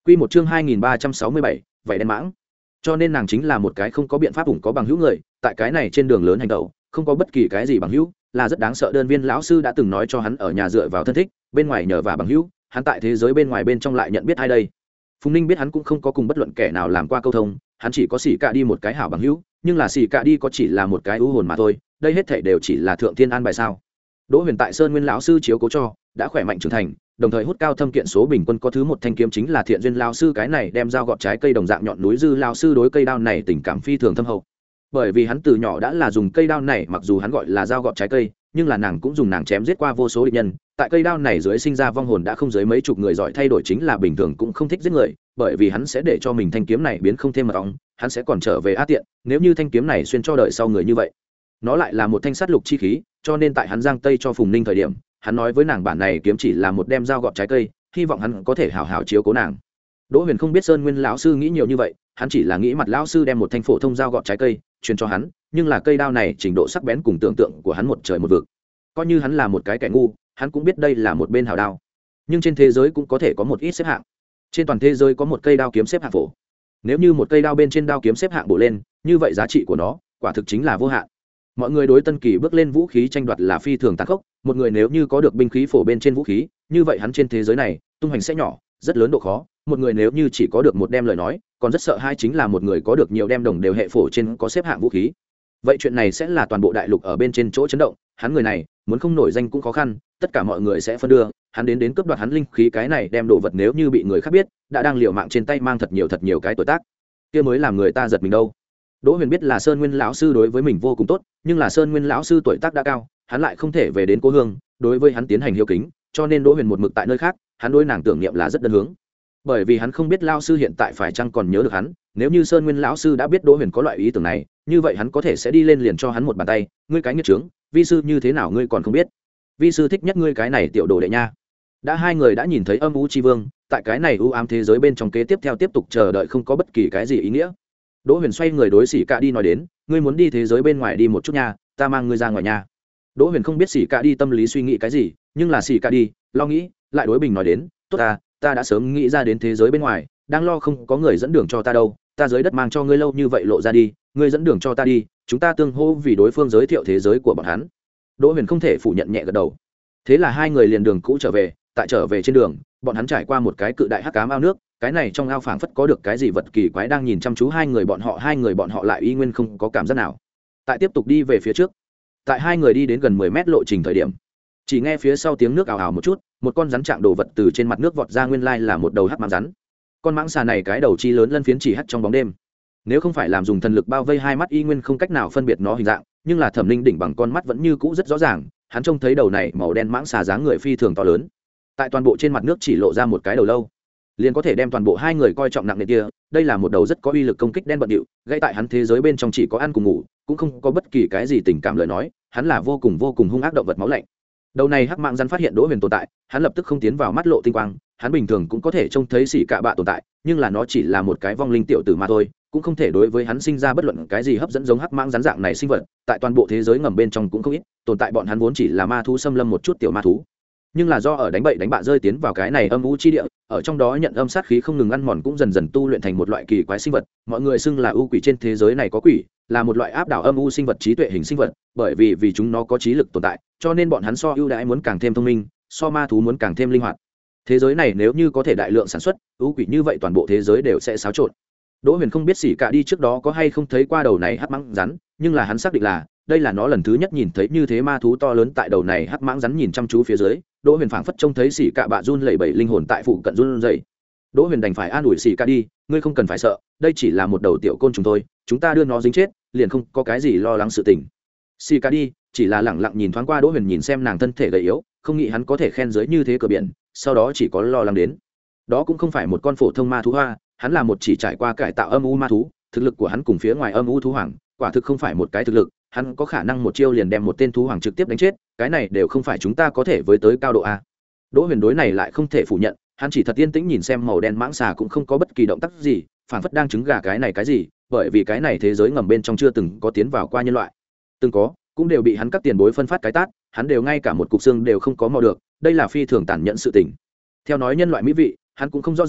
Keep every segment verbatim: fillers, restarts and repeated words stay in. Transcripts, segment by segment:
Quy một chương hai nghìn ba trăm sáu mươi bảy, vậy đen mãng. Cho nên nàng chính là một cái không có biện pháp ủng có bằng hữu người, tại cái này trên đường lớn hành động, không có bất kỳ cái gì bằng hữu, là rất đáng sợ. Đơn Viên lão sư đã từng nói cho hắn ở nhà dựa vào thân thích, bên ngoài nhờ và bằng hữu, hắn tại thế giới bên ngoài bên trong lại nhận biết ai đây. Phùng Ninh biết hắn cũng không có cùng bất luận kẻ nào làm qua câu thông, hắn chỉ có xỉ cạ đi một cái hảo bằng hữu, nhưng là xỉ cạ đi có chỉ là một cái ưu hồn mà thôi, đây hết thảy đều chỉ là thượng thiên an bài sao. Đỗ Huyền tại Sơn Nguyên lão sư chiếu cố cho, đã khỏe mạnh trưởng thành, đồng thời hút cao thâm kiện số bình quân có thứ một thanh kiếm chính là Thiện Duyên lão sư, cái này đem dao gọt trái cây đồng dạng nhọn núi dư lão sư đối cây đao này tình cảm phi thường thâm hậu. Bởi vì hắn từ nhỏ đã là dùng cây đao này, mặc dù hắn gọi là dao gọt trái cây, nhưng là nàng cũng dùng nàng chém giết qua vô số địch nhân, tại cây đao này dưới sinh ra vong hồn đã không dưới mấy chục người, giỏi thay đổi chính là bình thường cũng không thích giết người, bởi vì hắn sẽ để cho mình thanh kiếm này biến không thêm mật ong, hắn sẽ còn trở về á tiện, nếu như thanh kiếm này xuyên cho đời sau người như vậy. Nó lại là một thanh sát lục chi khí, cho nên tại hắn giang tây cho Phùng Ninh thời điểm, hắn nói với nàng bản này kiếm chỉ là một đem dao gọt trái cây, hy vọng hắn có thể hào hào chiếu cố nàng. Đỗ Huyền không biết Sơn Nguyên lão sư nghĩ nhiều như vậy, hắn chỉ là nghĩ mặt lão sư đem một thanh phổ thông dao gọt trái cây truyền cho hắn, nhưng là cây đao này trình độ sắc bén cùng tưởng tượng của hắn một trời một vực. Coi như hắn là một cái kẻ ngu, hắn cũng biết đây là một bên hào đao. Nhưng trên thế giới cũng có thể có một ít xếp hạng. Trên toàn thế giới có một cây đao kiếm xếp hạng phổ. Nếu như một cây đao bên trên đao kiếm xếp hạng bổ lên, như vậy giá trị của nó quả thực chính là vô hạn. Mọi người đối tân kỳ bước lên vũ khí tranh đoạt là phi thường tàn khốc, một người nếu như có được binh khí phổ bên trên vũ khí, như vậy hắn trên thế giới này tung hành sẽ nhỏ, rất lớn độ khó. Một người nếu như chỉ có được một đem lời nói, còn rất sợ hai chính là một người có được nhiều đem đồng đều hệ phổ trên có xếp hạng vũ khí. Vậy chuyện này sẽ là toàn bộ đại lục ở bên trên chỗ chấn động, hắn người này muốn không nổi danh cũng khó khăn, tất cả mọi người sẽ phân đưa, hắn đến đến cướp đoạt hắn linh khí, cái này đem đồ vật nếu như bị người khác biết, đã đang liều mạng trên tay mang thật nhiều thật nhiều cái tuổi tác, kia mới làm người ta giật mình đâu. Đỗ Huyền biết là Sơn Nguyên lão sư đối với mình vô cùng tốt, nhưng là Sơn Nguyên lão sư tuổi tác đã cao, hắn lại không thể về đến cố hương, đối với hắn tiến hành hiếu kính, cho nên Đỗ Huyền một mực tại nơi khác, hắn đối nàng tưởng niệm là rất đơn hướng. Bởi vì hắn không biết lão sư hiện tại phải chăng còn nhớ được hắn, nếu như Sơn Nguyên lão sư đã biết Đỗ Huyền có loại ý tưởng này, như vậy hắn có thể sẽ đi lên liền cho hắn một bàn tay, ngươi cái nghiệt trướng, vi sư như thế nào ngươi còn không biết? Vi sư thích nhất ngươi cái này tiểu đồ đệ nha. Đã hai người đã nhìn thấy âm u chi vương, tại cái này u ám thế giới bên trong kế tiếp theo tiếp tục chờ đợi không có bất kỳ cái gì ý nghĩa. Đỗ Huyền xoay người đối Sĩ Cạ đi nói đến, ngươi muốn đi thế giới bên ngoài đi một chút nha, ta mang ngươi ra ngoài nha. Đỗ Huyền không biết Sĩ Cạ đi tâm lý suy nghĩ cái gì, nhưng là Sĩ Cạ đi lo nghĩ, lại đối Bình nói đến, tốt ta, ta đã sớm nghĩ ra đến thế giới bên ngoài, đang lo không có người dẫn đường cho ta đâu, ta dưới đất mang cho ngươi lâu như vậy lộ ra đi, ngươi dẫn đường cho ta đi, chúng ta tương hô vì đối phương giới thiệu thế giới của bọn hắn. Đỗ Huyền không thể phủ nhận, nhẹ gật đầu. Thế là hai người liền đường cũ trở về, tại trở về trên đường, bọn hắn trải qua một cái cự đại hắc ám ao nước, cái này trong ao phảng phất có được cái gì vật kỳ quái đang nhìn chăm chú hai người bọn họ, hai người bọn họ lại y nguyên không có cảm giác nào. Tại tiếp tục đi về phía trước, tại hai người đi đến gần mười mét lộ trình thời điểm, chỉ nghe phía sau tiếng nước ào ào một chút, một con rắn trạng đồ vật từ trên mặt nước vọt ra, nguyên lai là một đầu hắc mãng rắn. Con mãng xà này cái đầu chi lớn lân phiến chỉ hắt trong bóng đêm, nếu không phải làm dùng thần lực bao vây hai mắt, y nguyên không cách nào phân biệt nó hình dạng, nhưng là Thẩm Linh đỉnh bằng con mắt vẫn như cũ rất rõ ràng, hắn trông thấy đầu này màu đen mãng xà dáng người phi thường to lớn, tại toàn bộ trên mặt nước chỉ lộ ra một cái đầu lâu, liền có thể đem toàn bộ hai người coi trọng nặng nề kia. Đây là một đầu rất có uy lực công kích đen bận điệu, gây tại hắn thế giới bên trong chỉ có ăn cùng ngủ, cũng không có bất kỳ cái gì tình cảm lời nói, hắn là vô cùng vô cùng hung ác động vật máu lạnh. Đầu này hắc mãng rắn phát hiện Đỗ Huyền tồn tại, hắn lập tức không tiến vào mắt lộ tinh quang, hắn bình thường cũng có thể trông thấy Sĩ Cạ bạ tồn tại, nhưng là nó chỉ là một cái vong linh tiểu tử mà thôi, cũng không thể đối với hắn sinh ra bất luận cái gì hấp dẫn giống hắc mãng rắn dạng này sinh vật, tại toàn bộ thế giới ngầm bên trong cũng không ít, tồn tại bọn hắn vốn chỉ là ma thú xâm lâm một chút tiểu ma thú. Nhưng là do ở đánh bậy đánh bạ rơi tiến vào cái này âm u chi địa, ở trong đó nhận âm sát khí không ngừng ăn mòn, cũng dần dần tu luyện thành một loại kỳ quái sinh vật, mọi người xưng là u quỷ. Trên thế giới này có quỷ, là một loại áp đảo âm u sinh vật, trí tuệ hình sinh vật, bởi vì vì chúng nó có trí lực tồn tại, cho nên bọn hắn so ưu đãi muốn càng thêm thông minh, so ma thú muốn càng thêm linh hoạt. Thế giới này nếu như có thể đại lượng sản xuất u quỷ như vậy, toàn bộ thế giới đều sẽ xáo trộn. Đỗ Huyền không biết Sĩ Cạ đi trước đó có hay không thấy qua đầu này hắc mãng rắn, nhưng là hắn xác định là đây là nó lần thứ nhất nhìn thấy như thế ma thú to lớn. Tại đầu này hắc mãng rắn nhìn chăm chú phía dưới, Đỗ Huyền phảng phất trông thấy Sĩ Cạ bạ run lẩy bẩy linh hồn tại phụ cận run rẩy. Đỗ Huyền đành phải an ủi Sĩ Cạ đi, ngươi không cần phải sợ, đây chỉ là một đầu tiểu côn trùng thôi, chúng ta đưa nó dính chết, liền không có cái gì lo lắng sự tình. Sĩ Cạ đi chỉ là lẳng lặng nhìn thoáng qua Đỗ Huyền, nhìn xem nàng thân thể gầy yếu, không nghĩ hắn có thể khen dưới như thế cửa biển, sau đó chỉ có lo lắng đến. Đó cũng không phải một con phổ thông ma thú hoa, hắn là một chỉ trải qua cải tạo âm u ma thú, thực lực của hắn cùng phía ngoài âm u thú hoàng quả thực không phải một cái thực lực, hắn có khả năng một chiêu liền đem một tên thú hoàng trực tiếp đánh chết, cái này đều không phải chúng ta có thể với tới cao độ a. Đỗ Huyền đối này lại không thể phủ nhận, hắn chỉ thật yên tĩnh nhìn xem màu đen mãng xà cũng không có bất kỳ động tác gì, phảng phất đang trứng gà cái này cái gì, bởi vì cái này thế giới ngầm bên trong chưa từng có tiến vào qua nhân loại, từng có cũng đều bị hắn các tiền bối phân phát cái tát, hắn đều ngay cả một cục xương đều không có mò được, đây là phi thường tàn nhẫn sự tình. Theo nói nhân loại mỹ vị, hắn cũng không rõ ràng,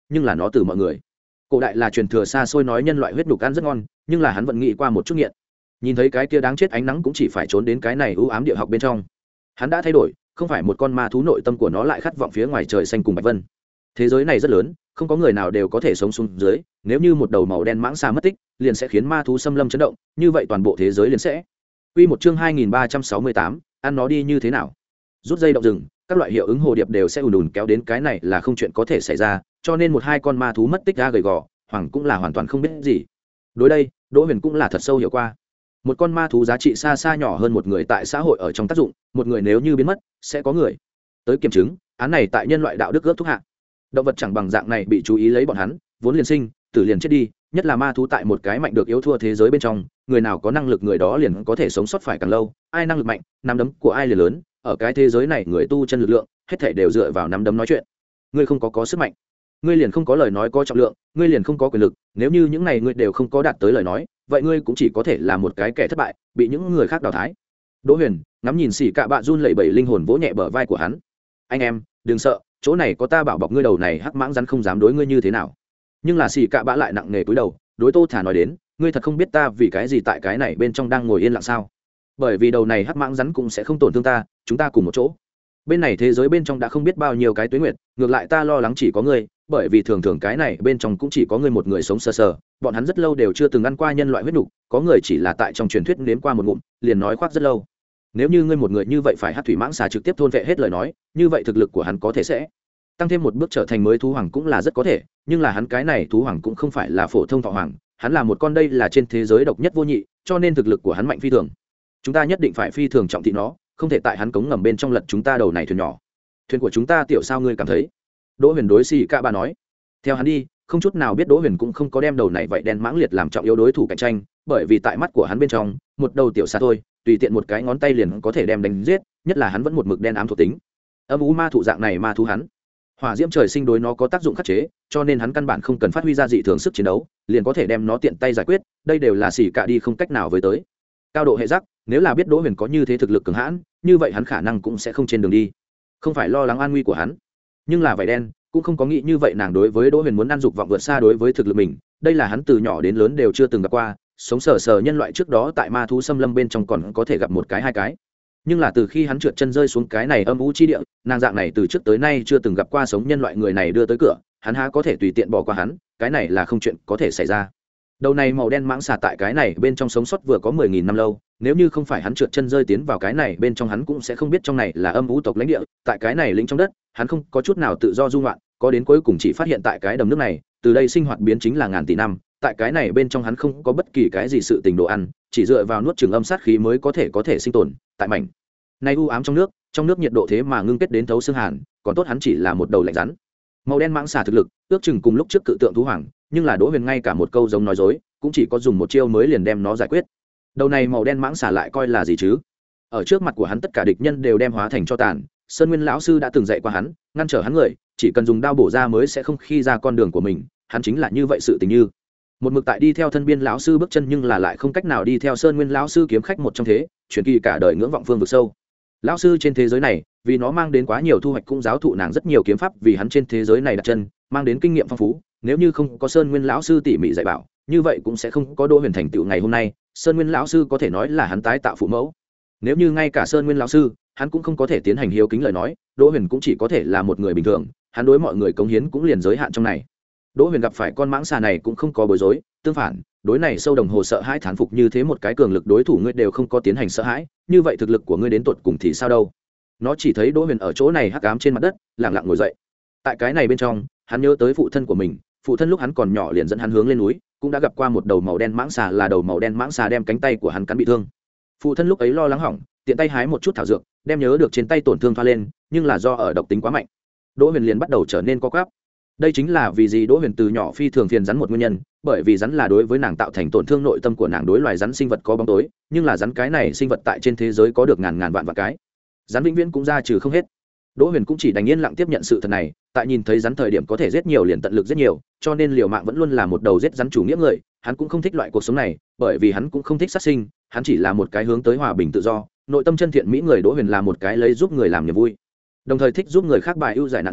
nhưng là nó từ mọi người. Cổ đại là truyền thừa xa xôi nói nhân loại huyết nhục ăn rất ngon, nhưng là hắn vẫn nghĩ qua một chút nghiện. Nhìn thấy cái kia đáng chết ánh nắng cũng chỉ phải trốn đến cái này u ám địa học bên trong. Hắn đã thay đổi, không phải một con ma thú, nội tâm của nó lại khát vọng phía ngoài trời xanh cùng bạch vân. Thế giới này rất lớn, không có người nào đều có thể sống xuống dưới, nếu như một đầu màu đen mãng xà mất tích, liền sẽ khiến ma thú xâm lâm chấn động, như vậy toàn bộ thế giới liền sẽ. Quy một chương hai nghìn ba trăm sáu mươi tám, ăn nó đi như thế nào? Rút dây động rừng, các loại hiệu ứng hồ điệp đều sẽ ùn ùn kéo đến, cái này là không chuyện có thể xảy ra, cho nên một hai con ma thú mất tích ra gầy gò, hoàng cũng là hoàn toàn không biết gì. Đối đây, Đỗ Huyền cũng là thật sâu hiểu qua. Một con ma thú giá trị xa xa nhỏ hơn một người tại xã hội ở trong tác dụng, một người nếu như biến mất, sẽ có người tới kiểm chứng, án này tại nhân loại đạo đức ước thúc hạ. Động vật chẳng bằng dạng này bị chú ý lấy bọn hắn, vốn liền sinh, tử liền chết đi, nhất là ma thú tại một cái mạnh được yếu thua thế giới bên trong, người nào có năng lực người đó liền có thể sống sót phải càng lâu, ai năng lực mạnh, nắm đấm của ai liền lớn, ở cái thế giới này người tu chân lực lượng, hết thảy đều dựa vào nắm đấm nói chuyện. Ngươi không có có sức mạnh, ngươi liền không có lời nói có trọng lượng, ngươi liền không có quyền lực, nếu như những này ngươi đều không có đạt tới lời nói, vậy ngươi cũng chỉ có thể là một cái kẻ thất bại, bị những người khác đào thái. Đỗ Huyền ngắm nhìn xỉ cạ bạ run lẩy bẩy linh hồn vỗ nhẹ bờ vai của hắn. Anh em, đừng sợ, chỗ này có ta bảo bọc ngươi, đầu này hắc mãng rắn không dám đối ngươi như thế nào. Nhưng là xỉ cạ bạ lại nặng nề cúi đầu, đối Tô Thả nói đến, ngươi thật không biết ta vì cái gì tại cái này bên trong đang ngồi yên lặng sao? Bởi vì đầu này hắc mãng rắn cũng sẽ không tổn thương ta, chúng ta cùng một chỗ. Bên này thế giới bên trong đã không biết bao nhiêu cái tuế nguyệt, ngược lại ta lo lắng chỉ có ngươi, bởi vì thường thường cái này bên trong cũng chỉ có ngươi một người sống sờ sờ, bọn hắn rất lâu đều chưa từng ăn qua nhân loại huyết nục, có người chỉ là tại trong truyền thuyết nếm qua một ngụm, liền nói khoác rất lâu. Nếu như ngươi một người như vậy phải hắc thủy mãng xà trực tiếp thôn vệ hết lời nói, như vậy thực lực của hắn có thể sẽ tăng thêm một bước trở thành mới thú hoàng cũng là rất có thể, nhưng là hắn cái này thú hoàng cũng không phải là phổ thông thọ hoàng, hắn là một con, đây là trên thế giới độc nhất vô nhị, cho nên thực lực của hắn mạnh phi thường. Chúng ta nhất định phải phi thường trọng thị nó, không thể tại hắn cống ngầm bên trong lật chúng ta đầu này thuyền nhỏ. Thuyền của chúng ta tiểu sao ngươi cảm thấy? Đỗ Huyền đối xì ca ba nói. Theo hắn đi, không chút nào biết Đỗ Huyền cũng không có đem đầu này vậy đen mãng liệt làm trọng yếu đối thủ cạnh tranh, bởi vì tại mắt của hắn bên trong, một đầu tiểu xà thôi, tùy tiện một cái ngón tay liền có thể đem đánh giết, nhất là hắn vẫn một mực đen ám thuộc tính. Âm u ma thụ dạng này ma thú hắn, hỏa diễm trời sinh đối nó có tác dụng khắc chế, cho nên hắn căn bản không cần phát huy ra dị thường sức chiến đấu, liền có thể đem nó tiện tay giải quyết, đây đều là xỉ cả đi không cách nào với tới. Cao độ hệ giác, nếu là biết Đỗ Huyền có như thế thực lực cường hãn, như vậy hắn khả năng cũng sẽ không trên đường đi. Không phải lo lắng an nguy của hắn, nhưng là vảy đen cũng không có nghĩ như vậy, nàng đối với Đỗ Huyền muốn ăn dục vọng vượt xa đối với thực lực mình, đây là hắn từ nhỏ đến lớn đều chưa từng gặp qua, sống sờ sờ nhân loại trước đó tại ma thú xâm lâm bên trong còn có thể gặp một cái hai cái, nhưng là từ khi hắn trượt chân rơi xuống cái này âm u chi địa, nàng dạng này từ trước tới nay chưa từng gặp qua sống nhân loại người này đưa tới cửa, hắn há có thể tùy tiện bỏ qua hắn, cái này là không chuyện có thể xảy ra. Đầu này màu đen mãng xà tại cái này bên trong sống sót vừa có mười nghìn năm lâu, nếu như không phải hắn trượt chân rơi tiến vào cái này bên trong, hắn cũng sẽ không biết trong này là âm u tộc lãnh địa, tại cái này lĩnh trong đất, hắn không có chút nào tự do du ngoạn, có đến cuối cùng chỉ phát hiện tại cái đầm nước này, từ đây sinh hoạt biến chính là ngàn tỷ năm, tại cái này bên trong hắn không có bất kỳ cái gì sự tình đồ ăn, chỉ dựa vào nuốt chửng âm sát khí mới có thể có thể sinh tồn, tại mảnh nay u ám trong nước, trong nước nhiệt độ thế mà ngưng kết đến thấu xương hàn, còn tốt hắn chỉ là một đầu lạnh rắn. Màu đen mãng xà thực lực ước chừng cùng lúc trước cự tượng thú hoàng, nhưng là Đỗ Huyền ngay cả một câu giống nói dối cũng chỉ có dùng một chiêu mới liền đem nó giải quyết. Đầu này màu đen mãng xà lại coi là gì chứ? Ở trước mặt của hắn tất cả địch nhân đều đem hóa thành cho tàn, Sơn Nguyên lão sư đã từng dạy qua hắn, ngăn trở hắn người, chỉ cần dùng đao bổ ra mới sẽ không khi ra con đường của mình, hắn chính là như vậy sự tình như. Một mực tại đi theo thân biên lão sư bước chân, nhưng là lại không cách nào đi theo Sơn Nguyên lão sư kiếm khách một trong thế, truyền kỳ cả đời ngưỡng vọng phương vực sâu. Lão sư trên thế giới này, vì nó mang đến quá nhiều thu hoạch, cũng giáo thụ nàng rất nhiều kiếm pháp, vì hắn trên thế giới này đặt chân, mang đến kinh nghiệm phong phú, nếu như không có Sơn Nguyên lão sư tỉ mỉ dạy bảo, như vậy cũng sẽ không có Đỗ Huyền thành tựu ngày hôm nay. Sơn Nguyên lão sư có thể nói là hắn tái tạo phụ mẫu. Nếu như ngay cả Sơn Nguyên lão sư, hắn cũng không có thể tiến hành hiếu kính lời nói, Đỗ Huyền cũng chỉ có thể là một người bình thường, hắn đối mọi người cống hiến cũng liền giới hạn trong này. Đỗ Huyền gặp phải con mãng xà này cũng không có bối rối, tương phản, đối này sâu đồng hồ sợ hãi thán phục, như thế một cái cường lực đối thủ ngươi đều không có tiến hành sợ hãi, như vậy thực lực của ngươi đến tột cùng thì sao đâu? Nó chỉ thấy Đỗ Huyền ở chỗ này hắc ám trên mặt đất, lặng lặng ngồi dậy. Tại cái này bên trong, hắn nhớ tới phụ thân của mình, phụ thân lúc hắn còn nhỏ liền dẫn hắn hướng lên núi, cũng đã gặp qua một đầu màu đen mãng xà, là đầu màu đen mãng xà đem cánh tay của hắn cắn bị thương. Phụ thân lúc ấy lo lắng hỏng, tiện tay hái một chút thảo dược, đem nhớ được trên tay tổn thương thoa lên, nhưng là do ở độc tính quá mạnh, Đỗ Huyền liền bắt đầu trở nên co quắp. Đây chính là vì gì Đỗ Huyền từ nhỏ phi thường phiền rắn một nguyên nhân, bởi vì rắn là đối với nàng tạo thành tổn thương nội tâm của nàng. Đối loài rắn sinh vật có bóng tối, nhưng là rắn cái này sinh vật tại trên thế giới có được ngàn ngàn vạn vạn cái, rắn vĩnh viễn cũng ra trừ không hết. Đỗ Huyền cũng chỉ đành yên lặng tiếp nhận sự thật này, tại nhìn thấy rắn thời điểm có thể giết nhiều liền tận lực giết nhiều, cho nên liều mạng vẫn luôn là một đầu giết rắn chủ nghĩa người. Hắn cũng không thích loại cuộc sống này, bởi vì hắn cũng không thích sát sinh, hắn chỉ là một cái hướng tới hòa bình tự do, nội tâm chân thiện mỹ người. Đỗ Huyền là một cái lấy giúp người làm niềm vui, đồng thời thích giúp người khác bài ưu giải nạn người,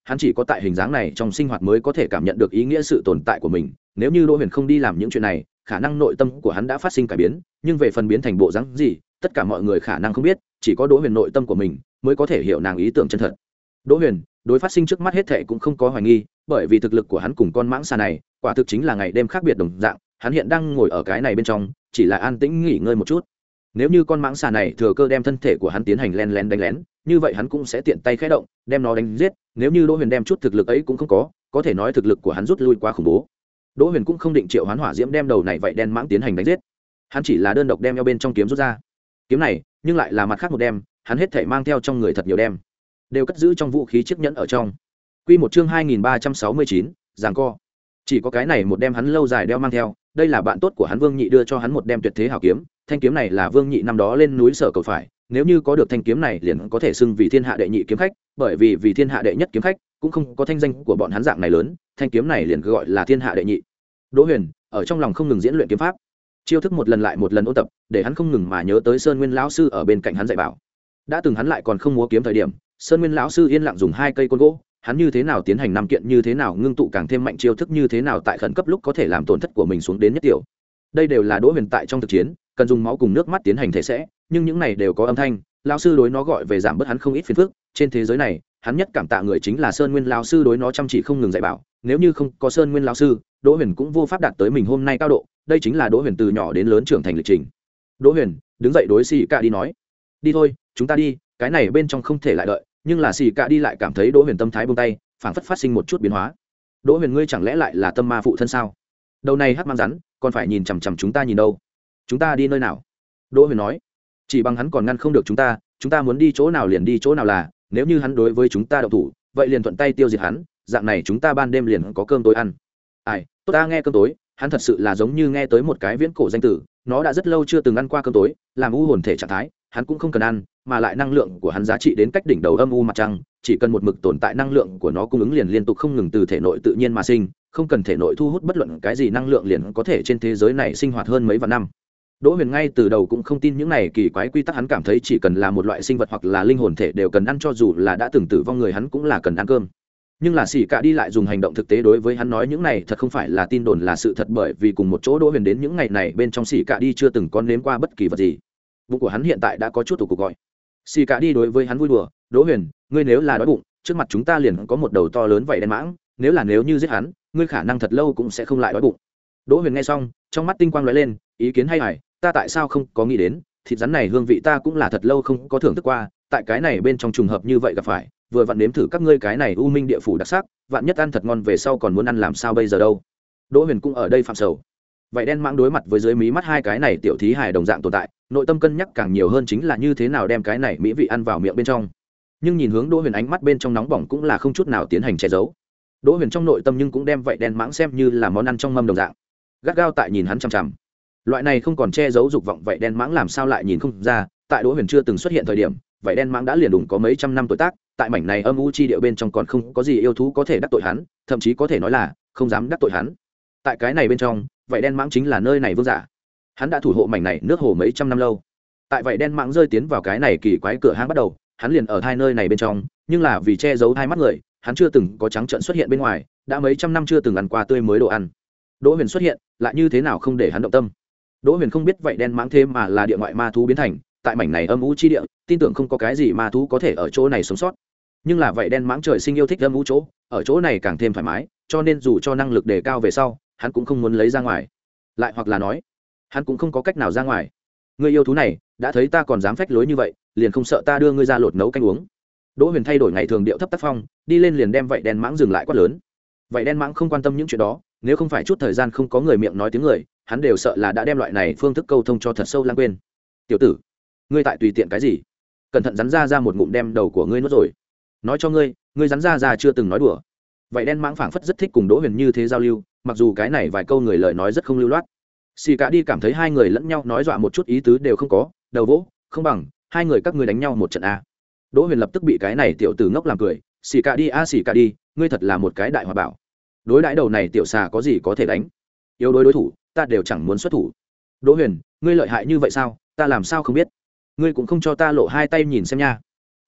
hắn chỉ có tại hình dáng này trong sinh hoạt mới có thể cảm nhận được ý nghĩa sự tồn tại của mình. Nếu như Đỗ Huyền không đi làm những chuyện này, khả năng nội tâm của hắn đã phát sinh cải biến, nhưng về phần biến thành bộ dáng gì, tất cả mọi người khả năng không biết, chỉ có Đỗ Huyền nội tâm của mình mới có thể hiểu nàng ý tưởng chân thật. Đỗ Huyền đối phát sinh trước mắt hết thảy cũng không có hoài nghi, bởi vì thực lực của hắn cùng con mãng xà này quả thực chính là ngày đêm khác biệt đồng dạng. Hắn hiện đang ngồi ở cái này bên trong, chỉ là an tĩnh nghỉ ngơi một chút. Nếu như con mãng xà này thừa cơ đem thân thể của hắn tiến hành len lén đánh lén, như vậy hắn cũng sẽ tiện tay khẽ động, đem nó đánh giết. Nếu như Đỗ Huyền đem chút thực lực ấy cũng không có, có thể nói thực lực của hắn rút lui quá khủng bố. Đỗ Huyền cũng không định triệu hoán hỏa diễm đem đầu này vậy đen mãng tiến hành đánh giết. Hắn chỉ là đơn độc đem eo bên trong kiếm rút ra. Kiếm này, nhưng lại là mặt khác một đem, hắn hết thảy mang theo trong người thật nhiều đem, đều cất giữ trong vũ khí chiếc nhẫn ở trong. Quy một chương hai nghìn ba trăm sáu mươi chín, giằng co. Chỉ có cái này một đem hắn lâu dài đeo mang theo, đây là bạn tốt của hắn Vương Nhị đưa cho hắn một đem tuyệt thế hảo kiếm, thanh kiếm này là Vương Nhị năm đó lên núi sở cầu phải, nếu như có được thanh kiếm này liền có thể xưng vì thiên hạ đệ nhị kiếm khách, bởi vì vì thiên hạ đệ nhất kiếm khách cũng không có thanh danh của bọn hắn dạng này lớn, thanh kiếm này liền gọi là thiên hạ đệ nhị. Đỗ Huyền ở trong lòng không ngừng diễn luyện kiếm pháp, chiêu thức một lần lại một lần ôn tập, để hắn không ngừng mà nhớ tới Sơn Nguyên lão sư ở bên cạnh hắn dạy bảo. Đã từng hắn lại còn không múa kiếm thời điểm, Sơn Nguyên lão sư yên lặng dùng hai cây côn gỗ, hắn như thế nào tiến hành năm kiện, như thế nào ngưng tụ càng thêm mạnh chiêu thức, như thế nào tại khẩn cấp lúc có thể làm tổn thất của mình xuống đến nhất tiểu. Đây đều là Đỗ Huyền tại trong thực chiến cần dùng máu cùng nước mắt tiến hành thể sẽ, nhưng những này đều có âm thanh, lão sư đối nó gọi về giảm bớt hắn không ít phiền phức. Trên thế giới này, hắn nhất cảm tạ người chính là Sơn Nguyên lão sư đối nó chăm chỉ không ngừng dạy bảo, nếu như không có Sơn Nguyên lão sư, Đỗ Huyền cũng vô pháp đạt tới mình hôm nay cao độ. Đây chính là Đỗ Huyền từ nhỏ đến lớn trưởng thành lịch trình. Đỗ Huyền đứng dậy đối Xì Cạ đi nói: "Đi thôi, chúng ta đi, cái này bên trong không thể lại đợi." Nhưng là Xì Cạ đi lại cảm thấy Đỗ Huyền tâm thái buông tay, phảng phất phát sinh một chút biến hóa. "Đỗ Huyền, ngươi chẳng lẽ lại là tâm ma phụ thân sao? Đầu này hắc mang rắn, còn phải nhìn chằm chằm chúng ta nhìn đâu? Chúng ta đi nơi nào?" Đỗ Huyền nói: "Chỉ bằng hắn còn ngăn không được chúng ta, chúng ta muốn đi chỗ nào liền đi chỗ nào là, nếu như hắn đối với chúng ta động thủ, vậy liền thuận tay tiêu diệt hắn, dạng này chúng ta ban đêm liền có cơm tối ăn." Ai, tốt, ta nghe cơm tối, hắn thật sự là giống như nghe tới một cái viễn cổ danh tử, nó đã rất lâu chưa từng ăn qua cơm tối, làm u hồn thể trạng thái, hắn cũng không cần ăn, mà lại năng lượng của hắn giá trị đến cách đỉnh đầu âm u mặt trăng, chỉ cần một mực tồn tại năng lượng của nó cung ứng liền liên tục không ngừng từ thể nội tự nhiên mà sinh, không cần thể nội thu hút bất luận cái gì năng lượng liền có thể trên thế giới này sinh hoạt hơn mấy vạn năm. Đỗ Huyền ngay từ đầu cũng không tin những này kỳ quái quy tắc, hắn cảm thấy chỉ cần là một loại sinh vật hoặc là linh hồn thể đều cần ăn, cho dù là đã từng tử vong người hắn cũng là cần ăn cơm. Nhưng là Xì Cạ đi lại dùng hành động thực tế đối với hắn nói những này thật không phải là tin đồn, là sự thật, bởi vì cùng một chỗ Đỗ Huyền đến những ngày này bên trong Xì Cạ đi chưa từng có nếm qua bất kỳ vật gì. Bụng của hắn hiện tại đã có chút tủ cục gọi. Xì Cạ đi đối với hắn vui đùa: "Đỗ Huyền, ngươi nếu là đói bụng, trước mặt chúng ta liền có một đầu to lớn vảy đen mãng, nếu là nếu như giết hắn, ngươi khả năng thật lâu cũng sẽ không lại đói bụng." Đỗ Huyền nghe xong, trong mắt tinh quang lóe lên: "Ý kiến hay hay, ta tại sao không có nghĩ đến, thịt rắn này hương vị ta cũng là thật lâu không có thưởng thức qua, tại cái này bên trong trùng hợp như vậy gặp phải, vừa vặn nếm thử các ngươi cái này u minh địa phủ đặc sắc, vạn nhất ăn thật ngon về sau còn muốn ăn làm sao bây giờ đâu." Đỗ Huyền cũng ở đây phạm sầu. Vậy đen mãng đối mặt với dưới mí mắt hai cái này tiểu thí hài đồng dạng tồn tại, nội tâm cân nhắc càng nhiều hơn chính là như thế nào đem cái này mỹ vị ăn vào miệng bên trong. Nhưng nhìn hướng Đỗ Huyền ánh mắt bên trong nóng bỏng cũng là không chút nào tiến hành che giấu. Đỗ Huyền trong nội tâm nhưng cũng đem vậy đen mãng xem như là món ăn trong mâm đồng dạng, gắt gao tại nhìn hắn chằm chằm. Loại này không còn che giấu dục vọng vậy đen mãng làm sao lại nhìn không ra, tại Đỗ Huyền chưa từng xuất hiện thời điểm, vậy đen mãng đã liền đủng có mấy trăm năm tuổi tác, tại mảnh này âm u chi địa bên trong còn không có gì yêu thú có thể đắc tội hắn, thậm chí có thể nói là không dám đắc tội hắn. Tại cái này bên trong, vậy đen mãng chính là nơi này vương giả. Hắn đã thủ hộ mảnh này nước hồ mấy trăm năm lâu. Tại vậy đen mãng rơi tiến vào cái này kỳ quái cửa hang bắt đầu, hắn liền ở hai nơi này bên trong, nhưng là vì che giấu hai mắt người, hắn chưa từng có trắng trợn xuất hiện bên ngoài, đã mấy trăm năm chưa từng ăn qua tươi mới đồ ăn. Đỗ Huyền xuất hiện, lại như thế nào không để hắn động tâm. Đỗ Huyền không biết vậy đen mãng thế mà là địa ngoại ma thú biến thành, tại mảnh này âm u chi địa, tin tưởng không có cái gì ma thú có thể ở chỗ này sống sót. Nhưng là vậy đen mãng trời sinh yêu thích âm u chỗ, ở chỗ này càng thêm thoải mái, cho nên dù cho năng lực đề cao về sau, hắn cũng không muốn lấy ra ngoài. Lại hoặc là nói, hắn cũng không có cách nào ra ngoài. Người yêu thú này, đã thấy ta còn dám phách lối như vậy, liền không sợ ta đưa ngươi ra lột nấu canh uống. Đỗ Huyền thay đổi ngày thường điệu thấp tác phong, đi lên liền đem vậy đen mãng dừng lại quát lớn. Vậy đen mãng không quan tâm những chuyện đó, nếu không phải chút thời gian không có người miệng nói tiếng người, hắn đều sợ là đã đem loại này phương thức câu thông cho thật sâu lãng quên. "Tiểu tử, ngươi tại tùy tiện cái gì? Cẩn thận rắn ra ra một ngụm đem đầu của ngươi nuốt rồi. Nói cho ngươi, ngươi rắn ra ra chưa từng nói đùa." Vậy đen mãng phảng phất rất thích cùng Đỗ Huyền như thế giao lưu, mặc dù cái này vài câu người lời nói rất không lưu loát. Xì Cạ đi cảm thấy hai người lẫn nhau nói dọa một chút ý tứ đều không có, đầu vỗ: "Không bằng hai người các ngươi đánh nhau một trận a." Đỗ Huyền lập tức bị cái này tiểu tử ngốc làm cười: "Xì Cạ đi a, Xì Cạ đi, ngươi thật là một cái đại hòa bảo. Đối đãi đầu này tiểu xà có gì có thể đánh? Yếu đối đối thủ, ta đều chẳng muốn xuất thủ." "Đỗ Huyền, ngươi lợi hại như vậy sao? Ta làm sao không biết? Ngươi cũng không cho ta lộ hai tay nhìn xem nha."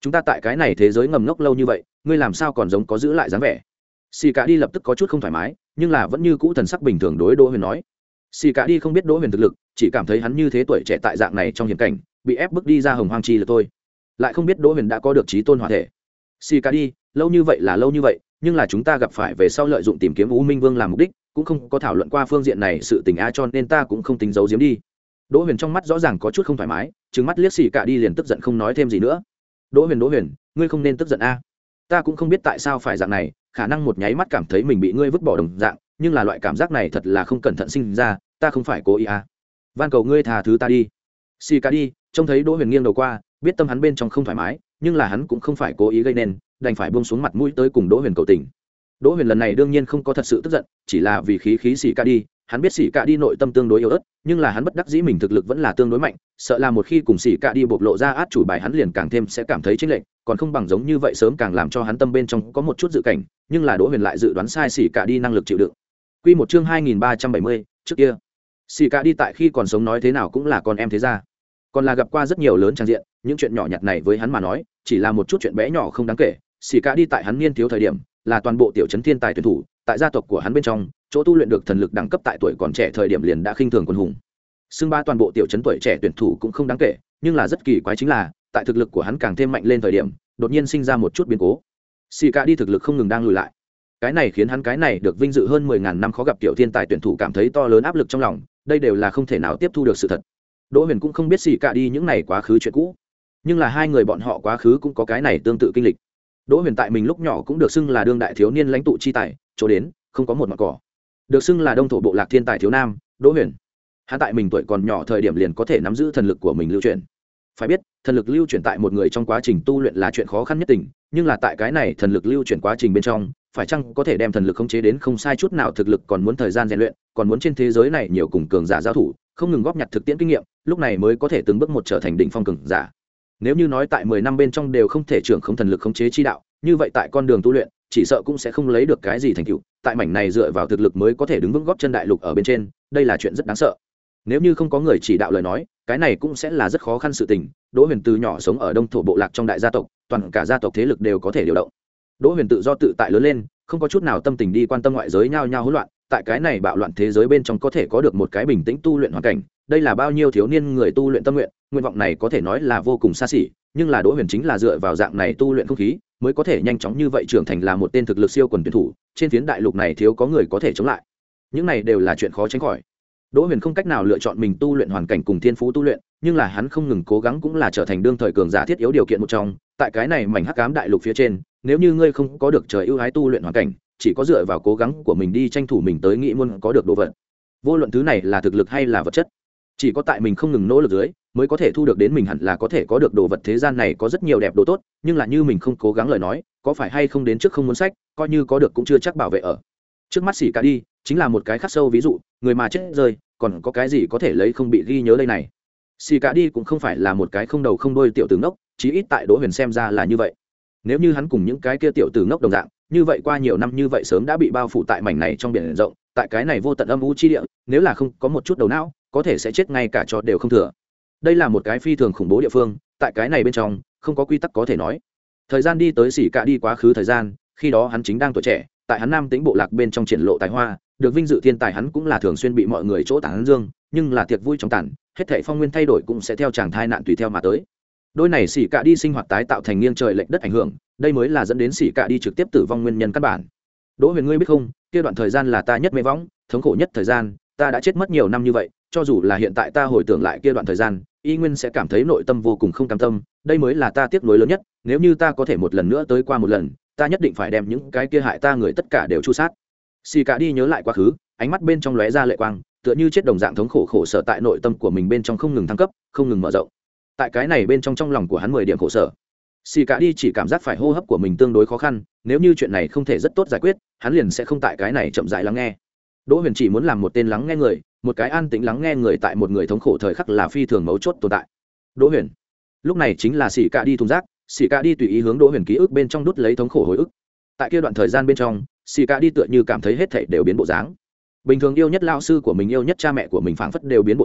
chúng ta tại cái này thế giới ngầm ngốc lâu như vậy ngươi làm sao còn giống có giữ lại dáng vẻ. Xì Cả đi lập tức có chút không thoải mái nhưng là vẫn như cũ thần sắc bình thường đối Đỗ Huyền nói. Xì Cả đi không biết Đỗ Huyền thực lực, chỉ cảm thấy hắn như thế tuổi trẻ tại dạng này trong hiểm cảnh bị ép bước đi ra hồng hoang chi là thôi, lại không biết Đỗ Huyền đã có được trí tôn hỏa thể. Xì Cả đi, lâu như vậy là lâu như vậy, nhưng là chúng ta gặp phải về sau lợi dụng tìm kiếm U Minh Vương làm mục đích, cũng không có thảo luận qua phương diện này sự tình a, cho nên ta cũng không tính giấu giếm đi. Đỗ Huyền trong mắt rõ ràng có chút không thoải mái, trừng mắt liếc Xì Cả đi liền tức giận không nói thêm gì nữa. Đỗ Huyền, Đỗ Huyền, ngươi không nên tức giận a. Ta cũng không biết tại sao phải dạng này, khả năng một nháy mắt cảm thấy mình bị ngươi vứt bỏ đồng dạng, nhưng là loại cảm giác này thật là không cẩn thận sinh ra, ta không phải cố ý a. Van cầu ngươi tha thứ ta đi. Xì Cả đi, trông thấy Đỗ Huyền nghiêng đầu qua, biết tâm hắn bên trong không thoải mái, nhưng là hắn cũng không phải cố ý gây nên, đành phải buông xuống mặt mũi tới cùng Đỗ Huyền cầu tình. Đỗ Huyền lần này đương nhiên không có thật sự tức giận, chỉ là vì khí khí Xì Cả đi, hắn biết Xì Cả đi nội tâm tương đối yếu ớt, nhưng là hắn bất đắc dĩ mình thực lực vẫn là tương đối mạnh, sợ là một khi cùng Xì Cả đi bộc lộ ra át chủ bài hắn liền càng thêm sẽ cảm thấy chênh lệch, còn không bằng giống như vậy sớm càng làm cho hắn tâm bên trong có một chút dự cảnh, nhưng là Đỗ Huyền lại dự đoán sai Xì Cả đi năng lực chịu đựng. Quy một chương hai nghìn ba trăm bảy mươi, trước kia Xì Cả đi tại khi còn sống nói thế nào cũng là con em thế gia, còn là gặp qua rất nhiều lớn trang diện, những chuyện nhỏ nhặt này với hắn mà nói chỉ là một chút chuyện bé nhỏ không đáng kể. Xì Cả đi tại hắn niên thiếu thời điểm là toàn bộ tiểu trấn thiên tài tuyển thủ, tại gia tộc của hắn bên trong chỗ tu luyện được thần lực đẳng cấp tại tuổi còn trẻ thời điểm liền đã khinh thường quân hùng, xưng ba toàn bộ tiểu trấn tuổi trẻ tuyển thủ cũng không đáng kể, nhưng là rất kỳ quái chính là tại thực lực của hắn càng thêm mạnh lên thời điểm đột nhiên sinh ra một chút biến cố. Xì Cả đi thực lực không ngừng đang lùi lại, cái này khiến hắn cái này được vinh dự hơn mười ngàn năm khó gặp tiểu thiên tài tuyển thủ cảm thấy to lớn áp lực trong lòng, đây đều là không thể nào tiếp thu được sự thật. Đỗ Huyền cũng không biết Xì Cả đi những này quá khứ chuyện cũ, nhưng là hai người bọn họ quá khứ cũng có cái này tương tự kinh lịch. Đỗ Huyền tại mình lúc nhỏ cũng được xưng là đương đại thiếu niên lãnh tụ chi tài, chỗ đến không có một mặt cỏ, được xưng là đông thổ bộ lạc thiên tài thiếu nam. Đỗ Huyền hắn tại mình tuổi còn nhỏ thời điểm liền có thể nắm giữ thần lực của mình lưu truyền. Phải biết thần lực lưu chuyển tại một người trong quá trình tu luyện là chuyện khó khăn nhất tình, nhưng là tại cái này thần lực lưu chuyển quá trình bên trong phải chăng có thể đem thần lực khống chế đến không sai chút nào, thực lực còn muốn thời gian rèn luyện, còn muốn trên thế giới này nhiều cùng cường giả giao thủ, không ngừng góp nhặt thực tiễn kinh nghiệm, lúc này mới có thể từng bước một trở thành đỉnh phong cường giả. Nếu như nói tại mười năm bên trong đều không thể trưởng không thần lực khống chế chi đạo, như vậy tại con đường tu luyện chỉ sợ cũng sẽ không lấy được cái gì thành tựu, tại mảnh này dựa vào thực lực mới có thể đứng vững góp chân đại lục ở bên trên, đây là chuyện rất đáng sợ. Nếu như không có người chỉ đạo lời nói, cái này cũng sẽ là rất khó khăn sự tình. Đỗ Huyền từ nhỏ sống ở đông thổ bộ lạc trong đại gia tộc, toàn cả gia tộc thế lực đều có thể điều động. Đỗ Huyền tự do tự tại lớn lên, không có chút nào tâm tình đi quan tâm ngoại giới nhao nhao hỗn loạn, tại cái này bạo loạn thế giới bên trong có thể có được một cái bình tĩnh tu luyện hoàn cảnh, đây là bao nhiêu thiếu niên người tu luyện tâm nguyện, nguyện vọng này có thể nói là vô cùng xa xỉ, nhưng là Đỗ Huyền chính là dựa vào dạng này tu luyện không khí, mới có thể nhanh chóng như vậy trưởng thành là một tên thực lực siêu quần tuyển thủ, trên phiến đại lục này thiếu có người có thể chống lại. Những này đều là chuyện khó tránh khỏi. Đỗ Huyền không cách nào lựa chọn mình tu luyện hoàn cảnh cùng thiên phú tu luyện, nhưng là hắn không ngừng cố gắng cũng là trở thành đương thời cường giả thiết yếu điều kiện một trong, tại cái này mảnh hắc ám đại lục phía trên, nếu như ngươi không có được trời ưu ái tu luyện hoàn cảnh, chỉ có dựa vào cố gắng của mình đi tranh thủ mình tới nghĩ muốn có được đồ vật. Vô luận thứ này là thực lực hay là vật chất, chỉ có tại mình không ngừng nỗ lực dưới mới có thể thu được đến mình hẳn là có thể có được đồ vật. Thế gian này có rất nhiều đẹp đồ tốt, nhưng là như mình không cố gắng lời nói, có phải hay không đến trước không muốn sách, coi như có được cũng chưa chắc bảo vệ ở. Trước mắt Xì Cả đi chính là một cái khắc sâu ví dụ, người mà chết rơi, còn có cái gì có thể lấy không bị ghi nhớ đây này. Xì Cả đi cũng không phải là một cái không đầu không đuôi tiểu tử ngốc, chí ít tại Đỗ Huyền xem ra là như vậy. Nếu như hắn cùng những cái kia tiểu tử ngốc đồng dạng, như vậy qua nhiều năm như vậy sớm đã bị bao phủ tại mảnh này trong biển rộng, tại cái này vô tận âm u chi địa, nếu là không có một chút đầu não, có thể sẽ chết ngay cả cho đều không thừa. Đây là một cái phi thường khủng bố địa phương, tại cái này bên trong không có quy tắc có thể nói. Thời gian đi tới Xì Cả đi quá khứ thời gian, khi đó hắn chính đang tuổi trẻ, tại hắn Nam Tĩnh bộ lạc bên trong triển lộ tài hoa, được vinh dự thiên tài, hắn cũng là thường xuyên bị mọi người chỗ tán dương, nhưng là tiệc vui trong tàn, hết thảy phong nguyên thay đổi cũng sẽ theo chàng thai nạn tùy theo mà tới. Đôi này Xì Cả đi sinh hoạt tái tạo thành nghiêng trời lệch đất ảnh hưởng, đây mới là dẫn đến Xì Cả đi trực tiếp tử vong nguyên nhân căn bản. Đỗ Huyền, ngươi biết không, kia đoạn thời gian là ta nhất mê võng, thống khổ nhất thời gian, ta đã chết mất nhiều năm như vậy, cho dù là hiện tại ta hồi tưởng lại kia đoạn thời gian, y nguyên sẽ cảm thấy nội tâm vô cùng không cam tâm, đây mới là ta tiếc nuối lớn nhất, nếu như ta có thể một lần nữa tới qua một lần, ta nhất định phải đem những cái kia hại ta người tất cả đều chu sát. Xì Cả đi nhớ lại quá khứ, ánh mắt bên trong lóe ra lệ quang, tựa như chết đồng dạng thống khổ khổ sở tại nội tâm của mình bên trong không ngừng thăng cấp, không ngừng mở rộng. Tại cái này bên trong trong lòng của hắn mười điểm khổ sở. Xì Cả đi chỉ cảm giác phải hô hấp của mình tương đối khó khăn, nếu như chuyện này không thể rất tốt giải quyết, hắn liền sẽ không tại cái này chậm rãi lắng nghe. Đỗ Huyền chỉ muốn làm một tên lắng nghe người, một cái an tĩnh lắng nghe người tại một người thống khổ thời khắc là phi thường mấu chốt tồn tại. Đỗ Huyền, lúc này chính là Xì Cả đi thùng rác, Xì Cả đi tùy ý hướng Đỗ Huyền ký ức bên trong đút lấy thống khổ hồi ức. Tại kia đoạn thời gian bên trong, Xì Cả đi tựa như cảm thấy hết thảy đều biến bộ dáng. Bình thường yêu nhất lão sư của mình, yêu nhất cha mẹ của mình phảng phất đều biến bộ dáng,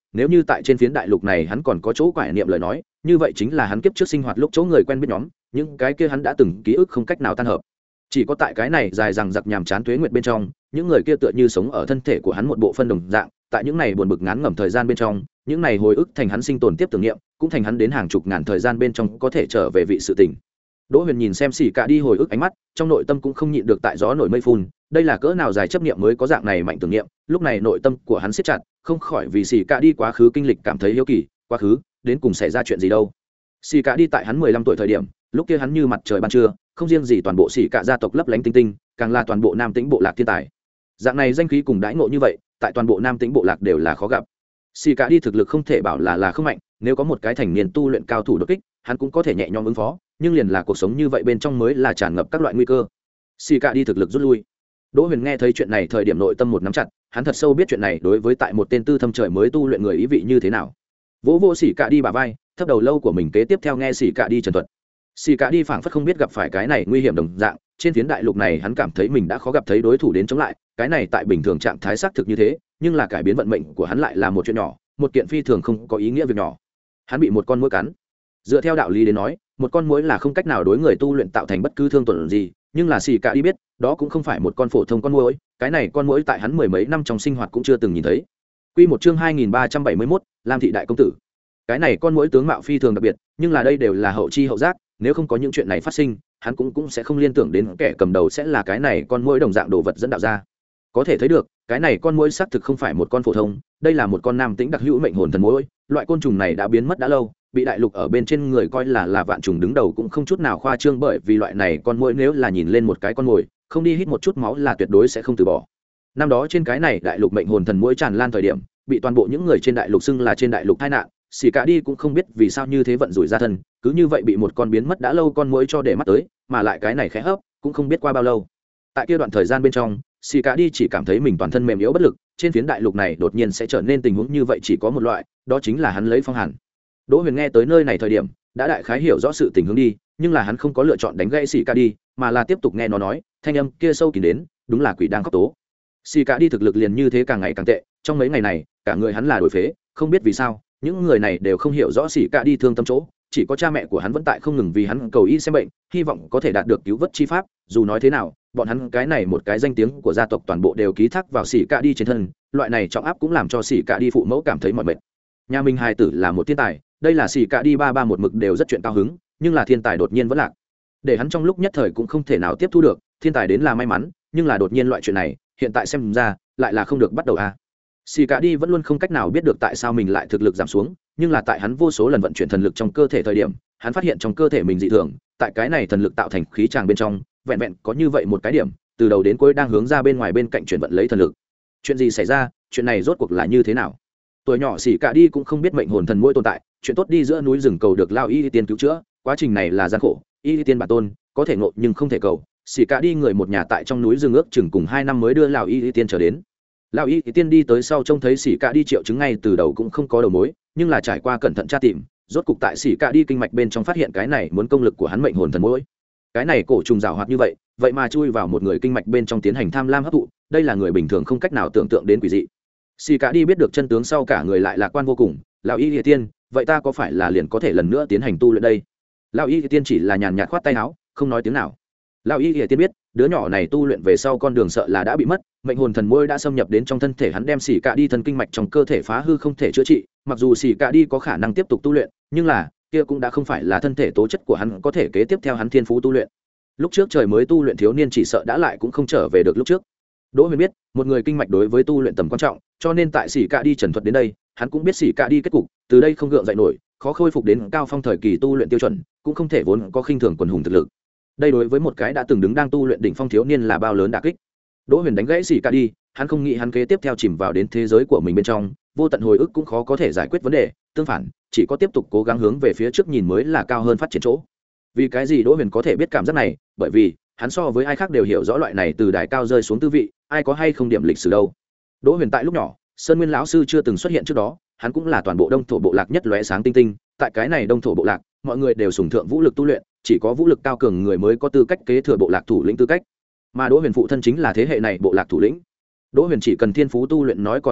nếu như tại trên phiến đại lục này hắn còn có chỗ quải niệm lời nói, như vậy chính là hắn kiếp trước sinh hoạt lúc chỗ người quen biết nhóm, những cái kia hắn đã từng ký ức không cách nào tan hợp. Chỉ có tại cái này dài dằng dặc nhàm chán tuế nguyệt bên trong, những người kia tựa như sống ở thân thể của hắn một bộ phân đồng dạng, tại những này buồn bực ngán ngẩm thời gian bên trong, những này hồi ức thành hắn sinh tồn tiếp tưởng niệm, cũng thành hắn đến hàng chục ngàn thời gian bên trong có thể trở về vị sự tình. Đỗ Huyền nhìn xem xỉ cả đi hồi ức ánh mắt, trong nội tâm cũng không nhịn được tại gió nổi mây phun, đây là cỡ nào dài chấp niệm mới có dạng này mạnh tưởng niệm, lúc này nội tâm của hắn siết chặt, không khỏi vì xỉ cả đi quá khứ kinh lịch cảm thấy hiếu kỳ, quá khứ, đến cùng xảy ra chuyện gì đâu. Xỉ cả đi tại hắn mười lăm tuổi thời điểm, lúc kia hắn như mặt trời ban trưa, không riêng gì toàn bộ xỉ cả gia tộc lấp lánh tinh tinh, càng là toàn bộ Nam Tĩnh bộ lạc thiên tài. Dạng này danh khí cùng đãi ngộ như vậy, tại toàn bộ Nam Tĩnh bộ lạc đều là khó gặp. Xỉ cả đi thực lực không thể bảo là là không mạnh, nếu có một cái thành niên tu luyện cao thủ đột kích, hắn cũng có thể nhẹ nhõm ứng phó, nhưng liền là cuộc sống như vậy bên trong mới là tràn ngập các loại nguy cơ. Xỉ cả đi thực lực rút lui. Đỗ Huyền nghe thấy chuyện này thời điểm nội tâm một nắm chặt, hắn thật sâu biết chuyện này đối với tại một tên tư thâm trời mới tu luyện người ý vị như thế nào. Vỗ vỗ xỉ cả đi bả vai, thấp đầu lâu của mình kế tiếp theo nghe xỉ cả đi trần thuật. Xỉ cả đi phảng phất không biết gặp phải cái này nguy hiểm đồng dạng, trên phiến đại lục này hắn cảm thấy mình đã khó gặp thấy đối thủ đến chống lại, cái này tại bình thường trạng thái xác thực như thế, nhưng là cải biến vận mệnh của hắn lại là một chuyện nhỏ, một kiện phi thường không có ý nghĩa việc nhỏ. Hắn bị một con muỗi cắn. Dựa theo đạo lý đến nói, một con muỗi là không cách nào đối người tu luyện tạo thành bất cứ thương tổn gì, nhưng là xỉ cả đi biết, đó cũng không phải một con phổ thông con muỗi, cái này con muỗi tại hắn mười mấy năm trong sinh hoạt cũng chưa từng nhìn thấy. Quy một chương hai nghìn ba trăm bảy mươi mốt, Lam thị đại công tử. Cái này con muỗi tướng mạo phi thường đặc biệt, nhưng là đây đều là hậu chi hậu giác, nếu không có những chuyện này phát sinh, hắn cũng cũng sẽ không liên tưởng đến kẻ cầm đầu sẽ là cái này con muỗi đồng dạng đồ vật dẫn đạo ra. Có thể thấy được, cái này con muỗi xác thực không phải một con phổ thông, đây là một con nam tĩnh đặc hữu mệnh hồn thần muỗi, loại côn trùng này đã biến mất đã lâu, bị đại lục ở bên trên người coi là là vạn trùng đứng đầu cũng không chút nào khoa trương, bởi vì loại này con muỗi nếu là nhìn lên một cái con mồi, không đi hít một chút máu là tuyệt đối sẽ không từ bỏ. Năm đó trên cái này đại lục mệnh hồn thần muỗi tràn lan thời điểm, bị toàn bộ những người trên đại lục xưng là trên đại lục tai nạn, xỉ cả đi cũng không biết vì sao như thế vận rủi ra thân, cứ như vậy bị một con biến mất đã lâu con muỗi cho để mắt tới, mà lại cái này khẽ hấp, cũng không biết qua bao lâu. Tại kia đoạn thời gian bên trong, xỉ cả đi chỉ cảm thấy mình toàn thân mềm yếu bất lực, trên phiến đại lục này đột nhiên sẽ trở nên tình huống như vậy chỉ có một loại, đó chính là hắn lấy phong hàn. Đỗ Huyền nghe tới nơi này thời điểm, đã đại khái hiểu rõ sự tình hướng đi, nhưng là hắn không có lựa chọn đánh gãy xỉ cả đi, mà là tiếp tục nghe nó nói, thanh âm kia sâu kín đến, đúng là quỷ đang khóc tố. Xỉ cả đi thực lực liền như thế càng ngày càng tệ, trong mấy ngày này, cả người hắn là đổi phế, không biết vì sao, những người này đều không hiểu rõ xỉ cả đi thương tâm chỗ, chỉ có cha mẹ của hắn vẫn tại không ngừng vì hắn cầu y xem bệnh, hy vọng có thể đạt được cứu vớt chi pháp, dù nói thế nào, bọn hắn cái này một cái danh tiếng của gia tộc toàn bộ đều ký thác vào xỉ cả đi trên thân, loại này trọng áp cũng làm cho xỉ cả đi phụ mẫu cảm thấy mỏi mệt. Nhà mình hài tử là một thiên tài, đây là xỉ cả đi ba ba một mực đều rất chuyện cao hứng, nhưng là thiên tài đột nhiên vẫn lạc, để hắn trong lúc nhất thời cũng không thể nào tiếp thu được, thiên tài đến là may mắn, nhưng là đột nhiên loại chuyện này, hiện tại xem ra lại là không được bắt đầu a. À. Xỉ cả đi vẫn luôn không cách nào biết được tại sao mình lại thực lực giảm xuống, nhưng là tại hắn vô số lần vận chuyển thần lực trong cơ thể thời điểm, hắn phát hiện trong cơ thể mình dị thường, tại cái này thần lực tạo thành khí tràng bên trong, vẹn vẹn có như vậy một cái điểm, từ đầu đến cuối đang hướng ra bên ngoài bên cạnh chuyển vận lấy thần lực. Chuyện gì xảy ra, chuyện này rốt cuộc là như thế nào? Tuổi nhỏ xỉ cả đi cũng không biết mệnh hồn thần muỗi tồn tại, chuyện tốt đi giữa núi rừng cầu được lao y tiên cứu chữa, quá trình này là gian khổ, y tiên bản tôn có thể ngộ nhưng không thể cầu, xỉ cả đi người một nhà tại trong núi rừng ước chừng cùng hai năm mới đưa lao y tiên trở đến. Lao y tiên đi tới sau trông thấy xỉ cả đi triệu chứng ngay từ đầu cũng không có đầu mối, nhưng là trải qua cẩn thận tra tìm, rốt cục tại xỉ cả đi kinh mạch bên trong phát hiện cái này muốn công lực của hắn mệnh hồn thần muỗi. Cái này cổ trùng rào hoạt như vậy, vậy mà chui vào một người kinh mạch bên trong tiến hành tham lam hấp thụ, đây là người bình thường không cách nào tưởng tượng đến quỷ dị. Xỉ cả đi biết được chân tướng sau cả người lại lạc quan vô cùng, lão y địa tiên, vậy ta có phải là liền có thể lần nữa tiến hành tu luyện đây? Lão y địa tiên chỉ là nhàn nhạt khoát tay áo, không nói tiếng nào. Lão y địa tiên biết, đứa nhỏ này tu luyện về sau con đường sợ là đã bị mất, mệnh hồn thần muỗi đã xâm nhập đến trong thân thể hắn, đem xỉ cả đi thần kinh mạch trong cơ thể phá hư không thể chữa trị, mặc dù xỉ cả đi có khả năng tiếp tục tu luyện, nhưng là kia cũng đã không phải là thân thể tố chất của hắn có thể kế tiếp theo hắn thiên phú tu luyện. Lúc trước trời mới tu luyện thiếu niên chỉ sợ đã lại cũng không trở về được lúc trước. Đỗ Huyền biết, một người kinh mạch đối với tu luyện tầm quan trọng, cho nên tại xỉ cả đi trần thuật đến đây, hắn cũng biết xỉ cả đi kết cục, từ đây không gượng dậy nổi, khó khôi phục đến cao phong thời kỳ tu luyện tiêu chuẩn, cũng không thể vốn có khinh thường quần hùng thực lực. Đây đối với một cái đã từng đứng đang tu luyện đỉnh phong thiếu niên là bao lớn đả kích. Đỗ Huyền đánh gãy xỉ cả đi, hắn không nghĩ hắn kế tiếp theo chìm vào đến thế giới của mình bên trong, vô tận hồi ức cũng khó có thể giải quyết vấn đề, tương phản, chỉ có tiếp tục cố gắng hướng về phía trước nhìn mới là cao hơn phát triển chỗ. Vì cái gì Đỗ Huyền có thể biết cảm giác này? Bởi vì hắn so với ai khác đều hiểu rõ loại này từ đài cao rơi xuống tư vị, ai có hay không điểm lịch sử đâu. Đỗ Huyền tại lúc nhỏ, Sơn Nguyên lão sư chưa từng xuất hiện trước đó, hắn cũng là toàn bộ Đông thổ bộ lạc nhất lóe sáng tinh tinh, tại cái này Đông thổ bộ lạc, mọi người đều sùng thượng vũ lực tu luyện, chỉ có vũ lực cao cường người mới có tư cách kế thừa bộ lạc thủ lĩnh tư cách. Mà Đỗ Huyền phụ thân chính là thế hệ này bộ lạc thủ lĩnh. Đỗ Huyền chỉ cần thiên phú tu luyện nói còn nghe được,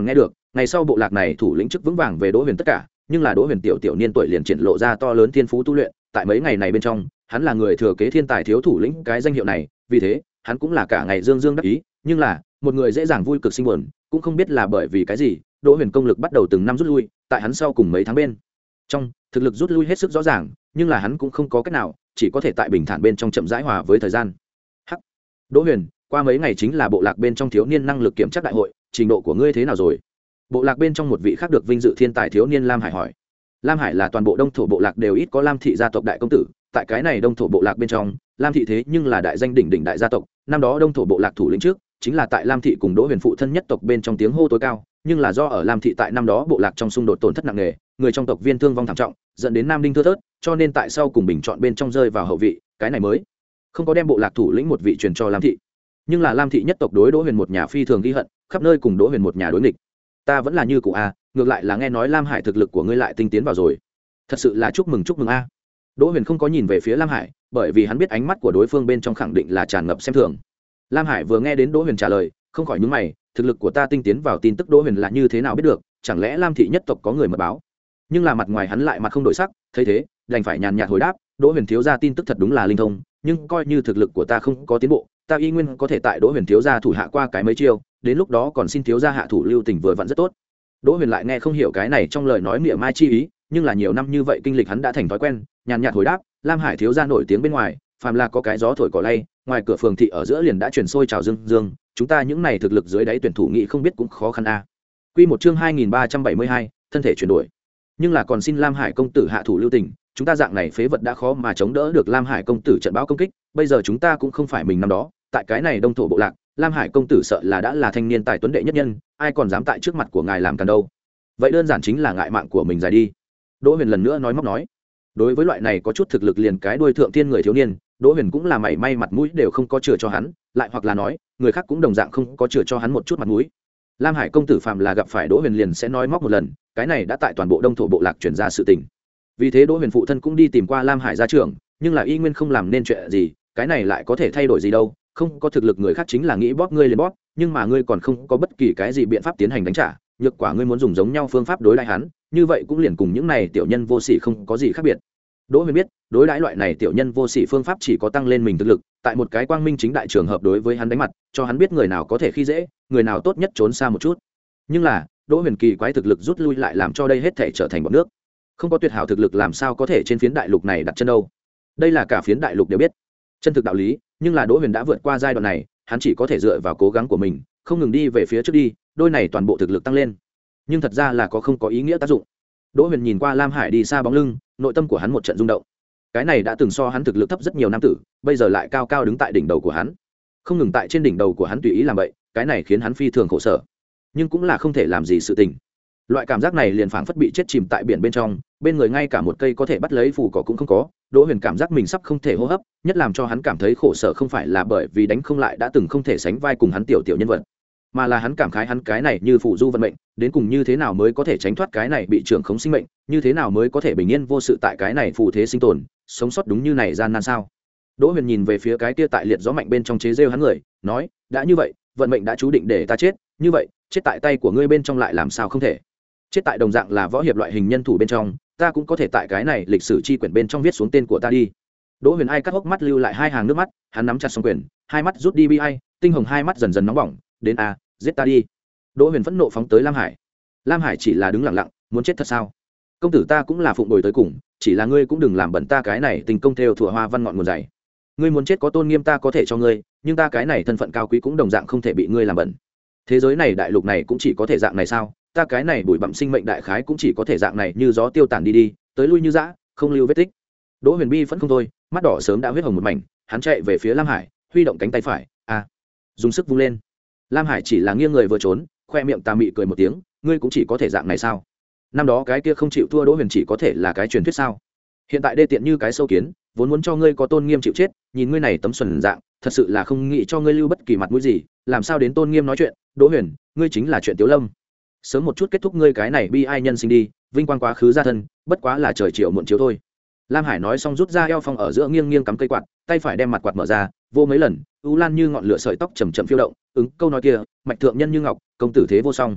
ngày sau bộ lạc này thủ lĩnh chức vững vàng về Đỗ Huyền tất cả, nhưng là Đỗ Huyền tiểu tiểu niên tuổi liền triển lộ ra to lớn thiên phú tu luyện, tại mấy ngày này bên trong, hắn là người thừa kế thiên tài thiếu thủ lĩnh cái danh hiệu này, vì thế, hắn cũng là cả ngày dương dương đắc ý, nhưng là, một người dễ dàng vui cực sinh buồn, cũng không biết là bởi vì cái gì, Đỗ Huyền công lực bắt đầu từng năm rút lui, tại hắn sau cùng mấy tháng bên trong, thực lực rút lui hết sức rõ ràng, nhưng là hắn cũng không có cách nào, chỉ có thể tại bình thản bên trong chậm rãi hòa với thời gian. Hắc. Đỗ Huyền, qua mấy ngày chính là bộ lạc bên trong thiếu niên năng lực kiểm tra đại hội, trình độ của ngươi thế nào rồi? Bộ lạc bên trong một vị khác được vinh dự thiên tài thiếu niên Lam Hải hỏi. Lam Hải là toàn bộ đông thổ bộ lạc đều ít có Lam thị gia tộc đại công tử, tại cái này đông thổ bộ lạc bên trong, Lam thị thế nhưng là đại danh đỉnh đỉnh đại gia tộc, năm đó đông thổ bộ lạc thủ lĩnh trước, chính là tại Lam thị cùng Đỗ Huyền phụ thân nhất tộc bên trong tiếng hô tối cao, nhưng là do ở Lam thị tại năm đó bộ lạc trong xung đột tổn thất nặng nề, người trong tộc viên thương vong thảm trọng, dẫn đến nam đinh thưa thớt, cho nên tại sau cùng bình chọn bên trong rơi vào hậu vị, cái này mới không có đem bộ lạc thủ lĩnh một vị truyền cho Lam thị. Nhưng là Lam thị nhất tộc đối Đỗ Huyền một nhà phi thường ghi hận, khắp nơi cùng Đỗ Huyền một nhà đối nghịch. Ta vẫn là như cũ a, ngược lại là nghe nói Lam Hải thực lực của ngươi lại tinh tiến vào rồi, thật sự là chúc mừng chúc mừng a. Đỗ Huyền không có nhìn về phía Lam Hải, bởi vì hắn biết ánh mắt của đối phương bên trong khẳng định là tràn ngập xem thường. Lam Hải vừa nghe đến Đỗ Huyền trả lời, không khỏi nhướng mày, thực lực của ta tinh tiến vào tin tức Đỗ Huyền là như thế nào biết được, chẳng lẽ Lam thị nhất tộc có người mật báo? Nhưng là mặt ngoài hắn lại mặt không đổi sắc, thấy thế, đành phải nhàn nhạt hồi đáp, Đỗ Huyền thiếu gia tin tức thật đúng là linh thông, nhưng coi như thực lực của ta không có tiến bộ, ta y nguyên có thể tại Đỗ Huyền thiếu gia thủ hạ qua cái mấy chiêu, đến lúc đó còn xin thiếu gia hạ thủ lưu tình vừa vặn rất tốt. Đỗ Huyền lại nghe không hiểu cái này trong lời nói mỉa mai chi ý, nhưng là nhiều năm như vậy kinh lịch hắn đã thành thói quen, nhàn nhạt hồi đáp, Lam Hải thiếu gia nổi tiếng bên ngoài, phàm là có cái gió thổi cỏ lay, ngoài cửa phường thị ở giữa liền đã truyền sôi trào dương dương, chúng ta những này thực lực dưới đáy tuyển thủ nghị không biết cũng khó khăn a. Quy một chương hai nghìn ba trăm bảy mươi hai, thân thể chuyển đổi. Nhưng là còn xin Lam Hải công tử hạ thủ lưu tình, chúng ta dạng này phế vật đã khó mà chống đỡ được Lam Hải công tử trận bão công kích, bây giờ chúng ta cũng không phải mình năm đó, tại cái này đông thổ bộ lạc, Lam Hải công tử sợ là đã là thanh niên tài tuấn đệ nhất nhân, ai còn dám tại trước mặt của ngài làm càn đâu. Vậy đơn giản chính là ngại mạng của mình dài đi. Đỗ Huyền lần nữa nói móc nói. Đối với loại này có chút thực lực liền cái đuôi thượng thiên người thiếu niên, Đỗ Huyền cũng là mảy may mặt mũi đều không có chừa cho hắn, lại hoặc là nói, người khác cũng đồng dạng không có chừa cho hắn một chút mặt mũi. Lam Hải công tử phàm là gặp phải Đỗ Huyền liền sẽ nói móc một lần, cái này đã tại toàn bộ đông thổ bộ lạc truyền ra sự tình. Vì thế Đỗ Huyền phụ thân cũng đi tìm qua Lam Hải gia trưởng, nhưng là y nguyên không làm nên chuyện gì, cái này lại có thể thay đổi gì đâu, không có thực lực người khác chính là nghĩ bóp ngươi liền bóp, nhưng mà ngươi còn không có bất kỳ cái gì biện pháp tiến hành đánh trả, nhược quả ngươi muốn dùng giống nhau phương pháp đối đãi hắn, như vậy cũng liền cùng những này tiểu nhân vô sỉ không có gì khác biệt. Đỗ Huyền biết, đối đãi loại này tiểu nhân vô sỉ phương pháp chỉ có tăng lên mình thực lực, tại một cái quang minh chính đại trường hợp đối với hắn đánh mặt, cho hắn biết người nào có thể khi dễ, người nào tốt nhất trốn xa một chút. Nhưng là, Đỗ Huyền kỳ quái thực lực rút lui lại làm cho đây hết thể trở thành bọt nước. Không có tuyệt hảo thực lực làm sao có thể trên phiến đại lục này đặt chân đâu? Đây là cả phiến đại lục đều biết chân thực đạo lý, nhưng là Đỗ Huyền đã vượt qua giai đoạn này, hắn chỉ có thể dựa vào cố gắng của mình, không ngừng đi về phía trước đi, đôi này toàn bộ thực lực tăng lên. Nhưng thật ra là có không có ý nghĩa tác dụng. Đỗ Huyền nhìn qua Lam Hải đi xa bóng lưng, nội tâm của hắn một trận rung động. Cái này đã từng so hắn thực lực thấp rất nhiều nam tử, bây giờ lại cao cao đứng tại đỉnh đầu của hắn, không ngừng tại trên đỉnh đầu của hắn tùy ý làm vậy, cái này khiến hắn phi thường khổ sở, nhưng cũng là không thể làm gì sự tình. Loại cảm giác này liền phảng phất bị chết chìm tại biển bên trong, bên người ngay cả một cây có thể bắt lấy phù cỏ cũng không có. Đỗ Huyền cảm giác mình sắp không thể hô hấp, nhất làm cho hắn cảm thấy khổ sở không phải là bởi vì đánh không lại đã từng không thể sánh vai cùng hắn tiểu tiểu nhân vật, mà là hắn cảm khái hắn cái này như phụ du vận mệnh, đến cùng như thế nào mới có thể tránh thoát cái này bị trưởng khống sinh mệnh, như thế nào mới có thể bình yên vô sự tại cái này phù thế sinh tồn, sống sót đúng như này gian nan sao? Đỗ Huyền nhìn về phía cái kia tại liệt gió mạnh bên trong chế rêu hắn người, nói, đã như vậy, vận mệnh đã chú định để ta chết, như vậy, chết tại tay của ngươi bên trong lại làm sao không thể? Chết tại đồng dạng là võ hiệp loại hình nhân thủ bên trong, ta cũng có thể tại cái này lịch sử chi quyển bên trong viết xuống tên của ta đi. Đỗ Huyền ai cắt hốc mắt lưu lại hai hàng nước mắt, hắn nắm chặt song quyền, hai mắt rút đi bi ai, tinh hồng hai mắt dần dần nóng bỏng, đến a, giết ta đi. Đỗ Huyền phẫn nộ phóng tới Lam Hải. Lam Hải chỉ là đứng lặng lặng, muốn chết thật sao? Công tử ta cũng là phụng bồi tới cùng, chỉ là ngươi cũng đừng làm bẩn ta cái này tình công theo thủa hoa văn ngọn nguồn dày. Ngươi muốn chết có tôn nghiêm ta có thể cho ngươi, nhưng ta cái này thân phận cao quý cũng đồng dạng không thể bị ngươi làm bẩn. Thế giới này đại lục này cũng chỉ có thể dạng này sao? Ta cái này bụi bặm sinh mệnh đại khái cũng chỉ có thể dạng này như gió tiêu tàn đi đi, tới lui như dã, không lưu vết tích. Đỗ Huyền bi vẫn không thôi, mắt đỏ sớm đã huyết hồng một mảnh, hắn chạy về phía Lam Hải, huy động cánh tay phải, a, dùng sức vung lên. Lam Hải chỉ là nghiêng người vừa trốn, khoe miệng tà mị cười một tiếng, ngươi cũng chỉ có thể dạng này sao? Năm đó cái kia không chịu thua Đỗ Huyền chỉ có thể là cái truyền thuyết sao? Hiện tại đê tiện như cái sâu kiến, vốn muốn cho ngươi có tôn nghiêm chịu chết, nhìn ngươi này tấm xuẩn dạng, thật sự là không nghĩ cho ngươi lưu bất kỳ mặt mũi gì, làm sao đến tôn nghiêm nói chuyện? Đỗ Huyền, ngươi chính là chuyện Tiếu Lâm. Sớm một chút kết thúc ngươi cái này bi ai nhân sinh đi, vinh quang quá khứ gia thân, bất quá là trời chiều muộn chiếu thôi. Lam Hải nói xong rút ra eo phong ở giữa nghiêng nghiêng cắm cây quạt, tay phải đem mặt quạt mở ra, vô mấy lần, u lan như ngọn lửa sợi tóc chậm chậm phiêu động, ứng câu nói kia, mạch thượng nhân như ngọc, công tử thế vô song.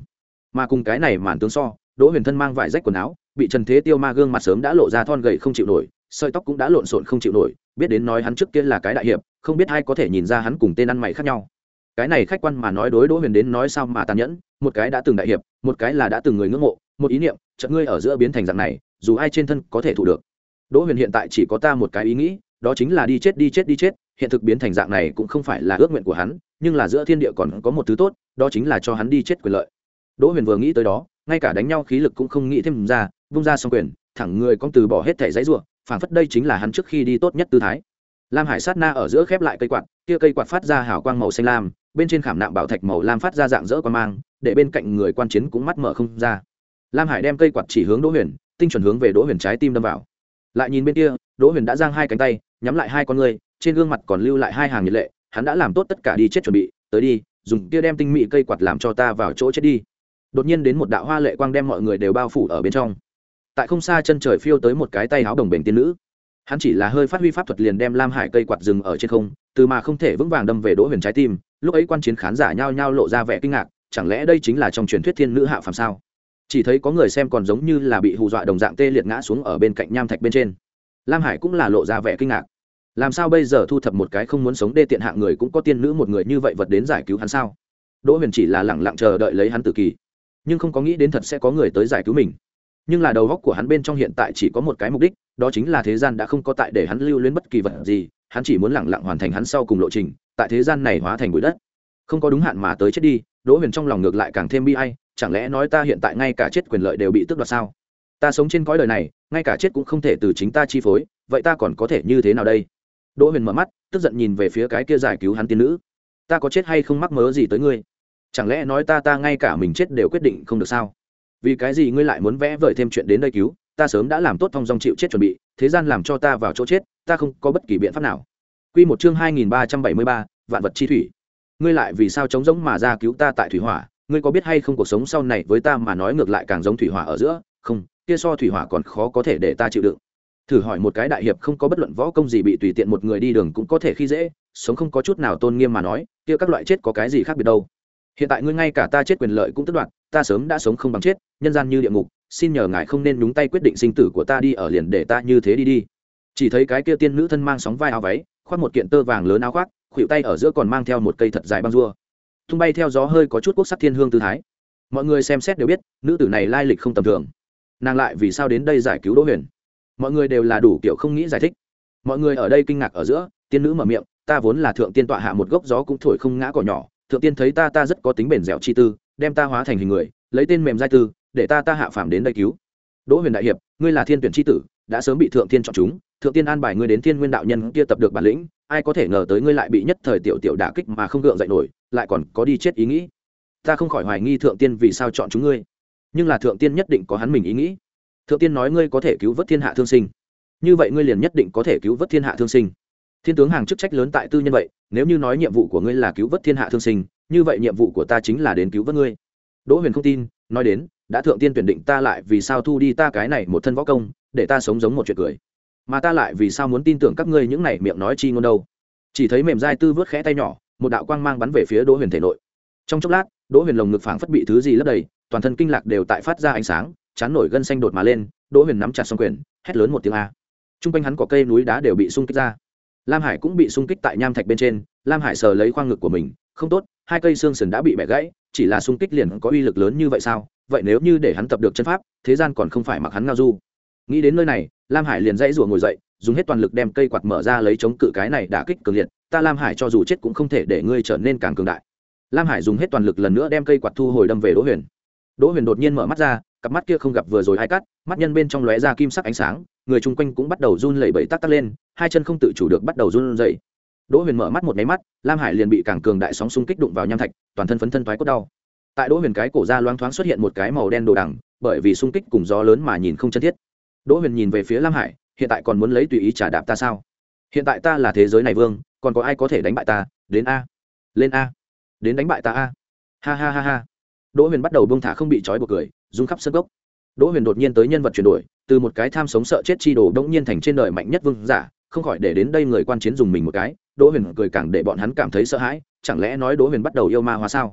mà cùng cái này màn tướng so, Đỗ Huyền thân mang vải rách quần áo, bị Trần Thế Tiêu ma gương mặt sớm đã lộ ra thon gầy không chịu nổi, sợi tóc cũng đã lộn xộn không chịu nổi, biết đến nói hắn trước kia là cái đại hiệp, không biết ai có thể nhìn ra hắn cùng tên ăn mày khác nhau. Cái này khách quan mà nói đối Đỗ Huyền đến nói sao mà tàn nhẫn, một cái đã từng đại hiệp, một cái là đã từng người ngưỡng mộ, một ý niệm, chợt ngươi ở giữa biến thành dạng này, dù ai trên thân có thể thủ được. Đỗ Huyền hiện tại chỉ có ta một cái ý nghĩ, đó chính là đi chết đi chết đi chết, hiện thực biến thành dạng này cũng không phải là ước nguyện của hắn, nhưng là giữa thiên địa còn có một thứ tốt, đó chính là cho hắn đi chết quyền lợi. Đỗ Huyền vừa nghĩ tới đó, ngay cả đánh nhau khí lực cũng không nghĩ thêm ra, vung ra song quyền, thẳng người con từ bỏ hết thể dãy rủa, phảng phất đây chính là hắn trước khi đi tốt nhất tư thái. Lam Hải sát na ở giữa khép lại cây quạt, kia cây quạt phát ra hào quang màu xanh lam, bên trên khảm nạm bảo thạch màu lam phát ra dạng dỡ quang mang, để bên cạnh người quan chiến cũng mắt mở không ra. Lam Hải đem cây quạt chỉ hướng Đỗ Huyền, tinh chuẩn hướng về Đỗ Huyền trái tim đâm vào. Lại nhìn bên kia, Đỗ Huyền đã giang hai cánh tay, nhắm lại hai con ngươi, trên gương mặt còn lưu lại hai hàng nhiệt lệ, hắn đã làm tốt tất cả đi chết chuẩn bị, tới đi, dùng kia đem tinh mỹ cây quạt làm cho ta vào chỗ chết đi. Đột nhiên đến một đạo hoa lệ quang đem mọi người đều bao phủ ở bên trong. Tại không xa chân trời phiêu tới một cái tay áo đồng bền tiên nữ. Hắn chỉ là hơi phát huy pháp thuật liền đem Lam Hải cây quạt dừng ở trên không, từ mà không thể vững vàng đâm về Đỗ Huyền trái tim. Lúc ấy quan chiến khán giả nhao nhao lộ ra vẻ kinh ngạc, chẳng lẽ đây chính là trong truyền thuyết thiên nữ hạ phàm sao? Chỉ thấy có người xem còn giống như là bị hù dọa đồng dạng tê liệt ngã xuống ở bên cạnh nham thạch bên trên. Lam Hải cũng là lộ ra vẻ kinh ngạc. Làm sao bây giờ thu thập một cái không muốn sống đê tiện hạng người cũng có tiên nữ một người như vậy vật đến giải cứu hắn sao? Đỗ Huyền chỉ là lẳng lặng chờ đợi lấy hắn tử kỳ, nhưng không có nghĩ đến thật sẽ có người tới giải cứu mình. Nhưng là đầu óc của hắn bên trong hiện tại chỉ có một cái mục đích, đó chính là thế gian đã không có tại để hắn lưu luyến bất kỳ vật gì, hắn chỉ muốn lẳng lặng hoàn thành hắn sau cùng lộ trình, tại thế gian này hóa thành bụi đất. Không có đúng hạn mà tới chết đi, Đỗ Huyền trong lòng ngược lại càng thêm bi ai, chẳng lẽ nói ta hiện tại ngay cả chết quyền lợi đều bị tước đoạt sao? Ta sống trên cõi đời này, ngay cả chết cũng không thể từ chính ta chi phối, vậy ta còn có thể như thế nào đây? Đỗ Huyền mở mắt, tức giận nhìn về phía cái kia giải cứu hắn tiên nữ. Ta có chết hay không mắc mớ gì tới ngươi? Chẳng lẽ nói ta ta ngay cả mình chết đều quyết định không được sao? Vì cái gì ngươi lại muốn vẽ vời thêm chuyện đến đây cứu? Ta sớm đã làm tốt thong dong chịu chết chuẩn bị, thế gian làm cho ta vào chỗ chết, ta không có bất kỳ biện pháp nào. Quy một chương hai nghìn ba trăm bảy mươi ba, vạn vật chi thủy. Ngươi lại vì sao chống giống mà ra cứu ta tại thủy hỏa? Ngươi có biết hay không cuộc sống sau này với ta mà nói ngược lại càng giống thủy hỏa ở giữa, không, kia so thủy hỏa còn khó có thể để ta chịu đựng. Thử hỏi một cái đại hiệp không có bất luận võ công gì bị tùy tiện một người đi đường cũng có thể khi dễ, sống không có chút nào tôn nghiêm mà nói, kia các loại chết có cái gì khác biệt đâu. Hiện tại ngươi ngay cả ta chết quyền lợi cũng tước đoạt, ta sớm đã sống không bằng chết, nhân gian như địa ngục, xin nhờ ngài không nên nhúng tay quyết định sinh tử của ta đi ở liền để ta như thế đi đi. Chỉ thấy cái kia tiên nữ thân mang sóng vai áo váy, khoác một kiện tơ vàng lớn áo khoác, khuỷu tay ở giữa còn mang theo một cây thật dài băng rua, tung bay theo gió hơi có chút quốc sắc thiên hương tư thái. Mọi người xem xét đều biết, nữ tử này lai lịch không tầm thường. Nàng lại vì sao đến đây giải cứu Đỗ Huyền? Mọi người đều là đủ kiểu không nghĩ giải thích. Mọi người ở đây kinh ngạc ở giữa, tiên nữ mở miệng, ta vốn là thượng tiên tọa hạ một gốc gió cũng thổi không ngã cỏ nhỏ, thượng tiên thấy ta ta rất có tính bền dẻo chi tư, đem ta hóa thành hình người, lấy tên mềm giai tư, để ta ta hạ phàm đến đây cứu. Đỗ Huyền đại hiệp, ngươi là thiên tuyển chi tử, đã sớm bị thượng tiên chọn chúng, thượng tiên an bài ngươi đến thiên nguyên đạo nhân kia tập được bản lĩnh, ai có thể ngờ tới ngươi lại bị nhất thời tiểu tiểu đả kích mà không gượng dậy nổi, lại còn có đi chết ý nghĩ. Ta không khỏi hoài nghi thượng tiên vì sao chọn chúng ngươi, nhưng là thượng tiên nhất định có hắn mình ý nghĩ. Thượng tiên nói ngươi có thể cứu vớt thiên hạ thương sinh, như vậy ngươi liền nhất định có thể cứu vớt thiên hạ thương sinh. Thiên tướng hàng chức trách lớn tại tư nhân vậy, nếu như nói nhiệm vụ của ngươi là cứu vớt thiên hạ thương sinh, như vậy nhiệm vụ của ta chính là đến cứu vớt ngươi. Đỗ Huyền không tin, nói đến, đã thượng tiên tuyển định ta lại vì sao thu đi ta cái này một thân võ công, để ta sống giống một chuyện cười, mà ta lại vì sao muốn tin tưởng các ngươi những này miệng nói chi ngôn đâu? Chỉ thấy mềm dai tư vớt khẽ tay nhỏ, một đạo quang mang bắn về phía Đỗ Huyền thể nội. Trong chốc lát, Đỗ Huyền lồng ngực phảng phất bị thứ gì lấp đầy, toàn thân kinh lạc đều tại phát ra ánh sáng, chán nổi gân xanh đột mà lên. Đỗ Huyền nắm chặt song quyền, hét lớn một tiếng a. Trung quanh hắn có cây núi đá đều bị xung kích ra. Lam Hải cũng bị xung kích tại nham thạch bên trên. Lam Hải sờ lấy khoang ngực của mình, không tốt, hai cây xương sườn đã bị bẻ gãy, chỉ là xung kích liền có uy lực lớn như vậy sao? Vậy nếu như để hắn tập được chân pháp, thế gian còn không phải mặc hắn ngao du. Nghĩ đến nơi này, Lam Hải liền dãy rủa ngồi dậy, dùng hết toàn lực đem cây quạt mở ra lấy chống cự cái này đả kích cường liệt. Ta Lam Hải cho dù chết cũng không thể để ngươi trở nên càng cường đại. Lam Hải dùng hết toàn lực lần nữa đem cây quạt thu hồi đâm về Đỗ Huyền. Đỗ Huyền đột nhiên mở mắt ra, cặp mắt kia không gặp vừa rồi ai cắt, mắt nhân bên trong lóe ra kim sắc ánh sáng, người chung quanh cũng bắt đầu run lẩy bẩy tắc tắc lên, hai chân không tự chủ được bắt đầu run rẩy. Đỗ Huyền mở mắt một cái mắt, Lam Hải liền bị càng cường đại sóng xung kích đụng vào nham thạch, toàn thân phấn thân toái cốt đau. Tại Đỗ Huyền cái cổ ra loáng thoáng xuất hiện một cái màu đen đồ đằng, bởi vì xung kích cùng gió lớn mà nhìn không chân thiết. Đỗ Huyền nhìn về phía Lam Hải, hiện tại còn muốn lấy tùy ý trả đạp ta sao? Hiện tại ta là thế giới này vương, còn có ai có thể đánh bại ta? Đến a, lên a, đến đánh bại ta a. Ha ha ha ha. Đỗ Huyền bắt đầu buông thả không bị trói buộc cười, rung khắp sân gốc. Đỗ Huyền đột nhiên tới nhân vật chuyển đổi, từ một cái tham sống sợ chết chi đồ đống nhiên thành trên đời mạnh nhất vương giả, không khỏi để đến đây người quan chiến dùng mình một cái. Đỗ Huyền cười càng để bọn hắn cảm thấy sợ hãi, chẳng lẽ nói Đỗ Huyền bắt đầu yêu ma hóa sao?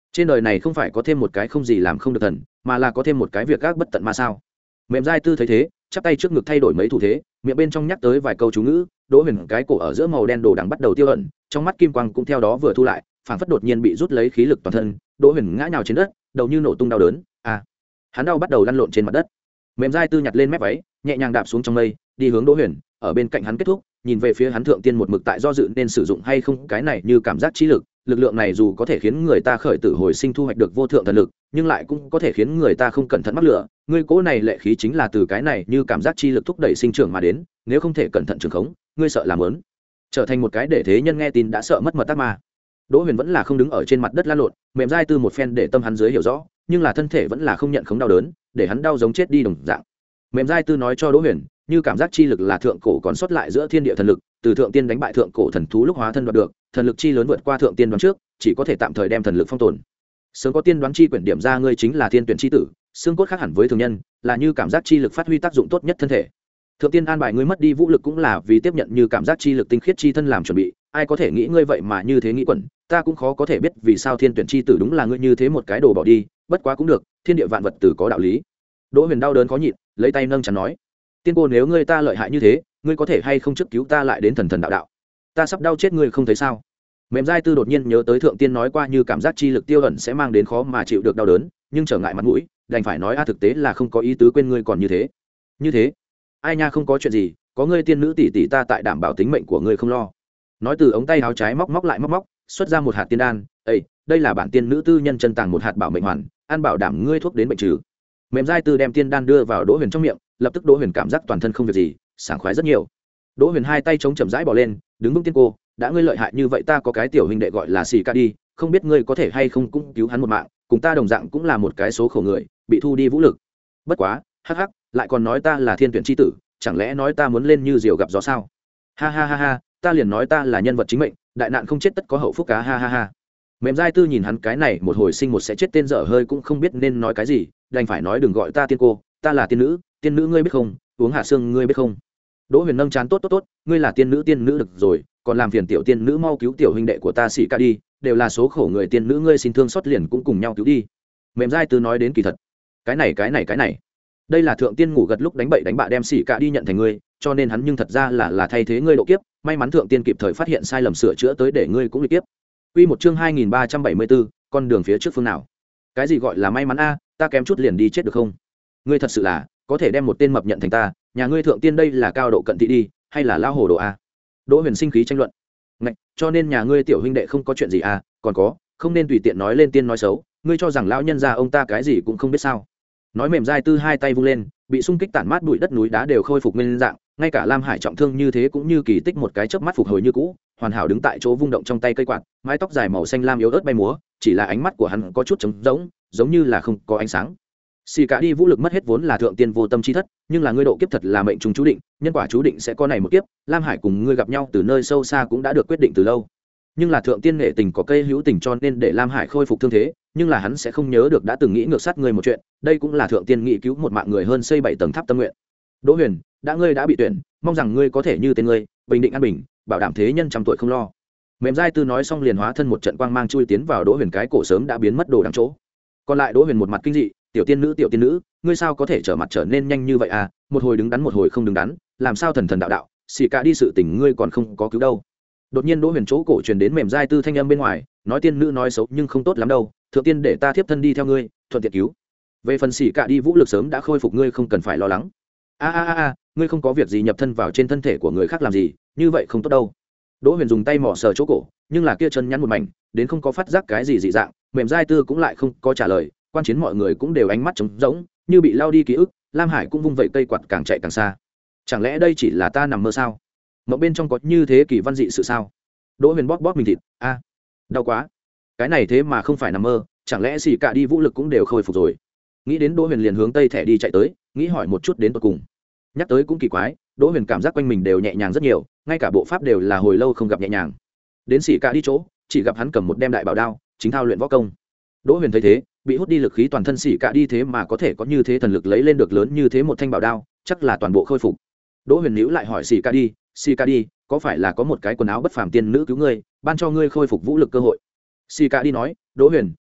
trên đời này không phải có thêm một cái không gì làm không được thần, mà là có thêm một cái việc gác bất tận mà sao. Mềm dai tư thấy thế, chắp tay trước ngực thay đổi mấy thủ thế, miệng bên trong nhắc tới vài câu chú ngữ. Đỗ Huyền cái cổ ở giữa màu đen đồ đằng bắt đầu tiêu ẩn, trong mắt kim quang cũng theo đó vừa thu lại, phảng phất đột nhiên bị rút lấy khí lực toàn thân. Đỗ Huyền ngã nhào trên đất, đầu như nổ tung đau đớn. À, hắn đau bắt đầu lăn lộn trên mặt đất. Mềm dai tư nhặt lên mép váy, nhẹ nhàng đạp xuống trong mây, đi hướng Đỗ Huyền, ở bên cạnh hắn kết thúc, nhìn về phía hắn thượng tiên một mực tại do dự nên sử dụng hay không cái này như cảm giác trí lực. Lực lượng này dù có thể khiến người ta khởi tử hồi sinh thu hoạch được vô thượng thần lực, nhưng lại cũng có thể khiến người ta không cẩn thận mắc lửa. Ngươi cố này lệ khí chính là từ cái này như cảm giác chi lực thúc đẩy sinh trưởng mà đến, nếu không thể cẩn thận trường khống, ngươi sợ làm lớn trở thành một cái để thế nhân nghe tin đã sợ mất mật tác ma. Đỗ Huyền vẫn là không đứng ở trên mặt đất lăn lộn, mềm dai tư một phen để tâm hắn dưới hiểu rõ, nhưng là thân thể vẫn là không nhận khống đau đớn, để hắn đau giống chết đi đồng dạng. Mềm dai tư nói cho Đỗ Huyền, như cảm giác chi lực là thượng cổ còn sót lại giữa thiên địa thần lực, từ thượng tiên đánh bại thượng cổ thần thú lúc hóa thân đoạt được, thần lực chi lớn vượt qua thượng tiên đoán trước, chỉ có thể tạm thời đem thần lực phong tồn. Sớm có tiên đoán chi quyển điểm ra ngươi chính là thiên tuyển chi tử, xương cốt khác hẳn với thường nhân, là như cảm giác chi lực phát huy tác dụng tốt nhất thân thể. Thượng tiên an bài ngươi mất đi vũ lực cũng là vì tiếp nhận như cảm giác chi lực tinh khiết chi thân làm chuẩn bị, ai có thể nghĩ ngươi vậy mà như thế nghĩ quẩn, ta cũng khó có thể biết vì sao thiên tuyển chi tử đúng là ngươi như thế một cái đồ bỏ đi, bất quá cũng được, thiên địa vạn vật tử có đạo lý. Đỗ Huyền đau đớn khó nhịn, lấy tay nâng chắn nói, tiên cô nếu ngươi ta lợi hại như thế, ngươi có thể hay không trước cứu ta lại đến thần thần đạo đạo, ta sắp đau chết ngươi không thấy sao. Mềm dai tư đột nhiên nhớ tới thượng tiên nói qua như cảm giác chi lực tiêu ẩn sẽ mang đến khó mà chịu được đau đớn, nhưng trở ngại mặt mũi, đành phải nói a thực tế là không có ý tứ quên ngươi còn như thế. Như thế? Ai nha, không có chuyện gì, có ngươi tiên nữ tỷ tỷ ta tại đảm bảo tính mệnh của ngươi không lo. Nói từ ống tay áo trái móc móc lại móc móc, xuất ra một hạt tiên đan, "Ê, đây là bản tiên nữ tư nhân chân tàng một hạt bảo mệnh hoàn, ăn bảo đảm ngươi thuốc đến bệnh trừ." Mềm dai tư đem tiên đan đưa vào Đỗ Huyền trong miệng, lập tức Đỗ Huyền cảm giác toàn thân không việc gì, sảng khoái rất nhiều. Đỗ Huyền hai tay chống chậm rãi bỏ lên, đứng vững tiên cô, đã ngươi lợi hại như vậy ta có cái tiểu huynh đệ gọi là Xì Ca đi, không biết ngươi có thể hay không cũng cứu hắn một mạng, cùng ta đồng dạng cũng là một cái số khổ người, bị thu đi vũ lực. Bất quá, hắc hắc, lại còn nói ta là thiên tuyển chi tử, chẳng lẽ nói ta muốn lên như diều gặp gió sao? Ha ha ha ha, ta liền nói ta là nhân vật chính mệnh, đại nạn không chết tất có hậu phúc cá ha ha ha. Mềm dai tư nhìn hắn cái này một hồi sinh một sẽ chết tên dở hơi cũng không biết nên nói cái gì, đành phải nói đừng gọi ta tiên cô, ta là tiên nữ, tiên nữ ngươi biết không, uống hạ xương ngươi biết không. Đỗ Huyền nâng chán, tốt tốt tốt, ngươi là tiên nữ tiên nữ được rồi, còn làm phiền tiểu tiên nữ mau cứu tiểu huynh đệ của ta Xì Ca đi, đều là số khổ người tiên nữ ngươi xin thương xót liền cũng cùng nhau cứu đi. Mềm dai tư nói đến kỳ thật, cái này cái này cái này, đây là thượng tiên ngủ gật lúc đánh bậy đánh bạ đem Xì Ca đi nhận thành ngươi, cho nên hắn nhưng thật ra là là thay thế ngươi độ kiếp, may mắn thượng tiên kịp thời phát hiện sai lầm sửa chữa tới để ngươi cũng bị kiếp. Quy một chương hai nghìn ba trăm bảy mươi bốn, con đường phía trước phương nào? Cái gì gọi là may mắn a, ta kém chút liền đi chết được không? Ngươi thật sự là có thể đem một tên mập nhận thành ta, nhà ngươi thượng tiên đây là cao độ cận thị đi, hay là lao hồ đồ a? Đỗ Huyền sinh khí tranh luận. Ngạch, cho nên nhà ngươi tiểu huynh đệ không có chuyện gì à, còn có, không nên tùy tiện nói lên tiên nói xấu, ngươi cho rằng lão nhân gia ông ta cái gì cũng không biết sao? Nói mềm dai tư hai tay vung lên, bị xung kích tản mát bụi đất núi đá đều khôi phục nguyên dạng, ngay cả Lam Hải trọng thương như thế cũng như kỳ tích một cái chớp mắt phục hồi như cũ, hoàn hảo đứng tại chỗ vung động trong tay cây quạt, mái tóc dài màu xanh lam yếu ớt bay múa, chỉ là ánh mắt của hắn có chút trống rỗng, giống như là không có ánh sáng. Xì Cả đi vũ lực mất hết vốn là thượng tiên vô tâm chi thất, nhưng là ngươi độ kiếp thật là mệnh trùng chú định, nhân quả chú định sẽ có này một kiếp, Lam Hải cùng ngươi gặp nhau từ nơi sâu xa cũng đã được quyết định từ lâu. Nhưng là thượng tiên nghệ tình có cây hữu tình cho nên để Lam Hải khôi phục thương thế, nhưng là hắn sẽ không nhớ được đã từng nghĩ ngược sát ngươi một chuyện, đây cũng là thượng tiên nghĩ cứu một mạng người hơn xây bảy tầng tháp tâm nguyện. Đỗ Huyền, đã ngươi đã bị tuyển, mong rằng ngươi có thể như tên ngươi, bình định an bình, bảo đảm thế nhân trăm tuổi không lo. Mềm dai tư nói xong liền hóa thân một trận quang mang chui tiến vào Đỗ Huyền cái cổ sớm đã biến mất đồ đằng chỗ. Còn lại Đỗ Huyền một mặt kinh dị, tiểu tiên nữ tiểu tiên nữ, ngươi sao có thể trở mặt trở nên nhanh như vậy à, một hồi đứng đắn một hồi không đứng đắn, làm sao thần thần đạo đạo, Xì Cả đi sự tình ngươi còn không có cứu đâu. Đột nhiên Đỗ Huyền chỗ cổ truyền đến mềm dai tư thanh âm bên ngoài, nói tiên nữ nói xấu nhưng không tốt lắm đâu, thượng tiên để ta thiếp thân đi theo ngươi, thuận tiện cứu. Về phần Xì Cả đi vũ lực sớm đã khôi phục ngươi không cần phải lo lắng. A a a a, ngươi không có việc gì nhập thân vào trên thân thể của người khác làm gì, như vậy không tốt đâu. Đỗ Huyền dùng tay mỏ sờ chỗ cổ, nhưng là kia chân nhắn một mảnh, đến không có phát giác cái gì dị dạng, mềm dai tư cũng lại không có trả lời, quan chiến mọi người cũng đều ánh mắt trống rỗng, như bị lao đi ký ức. Lam Hải cũng vung vẩy cây quạt càng chạy càng xa. Chẳng lẽ đây chỉ là ta nằm mơ sao? Mộng bên trong có như thế kỳ văn dị sự sao? Đỗ Huyền bóp bóp mình thịt, a, đau quá. Cái này thế mà không phải nằm mơ, chẳng lẽ Xì Cả đi vũ lực cũng đều khôi phục rồi? Nghĩ đến Đỗ Huyền liền hướng tây thẻ đi chạy tới, nghĩ hỏi một chút đến tận cùng. Nhắc tới cũng kỳ quái, Đỗ Huyền cảm giác quanh mình đều nhẹ nhàng rất nhiều, ngay cả bộ pháp đều là hồi lâu không gặp nhẹ nhàng. Đến Xì Cả đi chỗ, chỉ gặp hắn cầm một đem đại bảo đao, chính thao luyện võ công. Đỗ Huyền thấy thế, bị hút đi lực khí toàn thân Xì Cả đi thế mà có thể có như thế thần lực lấy lên được lớn như thế một thanh bảo đao, chắc là toàn bộ khôi phục. Đỗ Huyền nhíu lại hỏi Xì Cả đi, Xì Cả đi, có phải là có một cái quần áo bất phàm tiên nữ cứu ngươi, ban cho ngươi khôi phục vũ lực cơ hội? Xì Cả đi nói, Đỗ Huyền,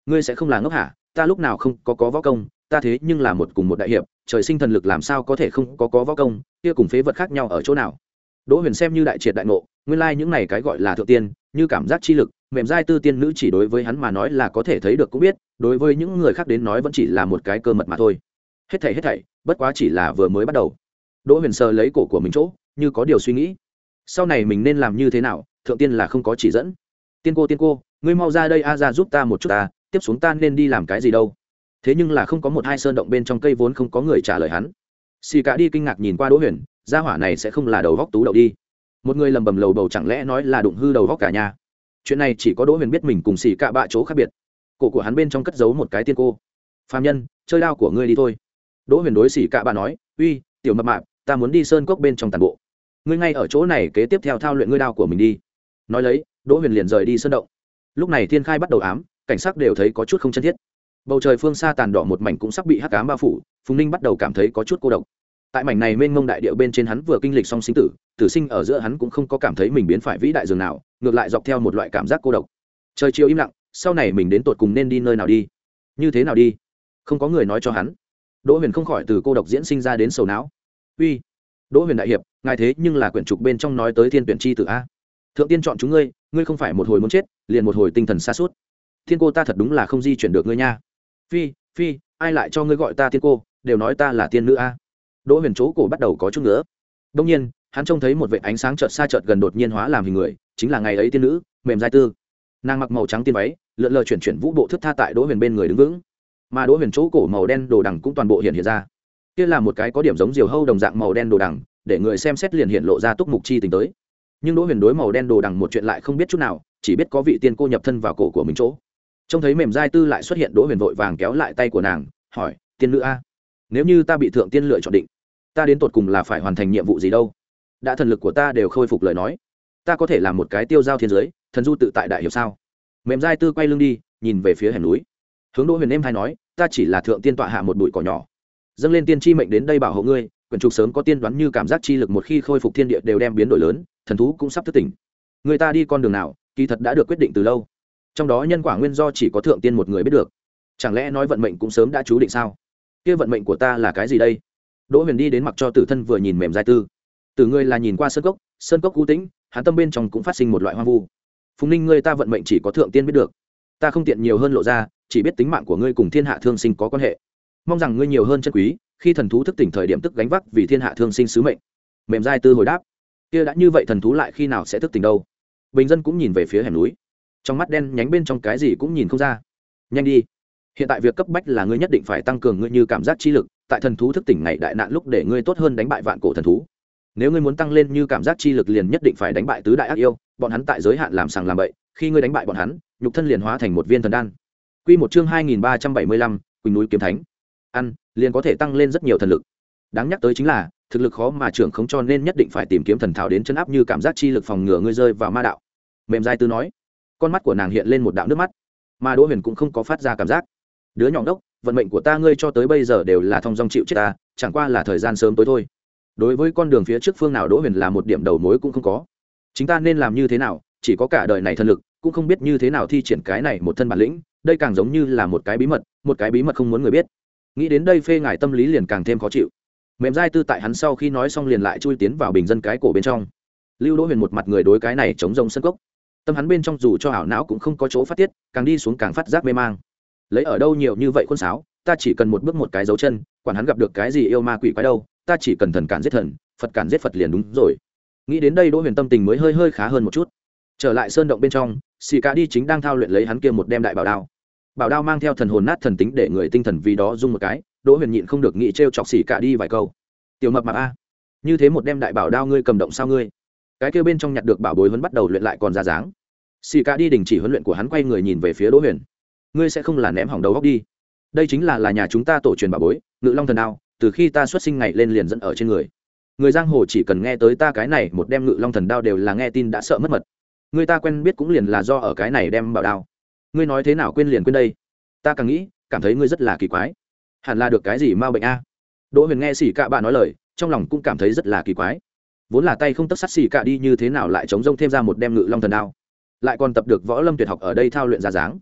ngươi sẽ không là ngốc hả? Ta lúc nào không có có võ công, ta thế nhưng là một cùng một đại hiệp, trời sinh thần lực làm sao có thể không có có võ công, kia cùng phế vật khác nhau ở chỗ nào? Đỗ Huyền xem như đại triệt đại ngộ, nguyên lai những này cái gọi là thượng tiên, như cảm giác chi lực, mềm dai tư tiên nữ chỉ đối với hắn mà nói là có thể thấy được cũng biết, đối với những người khác đến nói vẫn chỉ là một cái cơ mật mà thôi. Hết thảy hết thảy, bất quá chỉ là vừa mới bắt đầu. Đỗ Huyền sờ lấy cổ của mình chỗ, như có điều suy nghĩ. Sau này mình nên làm như thế nào, thượng tiên là không có chỉ dẫn. Tiên cô tiên cô, ngươi mau ra đây a ra giúp ta một chút ta, tiếp xuống ta nên đi làm cái gì đâu? Thế nhưng là không có một hai sơn động bên trong cây vốn không có người trả lời hắn. Xì Cả đi kinh ngạc nhìn qua Đỗ Huyền, gia hỏa này sẽ không là đầu góc tú đậu đi. Một người lầm bầm lầu bầu chẳng lẽ nói là đụng hư đầu góc cả nhà. Chuyện này chỉ có Đỗ Huyền biết mình cùng Xì Cả bạ chỗ khác biệt. Cổ của hắn bên trong cất giấu một cái tiên cô. Phàm nhân, chơi đao của ngươi đi thôi. Đỗ Huyền đối Xì Cả bạ nói, uy, tiểu mập mạp, ta muốn đi sơn cốc bên trong tàn bộ. Ngươi ngay ở chỗ này kế tiếp theo thao luyện ngươi đao của mình đi. Nói lấy, Đỗ Huyền liền rời đi sơn động. Lúc này thiên khai bắt đầu ám, cảnh sắc đều thấy có chút không chân thiết. Bầu trời phương xa tàn đỏ một mảnh cũng sắp bị hắc ám bao phủ, Phùng Ninh bắt đầu cảm thấy có chút cô độc. Tại mảnh này mênh mông đại địa bên trên hắn vừa kinh lịch xong sinh tử, tử sinh ở giữa hắn cũng không có cảm thấy mình biến phải vĩ đại dường nào, ngược lại dọc theo một loại cảm giác cô độc. Trời chiều im lặng, sau này mình đến tột cùng nên đi nơi nào đi, như thế nào đi, không có người nói cho hắn. Đỗ Huyền không khỏi từ cô độc diễn sinh ra đến sầu não. Uy, Đỗ Huyền đại hiệp, ngài thế nhưng là quyển trục bên trong nói tới thiên tuyển chi tử a. Thượng tiên chọn chúng ngươi, ngươi không phải một hồi muốn chết, liền một hồi tinh thần sa sút. Thiên cô ta thật đúng là không di chuyển được ngươi nha. Phi, phi, ai lại cho ngươi gọi ta tiên cô, đều nói ta là tiên nữ a. Đỗ Huyền chỗ cổ bắt đầu có chút nữa. Đương nhiên, hắn trông thấy một vệt ánh sáng chợt xa chợt gần đột nhiên hóa làm hình người, chính là ngày ấy tiên nữ, mềm dai tư. Nàng mặc màu trắng tiên váy, lượn lờ chuyển chuyển vũ bộ thức tha tại Đỗ Huyền bên người đứng vững. Mà Đỗ Huyền chỗ cổ màu đen đồ đằng cũng toàn bộ hiện hiện ra. Kia là một cái có điểm giống diều hâu đồng dạng màu đen đồ đằng, để người xem xét liền hiện lộ ra túc mục chi tình tới. Nhưng Đỗ Huyền đối màu đen đồ đằng một chuyện lại không biết chút nào, chỉ biết có vị tiên cô nhập thân vào cổ của mình chỗ. Trông thấy mềm dai tư lại xuất hiện, Đỗ Huyền vội vàng kéo lại tay của nàng, hỏi, tiên nữ a, nếu như ta bị thượng tiên lựa chọn định, ta đến tột cùng là phải hoàn thành nhiệm vụ gì đâu? Đã thần lực của ta đều khôi phục lời nói, ta có thể làm một cái tiêu giao thiên giới, thần du tự tại đại hiểu sao? Mềm dai tư quay lưng đi, nhìn về phía hẻm núi, hướng Đỗ Huyền êm hay nói, ta chỉ là thượng tiên tọa hạ một bụi cỏ nhỏ, dâng lên tiên chi mệnh đến đây bảo hộ ngươi. Quyển trục sớm có tiên đoán, như cảm giác chi lực một khi khôi phục thiên địa đều đem biến đổi lớn, thần thú cũng sắp thức tỉnh. Người ta đi con đường nào, kỳ thật đã được quyết định từ lâu, trong đó nhân quả nguyên do chỉ có thượng tiên một người biết được. Chẳng lẽ nói vận mệnh cũng sớm đã chú định sao? Kia vận mệnh của ta là cái gì đây? Đỗ Huyền đi đến mặc cho Tử Thân vừa nhìn mềm dai tư. Từ ngươi là nhìn qua sơn cốc, sơn cốc u tĩnh, hắn tâm bên trong cũng phát sinh một loại hoang vu. Phùng Ninh, ngươi ta vận mệnh chỉ có thượng tiên biết được, ta không tiện nhiều hơn lộ ra, chỉ biết tính mạng của ngươi cùng thiên hạ thương sinh có quan hệ. Mong rằng ngươi nhiều hơn chân quý, khi thần thú thức tỉnh thời điểm tức gánh vác vì thiên hạ thương sinh sứ mệnh. Mềm dai tư hồi đáp, kia đã như vậy thần thú lại khi nào sẽ thức tỉnh đâu? Bình dân cũng nhìn về phía hẻm núi, trong mắt đen nhánh bên trong cái gì cũng nhìn không ra. Nhanh đi, hiện tại việc cấp bách là ngươi nhất định phải tăng cường ngươi như cảm giác chi lực, tại thần thú thức tỉnh ngày đại nạn lúc để ngươi tốt hơn đánh bại vạn cổ thần thú. Nếu ngươi muốn tăng lên như cảm giác chi lực liền nhất định phải đánh bại tứ đại ác yêu, bọn hắn tại giới hạn làm sàng làm bậy, khi ngươi đánh bại bọn hắn, nhục thân liền hóa thành một viên thần đan. Quy một chương hai nghìn ba trăm bảy mươi lăm, Quỳnh núi kiếm thánh. Ăn, liền có thể tăng lên rất nhiều thần lực. Đáng nhắc tới chính là, thực lực khó mà trưởng không, cho nên nhất định phải tìm kiếm thần thảo đến chấn áp như cảm giác chi lực, phòng ngừa ngươi rơi vào ma đạo. Mềm dai tư nói. Con mắt của nàng hiện lên một đạo nước mắt, mà Đỗ Huyền cũng không có phát ra cảm giác. Đứa nhỏ đốc, vận mệnh của ta ngươi cho tới bây giờ đều là thong dong chịu chết ta, chẳng qua là thời gian sớm tối thôi. Đối với con đường phía trước phương nào Đỗ Huyền là một điểm đầu mối cũng không có. Chính ta nên làm như thế nào, chỉ có cả đời này thần lực, cũng không biết như thế nào thi triển cái này một thân bản lĩnh, đây càng giống như là một cái bí mật, một cái bí mật không muốn người biết. Nghĩ đến đây phê ngải tâm lý liền càng thêm khó chịu. Mềm dai tư tại hắn sau khi nói xong liền lại chui tiến vào bình dân cái cổ bên trong. Lưu Đỗ Huyền một mặt người đối cái này chống rông sân cốc, tâm hắn bên trong dù cho ảo não cũng không có chỗ phát tiết, càng đi xuống càng phát giác mê mang. Lấy ở đâu nhiều như vậy khuôn sáo, ta chỉ cần một bước một cái dấu chân, quản hắn gặp được cái gì yêu ma quỷ quái đâu, ta chỉ cần thần cản giết thần, Phật cản giết Phật liền đúng rồi. Nghĩ đến đây Đỗ Huyền tâm tình mới hơi hơi khá hơn một chút. Trở lại sơn động bên trong, Xì Cả đi chính đang thao luyện lấy hắn kia một đem đại bảo đao. Bảo đao mang theo thần hồn nát thần tính để người tinh thần vì đó rung một cái. Đỗ Huyền nhịn không được nghĩ trêu chọc Xì Cả đi vài câu. Tiểu mập mạp a, như thế một đem đại bảo đao ngươi cầm động sao ngươi? Cái kia bên trong nhặt được bảo bối vẫn bắt đầu luyện lại còn ra dáng. Xì Cả đi đình chỉ huấn luyện của hắn, quay người nhìn về phía Đỗ Huyền. Ngươi sẽ không là ném hỏng đầu óc đi? Đây chính là là nhà chúng ta tổ truyền bảo bối, Ngự Long thần đao, từ khi ta xuất sinh ngày lên liền dẫn ở trên người. Người giang hồ chỉ cần nghe tới ta cái này một đem Ngự Long thần đao đều là nghe tin đã sợ mất mật. Người ta quen biết cũng liền là do ở cái này đem bảo đao. Ngươi nói thế nào quên liền quên đây? Ta càng nghĩ, cảm thấy ngươi rất là kỳ quái. Hẳn là được cái gì ma bệnh a? Đỗ Huyền nghe Xì Cả bạn nói lời, trong lòng cũng cảm thấy rất là kỳ quái. Vốn là tay không tấc sắt Xì Cả đi như thế nào lại chống rông thêm ra một đem Ngự Long thần đao, lại còn tập được võ lâm tuyệt học ở đây thao luyện ra dáng.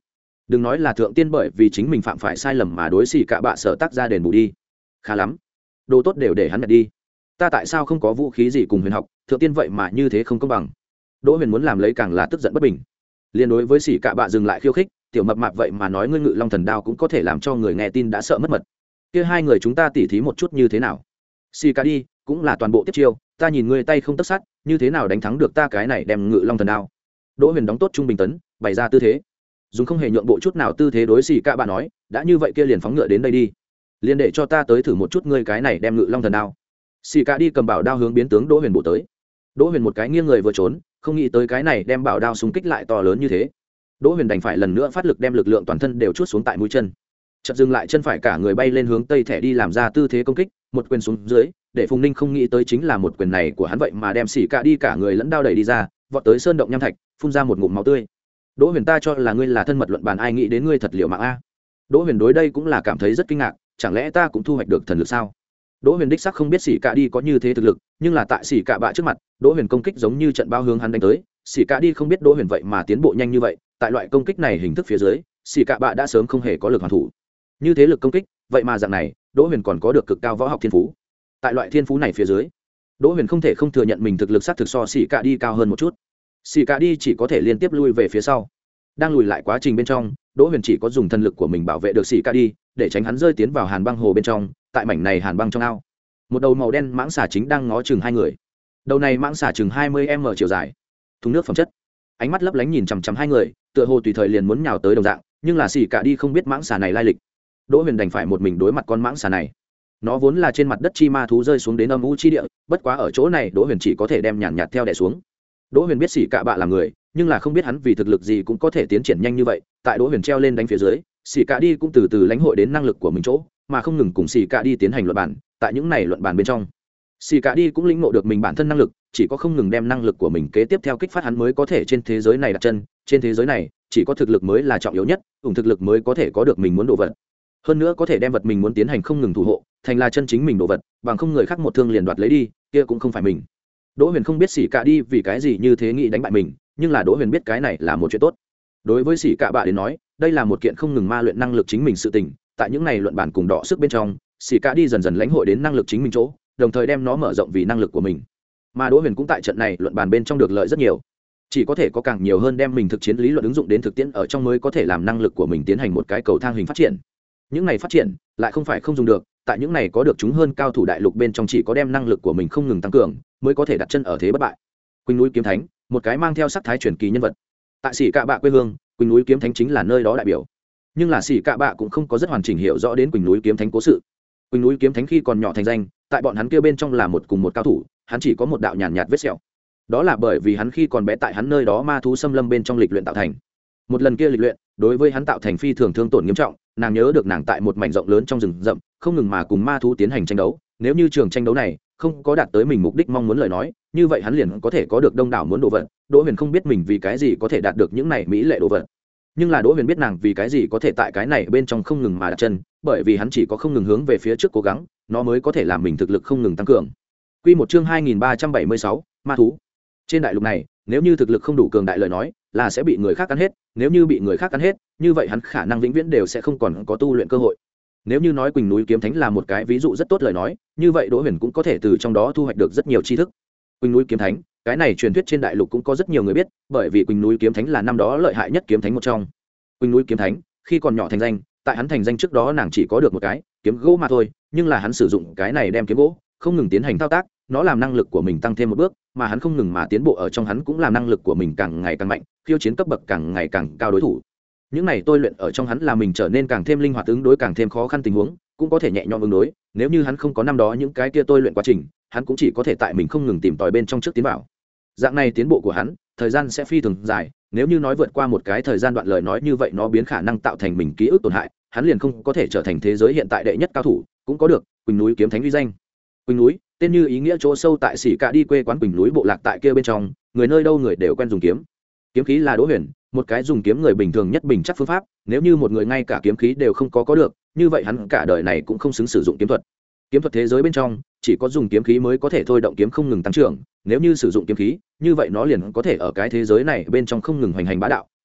đừng nói là thượng tiên bởi vì chính mình phạm phải sai lầm mà đối xì cả bạ sở tác ra đền bù đi. Khá lắm, đồ tốt đều để hắn nhặt đi, ta tại sao không có vũ khí gì cùng huyền học, thượng tiên vậy mà như thế không công bằng. Đỗ Huyền muốn làm lấy càng là tức giận bất bình. Liên đối với xì cả bạ dừng lại khiêu khích, tiểu mập mạp vậy mà nói ngươi ngự long thần đao cũng có thể làm cho người nghe tin đã sợ mất mật. Kia hai người chúng ta tỉ thí một chút như thế nào? Xì cả đi cũng là toàn bộ tiếp chiêu, ta nhìn ngươi tay không tấc sắt, như thế nào đánh thắng được ta cái này đem ngự long thần đao. Đỗ Huyền đóng tốt trung bình tấn, bày ra tư thế, dùng không hề nhượng bộ chút nào tư thế đối xì cả bạ nói, đã như vậy kia liền phóng ngựa đến đây đi, liền để cho ta tới thử một chút ngươi cái này đem ngự long thần đao. Xì cả đi cầm bảo đao hướng biến tướng Đỗ Huyền bộ tới. Đỗ Huyền một cái nghiêng người vừa trốn, không nghĩ tới cái này đem bảo đao xung kích lại to lớn như thế. Đỗ Huyền đành phải lần nữa phát lực đem lực lượng toàn thân đều chuốt xuống tại mũi chân. Chợt dừng lại chân phải cả người bay lên hướng tây thẻ đi làm ra tư thế công kích, một quyền xuống dưới, để Phùng Ninh không nghĩ tới chính là một quyền này của hắn vậy mà đem xỉ cả đi cả người lẫn đao đẩy đi ra, vọt tới sơn động nham thạch, phun ra một ngụm máu tươi. Đỗ Huyền ta cho là ngươi là thân mật luận bàn, ai nghĩ đến ngươi thật liệu mạng a. Đỗ Huyền đối đây cũng là cảm thấy rất kinh ngạc, chẳng lẽ ta cũng thu hoạch được thần lực sao? Đỗ Huyền đích xác không biết xỉ cả đi có như thế thực lực, nhưng là tại xỉ cả bạ trước mặt, Đỗ Huyền công kích giống như trận bao hướng hắn đánh tới, xỉ cả đi không biết Đỗ Huyền vậy mà tiến bộ nhanh như vậy, tại loại công kích này hình thức phía dưới, xỉ cả bạ đã sớm không hề có lực hoàn thủ. Như thế lực công kích, vậy mà dạng này, Đỗ Huyền còn có được cực cao võ học thiên phú. Tại loại thiên phú này phía dưới, Đỗ Huyền không thể không thừa nhận mình thực lực sát thực so xỉ cả đi cao hơn một chút. Xỉ cả đi chỉ có thể liên tiếp lui về phía sau. Đang lùi lại quá trình bên trong, Đỗ Huyền chỉ có dùng thần lực của mình bảo vệ được xỉ cả đi, để tránh hắn rơi tiến vào hàn băng hồ bên trong, tại mảnh này hàn băng trong ao. Một đầu màu đen mãng xà chính đang ngó chừng hai người. Đầu này mãng xà chừng hai mươi mét chiều dài, thùng nước phẩm chất, ánh mắt lấp lánh nhìn chằm chằm hai người, tựa hồ tùy thời liền muốn nhào tới đồng dạng, nhưng là xỉ cả đi không biết mãng xà này lai lịch. Đỗ Huyền đành phải một mình đối mặt con mãng xà này. Nó vốn là trên mặt đất chi ma thú rơi xuống đến âm u chi địa, bất quá ở chỗ này Đỗ Huyền chỉ có thể đem nhàn nhạt theo đè xuống. Đỗ Huyền biết xỉ cả bạ là người, nhưng là không biết hắn vì thực lực gì cũng có thể tiến triển nhanh như vậy. Tại Đỗ Huyền treo lên đánh phía dưới, xỉ cả đi cũng từ từ lãnh hội đến năng lực của mình chỗ, mà không ngừng cùng xỉ cả đi tiến hành luận bàn. Tại những này luận bàn bên trong, xỉ cả đi cũng lĩnh ngộ được mình bản thân năng lực, chỉ có không ngừng đem năng lực của mình kế tiếp theo kích phát hắn mới có thể trên thế giới này đặt chân. Trên thế giới này, chỉ có thực lực mới là trọng yếu nhất, cùng thực lực mới có thể có được mình muốn đồ vật. Hơn nữa có thể đem vật mình muốn tiến hành không ngừng thủ hộ, thành là chân chính mình đồ vật, bằng không người khác một thương liền đoạt lấy đi, kia cũng không phải mình. Đỗ Huyền không biết xỉ cả đi vì cái gì như thế nghĩ đánh bại mình, nhưng là Đỗ Huyền biết cái này là một chuyện tốt. Đối với xỉ cả bạ đến nói, đây là một kiện không ngừng ma luyện năng lực chính mình sự tình, tại những này luận bản cùng đọ sức bên trong, xỉ cả đi dần dần lãnh hội đến năng lực chính mình chỗ, đồng thời đem nó mở rộng vì năng lực của mình. Mà Đỗ Huyền cũng tại trận này luận bàn bên trong được lợi rất nhiều. Chỉ có thể có càng nhiều hơn đem mình thực chiến lý luận ứng dụng đến thực tiễn ở trong mới có thể làm năng lực của mình tiến hành một cái cầu thang hình phát triển. Những này phát triển lại không phải không dùng được, tại những này có được chúng hơn cao thủ đại lục bên trong chỉ có đem năng lực của mình không ngừng tăng cường mới có thể đặt chân ở thế bất bại. Quỳnh núi kiếm thánh, một cái mang theo sắc thái truyền kỳ nhân vật. Tại xỉ cạ bạ quê hương, Quỳnh núi kiếm thánh chính là nơi đó đại biểu. Nhưng là xỉ cạ bạ cũng không có rất hoàn chỉnh hiểu rõ đến Quỳnh núi kiếm thánh cố sự. Quỳnh núi kiếm thánh khi còn nhỏ thành danh, tại bọn hắn kia bên trong là một cùng một cao thủ, hắn chỉ có một đạo nhàn nhạt, nhạt vết sẹo. Đó là bởi vì hắn khi còn bé tại hắn nơi đó ma thú xâm lâm bên trong lịch luyện tạo thành. Một lần kia lịch luyện, đối với hắn tạo thành phi thường thương tổn nghiêm trọng, nàng nhớ được nàng tại một mảnh rộng lớn trong rừng rậm, không ngừng mà cùng ma thú tiến hành tranh đấu, nếu như trường tranh đấu này không có đạt tới mình mục đích mong muốn lời nói, như vậy hắn liền có thể có được đông đảo muốn đồ vật. Đỗ Huyền không biết mình vì cái gì có thể đạt được những này mỹ lệ đồ vật, nhưng là Đỗ Huyền biết nàng vì cái gì có thể tại cái này bên trong không ngừng mà đặt chân, bởi vì hắn chỉ có không ngừng hướng về phía trước cố gắng, nó mới có thể làm mình thực lực không ngừng tăng cường. Quy một chương hai nghìn ba trăm bảy mươi sáu, ma thú. Trên đại lục này, nếu như thực lực không đủ cường đại lời nói, là sẽ bị người khác cắn hết, nếu như bị người khác cắn hết, như vậy hắn khả năng vĩnh viễn đều sẽ không còn có tu luyện cơ hội. Nếu như nói Quỳnh núi kiếm thánh là một cái ví dụ rất tốt lời nói, như vậy Đỗ Huyền cũng có thể từ trong đó thu hoạch được rất nhiều tri thức. Quỳnh núi kiếm thánh, cái này truyền thuyết trên đại lục cũng có rất nhiều người biết, bởi vì Quỳnh núi kiếm thánh là năm đó lợi hại nhất kiếm thánh một trong. Quỳnh núi kiếm thánh, khi còn nhỏ thành danh, tại hắn thành danh trước đó nàng chỉ có được một cái kiếm gỗ mà thôi, nhưng là hắn sử dụng cái này đem kiếm gỗ, không ngừng tiến hành thao tác, nó làm năng lực của mình tăng thêm một bước, mà hắn không ngừng mà tiến bộ ở trong hắn cũng làm năng lực của mình càng ngày càng mạnh, khiêu chiến cấp bậc càng ngày càng cao đối thủ. Những này tôi luyện ở trong hắn là mình trở nên càng thêm linh hoạt ứng đối càng thêm khó khăn tình huống, cũng có thể nhẹ nhõm ứng đối, nếu như hắn không có năm đó những cái kia tôi luyện quá trình, hắn cũng chỉ có thể tại mình không ngừng tìm tòi bên trong trước tiến vào. Dạng này tiến bộ của hắn, thời gian sẽ phi thường dài, nếu như nói vượt qua một cái thời gian đoạn lời nói như vậy nó biến khả năng tạo thành mình ký ức tổn hại, hắn liền không có thể trở thành thế giới hiện tại đệ nhất cao thủ, cũng có được Quỳnh núi kiếm thánh uy danh. Quỳnh núi, tên như ý nghĩa chỗ sâu tại Sĩ Cả đi quê quán Quỳnh núi bộ lạc tại kia bên trong, người nơi đâu người đều quen dùng kiếm. Kiếm khí là Đỗ Huyền, một cái dùng kiếm người bình thường nhất bình chắc phương pháp, nếu như một người ngay cả kiếm khí đều không có có được, như vậy hắn cả đời này cũng không xứng sử dụng kiếm thuật. Kiếm thuật thế giới bên trong, chỉ có dùng kiếm khí mới có thể thôi động kiếm không ngừng tăng trưởng, nếu như sử dụng kiếm khí, như vậy nó liền có thể ở cái thế giới này bên trong không ngừng hoành hành bá đạo,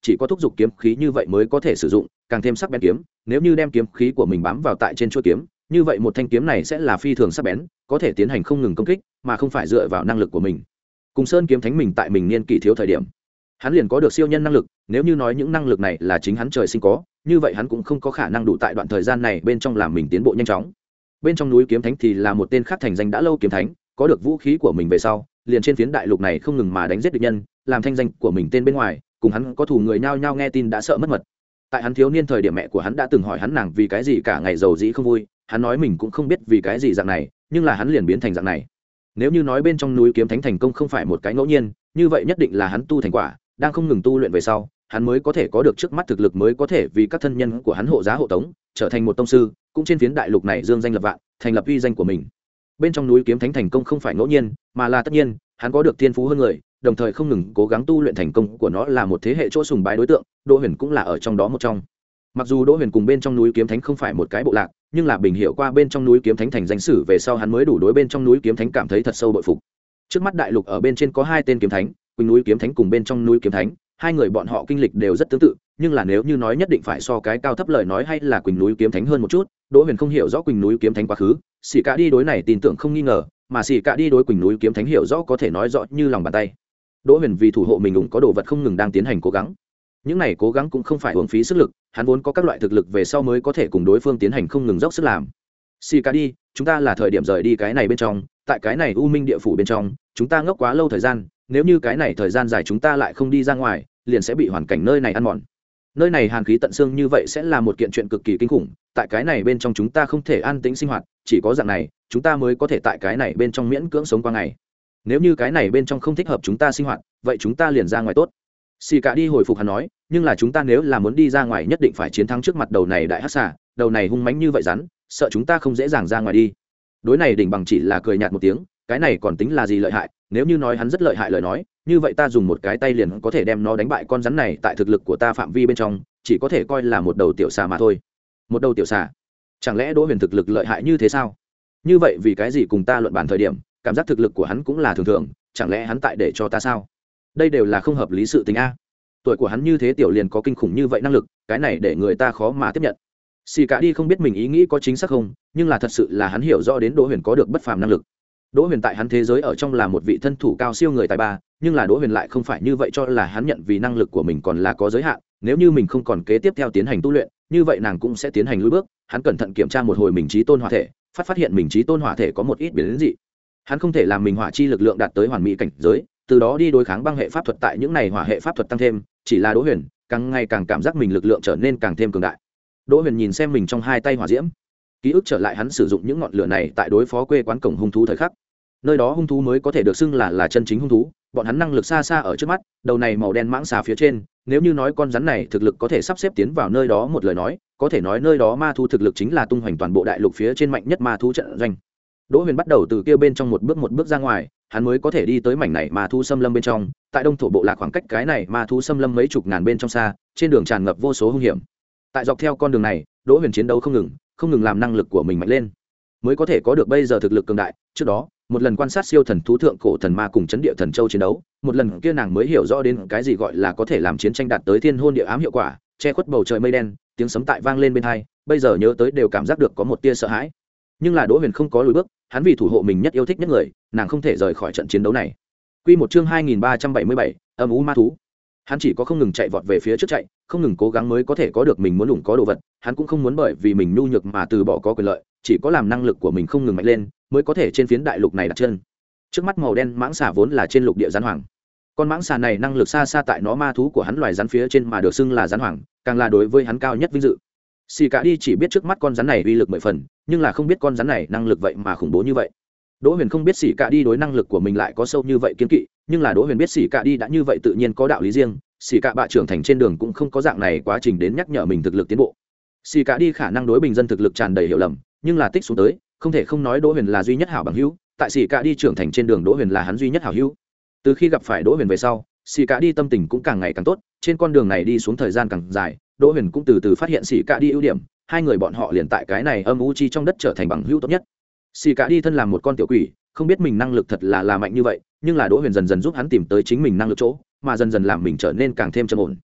chỉ có thúc giục kiếm khí như vậy mới có thể sử dụng càng thêm sắc bén kiếm. Nếu như đem kiếm khí của mình bám vào tại trên chuôi kiếm, như vậy một thanh kiếm này sẽ là phi thường sắc bén, có thể tiến hành không ngừng công kích mà không phải dựa vào năng lực của mình. Cùng Sơn kiếm thánh mình tại mình niên kỷ thiếu thời điểm, hắn liền có được siêu nhân năng lực. Nếu như nói những năng lực này là chính hắn trời sinh có, như vậy hắn cũng không có khả năng đủ tại đoạn thời gian này bên trong làm mình tiến bộ nhanh chóng. Bên trong núi kiếm thánh thì là một tên khác thành danh đã lâu kiếm thánh, có được vũ khí của mình về sau, liền trên phiến đại lục này không ngừng mà đánh giết địch nhân, làm thanh danh của mình tên bên ngoài, cùng hắn có thù người nhao nhao nghe tin đã sợ mất mật. Tại hắn thiếu niên thời điểm, mẹ của hắn đã từng hỏi hắn nàng vì cái gì cả ngày giàu dĩ không vui, hắn nói mình cũng không biết vì cái gì dạng này, nhưng là hắn liền biến thành dạng này. Nếu như nói bên trong núi kiếm thánh thành công không phải một cái ngẫu nhiên, như vậy nhất định là hắn tu thành quả, đang không ngừng tu luyện về sau, hắn mới có thể có được trước mắt thực lực, mới có thể vì các thân nhân của hắn hộ giá hộ tống, trở thành một tông sư, cũng trên phiến đại lục này dương danh lập vạn, thành lập uy danh của mình. Bên trong núi kiếm thánh thành công không phải ngẫu nhiên, mà là tất nhiên, hắn có được thiên phú hơn người, đồng thời không ngừng cố gắng tu luyện, thành công của nó là một thế hệ chỗ sùng bái đối tượng. Đỗ Huyền cũng là ở trong đó một trong. Mặc dù Đỗ Huyền cùng bên trong núi kiếm thánh không phải một cái bộ lạc, nhưng là bình hiểu qua bên trong núi kiếm thánh thành danh sử về sau, hắn mới đủ đối bên trong núi kiếm thánh cảm thấy thật sâu bội phục. Trước mắt đại lục ở bên trên có hai tên kiếm thánh, Quỳnh núi kiếm thánh cùng bên trong núi kiếm thánh, hai người bọn họ kinh lịch đều rất tương tự, nhưng là nếu như nói nhất định phải so cái cao thấp lời nói, hay là Quỳnh núi kiếm thánh hơn một chút. Đỗ Huyền không hiểu rõ Quỳnh núi kiếm thánh quá khứ, Sĩ Cả đi đối này tin tưởng không nghi ngờ, mà Sĩ Cả đi đối Quỳnh núi kiếm thánh hiểu rõ có thể nói rõ như lòng bàn tay. Đỗ Huyền vì thủ hộ mình ủng có đồ vật không ngừng đang tiến hành cố gắng. Những này cố gắng cũng không phải uổng phí sức lực, hắn vốn có các loại thực lực về sau mới có thể cùng đối phương tiến hành không ngừng dốc sức làm. Sĩ Cả đi, chúng ta là thời điểm rời đi cái này bên trong, tại cái này u minh địa phủ bên trong, chúng ta ngốc quá lâu thời gian, nếu như cái này thời gian dài chúng ta lại không đi ra ngoài, liền sẽ bị hoàn cảnh nơi này ăn mòn. Nơi này hàn khí tận xương như vậy sẽ là một kiện chuyện cực kỳ kinh khủng, tại cái này bên trong chúng ta không thể an tĩnh sinh hoạt, chỉ có dạng này chúng ta mới có thể tại cái này bên trong miễn cưỡng sống qua ngày. Nếu như cái này bên trong không thích hợp chúng ta sinh hoạt, vậy chúng ta liền ra ngoài tốt. Xì Cả đi hồi phục hắn nói, nhưng là chúng ta nếu là muốn đi ra ngoài nhất định phải chiến thắng trước mặt đầu này đại hắc xà, đầu này hung mãnh như vậy rắn, sợ chúng ta không dễ dàng ra ngoài đi. Đối này đỉnh bằng chỉ là cười nhạt một tiếng, cái này còn tính là gì lợi hại, nếu như nói hắn rất lợi hại lời nói, như vậy ta dùng một cái tay liền có thể đem nó đánh bại. Con rắn này tại thực lực của ta phạm vi bên trong chỉ có thể coi là một đầu tiểu xà mà thôi. Một đầu tiểu xà? Chẳng lẽ Đỗ Huyền thực lực lợi hại như thế sao? Như vậy vì cái gì cùng ta luận bàn thời điểm cảm giác thực lực của hắn cũng là thường thường, chẳng lẽ hắn tại để cho ta sao? Đây đều là không hợp lý sự tình a. Tuổi của hắn như thế tiểu liền có kinh khủng như vậy năng lực, cái này để người ta khó mà tiếp nhận. Xì Cả đi không biết mình ý nghĩ có chính xác không, nhưng là thật sự là hắn hiểu rõ đến Đỗ Huyền có được bất phàm năng lực. Đỗ Huyền tại hắn thế giới ở trong là một vị thân thủ cao siêu người tài ba, nhưng là Đỗ Huyền lại không phải như vậy, cho là hắn nhận vì năng lực của mình còn là có giới hạn, nếu như mình không còn kế tiếp theo tiến hành tu luyện, như vậy nàng cũng sẽ tiến hành lùi bước. Hắn cẩn thận kiểm tra một hồi mình chí tôn hỏa thể, phát phát hiện mình chí tôn hỏa thể có một ít biến dị. Hắn không thể làm mình hỏa chi lực lượng đạt tới hoàn mỹ cảnh giới, từ đó đi đối kháng băng hệ pháp thuật, tại những này hỏa hệ pháp thuật tăng thêm, chỉ là Đỗ Huyền càng ngày càng cảm giác mình lực lượng trở nên càng thêm cường đại. Đỗ Huyền nhìn xem mình trong hai tay hỏa diễm, ký ức trở lại hắn sử dụng những ngọn lửa này tại đối phó quê quán cổng hung thú thời khắc. Nơi đó hung thú mới có thể được xưng là là chân chính hung thú, bọn hắn năng lực xa xa ở trước mắt, đầu này màu đen mãng xà phía trên, nếu như nói con rắn này thực lực có thể sắp xếp tiến vào nơi đó một lời nói, có thể nói nơi đó ma thú thực lực chính là tung hoành toàn bộ đại lục phía trên mạnh nhất ma thú trận doanh. Đỗ Huyền bắt đầu từ kia bên trong một bước một bước ra ngoài, hắn mới có thể đi tới mảnh này ma thú xâm lâm bên trong, tại đông thổ bộ lạc khoảng cách cái này ma thú xâm lâm mấy chục ngàn bên trong xa, trên đường tràn ngập vô số hung hiểm. Tại dọc theo con đường này, Đỗ Huyền chiến đấu không ngừng, không ngừng làm năng lực của mình mạnh lên, mới có thể có được bây giờ thực lực cường đại. Trước đó, một lần quan sát siêu thần thú thượng cổ thần ma cùng chấn địa thần châu chiến đấu, một lần kia nàng mới hiểu rõ đến cái gì gọi là có thể làm chiến tranh đạt tới thiên hôn địa ám hiệu quả, che khuất bầu trời mây đen, tiếng sấm tại vang lên bên tai, bây giờ nhớ tới đều cảm giác được có một tia sợ hãi. Nhưng là Đỗ Huyền không có lùi bước, hắn vì thủ hộ mình nhất yêu thích nhất người, nàng không thể rời khỏi trận chiến đấu này. Quy một chương hai nghìn ba trăm bảy mươi bảy, âm u ma thú. Hắn chỉ có không ngừng chạy vọt về phía trước chạy, không ngừng cố gắng mới có thể có được mình muốn lủng có đồ vật, hắn cũng không muốn bởi vì mình nhu nhược mà từ bỏ có quyền lợi, chỉ có làm năng lực của mình không ngừng mạnh lên, mới có thể trên phiến đại lục này đặt chân. Trước mắt màu đen mãng xà vốn là trên lục địa rắn hoàng, con mãng xà này năng lực xa xa tại nó ma thú của hắn loài rắn phía trên, mà được xưng là rắn hoàng, càng là đối với hắn cao nhất vinh dự. Xì Cả đi chỉ biết trước mắt con rắn này uy lực mười phần, nhưng là không biết con rắn này năng lực vậy mà khủng bố như vậy. Đỗ Huyền không biết Xì Cả đi đối năng lực của mình lại có sâu như vậy kiên kỵ, nhưng là Đỗ Huyền biết Xì Cả đi đã như vậy tự nhiên có đạo lý riêng, Xì Cả bạ trưởng thành trên đường cũng không có dạng này quá trình đến nhắc nhở mình thực lực tiến bộ. Xì Cả đi khả năng đối bình dân thực lực tràn đầy hiểu lầm, nhưng là tích xuống tới, không thể không nói Đỗ Huyền là duy nhất hảo bằng hữu, tại Xì Cả đi trưởng thành trên đường Đỗ Huyền là hắn duy nhất hảo hữu. Từ khi gặp phải Đỗ Huyền về sau, Xì Cả đi tâm tình cũng càng ngày càng tốt, trên con đường này đi xuống thời gian càng dài, Đỗ Huyền cũng từ từ phát hiện Xì Cả đi ưu điểm, hai người bọn họ liền tại cái này âm u chi trong đất trở thành bằng hữu tốt nhất. Xì Cả đi thân làm một con tiểu quỷ, không biết mình năng lực thật là là mạnh như vậy, nhưng là Đỗ Huyền dần dần giúp hắn tìm tới chính mình năng lực chỗ, mà dần dần làm mình trở nên càng thêm trầm ổn.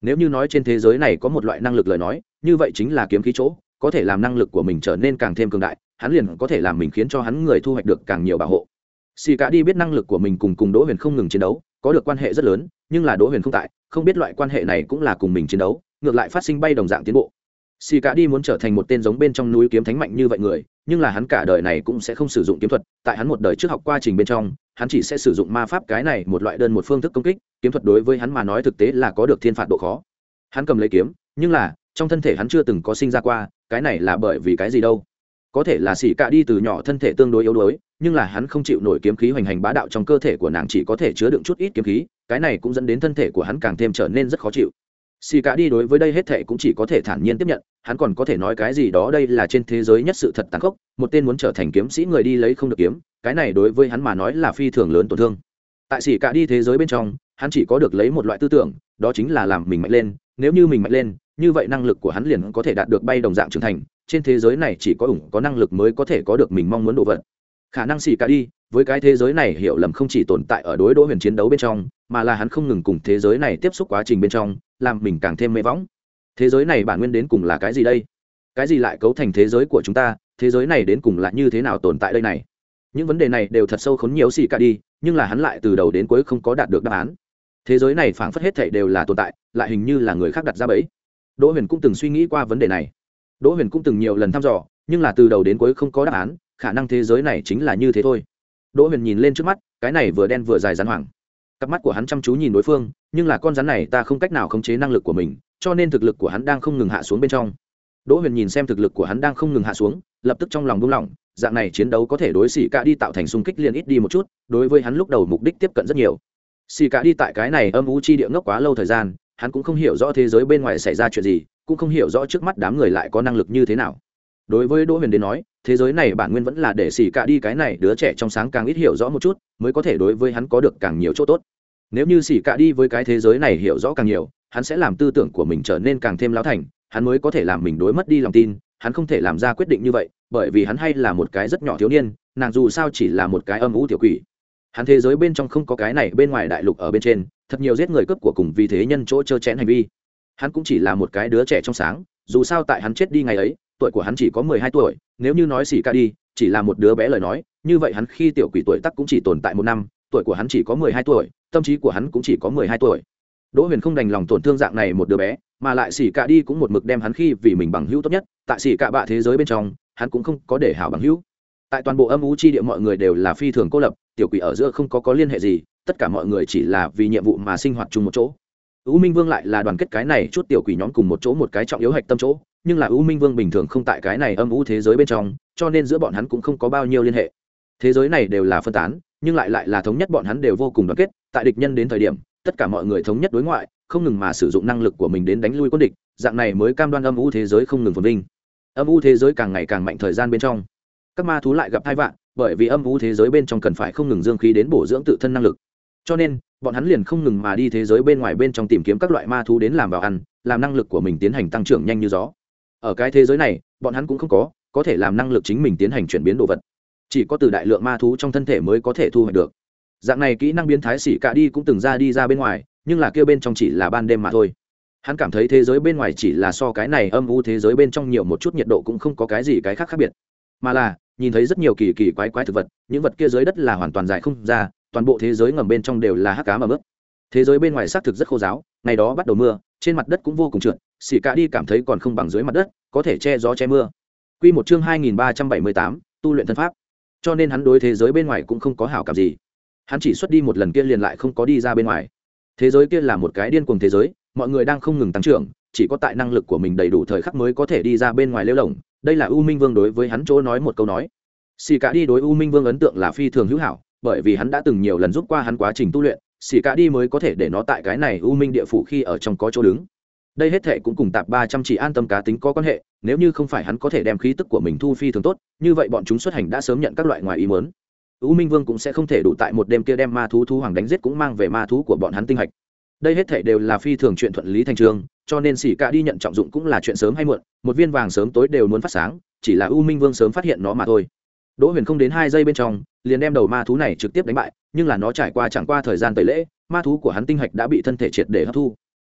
nếu như nói trên thế giới này có một loại năng lực lời nói như vậy chính là kiếm khí chỗ có thể làm năng lực của mình trở nên càng thêm cường đại hắn liền có thể làm mình khiến cho hắn người thu hoạch được càng nhiều bảo hộ. Xì cả đi biết năng lực của mình cùng cùng Đỗ Huyền không ngừng chiến đấu có được quan hệ rất lớn, nhưng là Đỗ Huyền không tại không biết loại quan hệ này cũng là cùng mình chiến đấu ngược lại phát sinh bay đồng dạng tiến bộ. Xì cả đi muốn trở thành một tên giống bên trong núi kiếm thánh mạnh như vậy người, nhưng là hắn cả đời này cũng sẽ không sử dụng kiếm thuật, tại hắn một đời trước học quá trình bên trong hắn chỉ sẽ sử dụng ma pháp cái này một loại đơn một phương thức công kích, kiếm thuật đối với hắn mà nói thực tế là có được thiên phạt độ khó. Hắn cầm lấy kiếm nhưng là trong thân thể hắn chưa từng có sinh ra qua, cái này là bởi vì cái gì đâu? Có thể là Xì cả đi từ nhỏ thân thể tương đối yếu đuối, nhưng là hắn không chịu nổi kiếm khí hoành hành bá đạo trong cơ thể của nàng chỉ có thể chứa đựng chút ít kiếm khí, cái này cũng dẫn đến thân thể của hắn càng thêm trở nên rất khó chịu. Xì cả đi đối với đây hết thệ cũng chỉ có thể thản nhiên tiếp nhận, hắn còn có thể nói cái gì đó đây là trên thế giới nhất sự thật tàn khốc, một tên muốn trở thành kiếm sĩ người đi lấy không được kiếm, cái này đối với hắn mà nói là phi thường lớn tổn thương. Tại Xì cả đi thế giới bên trong, hắn chỉ có được lấy một loại tư tưởng, đó chính là làm mình mạnh lên, nếu như mình mạnh lên, như vậy năng lực của hắn liền có thể đạt được bay đồng dạng trưởng thành, trên thế giới này chỉ có ủng có năng lực mới có thể có được mình mong muốn đồ vật. Khả năng Xì cả đi với cái thế giới này hiểu lầm không chỉ tồn tại ở đối Đỗ Huyền chiến đấu bên trong, mà là hắn không ngừng cùng thế giới này tiếp xúc quá trình bên trong làm mình càng thêm mê võng. Thế giới này bản nguyên đến cùng là cái gì đây? Cái gì lại cấu thành thế giới của chúng ta? Thế giới này đến cùng là như thế nào tồn tại đây này? Những vấn đề này đều thật sâu khốn nhiều Xì cả đi, nhưng là hắn lại từ đầu đến cuối không có đạt được đáp án. Thế giới này phảng phất hết thảy đều là tồn tại, lại hình như là người khác đặt ra bẫy. Đỗ Huyền cũng từng suy nghĩ qua vấn đề này. Đỗ Huyền cũng từng nhiều lần thăm dò, nhưng là từ đầu đến cuối không có đáp án, khả năng thế giới này chính là như thế thôi. Đỗ Huyền nhìn lên trước mắt, cái này vừa đen vừa dài rắn hoảng. Cặp mắt của hắn chăm chú nhìn đối phương, nhưng là con rắn này ta không cách nào khống chế năng lực của mình, cho nên thực lực của hắn đang không ngừng hạ xuống bên trong. Đỗ Huyền nhìn xem thực lực của hắn đang không ngừng hạ xuống, lập tức trong lòng buông lỏng, dạng này chiến đấu có thể đối Xì cả đi tạo thành xung kích liền ít đi một chút, đối với hắn lúc đầu mục đích tiếp cận rất nhiều. Xì cả đi tại cái này âm u chi địa ngốc quá lâu thời gian, hắn cũng không hiểu rõ thế giới bên ngoài xảy ra chuyện gì, cũng không hiểu rõ trước mắt đám người lại có năng lực như thế nào. Đối với Đỗ Huyền đến nói, thế giới này bản nguyên vẫn là để Xì cả đi cái này đứa trẻ trong sáng càng ít hiểu rõ một chút, mới có thể đối với hắn có được càng nhiều chỗ tốt. Nếu như Xì cả đi với cái thế giới này hiểu rõ càng nhiều, hắn sẽ làm tư tưởng của mình trở nên càng thêm láo thành, hắn mới có thể làm mình đối mất đi lòng tin, hắn không thể làm ra quyết định như vậy, bởi vì hắn hay là một cái rất nhỏ thiếu niên, nàng dù sao chỉ là một cái âm u tiểu quỷ. Hắn thế giới bên trong không có cái này bên ngoài đại lục ở bên trên, thật nhiều giết người cướp của cùng vì thế nhân chỗ trơ chẽn hành vi. Hắn cũng chỉ là một cái đứa trẻ trong sáng, dù sao tại hắn chết đi ngày ấy, tuổi của hắn chỉ có mười hai tuổi, nếu như nói Xì cả đi chỉ là một đứa bé lời nói, như vậy hắn khi tiểu quỷ tuổi tác cũng chỉ tồn tại một năm, tuổi của hắn chỉ có mười hai tuổi, tâm trí của hắn cũng chỉ có mười hai tuổi. Đỗ Huyền không đành lòng tổn thương dạng này một đứa bé, mà lại Xì cả đi cũng một mực đem hắn khi vì mình bằng hữu tốt nhất, tại Xì cả bạ thế giới bên trong, hắn cũng không có để hảo bằng hữu. Tại toàn bộ âm u chi địa mọi người đều là phi thường cô lập, tiểu quỷ ở giữa không có có liên hệ gì, tất cả mọi người chỉ là vì nhiệm vụ mà sinh hoạt chung một chỗ. U Minh Vương lại là đoàn kết cái này chút tiểu quỷ nhóm cùng một chỗ một cái trọng yếu hạch tâm chỗ, nhưng là U Minh Vương bình thường không tại cái này âm u thế giới bên trong, cho nên giữa bọn hắn cũng không có bao nhiêu liên hệ. Thế giới này đều là phân tán, nhưng lại lại là thống nhất, bọn hắn đều vô cùng đoàn kết, tại địch nhân đến thời điểm, tất cả mọi người thống nhất đối ngoại, không ngừng mà sử dụng năng lực của mình đến đánh lui quân địch, dạng này mới cam đoan âm u thế giới không ngừng phồn vinh. Âm u thế giới càng ngày càng mạnh thời gian bên trong, các ma thú lại gặp tai vạn, bởi vì âm u thế giới bên trong cần phải không ngừng dương khí đến bổ dưỡng tự thân năng lực, cho nên bọn hắn liền không ngừng mà đi thế giới bên ngoài bên trong tìm kiếm các loại ma thú đến làm vào ăn, làm năng lực của mình tiến hành tăng trưởng nhanh như gió. Ở cái thế giới này, bọn hắn cũng không có có thể làm năng lực chính mình tiến hành chuyển biến đồ vật, chỉ có từ đại lượng ma thú trong thân thể mới có thể thu hoạch được. Dạng này kỹ năng biến thái Xì cả đi cũng từng ra đi ra bên ngoài, nhưng là kia bên trong chỉ là ban đêm mà thôi. Hắn cảm thấy thế giới bên ngoài chỉ là so cái này âm u thế giới bên trong nhiều một chút nhiệt độ, cũng không có cái gì cái khác khác biệt, mà là nhìn thấy rất nhiều kỳ kỳ quái quái thực vật, những vật kia dưới đất là hoàn toàn dài không ra, toàn bộ thế giới ngầm bên trong đều là hắc ám ẩm ướt. Thế giới bên ngoài xác thực rất khô giáo, ngày đó bắt đầu mưa, trên mặt đất cũng vô cùng trượt, Xì cả đi cảm thấy còn không bằng dưới mặt đất, có thể che gió che mưa. Quy một chương hai nghìn ba trăm bảy mươi tám, tu luyện thân pháp. Cho nên hắn đối thế giới bên ngoài cũng không có hảo cảm gì. Hắn chỉ xuất đi một lần kia liền lại không có đi ra bên ngoài. Thế giới kia là một cái điên cuồng thế giới, mọi người đang không ngừng tăng trưởng, chỉ có tại năng lực của mình đầy đủ thời khắc mới có thể đi ra bên ngoài lêu lổng. Đây là U Minh Vương đối với hắn chỗ nói một câu nói. Xì cả đi đối U Minh Vương ấn tượng là phi thường hữu hảo, bởi vì hắn đã từng nhiều lần giúp qua hắn quá trình tu luyện, Xì cả đi mới có thể để nó tại cái này U Minh địa phủ khi ở trong có chỗ đứng. Đây hết thệ cũng cùng tạp ba trăm chỉ an tâm cá tính có quan hệ, nếu như không phải hắn có thể đem khí tức của mình thu phi thường tốt, như vậy bọn chúng xuất hành đã sớm nhận các loại ngoài ý muốn. U Minh Vương cũng sẽ không thể đủ tại một đêm kia đem ma thú thú hoàng đánh giết cũng mang về ma thú của bọn hắn tinh hạch. Đây hết thảy đều là phi thường chuyện thuận lý thành trương, cho nên Xì cả đi nhận trọng dụng cũng là chuyện sớm hay muộn, một viên vàng sớm tối đều muốn phát sáng, chỉ là U Minh Vương sớm phát hiện nó mà thôi. Đỗ Huyền không đến hai giây bên trong, liền đem đầu ma thú này trực tiếp đánh bại, nhưng là nó trải qua chẳng qua thời gian tẩy lễ, ma thú của hắn tinh hạch đã bị thân thể triệt để hấp thu.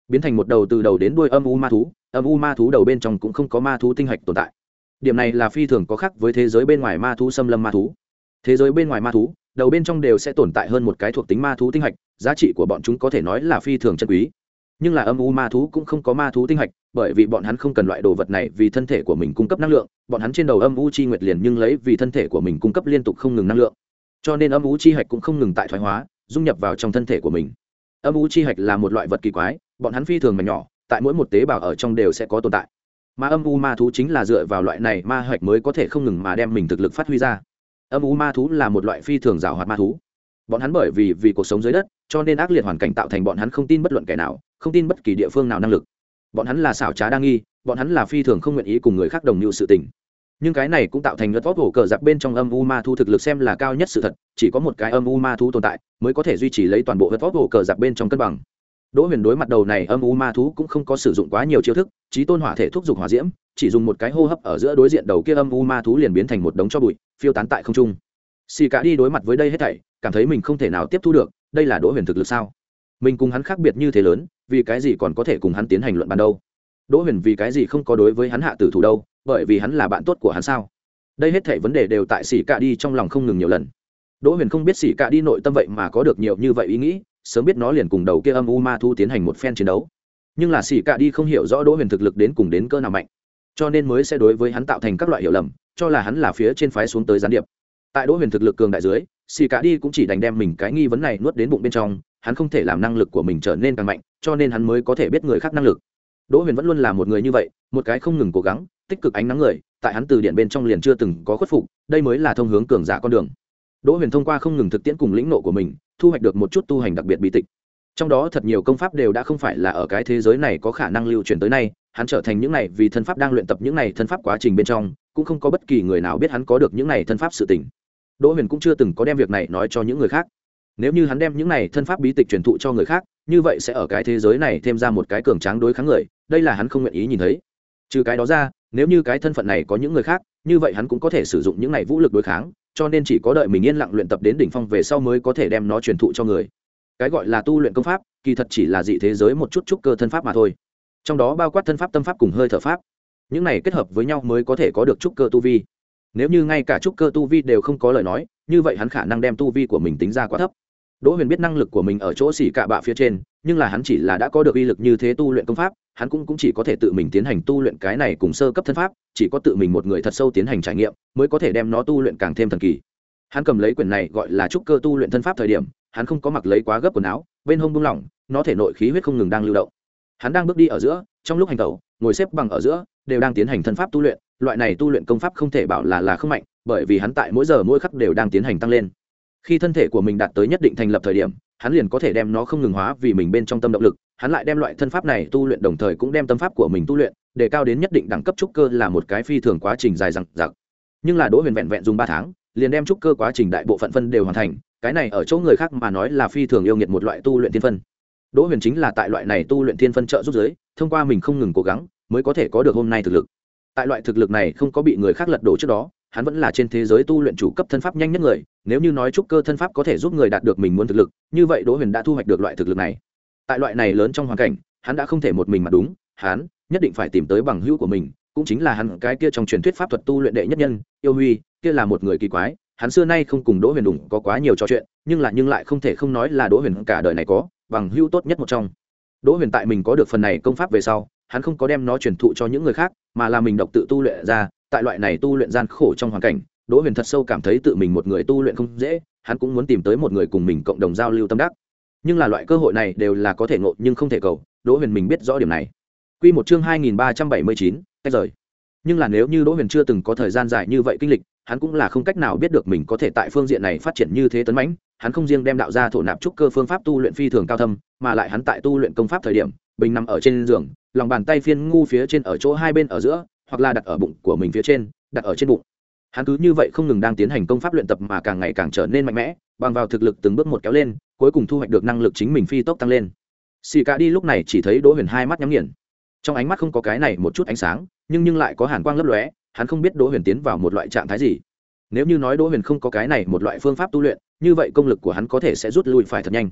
biến thành một đầu từ đầu đến đuôi âm u ma thú. Âm u ma thú đầu bên trong cũng không có ma thú tinh hạch tồn tại. Điểm này là phi thường có khác với thế giới bên ngoài ma thú xâm lâm ma thú. Thế giới bên ngoài ma thú, đầu bên trong đều sẽ tồn tại hơn một cái thuộc tính ma thú tinh hạch, giá trị của bọn chúng có thể nói là phi thường chân quý. Nhưng là âm u ma thú cũng không có ma thú tinh hạch, bởi vì bọn hắn không cần loại đồ vật này vì thân thể của mình cung cấp năng lượng, bọn hắn trên đầu âm u chi nguyệt liền nhưng lấy vì thân thể của mình cung cấp liên tục không ngừng năng lượng. Cho nên âm u chi hạch cũng không ngừng tại thoái hóa, dung nhập vào trong thân thể của mình. Âm u chi hạch là một loại vật kỳ quái, bọn hắn phi thường mà nhỏ, tại mỗi một tế bào ở trong đều sẽ có tồn tại. Mà âm u ma thú chính là dựa vào loại này ma hạch mới có thể không ngừng mà đem mình thực lực phát huy ra. Âm u ma thú là một loại phi thường giàu hoạt ma thú. Bọn hắn bởi vì vì cuộc sống dưới đất, cho nên ác liệt hoàn cảnh tạo thành bọn hắn không tin bất luận kẻ nào, không tin bất kỳ địa phương nào năng lực. Bọn hắn là xảo trá đa nghi, bọn hắn là phi thường không nguyện ý cùng người khác đồng nhự sự tình. Nhưng cái này cũng tạo thành lật vót hổ cờ giặc bên trong âm u ma thú thực lực xem là cao nhất sự thật, chỉ có một cái âm u ma thú tồn tại mới có thể duy trì lấy toàn bộ lật vót hổ cờ giặc bên trong cân bằng. Đỗ Huyền đối mặt đầu này âm u ma thú cũng không có sử dụng quá nhiều chiêu thức, chí tôn hỏa thể thúc dục hỏa diễm, chỉ dùng một cái hô hấp ở giữa đối diện đầu kia âm u ma thú liền biến thành một đống tro bụi, phiêu tán tại không trung. Xì Cả đi đối mặt với đây hết thảy, cảm thấy mình không thể nào tiếp thu được, đây là Đỗ Huyền thực lực sao? Mình cùng hắn khác biệt như thế lớn, vì cái gì còn có thể cùng hắn tiến hành luận bàn đâu? Đỗ Huyền vì cái gì không có đối với hắn hạ tử thủ đâu, bởi vì hắn là bạn tốt của hắn sao? Đây hết thảy vấn đề đều tại Xì Cả đi trong lòng không ngừng nhiều lần. Đỗ Huyền không biết Xì Cả đi nội tâm vậy mà có được nhiều như vậy ý nghĩ, sớm biết nó liền cùng đầu kia âm u ma thú tiến hành một phen chiến đấu. Nhưng là Xì Cả đi không hiểu rõ Đỗ Huyền thực lực đến cùng đến cỡ nào mạnh, cho nên mới sẽ đối với hắn tạo thành các loại hiểu lầm, cho là hắn là phía trên phái xuống tới gián điệp. Tại Đỗ Huyền thực lực cường đại dưới, Xì Cả đi cũng chỉ đành đem mình cái nghi vấn này nuốt đến bụng bên trong, hắn không thể làm năng lực của mình trở nên càng mạnh, cho nên hắn mới có thể biết người khác năng lực. Đỗ Huyền vẫn luôn là một người như vậy, một cái không ngừng cố gắng, tích cực ánh nắng người, tại hắn từ điện bên trong liền chưa từng có khuất phục, đây mới là thông hướng cường giả con đường. Đỗ Huyền thông qua không ngừng thực tiễn cùng lĩnh ngộ của mình, thu hoạch được một chút tu hành đặc biệt bí tịch. Trong đó thật nhiều công pháp đều đã không phải là ở cái thế giới này có khả năng lưu truyền tới nay, hắn trở thành những này vì thân pháp đang luyện tập những này thân pháp quá trình bên trong, cũng không có bất kỳ người nào biết hắn có được những này thân pháp sự tình. Đỗ Huyền cũng chưa từng có đem việc này nói cho những người khác. Nếu như hắn đem những này thân pháp bí tịch truyền thụ cho người khác, như vậy sẽ ở cái thế giới này thêm ra một cái cường tráng đối kháng người, đây là hắn không nguyện ý nhìn thấy. Trừ cái đó ra, nếu như cái thân phận này có những người khác, như vậy hắn cũng có thể sử dụng những này vũ lực đối kháng, cho nên chỉ có đợi mình yên lặng luyện tập đến đỉnh phong về sau mới có thể đem nó truyền thụ cho người. Cái gọi là tu luyện công pháp, kỳ thật chỉ là dị thế giới một chút trúc cơ thân pháp mà thôi. Trong đó bao quát thân pháp, tâm pháp cùng hơi thở pháp. Những này kết hợp với nhau mới có thể có được trúc cơ tu vi. Nếu như ngay cả trúc cơ tu vi đều không có lời nói, như vậy hắn khả năng đem tu vi của mình tính ra quá thấp. Đỗ Huyền biết năng lực của mình ở chỗ Xỉ Cả bạ phía trên, nhưng là hắn chỉ là đã có được uy lực như thế tu luyện công pháp, hắn cũng cũng chỉ có thể tự mình tiến hành tu luyện cái này cùng sơ cấp thân pháp, chỉ có tự mình một người thật sâu tiến hành trải nghiệm, mới có thể đem nó tu luyện càng thêm thần kỳ. Hắn cầm lấy quyển này gọi là trúc cơ tu luyện thân pháp thời điểm, hắn không có mặc lấy quá gấp quần áo, bên hông buông lỏng, nó thể nội khí huyết không ngừng đang lưu động. Hắn đang bước đi ở giữa, trong lúc hành tẩu, ngồi xếp bằng ở giữa, đều đang tiến hành thân pháp tu luyện, loại này tu luyện công pháp không thể bảo là là không mạnh, bởi vì hắn tại mỗi giờ mỗi khắc đều đang tiến hành tăng lên. Khi thân thể của mình đạt tới nhất định thành lập thời điểm, hắn liền có thể đem nó không ngừng hóa vì mình bên trong tâm động lực, hắn lại đem loại thân pháp này tu luyện đồng thời cũng đem tâm pháp của mình tu luyện, để cao đến nhất định đẳng cấp trúc cơ là một cái phi thường quá trình dài dằng dặc. Nhưng là Đỗ Huyền vẹn vẹn dùng ba tháng, liền đem trúc cơ quá trình đại bộ phận phân đều hoàn thành, cái này ở chỗ người khác mà nói là phi thường yêu nghiệt một loại tu luyện thiên phân. Đỗ Huyền chính là tại loại này tu luyện thiên phân trợ giúp giới, thông qua mình không ngừng cố gắng, mới có thể có được hôm nay thực lực. Tại loại thực lực này không có bị người khác lật đổ trước đó, hắn vẫn là trên thế giới tu luyện chủ cấp thân pháp nhanh nhất người, nếu như nói trúc cơ thân pháp có thể giúp người đạt được mình muốn thực lực, như vậy Đỗ Huyền đã thu hoạch được loại thực lực này. Tại loại này lớn trong hoàn cảnh, hắn đã không thể một mình mà đúng, hắn nhất định phải tìm tới bằng hữu của mình, cũng chính là hắn cái kia trong truyền thuyết pháp thuật tu luyện đệ nhất nhân, Yêu Huy, kia là một người kỳ quái, hắn xưa nay không cùng Đỗ Huyền đụng có quá nhiều trò chuyện, nhưng là nhưng lại không thể không nói là Đỗ Huyền cả đời này có bằng hữu tốt nhất một trong. Đỗ Huyền tại mình có được phần này công pháp về sau, hắn không có đem nó truyền thụ cho những người khác, mà là mình độc tự tu luyện ra. Tại loại này tu luyện gian khổ trong hoàn cảnh, Đỗ Huyền thật sâu cảm thấy tự mình một người tu luyện không dễ, hắn cũng muốn tìm tới một người cùng mình cộng đồng giao lưu tâm đắc. Nhưng là loại cơ hội này đều là có thể ngộ nhưng không thể cầu, Đỗ Huyền mình biết rõ điểm này. Quy một chương hai nghìn ba trăm bảy mươi chín, cách rời. Nhưng là nếu như Đỗ Huyền chưa từng có thời gian dài như vậy kinh lịch, hắn cũng là không cách nào biết được mình có thể tại phương diện này phát triển như thế tấn mãnh. Hắn không riêng đem đạo ra thổ nạp trúc cơ phương pháp tu luyện phi thường cao thâm, mà lại hắn tại tu luyện công pháp thời điểm, bình nằm ở trên giường, lòng bàn tay phiên ngu phía trên ở chỗ hai bên ở giữa, hoặc là đặt ở bụng của mình phía trên, đặt ở trên bụng. Hắn cứ như vậy không ngừng đang tiến hành công pháp luyện tập mà càng ngày càng trở nên mạnh mẽ, bằng vào thực lực từng bước một kéo lên, cuối cùng thu hoạch được năng lực chính mình phi tốc tăng lên. Xì Cả đi lúc này chỉ thấy Đỗ Huyền hai mắt nhắm nghiền, trong ánh mắt không có cái này một chút ánh sáng, nhưng nhưng lại có hàn quang lấp lóe, hắn không biết Đỗ Huyền tiến vào một loại trạng thái gì. Nếu như nói Đỗ Huyền không có cái này một loại phương pháp tu luyện, như vậy công lực của hắn có thể sẽ rút lui phải thật nhanh.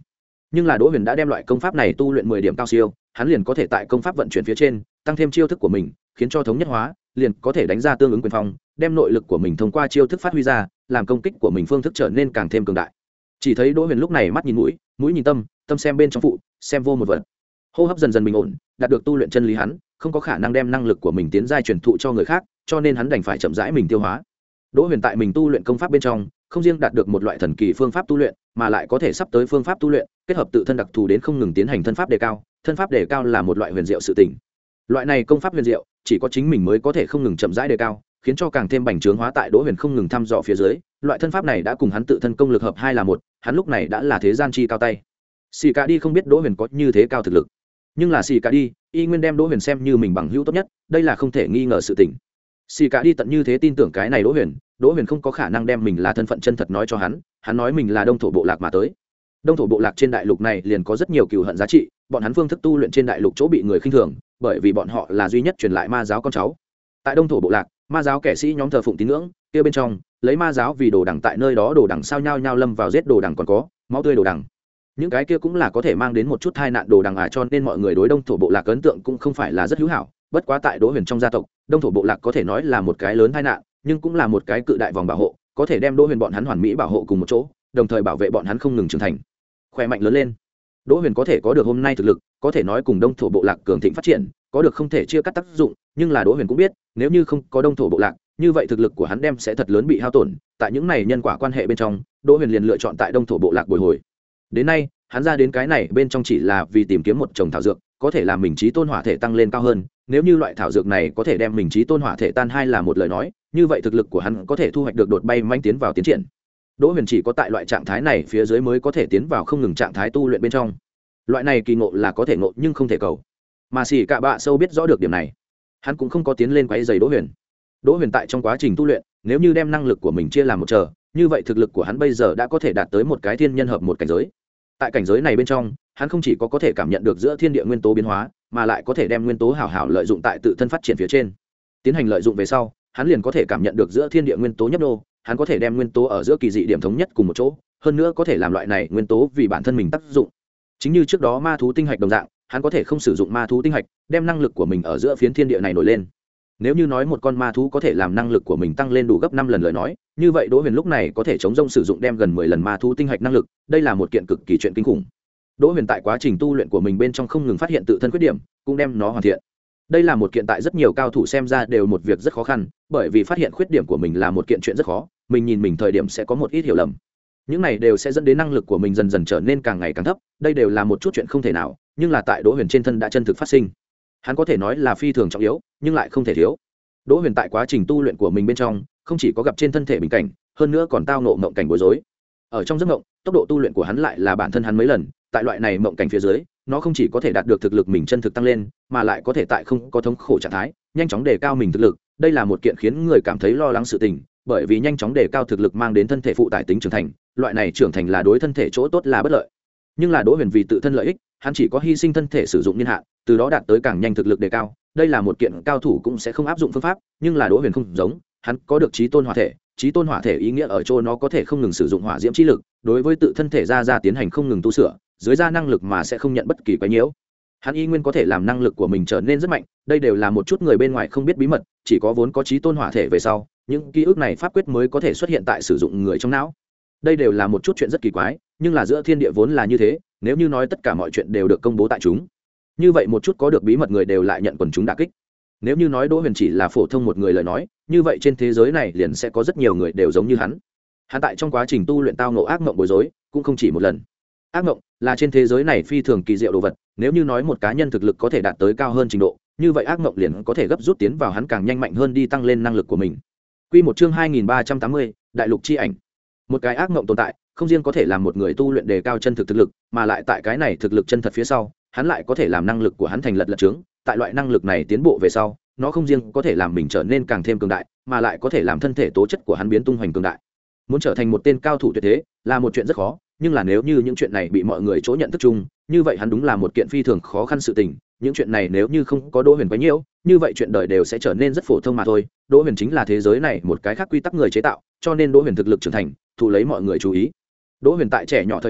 nhưng là Đỗ Huyền đã đem loại công pháp này tu luyện mười điểm cao siêu, hắn liền có thể tại công pháp vận chuyển phía trên tăng thêm chiêu thức của mình, khiến cho thống nhất hóa, liền có thể đánh ra tương ứng quyền phong, đem nội lực của mình thông qua chiêu thức phát huy ra, làm công kích của mình phương thức trở nên càng thêm cường đại. Chỉ thấy Đỗ Huyền lúc này mắt nhìn mũi, mũi nhìn tâm, tâm xem bên trong phụ, xem vô một vật. Hô hấp dần dần bình ổn, đạt được tu luyện chân lý hắn, không có khả năng đem năng lực của mình tiến giai truyền thụ cho người khác, cho nên hắn đành phải chậm rãi mình tiêu hóa. Đỗ Huyền tại mình tu luyện công pháp bên trong, không riêng đạt được một loại thần kỳ phương pháp tu luyện, mà lại có thể sắp tới phương pháp tu luyện, kết hợp tự thân đặc thù đến không ngừng tiến hành thân pháp đề cao, thân pháp đề cao là một loại huyền diệu sự tình. Loại này công pháp huyền diệu, chỉ có chính mình mới có thể không ngừng chậm rãi đề cao, khiến cho càng thêm bành trướng hóa tại Đỗ Huyền không ngừng thăm dò phía dưới, loại thân pháp này đã cùng hắn tự thân công lực hợp hai là một, hắn lúc này đã là thế gian chi cao tay. Xì Cả Đi không biết Đỗ Huyền có như thế cao thực lực, nhưng là Xì Cả Đi, y nguyên đem Đỗ Huyền xem như mình bằng hữu tốt nhất, đây là không thể nghi ngờ sự tình. Xì Cả Đi tận như thế tin tưởng cái này Đỗ Huyền, Đỗ Huyền không có khả năng đem mình là thân phận chân thật nói cho hắn, hắn nói mình là Đông thổ bộ lạc mà tới. Đông thổ bộ lạc trên đại lục này liền có rất nhiều cừu hận giá trị, bọn hắn phương thức tu luyện trên đại lục chỗ bị người khinh thường, bởi vì bọn họ là duy nhất truyền lại ma giáo con cháu. Tại Đông thổ bộ lạc, ma giáo kẻ sĩ nhóm thờ phụng tín ngưỡng, kia bên trong, lấy ma giáo vì đồ đẳng, tại nơi đó đồ đẳng sao nhau nhau lâm vào giết đồ đẳng còn có, máu tươi đồ đẳng. Những cái kia cũng là có thể mang đến một chút tai nạn đồ đẳng à, cho nên mọi người đối Đông thổ bộ lạc ấn tượng cũng không phải là rất hữu hảo, bất quá tại Đỗ Huyền trong gia tộc, Đông thổ bộ lạc có thể nói là một cái lớn tai nạn, nhưng cũng là một cái cự đại vòng bảo hộ, có thể đem Đỗ Huyền bọn hắn hoàn mỹ bảo hộ cùng một chỗ, đồng thời bảo vệ bọn hắn không ngừng trưởng thành, khỏe mạnh lớn lên. Đỗ Huyền có thể có được hôm nay thực lực, có thể nói cùng Đông thổ bộ lạc cường thịnh phát triển, có được không thể chia cắt tác dụng, nhưng là Đỗ Huyền cũng biết, nếu như không có Đông thổ bộ lạc, như vậy thực lực của hắn đem sẽ thật lớn bị hao tổn, tại những này nhân quả quan hệ bên trong, Đỗ Huyền liền lựa chọn tại Đông thổ bộ lạc bồi hồi. Đến nay, hắn ra đến cái này bên trong chỉ là vì tìm kiếm một chồng thảo dược, có thể làm mình chí tôn hỏa thể tăng lên cao hơn, nếu như loại thảo dược này có thể đem mình chí tôn hỏa thể tan hai là một lời nói, như vậy thực lực của hắn có thể thu hoạch được đột bay manh tiến vào tiến triển. Đỗ Huyền chỉ có tại loại trạng thái này phía dưới mới có thể tiến vào không ngừng trạng thái tu luyện bên trong. Loại này kỳ ngộ là có thể ngộ nhưng không thể cầu. Mà Xỉ Cả Bạ sâu biết rõ được điểm này, hắn cũng không có tiến lên quấy rầy Đỗ Huyền. Đỗ Huyền tại trong quá trình tu luyện, nếu như đem năng lực của mình chia làm một chờ, như vậy thực lực của hắn bây giờ đã có thể đạt tới một cái thiên nhân hợp một cảnh giới. Tại cảnh giới này bên trong, hắn không chỉ có có thể cảm nhận được giữa thiên địa nguyên tố biến hóa, mà lại có thể đem nguyên tố hảo hảo lợi dụng tại tự thân phát triển phía trên. Tiến hành lợi dụng về sau, hắn liền có thể cảm nhận được giữa thiên địa nguyên tố nhấp nô, hắn có thể đem nguyên tố ở giữa kỳ dị điểm thống nhất cùng một chỗ, hơn nữa có thể làm loại này nguyên tố vì bản thân mình tác dụng. Chính như trước đó ma thú tinh hạch đồng dạng, hắn có thể không sử dụng ma thú tinh hạch, đem năng lực của mình ở giữa phiến thiên địa này nổi lên. Nếu như nói một con ma thú có thể làm năng lực của mình tăng lên đủ gấp năm lần lời nói, như vậy Đỗ Huyền lúc này có thể chống rông sử dụng đem gần mười lần ma thú tinh hạch năng lực, đây là một kiện cực kỳ chuyện kinh khủng. Đỗ Huyền tại quá trình tu luyện của mình bên trong không ngừng phát hiện tự thân khuyết điểm, cũng đem nó hoàn thiện. Đây là một kiện tại rất nhiều cao thủ xem ra đều một việc rất khó khăn, bởi vì phát hiện khuyết điểm của mình là một kiện chuyện rất khó, mình nhìn mình thời điểm sẽ có một ít hiểu lầm. Những này đều sẽ dẫn đến năng lực của mình dần dần trở nên càng ngày càng thấp, đây đều là một chút chuyện không thể nào, nhưng là tại Đỗ Huyền trên thân đã chân thực phát sinh. Hắn có thể nói là phi thường trọng yếu, nhưng lại không thể thiếu. Đỗ Huyền tại quá trình tu luyện của mình bên trong, không chỉ có gặp trên thân thể bình cảnh, hơn nữa còn tao ngộ mộng cảnh bối rối. Ở trong giấc mộng, tốc độ tu luyện của hắn lại là bản thân hắn mấy lần, tại loại này mộng cảnh phía dưới, nó không chỉ có thể đạt được thực lực mình chân thực tăng lên, mà lại có thể tại không có thống khổ trạng thái, nhanh chóng đề cao mình thực lực, đây là một kiện khiến người cảm thấy lo lắng sự tình, bởi vì nhanh chóng đề cao thực lực mang đến thân thể phụ tải tính trưởng thành, loại này trưởng thành là đối thân thể chỗ tốt là bất lợi. Nhưng là Đỗ Huyền vì tự thân lợi ích, hắn chỉ có hy sinh thân thể sử dụng niên hạn, từ đó đạt tới càng nhanh thực lực đề cao, đây là một kiện cao thủ cũng sẽ không áp dụng phương pháp, nhưng là Đỗ Huyền không giống, hắn có được chí tôn hỏa thể, chí tôn hỏa thể ý nghĩa ở chỗ nó có thể không ngừng sử dụng hỏa diễm chi lực, đối với tự thân thể ra ra tiến hành không ngừng tu sửa, dưới ra năng lực mà sẽ không nhận bất kỳ quấy nhiễu. Hắn y nguyên có thể làm năng lực của mình trở nên rất mạnh, đây đều là một chút người bên ngoài không biết bí mật, chỉ có vốn có chí tôn hỏa thể về sau, những ký ức này pháp quyết mới có thể xuất hiện tại sử dụng người trong não. Đây đều là một chút chuyện rất kỳ quái, nhưng là giữa thiên địa vốn là như thế, nếu như nói tất cả mọi chuyện đều được công bố tại chúng, như vậy một chút có được bí mật người đều lại nhận quần chúng đả kích. Nếu như nói Đỗ Huyền chỉ là phổ thông một người lời nói, như vậy trên thế giới này liền sẽ có rất nhiều người đều giống như hắn. Hắn tại trong quá trình tu luyện tao ngộ ác mộng bối rối, cũng không chỉ một lần. Ác mộng là trên thế giới này phi thường kỳ diệu đồ vật, nếu như nói một cá nhân thực lực có thể đạt tới cao hơn trình độ, như vậy ác mộng liền có thể gấp rút tiến vào hắn càng nhanh mạnh hơn đi tăng lên năng lực của mình. Quy một chương hai nghìn ba trăm tám mươi, Đại lục chi ảnh. Một cái ác mộng tồn tại, không riêng có thể làm một người tu luyện đề cao chân thực thực lực, mà lại tại cái này thực lực chân thật phía sau, hắn lại có thể làm năng lực của hắn thành lật lật trướng, tại loại năng lực này tiến bộ về sau, nó không riêng có thể làm mình trở nên càng thêm cường đại, mà lại có thể làm thân thể tố chất của hắn biến tung hoành cường đại. Muốn trở thành một tên cao thủ tuyệt thế là một chuyện rất khó, nhưng là nếu như những chuyện này bị mọi người chỗ nhận thức chung, như vậy hắn đúng là một kiện phi thường khó khăn sự tình. Những chuyện này nếu như không có Đỗ Huyền quá nhiều, như vậy chuyện đời đều sẽ trở nên rất phổ thông mà thôi. Đỗ Huyền chính là thế giới này một cái khác quy tắc người chế tạo, cho nên Đỗ Huyền thực lực trưởng thành, thu lấy mọi người chú ý. Đỗ Huyền tại trẻ nhỏ thời điểm,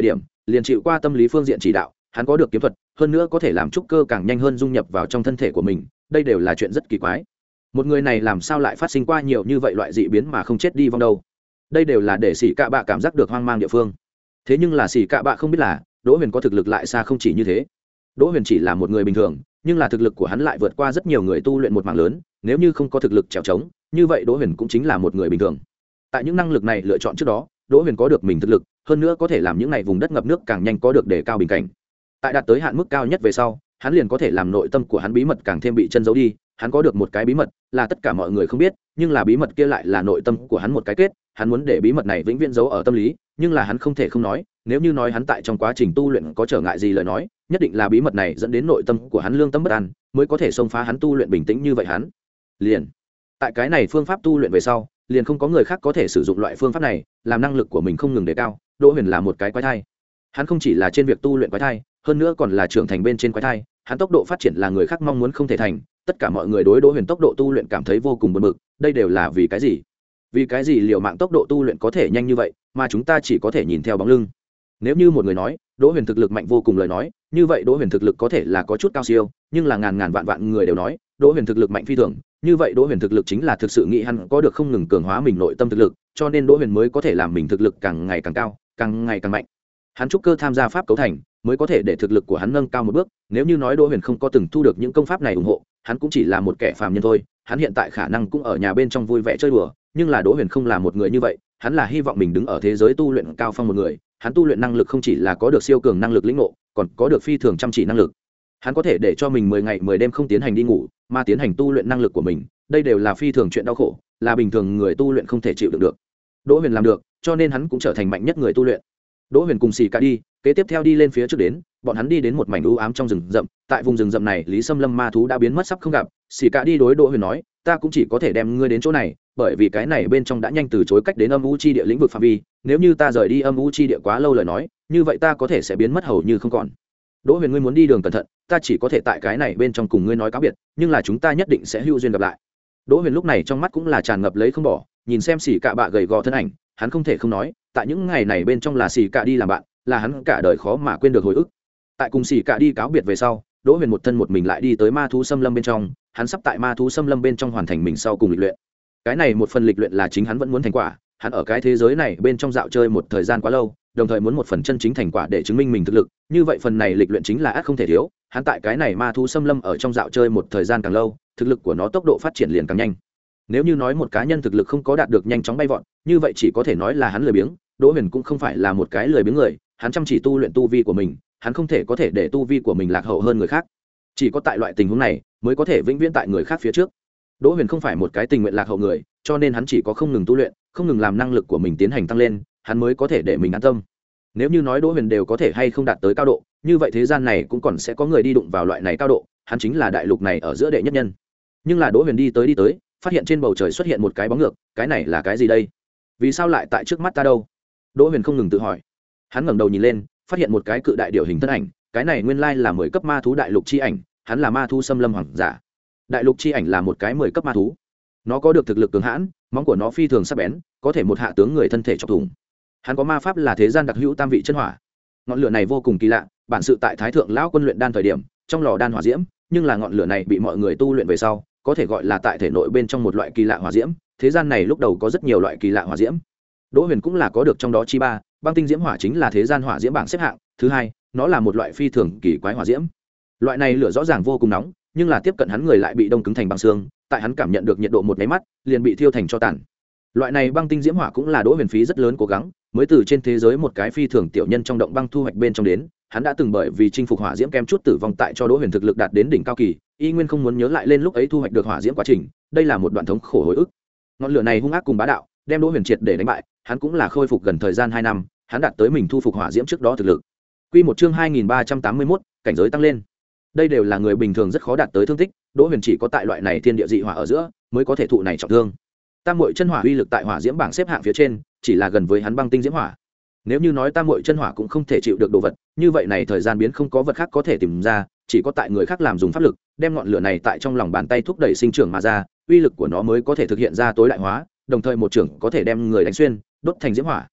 liền chịu qua tâm lý phương diện chỉ đạo, hắn có được kiếm thuật, hơn nữa có thể làm trúc cơ càng nhanh hơn dung nhập vào trong thân thể của mình, đây đều là chuyện rất kỳ quái. Một người này làm sao lại phát sinh qua nhiều như vậy loại dị biến mà không chết đi vong đâu? Đây đều là để Sĩ Cạ Bạ cảm giác được hoang mang địa phương. Thế nhưng là Sĩ Cạ Bạ không biết là Đỗ Huyền có thực lực lại xa không chỉ như thế. Đỗ Huyền chỉ là một người bình thường, nhưng là thực lực của hắn lại vượt qua rất nhiều người tu luyện một mảng lớn, nếu như không có thực lực trèo trống, như vậy Đỗ Huyền cũng chính là một người bình thường. Tại những năng lực này lựa chọn trước đó, Đỗ Huyền có được mình thực lực, hơn nữa có thể làm những này vùng đất ngập nước càng nhanh có được đề cao bình cảnh. Tại đạt tới hạn mức cao nhất về sau, hắn liền có thể làm nội tâm của hắn bí mật càng thêm bị chân giấu đi. Hắn có được một cái bí mật là tất cả mọi người không biết, nhưng là bí mật kia lại là nội tâm của hắn một cái kết, hắn muốn để bí mật này vĩnh viễn giấu ở tâm lý, nhưng là hắn không thể không nói, nếu như nói hắn tại trong quá trình tu luyện có trở ngại gì lời nói, nhất định là bí mật này dẫn đến nội tâm của hắn lương tâm bất an, mới có thể xông phá hắn tu luyện bình tĩnh như vậy hắn. Liền, tại cái này phương pháp tu luyện về sau, liền không có người khác có thể sử dụng loại phương pháp này, làm năng lực của mình không ngừng đề cao. Đỗ Huyền là một cái quái thai. Hắn không chỉ là trên việc tu luyện quái thai, hơn nữa còn là trưởng thành bên trên quái thai, hắn tốc độ phát triển là người khác mong muốn không thể thành, tất cả mọi người đối Đỗ Huyền tốc độ tu luyện cảm thấy vô cùng buồn bực, đây đều là vì cái gì? Vì cái gì liều mạng tốc độ tu luyện có thể nhanh như vậy, mà chúng ta chỉ có thể nhìn theo bóng lưng? Nếu như một người nói, Đỗ Huyền thực lực mạnh vô cùng lời nói, như vậy Đỗ Huyền thực lực có thể là có chút cao siêu, nhưng là ngàn ngàn vạn vạn người đều nói, Đỗ Huyền thực lực mạnh phi thường, như vậy Đỗ Huyền thực lực chính là thực sự nghĩ hắn có được không ngừng cường hóa mình nội tâm thực lực, cho nên Đỗ Huyền mới có thể làm mình thực lực càng ngày càng cao, càng ngày càng mạnh. Hắn trúc cơ tham gia pháp cấu thành, mới có thể để thực lực của hắn nâng cao một bước, nếu như nói Đỗ Huyền không có từng thu được những công pháp này ủng hộ, hắn cũng chỉ là một kẻ phàm nhân thôi, hắn hiện tại khả năng cũng ở nhà bên trong vui vẻ chơi đùa, nhưng là Đỗ Huyền không là một người như vậy, hắn là hy vọng mình đứng ở thế giới tu luyện cao phong một người, hắn tu luyện năng lực không chỉ là có được siêu cường năng lực lĩnh ngộ, còn có được phi thường chăm chỉ năng lực. Hắn có thể để cho mình mười ngày mười đêm không tiến hành đi ngủ, mà tiến hành tu luyện năng lực của mình, đây đều là phi thường chuyện đau khổ, là bình thường người tu luyện không thể chịu đựng được. Đỗ Huyền làm được, cho nên hắn cũng trở thành mạnh nhất người tu luyện. Đỗ Huyền cùng Sĩ Cạ đi, kế tiếp theo đi lên phía trước đến, bọn hắn đi đến một mảnh u ám trong rừng rậm, tại vùng rừng rậm này, Lý Sâm Lâm ma thú đã biến mất sắp không gặp, Sĩ Cạ đi đối Đỗ Huyền nói, ta cũng chỉ có thể đem ngươi đến chỗ này, bởi vì cái này bên trong đã nhanh từ chối cách đến âm u chi địa lĩnh vực phạm vi, nếu như ta rời đi âm u chi địa quá lâu lời nói, như vậy ta có thể sẽ biến mất hầu như không còn. Đỗ Huyền, ngươi muốn đi đường cẩn thận, ta chỉ có thể tại cái này bên trong cùng ngươi nói cáo biệt, nhưng là chúng ta nhất định sẽ hữu duyên gặp lại. Đỗ Huyền lúc này trong mắt cũng là tràn ngập lấy không bỏ, nhìn xem Sĩ Cạ bạ gầy gò thân ảnh, hắn không thể không nói, tại những ngày này bên trong là Sĩ Cạ đi làm bạn, là hắn cả đời khó mà quên được hồi ức. Tại cùng Sĩ Cạ đi cáo biệt về sau, Đỗ Huyền một thân một mình lại đi tới ma thú xâm lâm bên trong, hắn sắp tại ma thú xâm lâm bên trong hoàn thành mình sau cùng lịch luyện. Cái này một phần lịch luyện là chính hắn vẫn muốn thành quả, hắn ở cái thế giới này bên trong dạo chơi một thời gian quá lâu, đồng thời muốn một phần chân chính thành quả để chứng minh mình thực lực, như vậy phần này lịch luyện chính là ắt không thể thiếu. Hắn tại cái này ma thú xâm lâm ở trong dạo chơi một thời gian càng lâu, thực lực của nó tốc độ phát triển liền càng nhanh. Nếu như nói một cá nhân thực lực không có đạt được nhanh chóng bay vọt, như vậy chỉ có thể nói là hắn lười biếng. Đỗ Huyền cũng không phải là một cái lười biếng người, hắn chăm chỉ tu luyện tu vi của mình, hắn không thể có thể để tu vi của mình lạc hậu hơn người khác. Chỉ có tại loại tình huống này mới có thể vĩnh viễn tại người khác phía trước. Đỗ Huyền không phải một cái tình nguyện lạc hậu người, cho nên hắn chỉ có không ngừng tu luyện, không ngừng làm năng lực của mình tiến hành tăng lên, hắn mới có thể để mình an tâm. Nếu như nói Đỗ Huyền đều có thể hay không đạt tới cao độ, như vậy thế gian này cũng còn sẽ có người đi đụng vào loại này cao độ, hắn chính là đại lục này ở giữa đệ nhất nhân. Nhưng là Đỗ Huyền đi tới đi tới, phát hiện trên bầu trời xuất hiện một cái bóng ngược, cái này là cái gì đây? Vì sao lại tại trước mắt ta đâu? Đỗ Huyền không ngừng tự hỏi. Hắn ngẩng đầu nhìn lên, phát hiện một cái cự đại điểu hình thân ảnh, cái này nguyên lai là mười cấp ma thú đại lục chi ảnh, hắn là ma thú xâm lâm hoàng giả. Đại lục chi ảnh là một cái mười cấp ma thú, nó có được thực lực cường hãn, móng của nó phi thường sắc bén, có thể một hạ tướng người thân thể chọc thủng. Hắn có ma pháp là thế gian đặc hữu tam vị chân hỏa, ngọn lửa này vô cùng kỳ lạ, bản sự tại Thái Thượng lão quân luyện đan thời điểm, trong lò đan hỏa diễm, nhưng là ngọn lửa này bị mọi người tu luyện về sau, có thể gọi là tại thể nội bên trong một loại kỳ lạ hỏa diễm, thế gian này lúc đầu có rất nhiều loại kỳ lạ hỏa diễm. Đỗ Huyền cũng là có được trong đó chi ba, băng tinh diễm hỏa chính là thế gian hỏa diễm bảng xếp hạng thứ hai, nó là một loại phi thường kỳ quái hỏa diễm. Loại này lửa rõ ràng vô cùng nóng, nhưng là tiếp cận hắn người lại bị đông cứng thành băng xương, tại hắn cảm nhận được nhiệt độ một máy mắt, liền bị thiêu thành tro tàn. Loại này băng tinh diễm hỏa cũng là Đỗ Huyền phí rất lớn cố gắng, mới từ trên thế giới một cái phi thường tiểu nhân trong động băng thu hoạch bên trong đến, hắn đã từng bởi vì chinh phục hỏa diễm kem chút tử vong tại cho Đỗ Huyền thực lực đạt đến đỉnh cao kỳ, y nguyên không muốn nhớ lại lên lúc ấy thu hoạch được hỏa diễm quá trình, đây là một đoạn thống khổ hồi ức. Ngọn lửa này hung ác cùng bá đạo, đem Đỗ Huyền triệt để đánh bại, hắn cũng là khôi phục gần thời gian hai năm, hắn đạt tới mình thu phục hỏa diễm trước đó thực lực. Quy một chương hai nghìn ba trăm tám mươi mốt, cảnh giới tăng lên. Đây đều là người bình thường rất khó đạt tới thương tích, Đỗ Huyền chỉ có tại loại này thiên địa dị hỏa ở giữa mới có thể thụ này trọng thương. Tam muội chân hỏa uy lực tại hỏa diễm bảng xếp hạng phía trên, chỉ là gần với hắn băng tinh diễm hỏa. Nếu như nói tam muội chân hỏa cũng không thể chịu được đồ vật, như vậy này thời gian biến không có vật khác có thể tìm ra, chỉ có tại người khác làm dùng pháp lực, đem ngọn lửa này tại trong lòng bàn tay thúc đẩy sinh trưởng mà ra, uy lực của nó mới có thể thực hiện ra tối đại hóa, đồng thời một trưởng có thể đem người đánh xuyên, đốt thành diễm hỏa.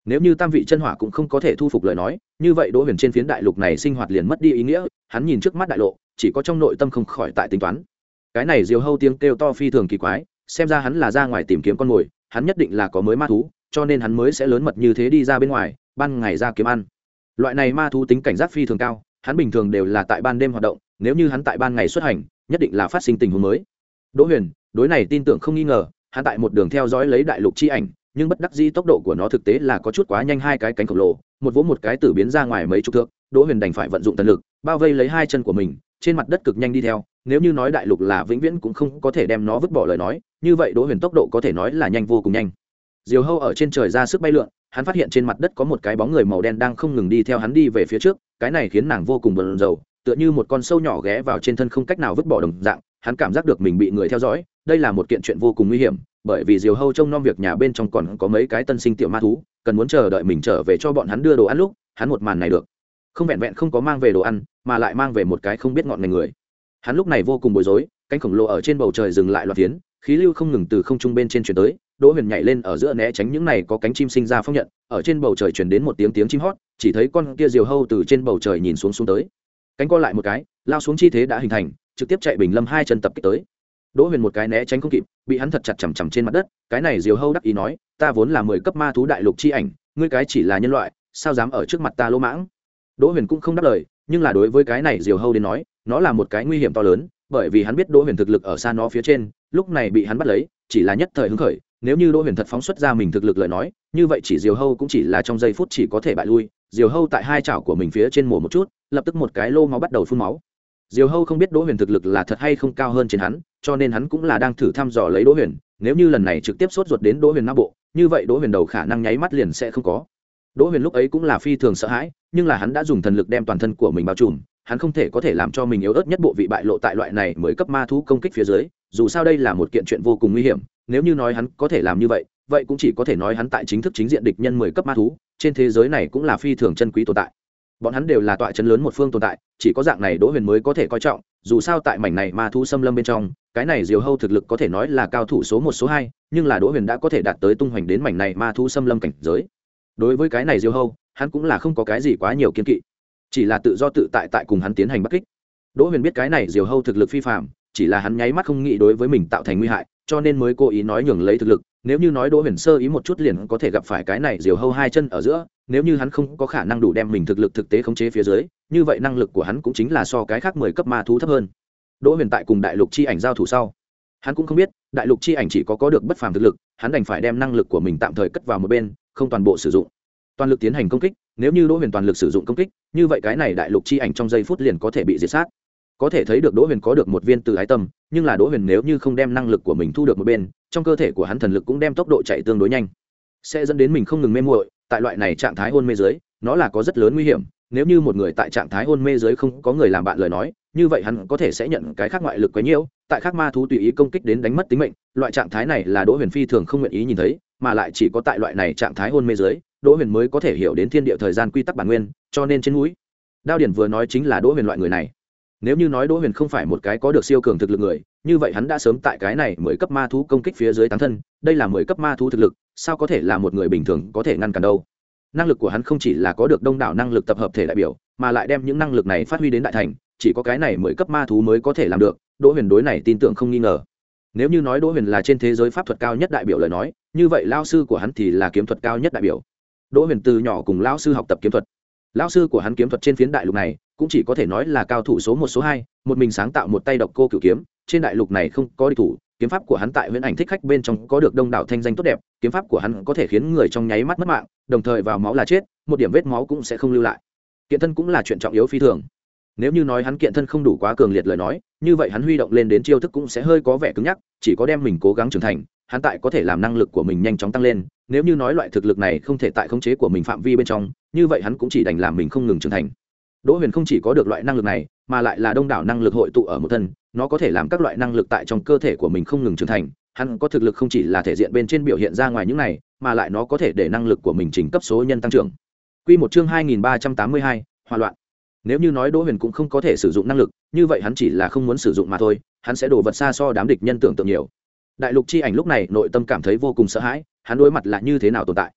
Nếu như tam vị chân hỏa cũng không có thể thu phục lời nói, như vậy Đỗ Huyền trên phiến đại lục này sinh hoạt liền mất đi ý nghĩa. Hắn nhìn trước mắt đại lộ, chỉ có trong nội tâm không khỏi tại tính toán. Cái này Diều Hâu tiếng kêu to phi thường kỳ quái, xem ra hắn là ra ngoài tìm kiếm con mồi, hắn nhất định là có mới ma thú, cho nên hắn mới sẽ lớn mật như thế đi ra bên ngoài, ban ngày ra kiếm ăn. Loại này ma thú tính cảnh giác phi thường cao, hắn bình thường đều là tại ban đêm hoạt động, nếu như hắn tại ban ngày xuất hành, nhất định là phát sinh tình huống mới. Đỗ Huyền, đối này tin tưởng không nghi ngờ, hắn tại một đường theo dõi lấy đại lục chi ảnh, nhưng bất đắc dĩ tốc độ của nó thực tế là có chút quá nhanh, hai cái cánh khổng lồ, một vỗ một cái tử biến ra ngoài mấy chục thước, Đỗ Huyền đành phải vận dụng thần lực, bao vây lấy hai chân của mình, trên mặt đất cực nhanh đi theo, nếu như nói đại lục là vĩnh viễn cũng không có thể đem nó vứt bỏ lời nói, như vậy Đỗ Huyền tốc độ có thể nói là nhanh vô cùng nhanh. Diều Hâu ở trên trời ra sức bay lượn, hắn phát hiện trên mặt đất có một cái bóng người màu đen đang không ngừng đi theo hắn đi về phía trước, cái này khiến nàng vô cùng bận rầu, tựa như một con sâu nhỏ ghé vào trên thân không cách nào vứt bỏ đồng dạng, hắn cảm giác được mình bị người theo dõi, đây là một kiện chuyện vô cùng nguy hiểm, bởi vì Diều Hâu trông nom việc nhà bên trong còn có mấy cái tân sinh tiểu ma thú, cần muốn chờ đợi mình trở về cho bọn hắn đưa đồ ăn lúc, hắn một màn này được, không vẹn vẹn không có mang về đồ ăn, mà lại mang về một cái không biết ngọn ngành người. Hắn lúc này vô cùng bối rối, cánh khổng lồ ở trên bầu trời dừng lại loạt phiến, khí lưu không ngừng từ không trung bên trên truyền tới, Đỗ Huyền nhảy lên ở giữa né tránh những này có cánh chim sinh ra phong nhận, ở trên bầu trời truyền đến một tiếng tiếng chim hót, chỉ thấy con kia Diều Hâu từ trên bầu trời nhìn xuống xuống tới, cánh co lại một cái, lao xuống chi thế đã hình thành, trực tiếp chạy bình lâm hai chân tập kích tới. Đỗ Huyền một cái né tránh không kịp, bị hắn thật chặt chằm chằm trên mặt đất, cái này Diều Hâu đắc ý nói, ta vốn là mười cấp ma thú đại lục chi ảnh, ngươi cái chỉ là nhân loại, sao dám ở trước mặt ta lỗ mãng. Đỗ Huyền cũng không đáp lời, nhưng là đối với cái này Diều Hâu đến nói, nó là một cái nguy hiểm to lớn, bởi vì hắn biết Đỗ Huyền thực lực ở xa nó phía trên, lúc này bị hắn bắt lấy, chỉ là nhất thời hứng khởi, nếu như Đỗ Huyền thật phóng xuất ra mình thực lực lời nói, như vậy chỉ Diều Hâu cũng chỉ là trong giây phút chỉ có thể bại lui. Diều Hâu tại hai chảo của mình phía trên mổ một chút, lập tức một cái lô máu bắt đầu phun máu. Diều Hâu không biết Đỗ Huyền thực lực là thật hay không cao hơn trên hắn, cho nên hắn cũng là đang thử thăm dò lấy Đỗ Huyền, nếu như lần này trực tiếp sốt ruột đến Đỗ Huyền não bộ, như vậy Đỗ Huyền đầu khả năng nháy mắt liền sẽ không có. Đỗ Huyền lúc ấy cũng là phi thường sợ hãi, nhưng là hắn đã dùng thần lực đem toàn thân của mình bao trùm, hắn không thể có thể làm cho mình yếu ớt nhất bộ vị bại lộ tại loại này mới cấp ma thú công kích phía dưới, dù sao đây là một kiện chuyện vô cùng nguy hiểm, nếu như nói hắn có thể làm như vậy, vậy cũng chỉ có thể nói hắn tại chính thức chính diện địch nhân mười cấp ma thú, trên thế giới này cũng là phi thường chân quý tồn tại. Bọn hắn đều là tọa trấn lớn một phương tồn tại, chỉ có dạng này Đỗ Huyền mới có thể coi trọng, dù sao tại mảnh này ma thú xâm lâm bên trong, cái này Diều Hâu thực lực có thể nói là cao thủ số một số hai, nhưng là Đỗ Huyền đã có thể đạt tới tung hoành đến mảnh này ma thú xâm lâm cảnh giới. Đối với cái này Diều Hâu, hắn cũng là không có cái gì quá nhiều kiên kỵ, chỉ là tự do tự tại tại cùng hắn tiến hành bắt kích. Đỗ Huyền biết cái này Diều Hâu thực lực phi phàm, chỉ là hắn nháy mắt không nghĩ đối với mình tạo thành nguy hại, cho nên mới cố ý nói nhường lấy thực lực, nếu như nói Đỗ Huyền sơ ý một chút liền có thể gặp phải cái này Diều Hâu hai chân ở giữa, nếu như hắn không có khả năng đủ đem mình thực lực thực tế khống chế phía dưới, như vậy năng lực của hắn cũng chính là so cái khác mười cấp ma thú thấp hơn. Đỗ Huyền tại cùng đại lục chi ảnh giao thủ sau, hắn cũng không biết đại lục chi ảnh chỉ có có được bất phàm thực lực, hắn đành phải đem năng lực của mình tạm thời cất vào một bên, không toàn bộ sử dụng, toàn lực tiến hành công kích. Nếu như Đỗ Huyền toàn lực sử dụng công kích, như vậy cái này đại lục chi ảnh trong giây phút liền có thể bị diệt sát. Có thể thấy được Đỗ Huyền có được một viên từ ái tâm, nhưng là Đỗ Huyền nếu như không đem năng lực của mình thu được một bên, trong cơ thể của hắn thần lực cũng đem tốc độ chạy tương đối nhanh, sẽ dẫn đến mình không ngừng mê muội. Tại loại này trạng thái hôn mê dưới, nó là có rất lớn nguy hiểm, nếu như một người tại trạng thái hôn mê dưới không có người làm bạn lời nói, như vậy hắn có thể sẽ nhận cái khác ngoại lực quấy nhiễu, tại khác ma thú tùy ý công kích đến đánh mất tính mệnh. Loại trạng thái này là Đỗ Huyền phi thường không nguyện ý nhìn thấy, mà lại chỉ có tại loại này trạng thái hôn mê dưới, Đỗ Huyền mới có thể hiểu đến thiên địa thời gian quy tắc bản nguyên, cho nên trên núi Đao Điển vừa nói chính là Đỗ Huyền loại người này. Nếu như nói Đỗ Huyền không phải một cái có được siêu cường thực lực người, như vậy hắn đã sớm tại cái này mười cấp ma thú công kích phía dưới tán thân, đây là mười cấp ma thú thực lực, sao có thể là một người bình thường có thể ngăn cản đâu. Năng lực của hắn không chỉ là có được đông đảo năng lực tập hợp thể đại biểu, mà lại đem những năng lực này phát huy đến đại thành, chỉ có cái này mười cấp ma thú mới có thể làm được, Đỗ Huyền đối này tin tưởng không nghi ngờ. Nếu như nói Đỗ Huyền là trên thế giới pháp thuật cao nhất đại biểu lời nói, như vậy lão sư của hắn thì là kiếm thuật cao nhất đại biểu. Đỗ Huyền từ nhỏ cùng lão sư học tập kiếm thuật, lão sư của hắn kiếm thuật trên phiến đại lục này cũng chỉ có thể nói là cao thủ số một số hai, một mình sáng tạo một tay độc cô cửu kiếm, trên đại lục này không có địch thủ. Kiếm pháp của hắn tại Huyễn Ảnh Thích Khách bên trong có được đông đảo thanh danh tốt đẹp, kiếm pháp của hắn có thể khiến người trong nháy mắt mất mạng, đồng thời vào máu là chết, một điểm vết máu cũng sẽ không lưu lại. Kiện thân cũng là chuyện trọng yếu phi thường. Nếu như nói hắn kiện thân không đủ quá cường liệt lời nói, như vậy hắn huy động lên đến chiêu thức cũng sẽ hơi có vẻ cứng nhắc, chỉ có đem mình cố gắng trưởng thành, hắn tại có thể làm năng lực của mình nhanh chóng tăng lên. Nếu như nói loại thực lực này không thể tại khống chế của mình phạm vi bên trong, như vậy hắn cũng chỉ đành làm mình không ngừng trưởng thành. Đỗ Huyền không chỉ có được loại năng lực này, mà lại là đông đảo năng lực hội tụ ở một thân, nó có thể làm các loại năng lực tại trong cơ thể của mình không ngừng trưởng thành. Hắn có thực lực không chỉ là thể diện bên trên biểu hiện ra ngoài những này, mà lại nó có thể để năng lực của mình chỉnh cấp số nhân tăng trưởng. Quy một chương hai nghìn ba trăm tám mươi hai, Hỏa loạn. Nếu như nói Đỗ Huyền cũng không có thể sử dụng năng lực, như vậy hắn chỉ là không muốn sử dụng mà thôi, hắn sẽ đổ vật xa so đám địch nhân tưởng tượng nhiều. Đại lục chi ảnh lúc này nội tâm cảm thấy vô cùng sợ hãi, hắn đối mặt là như thế nào tồn tại.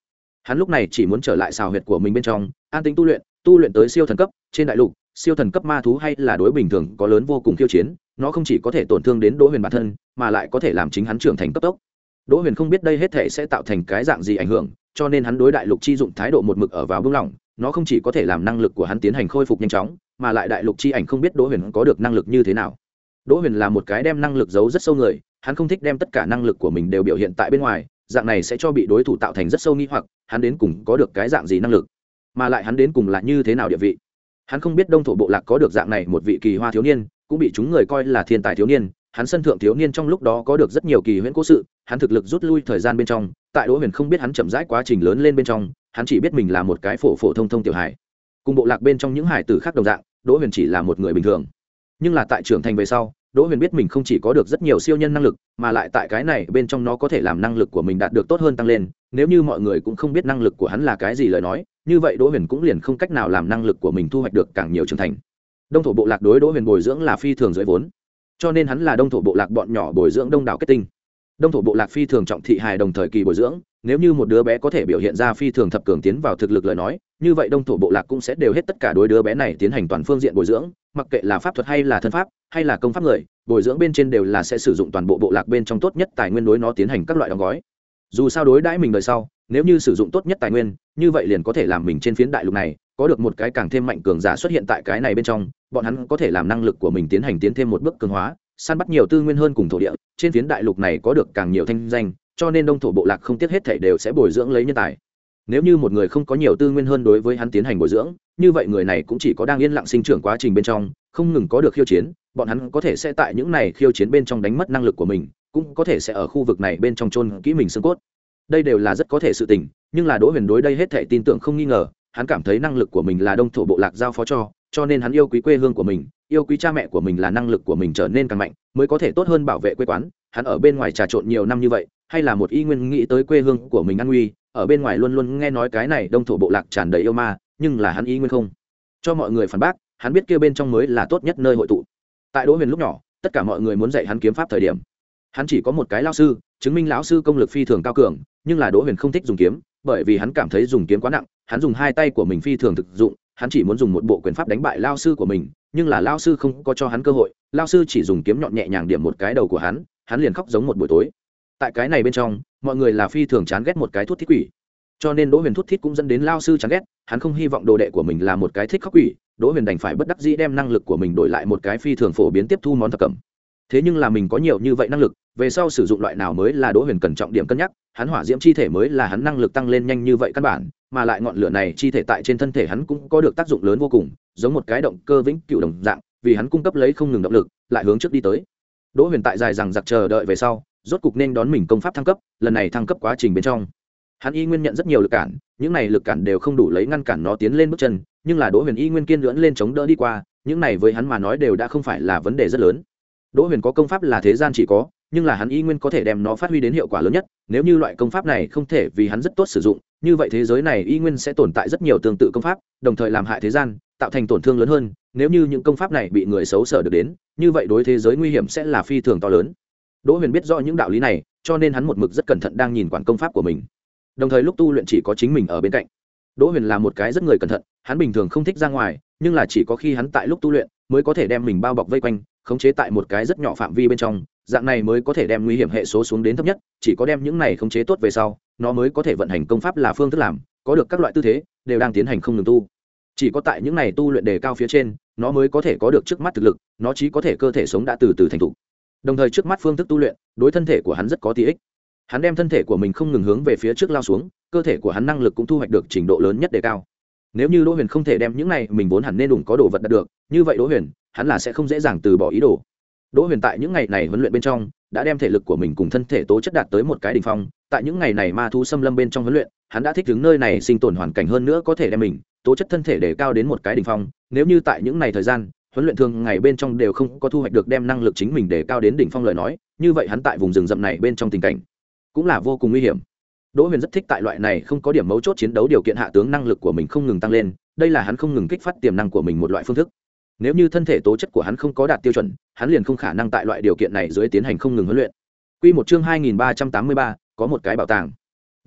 hắn lúc này chỉ muốn trở lại xào huyệt của mình bên trong an tĩnh tu luyện, tu luyện tới siêu thần cấp. Trên đại lục siêu thần cấp ma thú hay là đối bình thường có lớn vô cùng khiêu chiến, nó không chỉ có thể tổn thương đến Đỗ Huyền bản thân mà lại có thể làm chính hắn trưởng thành cấp tốc. Đỗ Huyền không biết đây hết thể sẽ tạo thành cái dạng gì ảnh hưởng, cho nên hắn đối đại lục chi dụng thái độ một mực ở vào buông lỏng. Nó không chỉ có thể làm năng lực của hắn tiến hành khôi phục nhanh chóng, mà lại đại lục chi ảnh không biết Đỗ Huyền có được năng lực như thế nào. Đỗ Huyền là một cái đem năng lực giấu rất sâu người, hắn không thích đem tất cả năng lực của mình đều biểu hiện tại bên ngoài, dạng này sẽ cho bị đối thủ tạo thành rất sâu nghi hoặc, hắn đến cùng có được cái dạng gì năng lực, mà lại hắn đến cùng là như thế nào địa vị. Hắn không biết Đông Thổ bộ lạc có được dạng này một vị kỳ hoa thiếu niên, cũng bị chúng người coi là thiên tài thiếu niên. Hắn sân thượng thiếu niên trong lúc đó có được rất nhiều kỳ huyễn cố sự, hắn thực lực rút lui thời gian bên trong, tại Đỗ Huyền không biết hắn chậm rãi quá trình lớn lên bên trong, hắn chỉ biết mình là một cái phổ phổ thông thông tiểu hải. Cùng bộ lạc bên trong những hải tử khác đồng dạng, Đỗ Huyền chỉ là một người bình thường. Nhưng là tại trưởng thành về sau, Đỗ Huyền biết mình không chỉ có được rất nhiều siêu nhân năng lực, mà lại tại cái này bên trong nó có thể làm năng lực của mình đạt được tốt hơn tăng lên. Nếu như mọi người cũng không biết năng lực của hắn là cái gì lời nói, như vậy Đỗ Huyền cũng liền không cách nào làm năng lực của mình thu hoạch được càng nhiều trưởng thành. Đông thổ bộ lạc đối Đỗ Huyền bồi dưỡng là phi thường dưới vốn, cho nên hắn là đông thổ bộ lạc bọn nhỏ bồi dưỡng đông đảo kết tinh. Đông thổ bộ lạc phi thường trọng thị hài đồng thời kỳ bồi dưỡng, nếu như một đứa bé có thể biểu hiện ra phi thường thập cường tiến vào thực lực lời nói, như vậy đông thổ bộ lạc cũng sẽ đều hết tất cả đối đứa bé này tiến hành toàn phương diện bồi dưỡng, mặc kệ là pháp thuật hay là thân pháp hay là công pháp người, bồi dưỡng bên trên đều là sẽ sử dụng toàn bộ bộ lạc bên trong tốt nhất tài nguyên đối nó tiến hành các loại đóng gói. Dù sao đối đãi mình đời sau, nếu như sử dụng tốt nhất tài nguyên, như vậy liền có thể làm mình trên phiến đại lục này có được một cái càng thêm mạnh cường giả xuất hiện tại cái này bên trong, bọn hắn có thể làm năng lực của mình tiến hành tiến thêm một bước cường hóa, săn bắt nhiều tư nguyên hơn cùng thổ địa, trên phiến đại lục này có được càng nhiều thanh danh, cho nên đông thổ bộ lạc không tiếc hết thảy đều sẽ bồi dưỡng lấy nhân tài. Nếu như một người không có nhiều tư nguyên hơn đối với hắn tiến hành bồi dưỡng, như vậy người này cũng chỉ có đang yên lặng sinh trưởng quá trình bên trong, không ngừng có được khiêu chiến, bọn hắn có thể sẽ tại những này khiêu chiến bên trong đánh mất năng lực của mình, cũng có thể sẽ ở khu vực này bên trong chôn kỹ mình xương cốt. Đây đều là rất có thể sự tình, nhưng là Đỗ Huyền đối đây hết thảy tin tưởng không nghi ngờ, hắn cảm thấy năng lực của mình là đông thổ bộ lạc giao phó cho, cho nên hắn yêu quý quê hương của mình, yêu quý cha mẹ của mình, là năng lực của mình trở nên càng mạnh mới có thể tốt hơn bảo vệ quê quán. Hắn ở bên ngoài trà trộn nhiều năm như vậy, hay là một y nguyên nghĩ tới quê hương của mình an nguy, ở bên ngoài luôn luôn nghe nói cái này đông thổ bộ lạc tràn đầy yêu ma, nhưng là hắn y nguyên không cho mọi người phản bác, hắn biết kia bên trong mới là tốt nhất nơi hội tụ. Tại Đỗ Huyền lúc nhỏ, tất cả mọi người muốn dạy hắn kiếm pháp thời điểm, hắn chỉ có một cái lão sư, chứng minh lão sư công lực phi thường cao cường, nhưng là Đỗ Huyền không thích dùng kiếm, bởi vì hắn cảm thấy dùng kiếm quá nặng, hắn dùng hai tay của mình phi thường thực dụng, hắn chỉ muốn dùng một bộ quyền pháp đánh bại lão sư của mình, nhưng là lão sư không có cho hắn cơ hội, lão sư chỉ dùng kiếm nhọn nhẹ nhàng điểm một cái đầu của hắn, hắn liền khóc giống một buổi tối. Tại cái này bên trong, mọi người là phi thường chán ghét một cái thút thít quỷ, cho nên Đỗ Huyền thút thít cũng dẫn đến lão sư chán ghét, hắn không hy vọng đồ đệ của mình là một cái thích khóc quỷ, Đỗ Huyền đành phải bất đắc dĩ đem năng lực của mình đổi lại một cái phi thường phổ biến tiếp thu món thập cẩm. Thế nhưng là mình có nhiều như vậy năng lực, về sau sử dụng loại nào mới là Đỗ Huyền cần trọng điểm cân nhắc, hắn hỏa diễm chi thể mới là hắn năng lực tăng lên nhanh như vậy căn bản, mà lại ngọn lửa này chi thể tại trên thân thể hắn cũng có được tác dụng lớn vô cùng, giống một cái động cơ vĩnh cửu đồng dạng, vì hắn cung cấp lấy không ngừng động lực, lại hướng trước đi tới. Đỗ Huyền tại dài rằng giặc chờ đợi về sau, rốt cục nên đón mình công pháp thăng cấp, lần này thăng cấp quá trình bên trong, hắn y nguyên nhận rất nhiều lực cản, những này lực cản đều không đủ lấy ngăn cản nó tiến lên bước chân, nhưng là Đỗ Huyền y nguyên kiên nhẫn lên chống đỡ đi qua, những này với hắn mà nói đều đã không phải là vấn đề rất lớn. Đỗ Huyền có công pháp là thế gian chỉ có, nhưng là hắn y nguyên có thể đem nó phát huy đến hiệu quả lớn nhất, nếu như loại công pháp này không thể vì hắn rất tốt sử dụng, như vậy thế giới này y nguyên sẽ tồn tại rất nhiều tương tự công pháp, đồng thời làm hại thế gian, tạo thành tổn thương lớn hơn, nếu như những công pháp này bị người xấu sở được đến, như vậy đối thế giới nguy hiểm sẽ là phi thường to lớn. Đỗ Huyền biết rõ những đạo lý này, cho nên hắn một mực rất cẩn thận đang nhìn quản công pháp của mình. Đồng thời lúc tu luyện chỉ có chính mình ở bên cạnh. Đỗ Huyền là một cái rất người cẩn thận, hắn bình thường không thích ra ngoài, nhưng là chỉ có khi hắn tại lúc tu luyện mới có thể đem mình bao bọc vây quanh, khống chế tại một cái rất nhỏ phạm vi bên trong, dạng này mới có thể đem nguy hiểm hệ số xuống đến thấp nhất, chỉ có đem những này khống chế tốt về sau, nó mới có thể vận hành công pháp là phương thức làm, có được các loại tư thế, đều đang tiến hành không ngừng tu. Chỉ có tại những này tu luyện đề cao phía trên, nó mới có thể có được trước mắt thực lực, nó chỉ có thể cơ thể sống đã từ từ thành thục. Đồng thời trước mắt phương thức tu luyện, đối thân thể của hắn rất có lợi ích. Hắn đem thân thể của mình không ngừng hướng về phía trước lao xuống, cơ thể của hắn năng lực cũng thu hoạch được trình độ lớn nhất đề cao. Nếu như Đỗ Huyền không thể đem những này mình vốn hẳn nên đủ có đồ vật đạt được, như vậy Đỗ Huyền, hắn là sẽ không dễ dàng từ bỏ ý đồ. Đỗ Huyền tại những ngày này huấn luyện bên trong, đã đem thể lực của mình cùng thân thể tố chất đạt tới một cái đỉnh phong, tại những ngày này ma thú xâm lâm bên trong huấn luyện, hắn đã thích ứng nơi này sinh tồn hoàn cảnh hơn nữa có thể đem mình tố chất thân thể đề cao đến một cái đỉnh phong, nếu như tại những ngày thời gian huấn luyện thường ngày bên trong đều không có thu hoạch được đem năng lực chính mình đề cao đến đỉnh phong lời nói, như vậy hắn tại vùng rừng rậm này bên trong tình cảnh cũng là vô cùng nguy hiểm. Đỗ Huyền rất thích tại loại này không có điểm mấu chốt chiến đấu điều kiện hạ tướng năng lực của mình không ngừng tăng lên, đây là hắn không ngừng kích phát tiềm năng của mình một loại phương thức. Nếu như thân thể tố chất của hắn không có đạt tiêu chuẩn, hắn liền không khả năng tại loại điều kiện này dưới tiến hành không ngừng huấn luyện. Quy một chương hai nghìn ba trăm tám mươi ba, có một cái bảo tàng.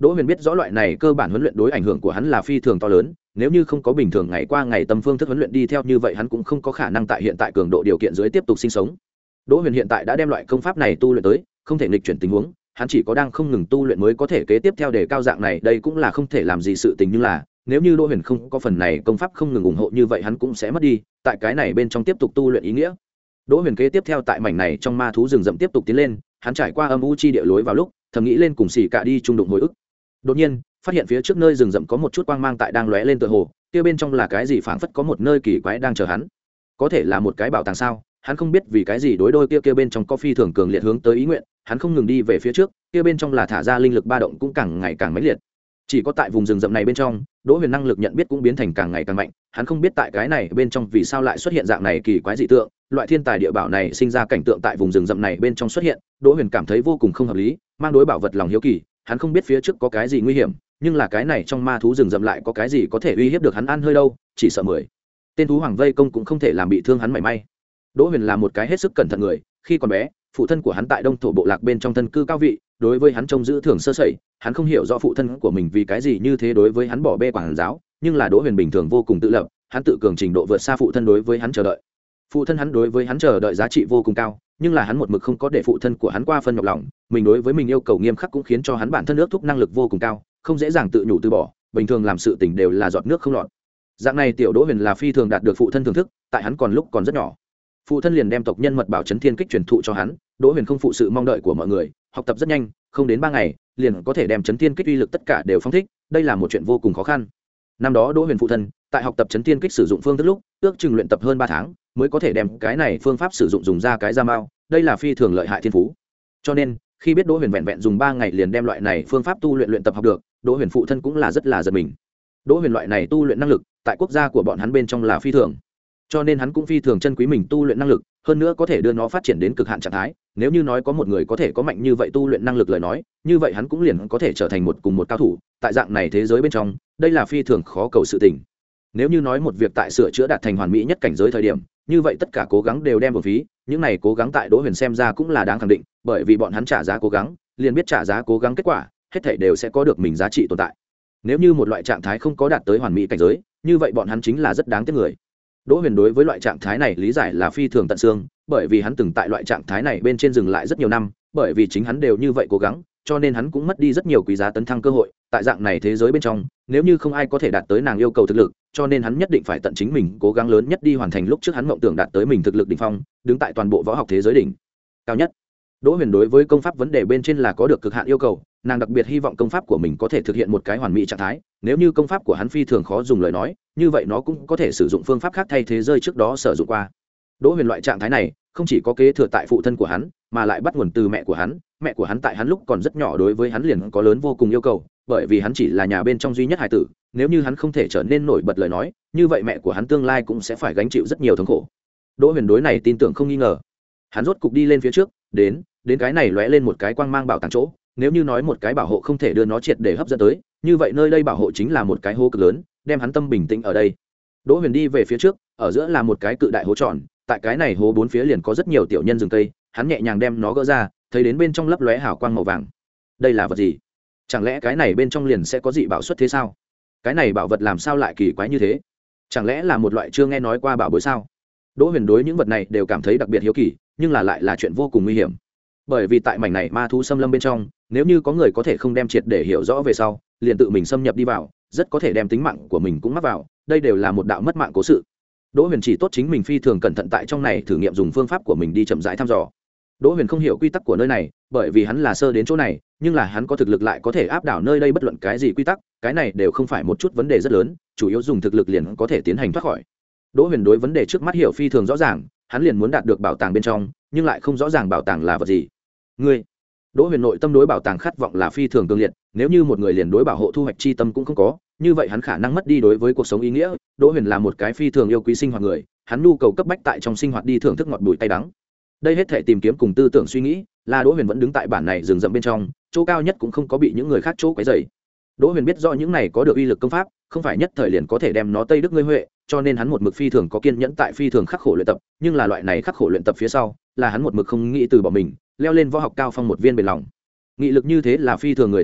Đỗ Huyền biết rõ loại này cơ bản huấn luyện đối ảnh hưởng của hắn là phi thường to lớn, nếu như không có bình thường ngày qua ngày tâm phương thức huấn luyện đi theo như vậy hắn cũng không có khả năng tại hiện tại cường độ điều kiện dưới tiếp tục sinh sống. Đỗ Huyền hiện tại đã đem loại công pháp này tu luyện tới, không thể nghịch chuyển tình huống, hắn chỉ có đang không ngừng tu luyện mới có thể kế tiếp theo đề cao dạng này, đây cũng là không thể làm gì sự tình, nhưng là nếu như Đỗ Huyền không có phần này công pháp không ngừng ủng hộ như vậy hắn cũng sẽ mất đi tại cái này bên trong tiếp tục tu luyện ý nghĩa. Đỗ Huyền kế tiếp theo tại mảnh này trong ma thú rừng rậm tiếp tục tiến lên, hắn trải qua âm u chi địa lối vào lúc, thầm nghĩ lên cùng xỉ cả đi trung đụng hồi ức. Đột nhiên, phát hiện phía trước nơi rừng rậm có một chút quang mang tại đang lóe lên tựa hồ, kia bên trong là cái gì, phảng phất có một nơi kỳ quái đang chờ hắn. Có thể là một cái bảo tàng sao? Hắn không biết vì cái gì đối đôi kia kia bên trong có phi thường cường liệt hướng tới ý nguyện, hắn không ngừng đi về phía trước, kia bên trong là thả ra linh lực ba động cũng càng ngày càng mãnh liệt. Chỉ có tại vùng rừng rậm này bên trong, Đỗ Huyền năng lực nhận biết cũng biến thành càng ngày càng mạnh, hắn không biết tại cái này bên trong vì sao lại xuất hiện dạng này kỳ quái dị tượng, loại thiên tài địa bảo này sinh ra cảnh tượng tại vùng rừng rậm này bên trong xuất hiện, Đỗ Huyền cảm thấy vô cùng không hợp lý, mang đối bảo vật lòng hiếu kỳ, hắn không biết phía trước có cái gì nguy hiểm, nhưng là cái này trong ma thú rừng rậm lại có cái gì có thể uy hiếp được hắn ăn hơi đâu, chỉ sợ mười tên thú hoàng vây công cũng không thể làm bị thương hắn mảy may. Đỗ Huyền là một cái hết sức cẩn thận người, khi còn bé, phụ thân của hắn tại Đông thổ bộ lạc bên trong thân cư cao vị, đối với hắn trông giữ thường sơ sẩy, hắn không hiểu rõ phụ thân của mình vì cái gì như thế đối với hắn bỏ bê quản giáo, nhưng là Đỗ Huyền bình thường vô cùng tự lập, hắn tự cường trình độ vượt xa phụ thân đối với hắn chờ đợi. Phụ thân hắn đối với hắn chờ đợi giá trị vô cùng cao, nhưng là hắn một mực không có để phụ thân của hắn qua phân nhọc lòng, mình đối với mình yêu cầu nghiêm khắc cũng khiến cho hắn bản thân ước thúc năng lực vô cùng cao, không dễ dàng tự nhủ từ bỏ, bình thường làm sự tình đều là giọt nước không lọt. Dạng này tiểu Đỗ Huyền là phi thường đạt được phụ thân thưởng thức, tại hắn còn lúc còn rất nhỏ, phụ thân liền đem tộc nhân mật bảo chấn thiên kích truyền thụ cho hắn. Đỗ Huyền không phụ sự mong đợi của mọi người, học tập rất nhanh, không đến ba ngày liền có thể đem chấn thiên kích uy lực tất cả đều phóng thích, đây là một chuyện vô cùng khó khăn. Năm đó Đỗ Huyền phụ thân tại học tập chấn thiên kích sử dụng phương thức lúc, ước chừng luyện tập hơn ba tháng mới có thể đem cái này phương pháp sử dụng dùng ra cái ra mao, đây là phi thường lợi hại thiên phú. Cho nên khi biết Đỗ Huyền vẹn vẹn dùng ba ngày liền đem loại này phương pháp tu luyện luyện tập học được, Đỗ Huyền phụ thân cũng là rất là giật mình. Đỗ Huyền loại này tu luyện năng lực tại quốc gia của bọn hắn bên trong là phi thường, cho nên hắn cũng phi thường chân quý mình tu luyện năng lực, hơn nữa có thể đưa nó phát triển đến cực hạn trạng thái. Nếu như nói có một người có thể có mạnh như vậy tu luyện năng lực lời nói, như vậy hắn cũng liền có thể trở thành một cùng một cao thủ tại dạng này thế giới bên trong, đây là phi thường khó cầu sự tình. Nếu như nói một việc tại sửa chữa đạt thành hoàn mỹ nhất cảnh giới thời điểm, như vậy tất cả cố gắng đều đem vào phí, những này cố gắng tại Đỗ Huyền xem ra cũng là đáng khẳng định, bởi vì bọn hắn trả giá cố gắng, liền biết trả giá cố gắng kết quả, hết thảy đều sẽ có được mình giá trị tồn tại. Nếu như một loại trạng thái không có đạt tới hoàn mỹ cảnh giới, như vậy bọn hắn chính là rất đáng tiếc người. Đỗ Huyền đối với loại trạng thái này lý giải là phi thường tận xương, bởi vì hắn từng tại loại trạng thái này bên trên dừng lại rất nhiều năm, bởi vì chính hắn đều như vậy cố gắng, cho nên hắn cũng mất đi rất nhiều quý giá tấn thăng cơ hội. Tại dạng này thế giới bên trong, nếu như không ai có thể đạt tới nàng yêu cầu thực lực, cho nên hắn nhất định phải tận chính mình cố gắng lớn nhất đi hoàn thành lúc trước hắn mộng tưởng đạt tới mình thực lực đỉnh phong, đứng tại toàn bộ võ học thế giới đỉnh cao nhất. Đỗ Huyền đối với công pháp vấn đề bên trên là có được cực hạn yêu cầu, nàng đặc biệt hy vọng công pháp của mình có thể thực hiện một cái hoàn mỹ trạng thái, nếu như công pháp của hắn phi thường khó dùng lời nói, như vậy nó cũng có thể sử dụng phương pháp khác thay thế rơi trước đó sử dụng qua. Đỗ Huyền loại trạng thái này không chỉ có kế thừa tại phụ thân của hắn, mà lại bắt nguồn từ mẹ của hắn, mẹ của hắn tại hắn lúc còn rất nhỏ đối với hắn liền có lớn vô cùng yêu cầu, bởi vì hắn chỉ là nhà bên trong duy nhất hài tử, nếu như hắn không thể trở nên nổi bật lời nói, như vậy mẹ của hắn tương lai cũng sẽ phải gánh chịu rất nhiều thống khổ. Đỗ Huyền đối này tin tưởng không nghi ngờ. Hắn rốt cục đi lên phía trước, đến, đến cái này lóe lên một cái quang mang bảo tàng chỗ, nếu như nói một cái bảo hộ không thể đưa nó triệt để hấp dẫn tới, như vậy nơi đây bảo hộ chính là một cái hố cực lớn, đem hắn tâm bình tĩnh ở đây. Đỗ Huyền đi về phía trước, ở giữa là một cái cự đại hố tròn, tại cái này hố bốn phía liền có rất nhiều tiểu nhân rừng cây, hắn nhẹ nhàng đem nó gỡ ra, thấy đến bên trong lấp lóe hào quang màu vàng. Đây là vật gì? Chẳng lẽ cái này bên trong liền sẽ có dị bảo xuất thế sao? Cái này bảo vật làm sao lại kỳ quái như thế? Chẳng lẽ là một loại chưa nghe nói qua bảo bối sao? Đỗ Huyền đối những vật này đều cảm thấy đặc biệt hiếu kỳ, nhưng là lại là chuyện vô cùng nguy hiểm. Bởi vì tại mảnh này ma thú xâm lâm bên trong, nếu như có người có thể không đem triệt để hiểu rõ về sau, liền tự mình xâm nhập đi vào, rất có thể đem tính mạng của mình cũng mắc vào, đây đều là một đạo mất mạng cố sự. Đỗ Huyền chỉ tốt chính mình phi thường cẩn thận tại trong này thử nghiệm dùng phương pháp của mình đi chậm rãi thăm dò. Đỗ Huyền không hiểu quy tắc của nơi này, bởi vì hắn là sơ đến chỗ này, nhưng là hắn có thực lực lại có thể áp đảo nơi đây bất luận cái gì quy tắc, cái này đều không phải một chút vấn đề rất lớn, chủ yếu dùng thực lực liền có thể tiến hành thoát khỏi. Đỗ Huyền đối vấn đề trước mắt hiểu phi thường rõ ràng, hắn liền muốn đạt được bảo tàng bên trong, nhưng lại không rõ ràng bảo tàng là vật gì. Ngươi, Đỗ Huyền nội tâm đối bảo tàng khát vọng là phi thường cường liệt, nếu như một người liền đối bảo hộ thu hoạch chi tâm cũng không có, như vậy hắn khả năng mất đi đối với cuộc sống ý nghĩa. Đỗ Huyền là một cái phi thường yêu quý sinh hoạt người, hắn nhu cầu cấp bách tại trong sinh hoạt đi thưởng thức ngọt bùi tay đắng. Đây hết thể tìm kiếm cùng tư tưởng suy nghĩ, là Đỗ Huyền vẫn đứng tại bản này rừng rậm bên trong, chỗ cao nhất cũng không có bị những người khác chỗ quấy rầy. Đỗ Huyền biết rõ những này có được uy lực công pháp, không phải nhất thời liền có thể đem nó tây đức ngươi huệ, cho nên hắn một mực phi thường có kiên nhẫn tại phi thường khắc khổ luyện tập, nhưng là loại này khắc khổ luyện tập phía sau, là hắn một mực không nghĩ từ bỏ mình, leo lên võ học cao phong một viên bền lòng. Nghị lực như thế là phi thường người tất cả,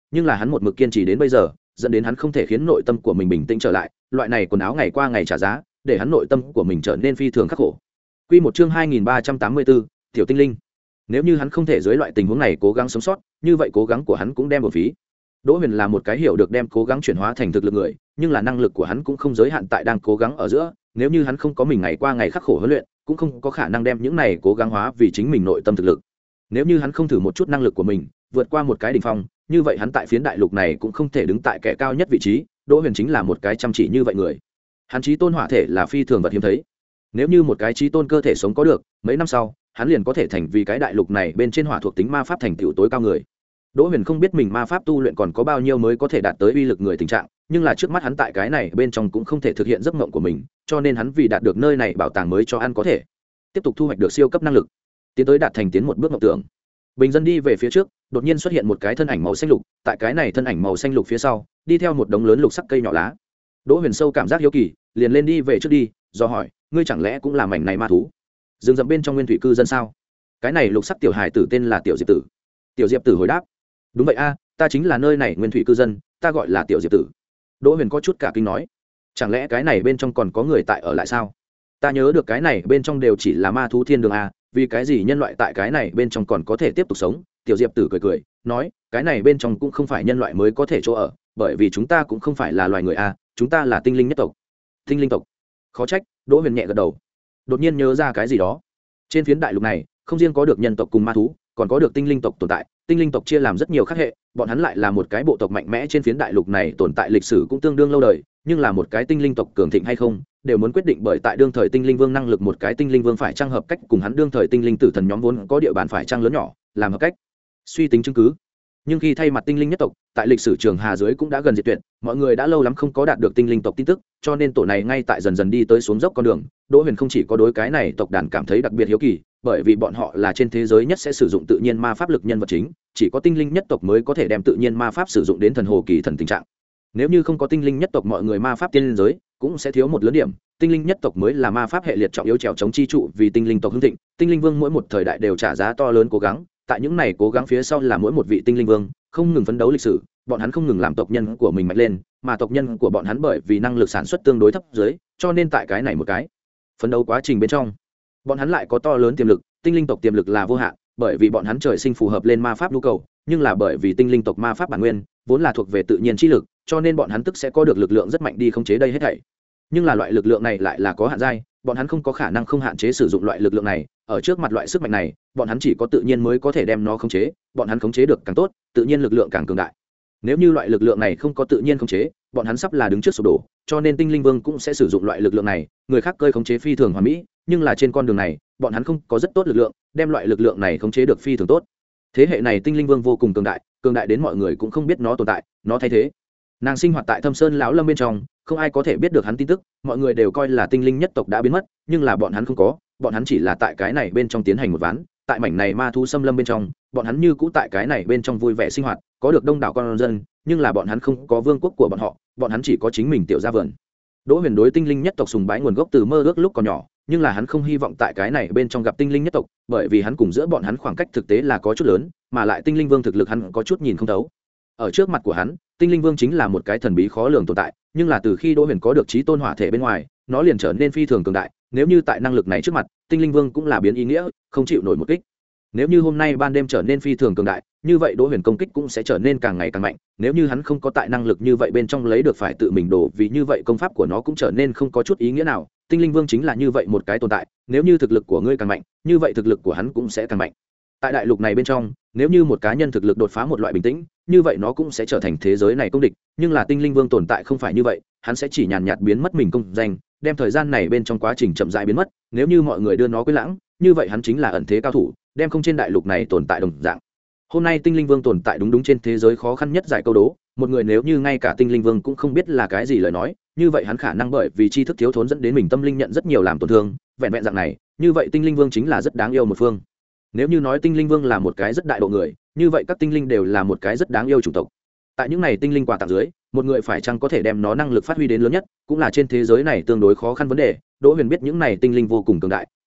nhưng là hắn một mực kiên trì đến bây giờ, dẫn đến hắn không thể khiến nội tâm của mình bình tĩnh trở lại. Loại này quần áo ngày qua ngày trả giá, để hắn nội tâm của mình trở nên phi thường khắc khổ. Quy một chương hai nghìn ba trăm tám mươi tư, tiểu tinh linh. Nếu như hắn không thể dưới loại tình huống này cố gắng sống sót, như vậy cố gắng của hắn cũng đem uổng phí. Đỗ Huyền là một cái hiểu được đem cố gắng chuyển hóa thành thực lực người, nhưng là năng lực của hắn cũng không giới hạn tại đang cố gắng ở giữa, nếu như hắn không có mình ngày qua ngày khắc khổ huấn luyện, cũng không có khả năng đem những này cố gắng hóa vì chính mình nội tâm thực lực. Nếu như hắn không thử một chút năng lực của mình, vượt qua một cái đỉnh phong, như vậy hắn tại phiến đại lục này cũng không thể đứng tại kẻ cao nhất vị trí. Đỗ Huyền chính là một cái chăm chỉ như vậy người. Hắn chí tôn hỏa thể là phi thường vật hiếm thấy. Nếu như một cái chí tôn cơ thể sống có được, mấy năm sau, hắn liền có thể thành vì cái đại lục này bên trên hỏa thuộc tính ma pháp thành tựu tối cao người. Đỗ Huyền không biết mình ma pháp tu luyện còn có bao nhiêu mới có thể đạt tới uy lực người tình trạng, nhưng là trước mắt hắn tại cái này bên trong cũng không thể thực hiện giấc mộng của mình, cho nên hắn vì đạt được nơi này bảo tàng mới cho ăn có thể tiếp tục thu hoạch được siêu cấp năng lực, tiến tới đạt thành tiến một bước mộng tưởng. Bình dân đi về phía trước, đột nhiên xuất hiện một cái thân ảnh màu xanh lục, tại cái này thân ảnh màu xanh lục phía sau, đi theo một đống lớn lục sắc cây nhỏ lá. Đỗ Huyền sâu cảm giác hiếu kỳ, liền lên đi về trước đi, do hỏi, ngươi chẳng lẽ cũng là mảnh này ma thú? Rừng rậm bên trong nguyên thủy cư dân sao? Cái này lục sắc tiểu hài tử tên là Tiểu Diệp Tử. Tiểu Diệp Tử hồi đáp, đúng vậy a, ta chính là nơi này nguyên thủy cư dân, ta gọi là Tiểu Diệp Tử. Đỗ Huyền có chút cả kinh nói, chẳng lẽ cái này bên trong còn có người tại ở lại sao? Ta nhớ được cái này bên trong đều chỉ là ma thú thiên đường a, vì cái gì nhân loại tại cái này bên trong còn có thể tiếp tục sống? Tiểu Diệp Tử cười cười nói, cái này bên trong cũng không phải nhân loại mới có thể chỗ ở, bởi vì chúng ta cũng không phải là loài người a, chúng ta là tinh linh nhất tộc. Tinh linh tộc? Khó trách. Đỗ Huyền nhẹ gật đầu, đột nhiên nhớ ra cái gì đó. Trên phiến đại lục này không riêng có được nhân tộc cùng ma thú, còn có được tinh linh tộc tồn tại. Tinh linh tộc chia làm rất nhiều khác hệ, bọn hắn lại là một cái bộ tộc mạnh mẽ trên phiến đại lục này, tồn tại lịch sử cũng tương đương lâu đời, nhưng là một cái tinh linh tộc cường thịnh hay không đều muốn quyết định bởi tại đương thời tinh linh vương năng lực. Một cái tinh linh vương phải trang hợp cách cùng hắn đương thời tinh linh tử thần nhóm vốn có địa bàn phải trang lớn nhỏ làm hợp cách suy tính chứng cứ. Nhưng khi thay mặt tinh linh nhất tộc, tại lịch sử trường hà dưới cũng đã gần diệt tuyệt, mọi người đã lâu lắm không có đạt được tinh linh tộc tin tức, cho nên tổ này ngay tại dần dần đi tới xuống dốc con đường. Đỗ Huyền không chỉ có đối cái này tộc đàn cảm thấy đặc biệt hiếu kỳ, bởi vì bọn họ là trên thế giới nhất sẽ sử dụng tự nhiên ma pháp lực nhân vật chính, chỉ có tinh linh nhất tộc mới có thể đem tự nhiên ma pháp sử dụng đến thần hồ kỳ thần tình trạng. Nếu như không có tinh linh nhất tộc, mọi người ma pháp tiên linh giới cũng sẽ thiếu một lớn điểm. Tinh linh nhất tộc mới là ma pháp hệ liệt trọng yếu trèo chống chi trụ, vì tinh linh tộc hưng thịnh, tinh linh vương mỗi một thời đại đều trả giá to lớn cố gắng. Tại những này cố gắng phía sau là mỗi một vị tinh linh vương không ngừng phấn đấu lịch sử, bọn hắn không ngừng làm tộc nhân của mình mạnh lên, mà tộc nhân của bọn hắn bởi vì năng lực sản xuất tương đối thấp dưới, cho nên tại cái này một cái phấn đấu quá trình bên trong, bọn hắn lại có to lớn tiềm lực. Tinh linh tộc tiềm lực là vô hạn, bởi vì bọn hắn trời sinh phù hợp lên ma pháp nhu cầu, nhưng là bởi vì tinh linh tộc ma pháp bản nguyên vốn là thuộc về tự nhiên chi lực, cho nên bọn hắn tức sẽ có được lực lượng rất mạnh đi khống chế đây hết thảy. Nhưng là loại lực lượng này lại là có hạn giai, bọn hắn không có khả năng không hạn chế sử dụng loại lực lượng này. Ở trước mặt loại sức mạnh này, bọn hắn chỉ có tự nhiên mới có thể đem nó khống chế, bọn hắn khống chế được càng tốt, tự nhiên lực lượng càng cường đại. Nếu như loại lực lượng này không có tự nhiên khống chế, bọn hắn sắp là đứng trước sụp đổ, cho nên tinh linh vương cũng sẽ sử dụng loại lực lượng này. Người khác cơi khống chế phi thường hoàn mỹ, nhưng là trên con đường này, bọn hắn không có rất tốt lực lượng, đem loại lực lượng này khống chế được phi thường tốt. Thế hệ này tinh linh vương vô cùng cường đại, cường đại đến mọi người cũng không biết nó tồn tại, nó thay thế. Nàng sinh hoạt tại Thâm Sơn lão lâm bên trong, không ai có thể biết được hắn tin tức, mọi người đều coi là tinh linh nhất tộc đã biến mất, nhưng là bọn hắn không có, bọn hắn chỉ là tại cái này bên trong tiến hành một ván, tại mảnh này ma thú xâm lâm bên trong, bọn hắn như cũ tại cái này bên trong vui vẻ sinh hoạt, có được đông đảo con dân, nhưng là bọn hắn không có vương quốc của bọn họ, bọn hắn chỉ có chính mình tiểu gia vườn. Đỗ Huyền đối tinh linh nhất tộc sùng bái nguồn gốc từ mơ ước lúc còn nhỏ, nhưng là hắn không hy vọng tại cái này bên trong gặp tinh linh nhất tộc, bởi vì hắn cùng giữa bọn hắn khoảng cách thực tế là có chút lớn, mà lại tinh linh vương thực lực hắn có chút nhìn không thấu. Ở trước mặt của hắn, tinh linh vương chính là một cái thần bí khó lường tồn tại, nhưng là từ khi Đỗ Huyền có được chí tôn hỏa thể bên ngoài, nó liền trở nên phi thường cường đại. Nếu như tại năng lực này trước mặt, tinh linh vương cũng là biến ý nghĩa, không chịu nổi một kích. Nếu như hôm nay ban đêm trở nên phi thường cường đại, như vậy Đỗ Huyền công kích cũng sẽ trở nên càng ngày càng mạnh. Nếu như hắn không có tại năng lực như vậy bên trong lấy được phải tự mình đổ, vì như vậy công pháp của nó cũng trở nên không có chút ý nghĩa nào. Tinh linh vương chính là như vậy một cái tồn tại, nếu như thực lực của ngươi càng mạnh, như vậy thực lực của hắn cũng sẽ càng mạnh. Tại đại lục này bên trong, nếu như một cá nhân thực lực đột phá một loại bình tĩnh, như vậy nó cũng sẽ trở thành thế giới này công địch, nhưng là tinh linh vương tồn tại không phải như vậy, hắn sẽ chỉ nhàn nhạt biến mất mình công danh, đem thời gian này bên trong quá trình chậm rãi biến mất. Nếu như mọi người đưa nó quên lãng, như vậy hắn chính là ẩn thế cao thủ, đem không trên đại lục này tồn tại đồng dạng. Hôm nay tinh linh vương tồn tại đúng đúng trên thế giới khó khăn nhất giải câu đố, một người nếu như ngay cả tinh linh vương cũng không biết là cái gì lời nói, như vậy hắn khả năng bởi vì tri thức thiếu thốn dẫn đến mình tâm linh nhận rất nhiều làm tổn thương, vẹn vẹn dạng này, như vậy tinh linh vương chính là rất đáng yêu một phương. Nếu như nói tinh linh vương là một cái rất đại độ người, như vậy các tinh linh đều là một cái rất đáng yêu chủng tộc. Tại những này tinh linh quà tặng dưới, một người phải chăng có thể đem nó năng lực phát huy đến lớn nhất, cũng là trên thế giới này tương đối khó khăn vấn đề. Đỗ Huyền biết những này tinh linh vô cùng cường đại,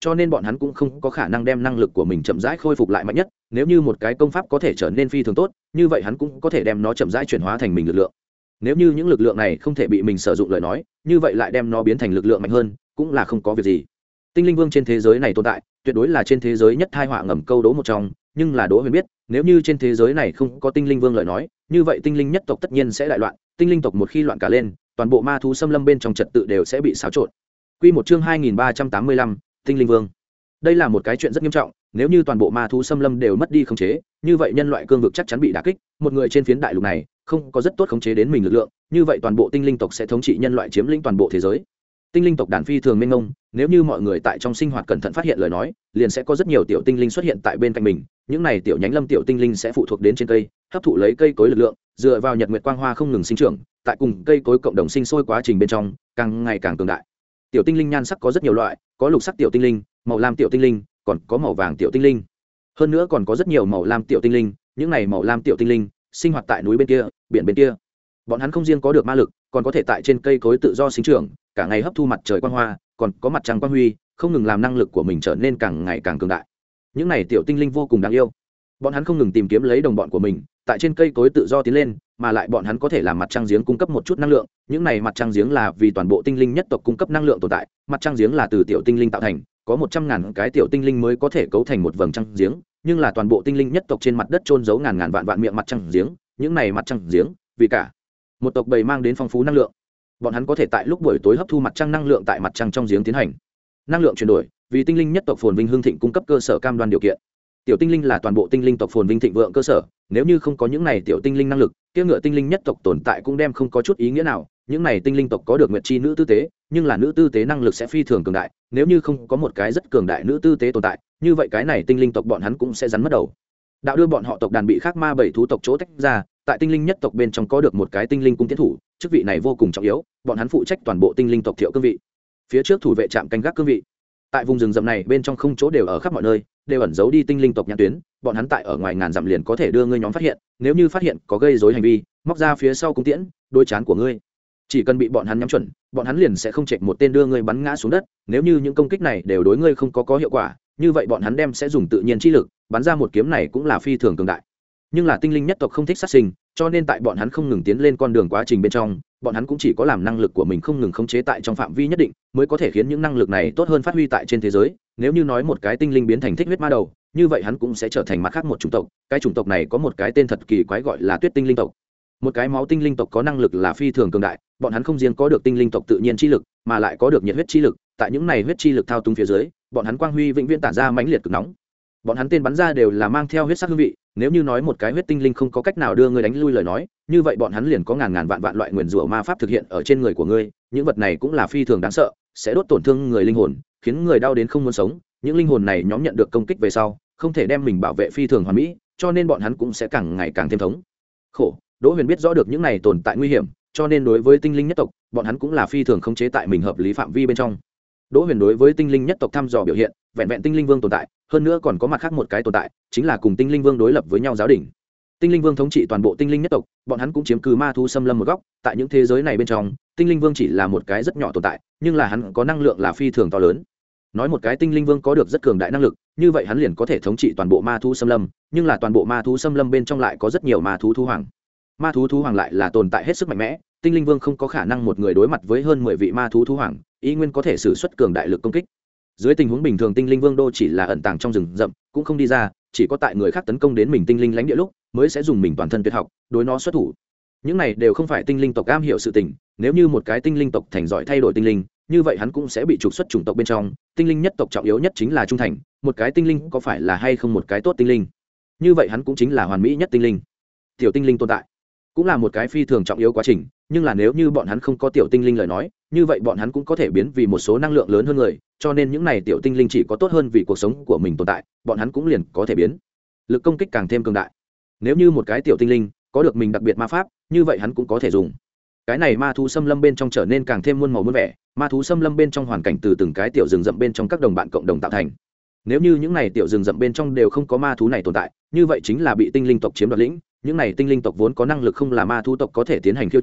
cho nên bọn hắn cũng không có khả năng đem năng lực của mình chậm rãi khôi phục lại mạnh nhất. Nếu như một cái công pháp có thể trở nên phi thường tốt, như vậy hắn cũng có thể đem nó chậm rãi chuyển hóa thành mình lực lượng. Nếu như những lực lượng này không thể bị mình sử dụng lời nói, như vậy lại đem nó biến thành lực lượng mạnh hơn, cũng là không có việc gì. Tinh linh vương trên thế giới này tồn tại, tuyệt đối là trên thế giới nhất tai họa ngầm câu đố một trong, nhưng là Đỗ Huyền biết, nếu như trên thế giới này không có tinh linh vương lời nói, như vậy tinh linh nhất tộc tất nhiên sẽ đại loạn, tinh linh tộc một khi loạn cả lên, toàn bộ ma thú xâm lâm bên trong trật tự đều sẽ bị xáo trộn. Quy một chương hai nghìn ba trăm tám mươi lăm, Tinh linh vương. Đây là một cái chuyện rất nghiêm trọng, nếu như toàn bộ ma thú xâm lâm đều mất đi khống chế, như vậy nhân loại cương vực chắc chắn bị đả kích, một người trên phiến đại lục này không có rất tốt khống chế đến mình lực lượng, như vậy toàn bộ tinh linh tộc sẽ thống trị nhân loại, chiếm lĩnh toàn bộ thế giới. Tinh linh tộc đàn phi thường mênh mông, nếu như mọi người tại trong sinh hoạt cẩn thận phát hiện lời nói, liền sẽ có rất nhiều tiểu tinh linh xuất hiện tại bên cạnh mình, những này tiểu nhánh lâm tiểu tinh linh sẽ phụ thuộc đến trên cây, hấp thụ lấy cây cối lực lượng, dựa vào nhật nguyệt quang hoa không ngừng sinh trưởng, tại cùng cây cối cộng đồng sinh sôi quá trình bên trong, càng ngày càng cường đại. Tiểu tinh linh nhan sắc có rất nhiều loại, có lục sắc tiểu tinh linh, màu lam tiểu tinh linh, còn có màu vàng tiểu tinh linh. Hơn nữa còn có rất nhiều màu lam tiểu tinh linh, những này màu lam tiểu tinh linh sinh hoạt tại núi bên kia, biển bên kia. Bọn hắn không riêng có được ma lực, còn có thể tại trên cây cối tự do sinh trưởng, cả ngày hấp thu mặt trời quang hoa, còn có mặt trăng quang huy, không ngừng làm năng lực của mình trở nên càng ngày càng cường đại. Những này tiểu tinh linh vô cùng đáng yêu. Bọn hắn không ngừng tìm kiếm lấy đồng bọn của mình, tại trên cây cối tự do tiến lên, mà lại bọn hắn có thể làm mặt trăng giếng cung cấp một chút năng lượng, những này mặt trăng giếng là vì toàn bộ tinh linh nhất tộc cung cấp năng lượng tồn tại, mặt trăng giếng là từ tiểu tinh linh tạo thành, có một trăm ngàn cái tiểu tinh linh mới có thể cấu thành một vầng trăng giếng, nhưng là toàn bộ tinh linh nhất tộc trên mặt đất trôn giấu ngàn ngàn vạn vạn miệng mặt trăng giếng, những này mặt trăng giếng vì cả một tộc bầy mang đến phong phú năng lượng. Bọn hắn có thể tại lúc buổi tối hấp thu mặt trăng năng lượng tại mặt trăng trong giếng tiến hành năng lượng chuyển đổi, vì tinh linh nhất tộc phồn vinh hương thịnh cung cấp cơ sở cam đoan điều kiện. Tiểu tinh linh là toàn bộ tinh linh tộc phồn vinh thịnh vượng cơ sở, nếu như không có những này tiểu tinh linh năng lực, kia ngựa tinh linh nhất tộc tồn tại cũng đem không có chút ý nghĩa nào. Những này tinh linh tộc có được nguyệt chi nữ tư tế, nhưng là nữ tư tế năng lực sẽ phi thường cường đại, nếu như không có một cái rất cường đại nữ tư tế tồn tại, như vậy cái này tinh linh tộc bọn hắn cũng sẽ rắn mất đầu. Đạo đưa bọn họ tộc đàn bị khác ma bảy thú tộc chỗ tách ra, tại tinh linh nhất tộc bên trong có được một cái tinh linh cung tiến thủ, chức vị này vô cùng trọng yếu, bọn hắn phụ trách toàn bộ tinh linh tộc thiệu cương vị, phía trước thủ vệ trạm canh gác cương vị. Tại vùng rừng rậm này bên trong không chỗ đều ở khắp mọi nơi, đều ẩn giấu đi tinh linh tộc nhãn tuyến, bọn hắn tại ở ngoài ngàn dặm liền có thể đưa ngươi nhóm phát hiện, nếu như phát hiện có gây rối hành vi, móc ra phía sau cung tiễn, đôi chán của ngươi. Chỉ cần bị bọn hắn nhắm chuẩn, bọn hắn liền sẽ không chệch một tên đưa ngươi bắn ngã xuống đất, nếu như những công kích này đều đối ngươi không có có hiệu quả, như vậy bọn hắn đem sẽ dùng tự nhiên chi lực, bắn ra một kiếm này cũng là phi thường cường đại. Nhưng là tinh linh nhất tộc không thích sát sinh, cho nên tại bọn hắn không ngừng tiến lên con đường quá trình bên trong, bọn hắn cũng chỉ có làm năng lực của mình không ngừng khống chế tại trong phạm vi nhất định, mới có thể khiến những năng lực này tốt hơn phát huy tại trên thế giới. Nếu như nói một cái tinh linh biến thành thích huyết ma đầu, như vậy hắn cũng sẽ trở thành mặt khác một chủng tộc, cái chủng tộc này có một cái tên thật kỳ quái gọi là tuyết tinh linh tộc. Một cái máu tinh linh tộc có năng lực là phi thường cường đại, bọn hắn không riêng có được tinh linh tộc tự nhiên chi lực, mà lại có được nhiệt huyết chi lực, tại những này huyết chi lực thao túng phía dưới, bọn hắn quang huy vĩnh viễn tản ra mãnh liệt cực nóng. Bọn hắn tên bắn ra đều là mang theo huyết sắc hương vị, nếu như nói một cái huyết tinh linh không có cách nào đưa ngươi đánh lui lời nói, như vậy bọn hắn liền có ngàn ngàn vạn vạn loại nguyền rủa ma pháp thực hiện ở trên người của ngươi, những vật này cũng là phi thường đáng sợ, sẽ đốt tổn thương người linh hồn, khiến người đau đến không muốn sống. Những linh hồn này nhóm nhận được công kích về sau, không thể đem mình bảo vệ phi thường hoàn mỹ, cho nên bọn hắn cũng sẽ càng ngày càng thêm thống khổ. Đỗ Huyền biết rõ được những này tồn tại nguy hiểm, cho nên đối với tinh linh nhất tộc, bọn hắn cũng là phi thường khống chế tại mình hợp lý phạm vi bên trong. Đỗ Huyền đối với tinh linh nhất tộc thăm dò biểu hiện, vẹn vẹn tinh linh vương tồn tại, hơn nữa còn có mặt khác một cái tồn tại, chính là cùng tinh linh vương đối lập với nhau giáo đỉnh. Tinh linh vương thống trị toàn bộ tinh linh nhất tộc, bọn hắn cũng chiếm cứ ma thú xâm lâm một góc, tại những thế giới này bên trong, tinh linh vương chỉ là một cái rất nhỏ tồn tại, nhưng là hắn có năng lượng là phi thường to lớn. Nói một cái tinh linh vương có được rất cường đại năng lực, như vậy hắn liền có thể thống trị toàn bộ ma thú xâm lâm, nhưng là toàn bộ ma thú xâm lâm bên trong lại có rất nhiều ma thú thú hoàng. Ma thú thú hoàng lại là tồn tại hết sức mạnh mẽ, tinh linh vương không có khả năng một người đối mặt với hơn mười vị ma thú thú hoàng, ý nguyên có thể sử xuất cường đại lực công kích. Dưới tình huống bình thường tinh linh vương đô chỉ là ẩn tàng trong rừng rậm, cũng không đi ra, chỉ có tại người khác tấn công đến mình tinh linh lãnh địa lúc mới sẽ dùng mình toàn thân tuyệt học đối nó xuất thủ. Những này đều không phải tinh linh tộc am hiểu sự tình, nếu như một cái tinh linh tộc thành giỏi thay đổi tinh linh, như vậy hắn cũng sẽ bị trục xuất chủng tộc bên trong. Tinh linh nhất tộc trọng yếu nhất chính là trung thành, một cái tinh linh có phải là hay không một cái tốt tinh linh, như vậy hắn cũng chính là hoàn mỹ nhất tinh linh. Tiểu tinh linh tồn tại cũng là một cái phi thường trọng yếu quá trình, nhưng là nếu như bọn hắn không có tiểu tinh linh lời nói, như vậy bọn hắn cũng có thể biến vì một số năng lượng lớn hơn người, cho nên những này tiểu tinh linh chỉ có tốt hơn vì cuộc sống của mình tồn tại, bọn hắn cũng liền có thể biến lực công kích càng thêm cường đại. Nếu như một cái tiểu tinh linh có được mình đặc biệt ma pháp, như vậy hắn cũng có thể dùng cái này ma thú xâm lâm bên trong trở nên càng thêm muôn màu muôn vẻ. Ma thú xâm lâm bên trong hoàn cảnh từ từng cái tiểu rừng rậm bên trong các đồng bạn cộng đồng tạo thành. Nếu như những này tiểu rừng rậm bên trong đều không có ma thú này tồn tại, như vậy chính là bị tinh linh tộc chiếm đoạt lĩnh. Những này tinh linh tộc vốn có năng lực không là ma thú tộc có thể tiến hành khiêu chiến,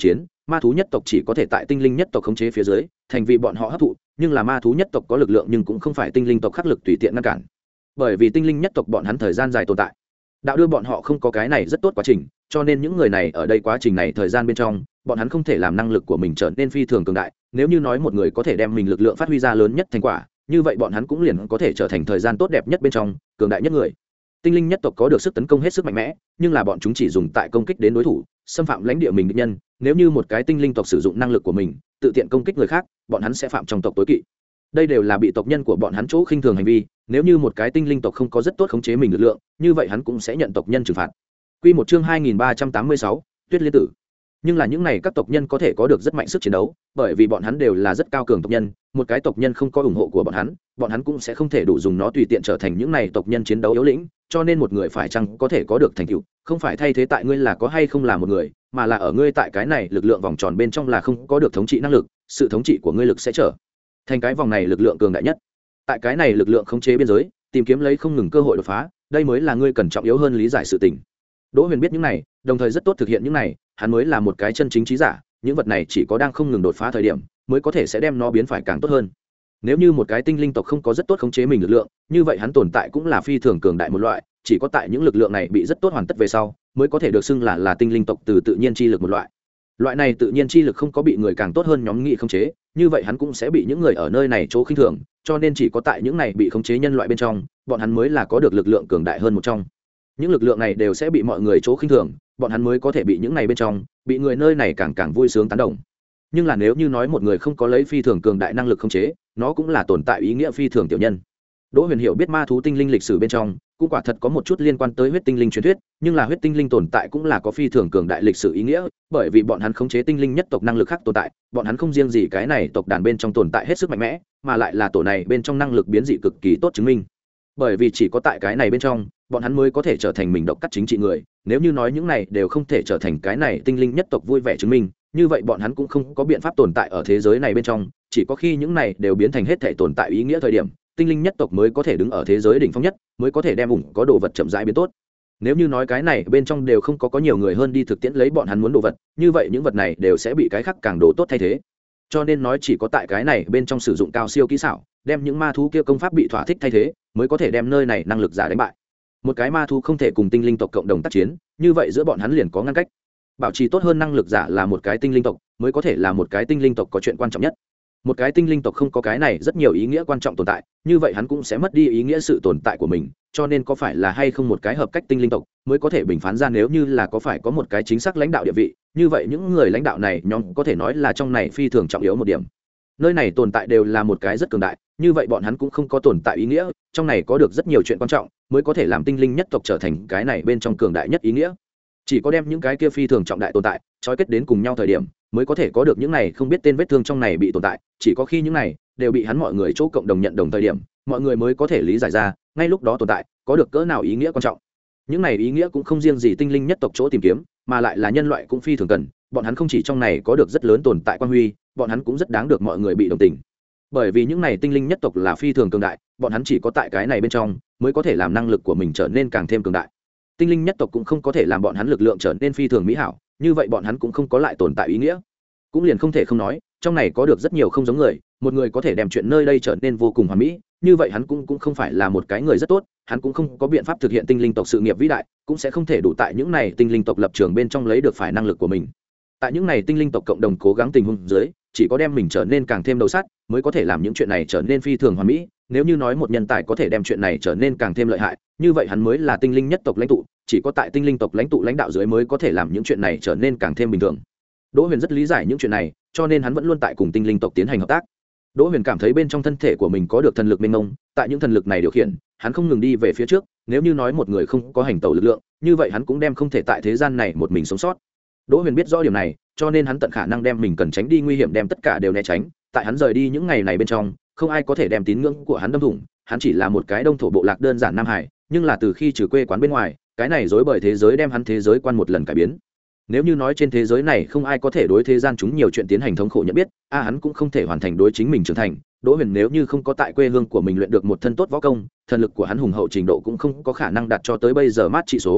ma thú nhất tộc chỉ có thể tại tinh linh nhất tộc khống chế phía dưới thành vì bọn họ hấp thụ, nhưng là ma thú nhất tộc có lực lượng nhưng cũng không phải tinh linh tộc khắc lực tùy tiện ngăn cản, bởi vì tinh linh nhất tộc bọn hắn thời gian dài tồn tại, đạo đưa bọn họ không có cái này rất tốt quá trình, cho nên những người này ở đây quá trình này thời gian bên trong bọn hắn không thể làm năng lực của mình trở nên phi thường cường đại. Nếu như nói một người có thể đem mình lực lượng phát huy ra lớn nhất thành quả, như vậy bọn hắn cũng liền có thể trở thành thời gian tốt đẹp nhất bên trong cường đại nhất người. Tinh linh nhất tộc có được sức tấn công hết sức mạnh mẽ, nhưng là bọn chúng chỉ dùng tại công kích đến đối thủ, xâm phạm lãnh địa mình địch nhân. Nếu như một cái tinh linh tộc sử dụng năng lực của mình tự tiện công kích người khác, bọn hắn sẽ phạm trong tộc tối kỵ. Đây đều là bị tộc nhân của bọn hắn chỗ khinh thường hành vi. Nếu như một cái tinh linh tộc không có rất tốt khống chế mình lực lượng, như vậy hắn cũng sẽ nhận tộc nhân trừng phạt. Quy một chương hai nghìn ba trăm tám mươi sáu, Tuyết Liên tử. Nhưng là những này các tộc nhân có thể có được rất mạnh sức chiến đấu, bởi vì bọn hắn đều là rất cao cường tộc nhân, một cái tộc nhân không có ủng hộ của bọn hắn, bọn hắn cũng sẽ không thể đủ dùng nó tùy tiện trở thành những này tộc nhân chiến đấu yếu lĩnh, cho nên một người phải chăng có thể có được thành tựu, không phải thay thế tại ngươi là có hay không là một người, mà là ở ngươi tại cái này lực lượng vòng tròn bên trong là không có được thống trị năng lực, sự thống trị của ngươi lực sẽ trở thành cái vòng này lực lượng cường đại nhất. Tại cái này lực lượng khống chế biên giới, tìm kiếm lấy không ngừng cơ hội đột phá, đây mới là ngươi cần trọng yếu hơn lý giải sự tình. Đỗ Huyền biết những này, đồng thời rất tốt thực hiện những này, hắn mới là một cái chân chính trí giả, những vật này chỉ có đang không ngừng đột phá thời điểm, mới có thể sẽ đem nó biến phải càng tốt hơn. Nếu như một cái tinh linh tộc không có rất tốt khống chế mình lực lượng, như vậy hắn tồn tại cũng là phi thường cường đại một loại, chỉ có tại những lực lượng này bị rất tốt hoàn tất về sau, mới có thể được xưng là là tinh linh tộc từ tự nhiên chi lực một loại. Loại này tự nhiên chi lực không có bị người càng tốt hơn nhóm nghị khống chế, như vậy hắn cũng sẽ bị những người ở nơi này chỗ khinh thường, cho nên chỉ có tại những này bị khống chế nhân loại bên trong, bọn hắn mới là có được lực lượng cường đại hơn một trong. Những lực lượng này đều sẽ bị mọi người chỗ khinh thường, bọn hắn mới có thể bị những này bên trong, bị người nơi này càng càng vui sướng tán đồng. Nhưng là nếu như nói một người không có lấy phi thường cường đại năng lực khống chế, nó cũng là tồn tại ý nghĩa phi thường tiểu nhân. Đỗ Huyền hiểu biết ma thú tinh linh lịch sử bên trong, cũng quả thật có một chút liên quan tới huyết tinh linh truyền thuyết, nhưng là huyết tinh linh tồn tại cũng là có phi thường cường đại lịch sử ý nghĩa, bởi vì bọn hắn khống chế tinh linh nhất tộc năng lực khác tồn tại, bọn hắn không riêng gì cái này tộc đàn bên trong tồn tại hết sức mạnh mẽ, mà lại là tổ này bên trong năng lực biến dị cực kỳ tốt chứng minh. Bởi vì chỉ có tại cái này bên trong, bọn hắn mới có thể trở thành mình độc cắt chính trị người, nếu như nói những này đều không thể trở thành cái này tinh linh nhất tộc vui vẻ chứng minh, như vậy bọn hắn cũng không có biện pháp tồn tại ở thế giới này bên trong, chỉ có khi những này đều biến thành hết thể tồn tại ý nghĩa thời điểm, tinh linh nhất tộc mới có thể đứng ở thế giới đỉnh phong nhất, mới có thể đem ủng có đồ vật chậm rãi biến tốt. Nếu như nói cái này bên trong đều không có có nhiều người hơn đi thực tiễn lấy bọn hắn muốn đồ vật, như vậy những vật này đều sẽ bị cái khác càng đồ tốt thay thế. Cho nên nói chỉ có tại cái này bên trong sử dụng cao siêu kỹ xảo, đem những ma thú kia công pháp bị thỏa thích thay thế, mới có thể đem nơi này năng lực giả đánh bại. Một cái ma thú không thể cùng tinh linh tộc cộng đồng tác chiến, như vậy giữa bọn hắn liền có ngăn cách. Bảo trì tốt hơn năng lực giả là một cái tinh linh tộc, mới có thể là một cái tinh linh tộc có chuyện quan trọng nhất. Một cái tinh linh tộc không có cái này rất nhiều ý nghĩa quan trọng tồn tại, như vậy hắn cũng sẽ mất đi ý nghĩa sự tồn tại của mình, cho nên có phải là hay không một cái hợp cách tinh linh tộc mới có thể bình phán ra nếu như là có phải có một cái chính xác lãnh đạo địa vị, như vậy những người lãnh đạo này nhóm có thể nói là trong này phi thường trọng yếu một điểm. Nơi này tồn tại đều là một cái rất cường đại, như vậy bọn hắn cũng không có tồn tại ý nghĩa, trong này có được rất nhiều chuyện quan trọng, mới có thể làm tinh linh nhất tộc trở thành cái này bên trong cường đại nhất ý nghĩa. Chỉ có đem những cái kia phi thường trọng đại tồn tại trói kết đến cùng nhau thời điểm, mới có thể có được những này không biết tên vết thương trong này bị tồn tại, chỉ có khi những này đều bị hắn mọi người chỗ cộng đồng nhận đồng thời điểm, mọi người mới có thể lý giải ra, ngay lúc đó tồn tại có được cỡ nào ý nghĩa quan trọng. Những này ý nghĩa cũng không riêng gì tinh linh nhất tộc chỗ tìm kiếm, mà lại là nhân loại cũng phi thường cần, bọn hắn không chỉ trong này có được rất lớn tồn tại quan huy, bọn hắn cũng rất đáng được mọi người bị đồng tình. Bởi vì những này tinh linh nhất tộc là phi thường cường đại, bọn hắn chỉ có tại cái này bên trong mới có thể làm năng lực của mình trở nên càng thêm cường đại. Tinh linh nhất tộc cũng không có thể làm bọn hắn lực lượng trở nên phi thường mỹ hảo, như vậy bọn hắn cũng không có lại tồn tại ý nghĩa. Cũng liền không thể không nói, trong này có được rất nhiều không giống người, một người có thể đem chuyện nơi đây trở nên vô cùng hoàn mỹ, như vậy hắn cũng cũng không phải là một cái người rất tốt, hắn cũng không có biện pháp thực hiện tinh linh tộc sự nghiệp vĩ đại, cũng sẽ không thể đủ tại những này tinh linh tộc lập trường bên trong lấy được phải năng lực của mình. Tại những này tinh linh tộc cộng đồng cố gắng tình huống dưới, chỉ có đem mình trở nên càng thêm đầu sát, mới có thể làm những chuyện này trở nên phi thường hoàn mỹ. Nếu như nói một nhân tài có thể đem chuyện này trở nên càng thêm lợi hại, như vậy hắn mới là tinh linh nhất tộc lãnh tụ, chỉ có tại tinh linh tộc lãnh tụ lãnh đạo dưới mới có thể làm những chuyện này trở nên càng thêm bình thường. Đỗ Huyền rất lý giải những chuyện này, cho nên hắn vẫn luôn tại cùng tinh linh tộc tiến hành hợp tác. Đỗ Huyền cảm thấy bên trong thân thể của mình có được thần lực mênh mông, tại những thần lực này điều khiển, hắn không ngừng đi về phía trước, nếu như nói một người không có hành tẩu lực lượng, như vậy hắn cũng đem không thể tại thế gian này một mình sống sót. Đỗ Huyền biết rõ điểm này, cho nên hắn tận khả năng đem mình cần tránh đi nguy hiểm đem tất cả đều né tránh, tại hắn rời đi những ngày này bên trong, không ai có thể đem tín ngưỡng của hắn đâm thủng, hắn chỉ là một cái đông thổ bộ lạc đơn giản Nam Hải, nhưng là từ khi trừ quê quán bên ngoài, cái này rối bời thế giới đem hắn thế giới quan một lần cải biến. Nếu như nói trên thế giới này không ai có thể đối thế gian chúng nhiều chuyện tiến hành thống khổ nhận biết, a hắn cũng không thể hoàn thành đối chính mình trưởng thành. Đỗ Huyền nếu như không có tại quê hương của mình luyện được một thân tốt võ công, thần lực của hắn hùng hậu trình độ cũng không có khả năng đạt cho tới bây giờ mát trị số.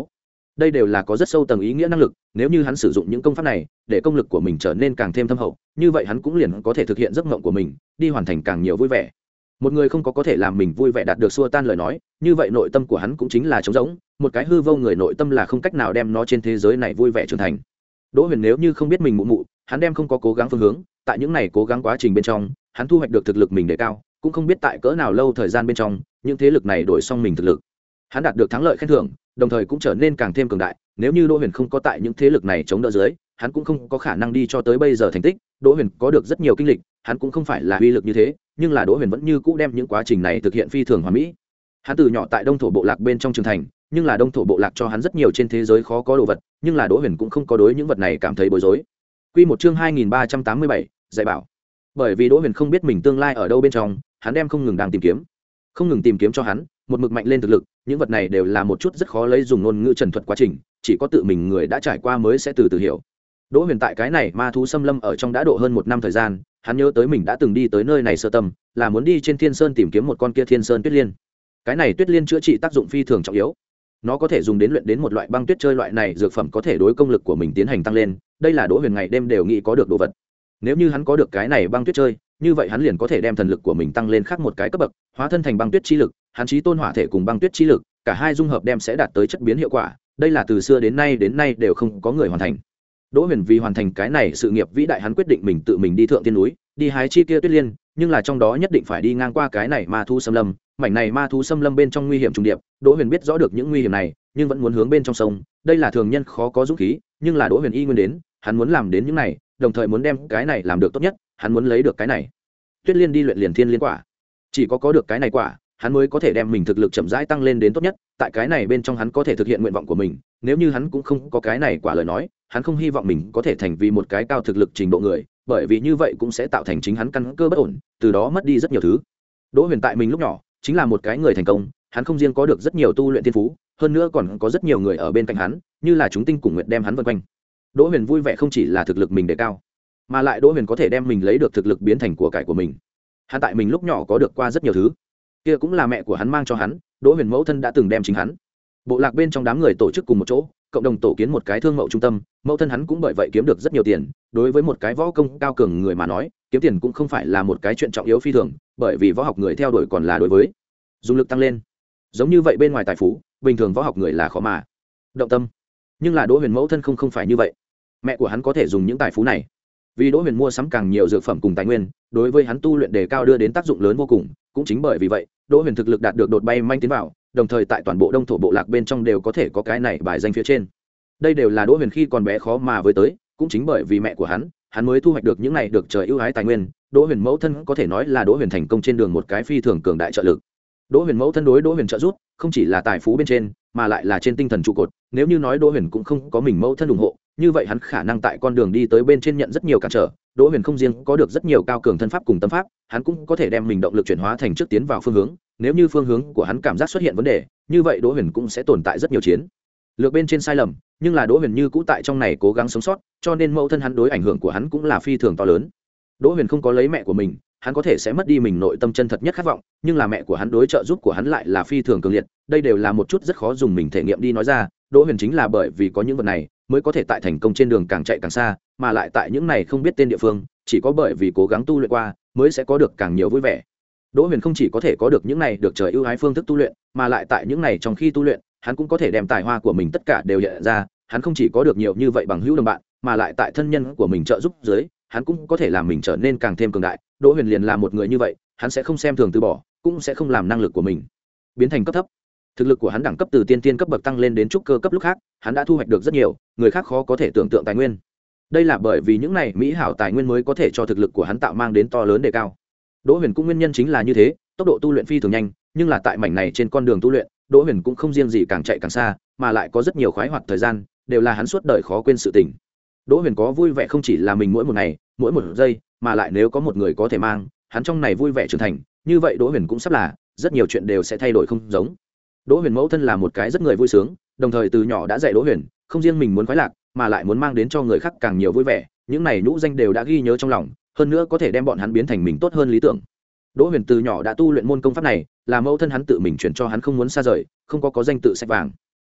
đây đều là có rất sâu tầng ý nghĩa năng lực. Nếu như hắn sử dụng những công pháp này để công lực của mình trở nên càng thêm thâm hậu, như vậy hắn cũng liền có thể thực hiện giấc mộng của mình, đi hoàn thành càng nhiều vui vẻ. Một người không có có thể làm mình vui vẻ đạt được xua tan lời nói, như vậy nội tâm của hắn cũng chính là trống rỗng, một cái hư vô người nội tâm là không cách nào đem nó trên thế giới này vui vẻ trưởng thành. Đỗ Huyền nếu như không biết mình mụ mụ, hắn đem không có cố gắng phương hướng, tại những này cố gắng quá trình bên trong, hắn thu hoạch được thực lực mình đề cao, cũng không biết tại cỡ nào lâu thời gian bên trong, những thế lực này đổi xong mình thực lực. Hắn đạt được thắng lợi khen thưởng, đồng thời cũng trở nên càng thêm cường đại. Nếu như Đỗ Huyền không có tại những thế lực này chống đỡ dưới, hắn cũng không có khả năng đi cho tới bây giờ thành tích. Đỗ Huyền có được rất nhiều kinh lịch, hắn cũng không phải là uy lực như thế, nhưng là Đỗ Huyền vẫn như cũ đem những quá trình này thực hiện phi thường hoàn mỹ. Hắn từ nhỏ tại Đông thổ bộ lạc bên trong trưởng thành, nhưng là Đông thổ bộ lạc cho hắn rất nhiều trên thế giới khó có đồ vật, nhưng là Đỗ Huyền cũng không có đối những vật này cảm thấy bối rối. Quy một chương hai nghìn ba trăm tám mươi bảy, dạy bảo. Bởi vì Đỗ Huyền không biết mình tương lai ở đâu bên trong, hắn đem không ngừng đang tìm kiếm, không ngừng tìm kiếm cho hắn một mực mạnh lên thực lực. Những vật này đều là một chút rất khó lấy dùng ngôn ngữ trần thuật quá trình, chỉ có tự mình người đã trải qua mới sẽ từ từ hiểu. Đỗ Huyền tại cái này ma thú xâm lâm ở trong đã độ hơn một năm thời gian, hắn nhớ tới mình đã từng đi tới nơi này sơ tâm, là muốn đi trên Thiên Sơn tìm kiếm một con kia Thiên Sơn Tuyết Liên. Cái này Tuyết Liên chữa trị tác dụng phi thường trọng yếu, nó có thể dùng đến luyện đến một loại băng tuyết chơi loại này dược phẩm có thể đối công lực của mình tiến hành tăng lên. Đây là Đỗ Huyền ngày đêm đều nghĩ có được đồ vật. Nếu như hắn có được cái này băng tuyết chơi, như vậy hắn liền có thể đem thần lực của mình tăng lên khác một cái cấp bậc, hóa thân thành băng tuyết chi lực, hắn chí tôn hỏa thể cùng băng tuyết chi lực, cả hai dung hợp đem sẽ đạt tới chất biến hiệu quả. Đây là từ xưa đến nay đến nay đều không có người hoàn thành. Đỗ Huyền vì hoàn thành cái này sự nghiệp vĩ đại, hắn quyết định mình tự mình đi thượng tiên núi, đi hái chi kia Tuyết Liên, nhưng là trong đó nhất định phải đi ngang qua cái này ma thú xâm lâm. Mảnh này ma thú xâm lâm bên trong nguy hiểm trùng điệp, Đỗ Huyền biết rõ được những nguy hiểm này, nhưng vẫn muốn hướng bên trong sông. Đây là thường nhân khó có dũng khí, nhưng là Đỗ Huyền y nguyên đến, hắn muốn làm đến những này, đồng thời muốn đem cái này làm được tốt nhất, hắn muốn lấy được cái này Tuyết Liên đi luyện liền thiên liên quả. Chỉ có có được cái này quả, hắn mới có thể đem mình thực lực chậm rãi tăng lên đến tốt nhất. Tại cái này bên trong hắn có thể thực hiện nguyện vọng của mình. Nếu như hắn cũng không có cái này quả lời nói, hắn không hy vọng mình có thể thành vì một cái cao thực lực trình độ người, bởi vì như vậy cũng sẽ tạo thành chính hắn căn cơ bất ổn, từ đó mất đi rất nhiều thứ. Đỗ Huyền tại mình lúc nhỏ chính là một cái người thành công, hắn không riêng có được rất nhiều tu luyện thiên phú, hơn nữa còn có rất nhiều người ở bên cạnh hắn, như là chúng tinh cùng nguyệt đem hắn vây quanh. Đỗ Huyền vui vẻ không chỉ là thực lực mình đề cao, mà lại Đỗ Huyền có thể đem mình lấy được thực lực biến thành của cải của mình. Hắn tại mình lúc nhỏ có được qua rất nhiều thứ, kia cũng là mẹ của hắn mang cho hắn. Đỗ Huyền mẫu thân đã từng đem chính hắn bộ lạc bên trong đám người tổ chức cùng một chỗ, cộng đồng tổ kiến một cái thương mậu trung tâm. Mẫu thân hắn cũng bởi vậy kiếm được rất nhiều tiền. Đối với một cái võ công cao cường người mà nói, kiếm tiền cũng không phải là một cái chuyện trọng yếu phi thường, bởi vì võ học người theo đuổi còn là đối với dùng lực tăng lên. Giống như vậy bên ngoài tài phú, bình thường võ học người là khó mà động tâm, nhưng là Đỗ Huyền mẫu thân không không phải như vậy. Mẹ của hắn có thể dùng những tài phú này vì Đỗ Huyền mua sắm càng nhiều dược phẩm cùng tài nguyên, đối với hắn tu luyện đề cao đưa đến tác dụng lớn vô cùng. Cũng chính bởi vì vậy, Đỗ Huyền thực lực đạt được đột bay manh tiến vào, đồng thời tại toàn bộ Đông thổ bộ lạc bên trong đều có thể có cái này bài danh phía trên. Đây đều là Đỗ Huyền khi còn bé khó mà với tới, cũng chính bởi vì mẹ của hắn, hắn mới thu hoạch được những này được trời ưu ái tài nguyên. Đỗ Huyền mẫu thân có thể nói là Đỗ Huyền thành công trên đường một cái phi thường cường đại trợ lực. Đỗ Huyền mẫu thân đối Đỗ Huyền trợ giúp, không chỉ là tài phú bên trên, mà lại là trên tinh thần trụ cột. Nếu như nói Đỗ Huyền cũng không có mình mẫu thân ủng hộ, như vậy hắn khả năng tại con đường đi tới bên trên nhận rất nhiều cản trở. Đỗ Huyền không riêng có được rất nhiều cao cường thân pháp cùng tâm pháp, hắn cũng có thể đem mình động lực chuyển hóa thành trước tiến vào phương hướng. Nếu như phương hướng của hắn cảm giác xuất hiện vấn đề, như vậy Đỗ Huyền cũng sẽ tồn tại rất nhiều chiến lược bên trên sai lầm, nhưng là Đỗ Huyền như cũ tại trong này cố gắng sống sót, cho nên mẫu thân hắn đối ảnh hưởng của hắn cũng là phi thường to lớn. Đỗ Huyền không có lấy mẹ của mình, hắn có thể sẽ mất đi mình nội tâm chân thật nhất khát vọng, nhưng là mẹ của hắn đối trợ giúp của hắn lại là phi thường cường liệt. Đây đều là một chút rất khó dùng mình thể nghiệm đi nói ra. Đỗ Huyền chính là bởi vì có những vật này mới có thể tại thành công trên đường càng chạy càng xa, mà lại tại những này không biết tên địa phương, chỉ có bởi vì cố gắng tu luyện qua mới sẽ có được càng nhiều vui vẻ. Đỗ Huyền không chỉ có thể có được những này được trời ưu ái phương thức tu luyện, mà lại tại những này trong khi tu luyện, hắn cũng có thể đem tài hoa của mình tất cả đều hiện ra. Hắn không chỉ có được nhiều như vậy bằng hữu đồng bạn, mà lại tại thân nhân của mình trợ giúp dưới, hắn cũng có thể làm mình trở nên càng thêm cường đại. Đỗ Huyền liền là một người như vậy, hắn sẽ không xem thường từ bỏ, cũng sẽ không làm năng lực của mình biến thành cấp thấp. Thực lực của hắn đẳng cấp từ tiên tiên cấp bậc tăng lên đến trúc cơ cấp lúc khác, hắn đã thu hoạch được rất nhiều người khác khó có thể tưởng tượng tài nguyên. Đây là bởi vì những này mỹ hảo tài nguyên mới có thể cho thực lực của hắn tạo mang đến to lớn đề cao. Đỗ Huyền cũng nguyên nhân chính là như thế, tốc độ tu luyện phi thường nhanh, nhưng là tại mảnh này trên con đường tu luyện, Đỗ Huyền cũng không riêng gì càng chạy càng xa, mà lại có rất nhiều khoái hoạt thời gian, đều là hắn suốt đời khó quên sự tình. Đỗ Huyền có vui vẻ không chỉ là mình mỗi một ngày, mỗi một giây, mà lại nếu có một người có thể mang hắn trong này vui vẻ trưởng thành, như vậy Đỗ Huyền cũng sắp là rất nhiều chuyện đều sẽ thay đổi không giống. Đỗ Huyền mẫu thân là một cái rất người vui sướng, đồng thời từ nhỏ đã dạy Đỗ Huyền, không riêng mình muốn khoái lạc, mà lại muốn mang đến cho người khác càng nhiều vui vẻ. Những này nhũ danh đều đã ghi nhớ trong lòng, hơn nữa có thể đem bọn hắn biến thành mình tốt hơn lý tưởng. Đỗ Huyền từ nhỏ đã tu luyện môn công pháp này, là mẫu thân hắn tự mình truyền cho hắn, không muốn xa rời, không có có danh tự sách vàng.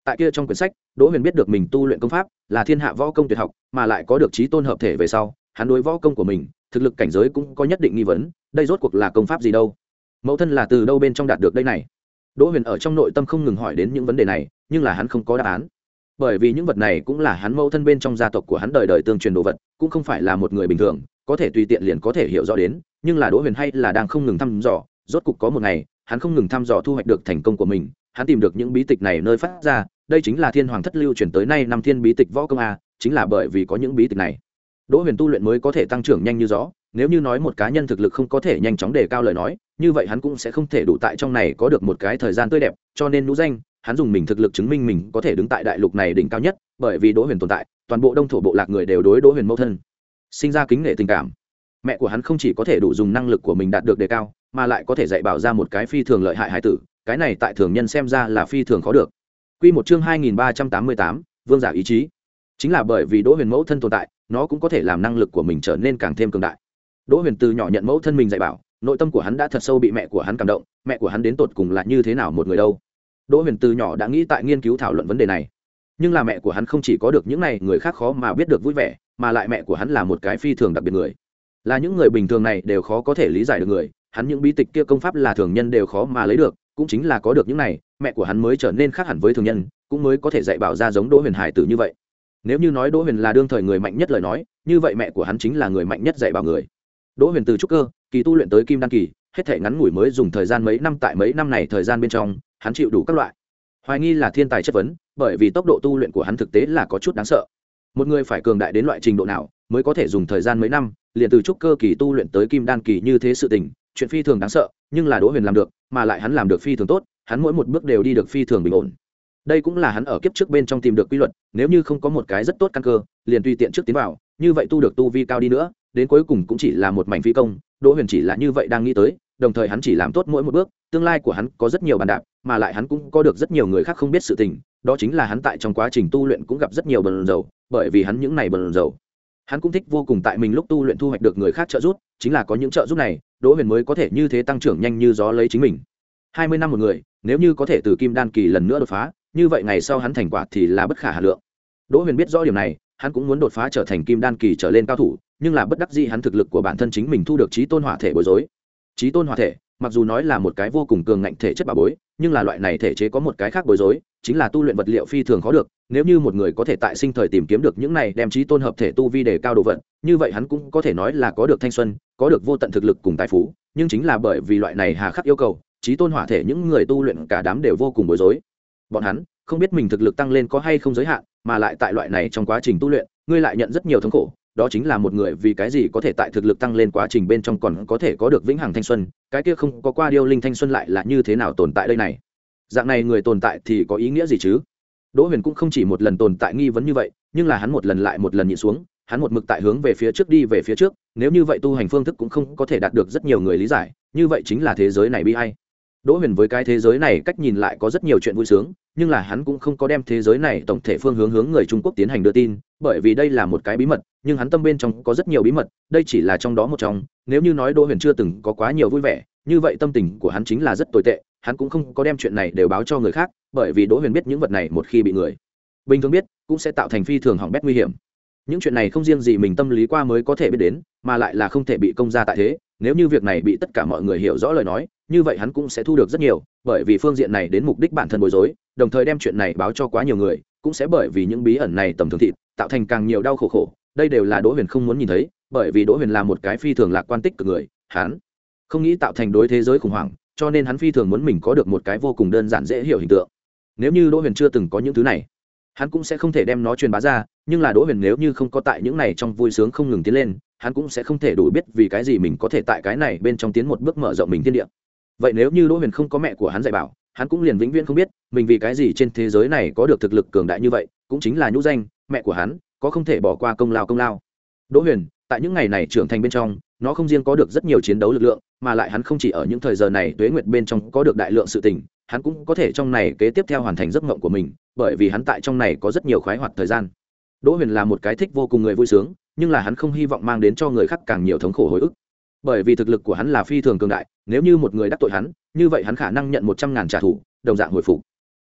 Tại kia trong quyển sách, Đỗ Huyền biết được mình tu luyện công pháp là thiên hạ võ công tuyệt học, mà lại có được chí tôn hợp thể về sau, hắn đối võ công của mình, thực lực cảnh giới cũng có nhất định nghi vấn, đây rốt cuộc là công pháp gì đâu? Mẫu thân là từ đâu bên trong đạt được đây này? Đỗ Huyền ở trong nội tâm không ngừng hỏi đến những vấn đề này, nhưng là hắn không có đáp án. Bởi vì những vật này cũng là hắn mẫu thân bên trong gia tộc của hắn đời đời tương truyền đồ vật, cũng không phải là một người bình thường có thể tùy tiện liền có thể hiểu rõ đến, nhưng là Đỗ Huyền hay là đang không ngừng thăm dò, rốt cục có một ngày, hắn không ngừng thăm dò thu hoạch được thành công của mình, hắn tìm được những bí tịch này nơi phát ra, đây chính là Thiên Hoàng thất lưu truyền tới nay năm thiên bí tịch võ công a, chính là bởi vì có những bí tịch này, Đỗ Huyền tu luyện mới có thể tăng trưởng nhanh như gió. Nếu như nói một cá nhân thực lực không có thể nhanh chóng đề cao lời nói, như vậy hắn cũng sẽ không thể đủ tại trong này có được một cái thời gian tươi đẹp, cho nên nhũ danh, hắn dùng mình thực lực chứng minh mình có thể đứng tại đại lục này đỉnh cao nhất, bởi vì Đỗ Huyền tồn tại, toàn bộ Đông thổ bộ lạc người đều đối Đỗ Huyền mẫu thân sinh ra kính nể tình cảm. Mẹ của hắn không chỉ có thể đủ dùng năng lực của mình đạt được đề cao, mà lại có thể dạy bảo ra một cái phi thường lợi hại hải tử, cái này tại thường nhân xem ra là phi thường khó được. Quy một chương hai nghìn ba trăm tám mươi tám, vương giả ý chí. Chính là bởi vì Đỗ Huyền mẫu thân tồn tại, nó cũng có thể làm năng lực của mình trở nên càng thêm cường đại. Đỗ Huyền từ nhỏ nhận mẫu thân mình dạy bảo, nội tâm của hắn đã thật sâu bị mẹ của hắn cảm động, mẹ của hắn đến tột cùng là như thế nào một người đâu. Đỗ Huyền từ nhỏ đã nghĩ tại nghiên cứu thảo luận vấn đề này. Nhưng là mẹ của hắn không chỉ có được những này người khác khó mà biết được vui vẻ, mà lại mẹ của hắn là một cái phi thường đặc biệt người. Là những người bình thường này đều khó có thể lý giải được người, hắn những bí tịch kia công pháp là thường nhân đều khó mà lấy được, cũng chính là có được những này, mẹ của hắn mới trở nên khác hẳn với thường nhân, cũng mới có thể dạy bảo ra giống Đỗ Huyền hải tử như vậy. Nếu như nói Đỗ Huyền là đương thời người mạnh nhất lời nói, như vậy mẹ của hắn chính là người mạnh nhất dạy bảo người. Đỗ Huyền từ trúc cơ kỳ tu luyện tới kim đan kỳ, hết thể ngắn ngủi mới dùng thời gian mấy năm, tại mấy năm này thời gian bên trong, hắn chịu đủ các loại hoài nghi là thiên tài chất vấn, bởi vì tốc độ tu luyện của hắn thực tế là có chút đáng sợ. Một người phải cường đại đến loại trình độ nào mới có thể dùng thời gian mấy năm liền từ trúc cơ kỳ tu luyện tới kim đan kỳ như thế, sự tình chuyện phi thường đáng sợ, nhưng là Đỗ Huyền làm được, mà lại hắn làm được phi thường tốt, hắn mỗi một bước đều đi được phi thường bình ổn. Đây cũng là hắn ở kiếp trước bên trong tìm được quy luật, nếu như không có một cái rất tốt căn cơ, liền tùy tiện trước tiến vào, như vậy tu được tu vi cao đi nữa, đến cuối cùng cũng chỉ là một mảnh phi công. Đỗ Huyền chỉ là như vậy đang nghĩ tới, đồng thời hắn chỉ làm tốt mỗi một bước, tương lai của hắn có rất nhiều bàn đạp, mà lại hắn cũng có được rất nhiều người khác không biết sự tình, đó chính là hắn tại trong quá trình tu luyện cũng gặp rất nhiều bần dầu, bởi vì hắn những này bần dầu, hắn cũng thích vô cùng tại mình lúc tu luyện thu hoạch được người khác trợ giúp, chính là có những trợ giúp này, Đỗ Huyền mới có thể như thế tăng trưởng nhanh như gió lấy chính mình. hai mươi năm một người, nếu như có thể từ kim đan kỳ lần nữa đột phá, như vậy ngày sau hắn thành quả thì là bất khả hà lượng. Đỗ Huyền biết rõ điểm này, hắn cũng muốn đột phá trở thành kim đan kỳ trở lên cao thủ, nhưng là bất đắc dĩ hắn thực lực của bản thân chính mình thu được chí tôn hỏa thể bối rối. Chí tôn hỏa thể, mặc dù nói là một cái vô cùng cường ngạnh thể chất bảo bối, nhưng là loại này thể chế có một cái khác bối rối, chính là tu luyện vật liệu phi thường khó được. Nếu như một người có thể tại sinh thời tìm kiếm được những này đem chí tôn hợp thể tu vi đề cao đồ vật, như vậy hắn cũng có thể nói là có được thanh xuân, có được vô tận thực lực cùng tài phú, nhưng chính là bởi vì loại này hà khắc yêu cầu, chí tôn hỏa thể những người tu luyện cả đám đều vô cùng bối rối. Bọn hắn không biết mình thực lực tăng lên có hay không giới hạn, mà lại tại loại này trong quá trình tu luyện, ngươi lại nhận rất nhiều thống khổ, đó chính là một người vì cái gì có thể tại thực lực tăng lên quá trình bên trong còn có thể có được vĩnh hằng thanh xuân, cái kia không có qua điêu linh thanh xuân lại là như thế nào tồn tại đây này. Dạng này người tồn tại thì có ý nghĩa gì chứ? Đỗ Huyền cũng không chỉ một lần tồn tại nghi vấn như vậy, nhưng là hắn một lần lại một lần nhịn xuống, hắn một mực tại hướng về phía trước đi về phía trước, nếu như vậy tu hành phương thức cũng không có thể đạt được rất nhiều người lý giải, như vậy chính là thế giới này bi ai. Đỗ Huyền với cái thế giới này cách nhìn lại có rất nhiều chuyện vui sướng, nhưng là hắn cũng không có đem thế giới này tổng thể phương hướng hướng người Trung Quốc tiến hành đưa tin, bởi vì đây là một cái bí mật, nhưng hắn tâm bên trong có rất nhiều bí mật, đây chỉ là trong đó một trong, nếu như nói Đỗ Huyền chưa từng có quá nhiều vui vẻ, như vậy tâm tình của hắn chính là rất tồi tệ, hắn cũng không có đem chuyện này đều báo cho người khác, bởi vì Đỗ Huyền biết những vật này một khi bị người bình thường biết, cũng sẽ tạo thành phi thường hỏng bét nguy hiểm. Những chuyện này không riêng gì mình tâm lý qua mới có thể biết đến, mà lại là không thể bị công ra tại thế, nếu như việc này bị tất cả mọi người hiểu rõ lời nói, như vậy hắn cũng sẽ thu được rất nhiều, bởi vì phương diện này đến mục đích bản thân bối rối, đồng thời đem chuyện này báo cho quá nhiều người, cũng sẽ bởi vì những bí ẩn này tầm thường thịt, tạo thành càng nhiều đau khổ khổ, đây đều là Đỗ Huyền không muốn nhìn thấy, bởi vì Đỗ Huyền là một cái phi thường lạc quan tích cực người, hắn không nghĩ tạo thành đối thế giới khủng hoảng, cho nên hắn phi thường muốn mình có được một cái vô cùng đơn giản dễ hiểu hình tượng. Nếu như Đỗ Huyền chưa từng có những thứ này, hắn cũng sẽ không thể đem nó truyền bá ra, nhưng là Đỗ Huyền nếu như không có tại những này trong vui sướng không ngừng tiến lên, hắn cũng sẽ không thể đủ biết vì cái gì mình có thể tại cái này bên trong tiến một bước mở rộng mình thiên địa. Vậy nếu như Đỗ Huyền không có mẹ của hắn dạy bảo, hắn cũng liền vĩnh viễn không biết mình vì cái gì trên thế giới này có được thực lực cường đại như vậy, cũng chính là nhũ danh, mẹ của hắn có không thể bỏ qua công lao công lao. Đỗ Huyền tại những ngày này trưởng thành bên trong, nó không riêng có được rất nhiều chiến đấu lực lượng, mà lại hắn không chỉ ở những thời giờ này tuế nguyệt bên trong có được đại lượng sự tình, hắn cũng có thể trong này kế tiếp theo hoàn thành giấc mộng của mình, bởi vì hắn tại trong này có rất nhiều khoái hoạt thời gian. Đỗ Huyền là một cái thích vô cùng người vui sướng, nhưng là hắn không hy vọng mang đến cho người khác càng nhiều thống khổ hồi ức, bởi vì thực lực của hắn là phi thường cường đại, nếu như một người đắc tội hắn, như vậy hắn khả năng nhận một trăm ngàn trả thù, đồng dạng hồi phục.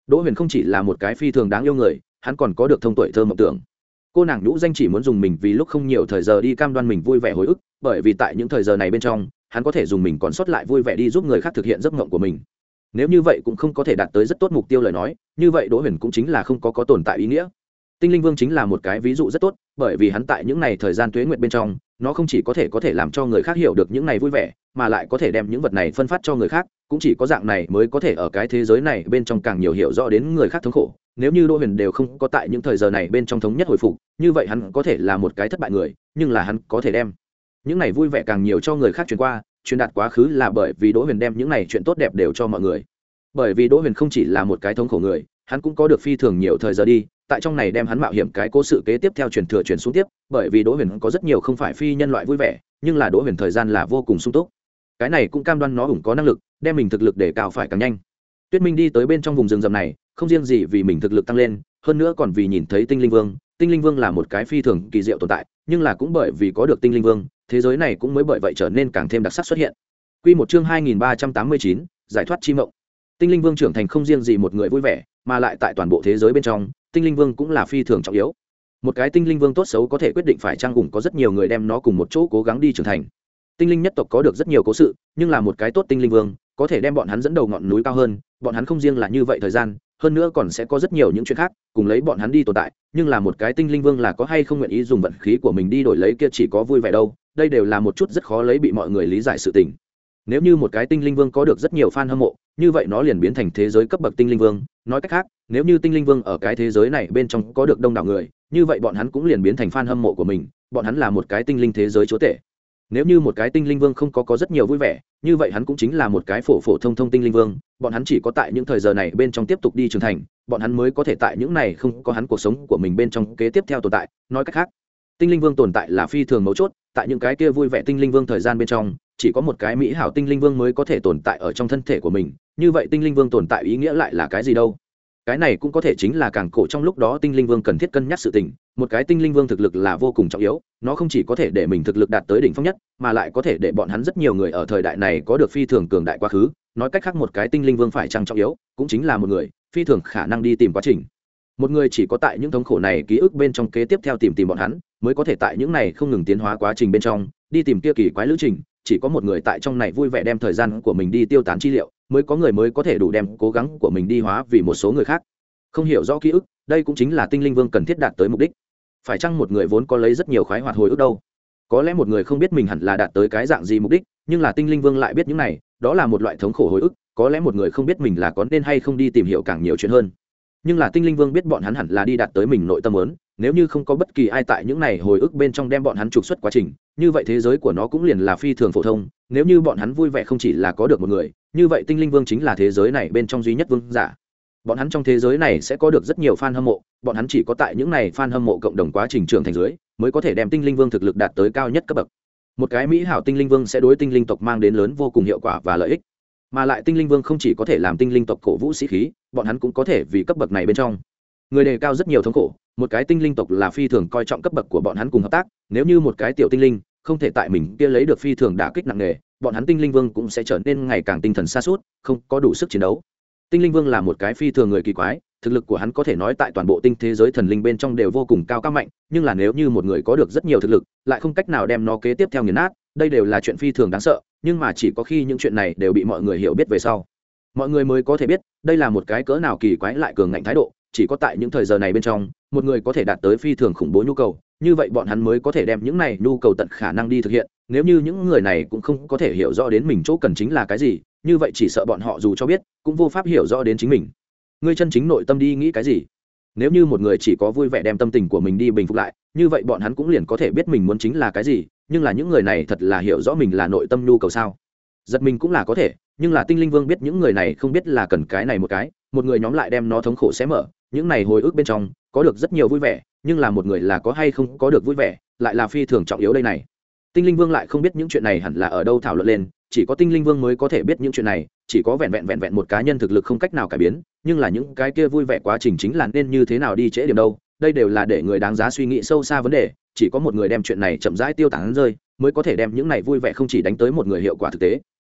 Đỗ Huyền không chỉ là một cái phi thường đáng yêu người, hắn còn có được thông tuổi thơ mộng tưởng. Cô nàng nhũ danh chỉ muốn dùng mình vì lúc không nhiều thời giờ đi cam đoan mình vui vẻ hồi ức, bởi vì tại những thời giờ này bên trong, hắn có thể dùng mình còn sót lại vui vẻ đi giúp người khác thực hiện giấc mộng của mình. Nếu như vậy cũng không có thể đạt tới rất tốt mục tiêu lời nói, như vậy Đỗ Huyền cũng chính là không có có tồn tại ý nghĩa. Tinh Linh Vương chính là một cái ví dụ rất tốt, bởi vì hắn tại những này thời gian tuế nguyệt bên trong, nó không chỉ có thể có thể làm cho người khác hiểu được những này vui vẻ, mà lại có thể đem những vật này phân phát cho người khác, cũng chỉ có dạng này mới có thể ở cái thế giới này bên trong càng nhiều hiểu rõ đến người khác thống khổ. Nếu như Đỗ Huyền đều không có tại những thời giờ này bên trong thống nhất hồi phục, như vậy hắn có thể là một cái thất bại người, nhưng là hắn có thể đem những này vui vẻ càng nhiều cho người khác truyền qua, truyền đạt quá khứ là bởi vì Đỗ Huyền đem những này chuyện tốt đẹp đều cho mọi người. Bởi vì Đỗ Huyền không chỉ là một cái thống khổ người, hắn cũng có được phi thường nhiều thời giờ đi, tại trong này đem hắn mạo hiểm cái cố sự kế tiếp theo truyền thừa truyền xuống tiếp, bởi vì Đỗ Huyền có rất nhiều không phải phi nhân loại vui vẻ, nhưng là Đỗ Huyền thời gian là vô cùng sung túc. Cái này cũng cam đoan nó ủng có năng lực, đem mình thực lực để cao phải càng nhanh. Tuyết Minh đi tới bên trong vùng rừng rậm này, không riêng gì vì mình thực lực tăng lên, hơn nữa còn vì nhìn thấy Tinh Linh Vương. Tinh Linh Vương là một cái phi thường kỳ diệu tồn tại, nhưng là cũng bởi vì có được Tinh Linh Vương, thế giới này cũng mới bởi vậy trở nên càng thêm đặc sắc xuất hiện. Quy một chương hai nghìn ba trăm tám mươi chín, giải thoát chi mộng. Tinh Linh Vương trưởng thành không riêng gì một người vui vẻ, mà lại tại toàn bộ thế giới bên trong, Tinh Linh Vương cũng là phi thường trọng yếu. Một cái Tinh Linh Vương tốt xấu có thể quyết định phải chăng cùng có rất nhiều người đem nó cùng một chỗ cố gắng đi trưởng thành. Tinh Linh nhất tộc có được rất nhiều cố sự, nhưng là một cái tốt Tinh Linh Vương có thể đem bọn hắn dẫn đầu ngọn núi cao hơn, bọn hắn không riêng là như vậy thời gian, hơn nữa còn sẽ có rất nhiều những chuyện khác cùng lấy bọn hắn đi tồn tại, nhưng là một cái Tinh Linh Vương là có hay không nguyện ý dùng vận khí của mình đi đổi lấy kia chỉ có vui vẻ đâu, đây đều là một chút rất khó lấy bị mọi người lý giải sự tình. Nếu như một cái Tinh Linh Vương có được rất nhiều fan hâm mộ, như vậy nó liền biến thành thế giới cấp bậc Tinh Linh Vương, nói cách khác, nếu như Tinh Linh Vương ở cái thế giới này bên trong có được đông đảo người, như vậy bọn hắn cũng liền biến thành fan hâm mộ của mình, bọn hắn là một cái tinh linh thế giới chúa tể. Nếu như một cái Tinh Linh Vương không có có rất nhiều vui vẻ, như vậy hắn cũng chính là một cái phổ phổ thông thông Tinh Linh Vương, bọn hắn chỉ có tại những thời giờ này bên trong tiếp tục đi trưởng thành, bọn hắn mới có thể tại những này không có hắn cuộc sống của mình bên trong kế tiếp theo tồn tại, nói cách khác, Tinh Linh Vương tồn tại là phi thường mấu chốt, tại những cái kia vui vẻ Tinh Linh Vương thời gian bên trong, chỉ có một cái mỹ hảo Tinh Linh Vương mới có thể tồn tại ở trong thân thể của mình, như vậy Tinh Linh Vương tồn tại ý nghĩa lại là cái gì đâu? Cái này cũng có thể chính là càng cổ trong lúc đó Tinh Linh Vương cần thiết cân nhắc sự tình, một cái Tinh Linh Vương thực lực là vô cùng trọng yếu, nó không chỉ có thể để mình thực lực đạt tới đỉnh phong nhất, mà lại có thể để bọn hắn rất nhiều người ở thời đại này có được phi thường cường đại quá khứ, nói cách khác một cái Tinh Linh Vương phải chăng trọng yếu, cũng chính là một người phi thường khả năng đi tìm quá trình. Một người chỉ có tại những thống khổ này ký ức bên trong kế tiếp theo tìm tìm bọn hắn, mới có thể tại những này không ngừng tiến hóa quá trình bên trong, đi tìm kia kỳ quái lữ trình, chỉ có một người tại trong này vui vẻ đem thời gian của mình đi tiêu tán chi liệu, mới có người mới có thể đủ đem cố gắng của mình đi hóa vì một số người khác. Không hiểu rõ ký ức, đây cũng chính là Tinh Linh Vương cần thiết đạt tới mục đích. Phải chăng một người vốn có lấy rất nhiều khoái hoạt hồi ức đâu? Có lẽ một người không biết mình hẳn là đạt tới cái dạng gì mục đích, nhưng là Tinh Linh Vương lại biết những này, đó là một loại thống khổ hồi ức, có lẽ một người không biết mình là có nên hay không đi tìm hiểu càng nhiều chuyện hơn. Nhưng là Tinh Linh Vương biết bọn hắn hẳn là đi đạt tới mình nội tâm muốn, nếu như không có bất kỳ ai tại những này hồi ức bên trong đem bọn hắn trục xuất quá trình, như vậy thế giới của nó cũng liền là phi thường phổ thông, nếu như bọn hắn vui vẻ không chỉ là có được một người, như vậy Tinh Linh Vương chính là thế giới này bên trong duy nhất vương giả. Bọn hắn trong thế giới này sẽ có được rất nhiều fan hâm mộ, bọn hắn chỉ có tại những này fan hâm mộ cộng đồng quá trình trưởng thành dưới, mới có thể đem Tinh Linh Vương thực lực đạt tới cao nhất cấp bậc. Một cái mỹ hảo Tinh Linh Vương sẽ đối Tinh Linh tộc mang đến lớn vô cùng hiệu quả và lợi ích. Mà lại Tinh Linh Vương không chỉ có thể làm Tinh Linh tộc cổ vũ sĩ khí, bọn hắn cũng có thể vì cấp bậc này bên trong người đề cao rất nhiều thống khổ, một cái Tinh Linh tộc là phi thường coi trọng cấp bậc của bọn hắn cùng hợp tác, nếu như một cái tiểu tinh linh không thể tại mình kia lấy được phi thường đả kích nặng nề, bọn hắn Tinh Linh Vương cũng sẽ trở nên ngày càng tinh thần sa sút, không có đủ sức chiến đấu. Tinh Linh Vương là một cái phi thường người kỳ quái, thực lực của hắn có thể nói tại toàn bộ tinh thế giới thần linh bên trong đều vô cùng cao cao mạnh, nhưng là nếu như một người có được rất nhiều thực lực, lại không cách nào đem nó kế tiếp theo nghiền nát, đây đều là chuyện phi thường đáng sợ, nhưng mà chỉ có khi những chuyện này đều bị mọi người hiểu biết về sau, mọi người mới có thể biết đây là một cái cỡ nào kỳ quái lại cường ngạnh thái độ, chỉ có tại những thời giờ này bên trong, một người có thể đạt tới phi thường khủng bố nhu cầu, như vậy bọn hắn mới có thể đem những này nhu cầu tận khả năng đi thực hiện, nếu như những người này cũng không có thể hiểu rõ đến mình chỗ cần chính là cái gì, như vậy chỉ sợ bọn họ dù cho biết cũng vô pháp hiểu rõ đến chính mình ngươi chân chính nội tâm đi nghĩ cái gì. Nếu như một người chỉ có vui vẻ đem tâm tình của mình đi bình phục lại, như vậy bọn hắn cũng liền có thể biết mình muốn chính là cái gì, nhưng là những người này thật là hiểu rõ mình là nội tâm nhu cầu sao? Giật mình cũng là có thể, nhưng là Tinh Linh Vương biết những người này không biết là cần cái này một cái, một người nhóm lại đem nó thống khổ xé mở, những này hồi ức bên trong có được rất nhiều vui vẻ, nhưng là một người là có hay không có được vui vẻ, lại là phi thường trọng yếu đây này. Tinh Linh Vương lại không biết những chuyện này hẳn là ở đâu thảo luận lên, chỉ có Tinh Linh Vương mới có thể biết những chuyện này, chỉ có vẹn vẹn vẹn vẹn một cá nhân thực lực không cách nào cải biến, nhưng là những cái kia vui vẻ quá trình chính là nên như thế nào đi trễ điểm đâu, đây đều là để người đáng giá suy nghĩ sâu xa vấn đề, chỉ có một người đem chuyện này chậm rãi tiêu tán rơi, mới có thể đem những này vui vẻ không chỉ đánh tới một người hiệu quả thực tế.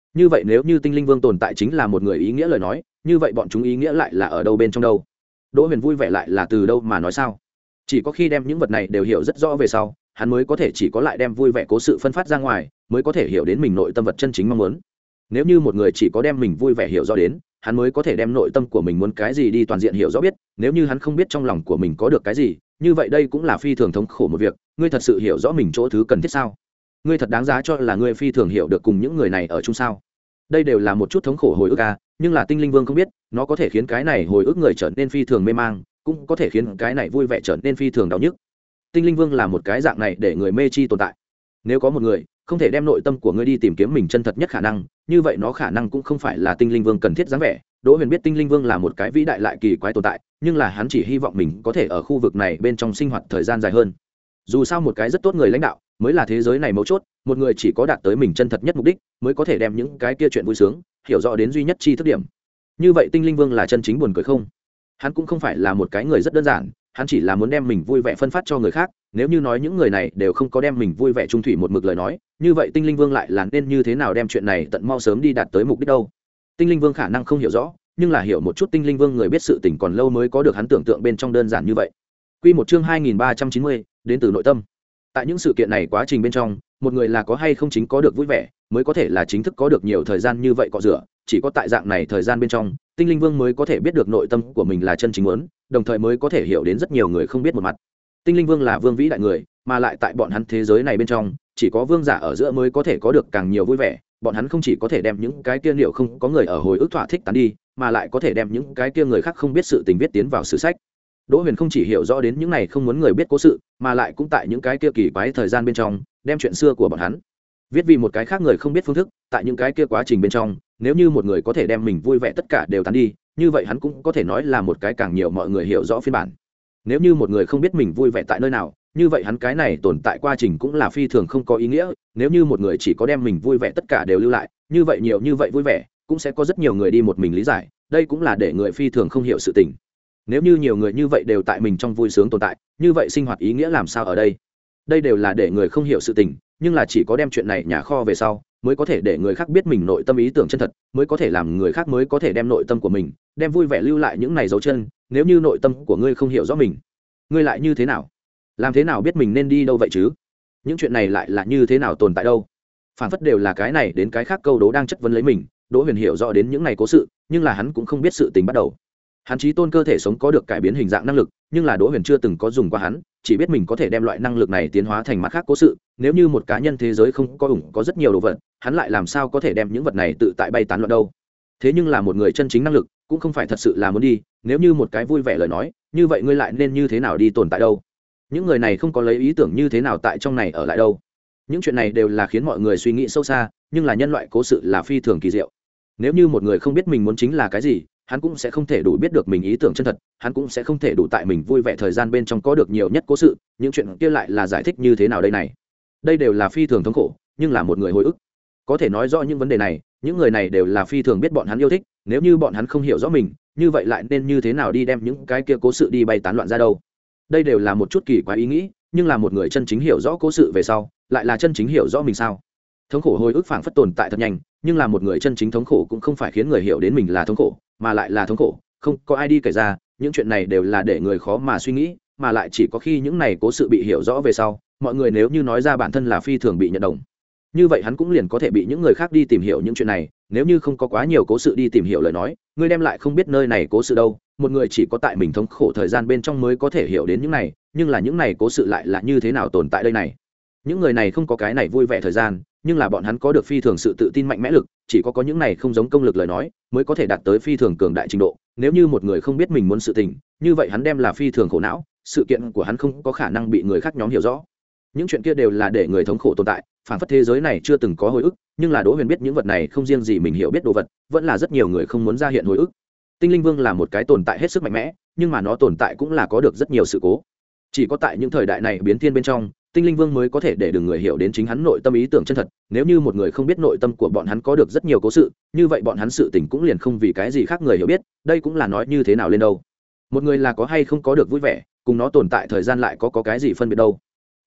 như vậy nếu như tinh linh vương tồn tại chính là một người ý nghĩa lời nói, như vậy bọn chúng ý nghĩa lại là ở đâu bên trong đâu? Đỗ Huyền vui vẻ lại là từ đâu mà nói sao? Chỉ có khi đem những vật này đều hiểu rất rõ về sau, hắn mới có thể chỉ có lại đem vui vẻ cố sự phân phát ra ngoài, mới có thể hiểu đến mình nội tâm vật chân chính mong muốn. Nếu như một người chỉ có đem mình vui vẻ hiểu rõ đến, hắn mới có thể đem nội tâm của mình muốn cái gì đi toàn diện hiểu rõ biết, nếu như hắn không biết trong lòng của mình có được cái gì, như vậy đây cũng là phi thường thống khổ một việc. Ngươi thật sự hiểu rõ mình chỗ thứ cần thiết sao? Ngươi thật đáng giá cho là ngươi phi thường hiểu được cùng những người này ở chung sao? Đây đều là một chút thống khổ hồi ức à, nhưng là tinh linh vương không biết, nó có thể khiến cái này hồi ức người trở nên phi thường mê mang, cũng có thể khiến cái này vui vẻ trở nên phi thường đau nhức. Tinh linh vương là một cái dạng này để người mê chi tồn tại. Nếu có một người không thể đem nội tâm của ngươi đi tìm kiếm mình chân thật nhất khả năng, như vậy nó khả năng cũng không phải là tinh linh vương cần thiết dáng vẻ. Đỗ Huyền biết tinh linh vương là một cái vĩ đại lại kỳ quái tồn tại, nhưng là hắn chỉ hy vọng mình có thể ở khu vực này bên trong sinh hoạt thời gian dài hơn. Dù sao một cái rất tốt người lãnh đạo mới là thế giới này mấu chốt, một người chỉ có đạt tới mình chân thật nhất mục đích mới có thể đem những cái kia chuyện vui sướng hiểu rõ đến duy nhất chi thức điểm. Như vậy tinh linh vương là chân chính buồn cười không? Hắn cũng không phải là một cái người rất đơn giản, hắn chỉ là muốn đem mình vui vẻ phân phát cho người khác. Nếu như nói những người này đều không có đem mình vui vẻ trung thủy một mực lời nói, như vậy tinh linh vương lại là nên như thế nào đem chuyện này tận mau sớm đi đạt tới mục đích đâu? Tinh linh vương khả năng không hiểu rõ, nhưng là hiểu một chút tinh linh vương người biết sự tình còn lâu mới có được hắn tưởng tượng bên trong đơn giản như vậy. Quy một chương hai nghìn ba trăm chín mươi, đến từ nội tâm. Tại những sự kiện này quá trình bên trong, một người là có hay không chính có được vui vẻ, mới có thể là chính thức có được nhiều thời gian như vậy cọ rửa, chỉ có tại dạng này thời gian bên trong, tinh linh vương mới có thể biết được nội tâm của mình là chân chính muốn, đồng thời mới có thể hiểu đến rất nhiều người không biết một mặt. Tinh linh vương là vương vĩ đại người, mà lại tại bọn hắn thế giới này bên trong, chỉ có vương giả ở giữa mới có thể có được càng nhiều vui vẻ. Bọn hắn không chỉ có thể đem những cái kia liệu không có người ở hồi ức thỏa thích tán đi, mà lại có thể đem những cái kia người khác không biết sự tình viết tiến vào sử sách. Đỗ Huyền không chỉ hiểu rõ đến những này không muốn người biết cố sự, mà lại cũng tại những cái kia kỳ quái thời gian bên trong, đem chuyện xưa của bọn hắn viết vì một cái khác người không biết phương thức. Tại những cái kia quá trình bên trong, nếu như một người có thể đem mình vui vẻ tất cả đều tán đi, như vậy hắn cũng có thể nói là một cái càng nhiều mọi người hiểu rõ phiên bản. Nếu như một người không biết mình vui vẻ tại nơi nào, như vậy hắn cái này tồn tại quá trình cũng là phi thường không có ý nghĩa. Nếu như một người chỉ có đem mình vui vẻ tất cả đều lưu lại, như vậy nhiều như vậy vui vẻ cũng sẽ có rất nhiều người đi một mình lý giải, đây cũng là để người phi thường không hiểu sự tình. Nếu như nhiều người như vậy đều tại mình trong vui sướng tồn tại, như vậy sinh hoạt ý nghĩa làm sao ở đây? Đây đều là để người không hiểu sự tình, nhưng là chỉ có đem chuyện này nhà kho về sau, mới có thể để người khác biết mình nội tâm ý tưởng chân thật, mới có thể làm người khác mới có thể đem nội tâm của mình, đem vui vẻ lưu lại những này dấu chân. Nếu như nội tâm của ngươi không hiểu rõ mình, ngươi lại như thế nào? Làm thế nào biết mình nên đi đâu vậy chứ? Những chuyện này lại là như thế nào tồn tại đâu? Phản phất đều là cái này đến cái khác câu đố đang chất vấn lấy mình. Đỗ Huyền hiểu rõ đến những này cố sự, nhưng là hắn cũng không biết sự tình bắt đầu. Hắn chí tôn cơ thể sống có được cải biến hình dạng năng lực, nhưng là Đỗ Huyền chưa từng có dùng qua hắn, chỉ biết mình có thể đem loại năng lực này tiến hóa thành mặt khác cố sự. Nếu như một cá nhân thế giới không có ủng có rất nhiều đồ vật, hắn lại làm sao có thể đem những vật này tự tại bay tán loạn đâu? Thế nhưng là một người chân chính năng lực, cũng không phải thật sự là muốn đi. Nếu như một cái vui vẻ lời nói, như vậy ngươi lại nên như thế nào đi tồn tại đâu? Những người này không có lấy ý tưởng như thế nào tại trong này ở lại đâu? Những chuyện này đều là khiến mọi người suy nghĩ sâu xa, nhưng là nhân loại cố sự là phi thường kỳ diệu. Nếu như một người không biết mình muốn chính là cái gì, hắn cũng sẽ không thể đủ biết được mình ý tưởng chân thật, hắn cũng sẽ không thể đủ tại mình vui vẻ thời gian bên trong có được nhiều nhất cố sự. Những chuyện kia lại là giải thích như thế nào đây này? Đây đều là phi thường thống khổ, nhưng là một người hồi ức có thể nói rõ những vấn đề này. Những người này đều là phi thường biết bọn hắn yêu thích, nếu như bọn hắn không hiểu rõ mình, như vậy lại nên như thế nào đi đem những cái kia cố sự đi bay tán loạn ra đâu? Đây đều là một chút kỳ quái ý nghĩ, nhưng là một người chân chính hiểu rõ cố sự về sau, lại là chân chính hiểu rõ mình sao? Thống khổ hồi ức phảng phất tồn tại thật nhanh, nhưng là một người chân chính thống khổ cũng không phải khiến người hiểu đến mình là thống khổ, mà lại là thống khổ không có ai đi kể ra. Những chuyện này đều là để người khó mà suy nghĩ, mà lại chỉ có khi những này cố sự bị hiểu rõ về sau, mọi người nếu như nói ra bản thân là phi thường bị nhận đồng, như vậy hắn cũng liền có thể bị những người khác đi tìm hiểu những chuyện này. Nếu như không có quá nhiều cố sự đi tìm hiểu lời nói, ngươi đem lại không biết nơi này cố sự đâu. Một người chỉ có tại mình thống khổ thời gian bên trong mới có thể hiểu đến những này, nhưng là những này cố sự lại là như thế nào tồn tại đây này? Những người này không có cái này vui vẻ thời gian, nhưng là bọn hắn có được phi thường sự tự tin mạnh mẽ lực, chỉ có có những này không giống công lực lời nói, mới có thể đạt tới phi thường cường đại trình độ. Nếu như một người không biết mình muốn sự tình, như vậy hắn đem là phi thường khổ não, sự kiện của hắn không có khả năng bị người khác nhóm hiểu rõ. Những chuyện kia đều là để người thống khổ tồn tại, phản phất thế giới này chưa từng có hồi ức, nhưng là Đỗ Huyền biết những vật này không riêng gì mình hiểu biết đồ vật, vẫn là rất nhiều người không muốn ra hiện hồi ức. Tinh linh vương là một cái tồn tại hết sức mạnh mẽ, nhưng mà nó tồn tại cũng là có được rất nhiều sự cố. Chỉ có tại những thời đại này biến thiên bên trong, tinh linh vương mới có thể để được người hiểu đến chính hắn nội tâm ý tưởng chân thật. Nếu như một người không biết nội tâm của bọn hắn có được rất nhiều cố sự, như vậy bọn hắn sự tình cũng liền không vì cái gì khác người hiểu biết. Đây cũng là nói như thế nào lên đâu? Một người là có hay không có được vui vẻ, cùng nó tồn tại thời gian lại có có cái gì phân biệt đâu?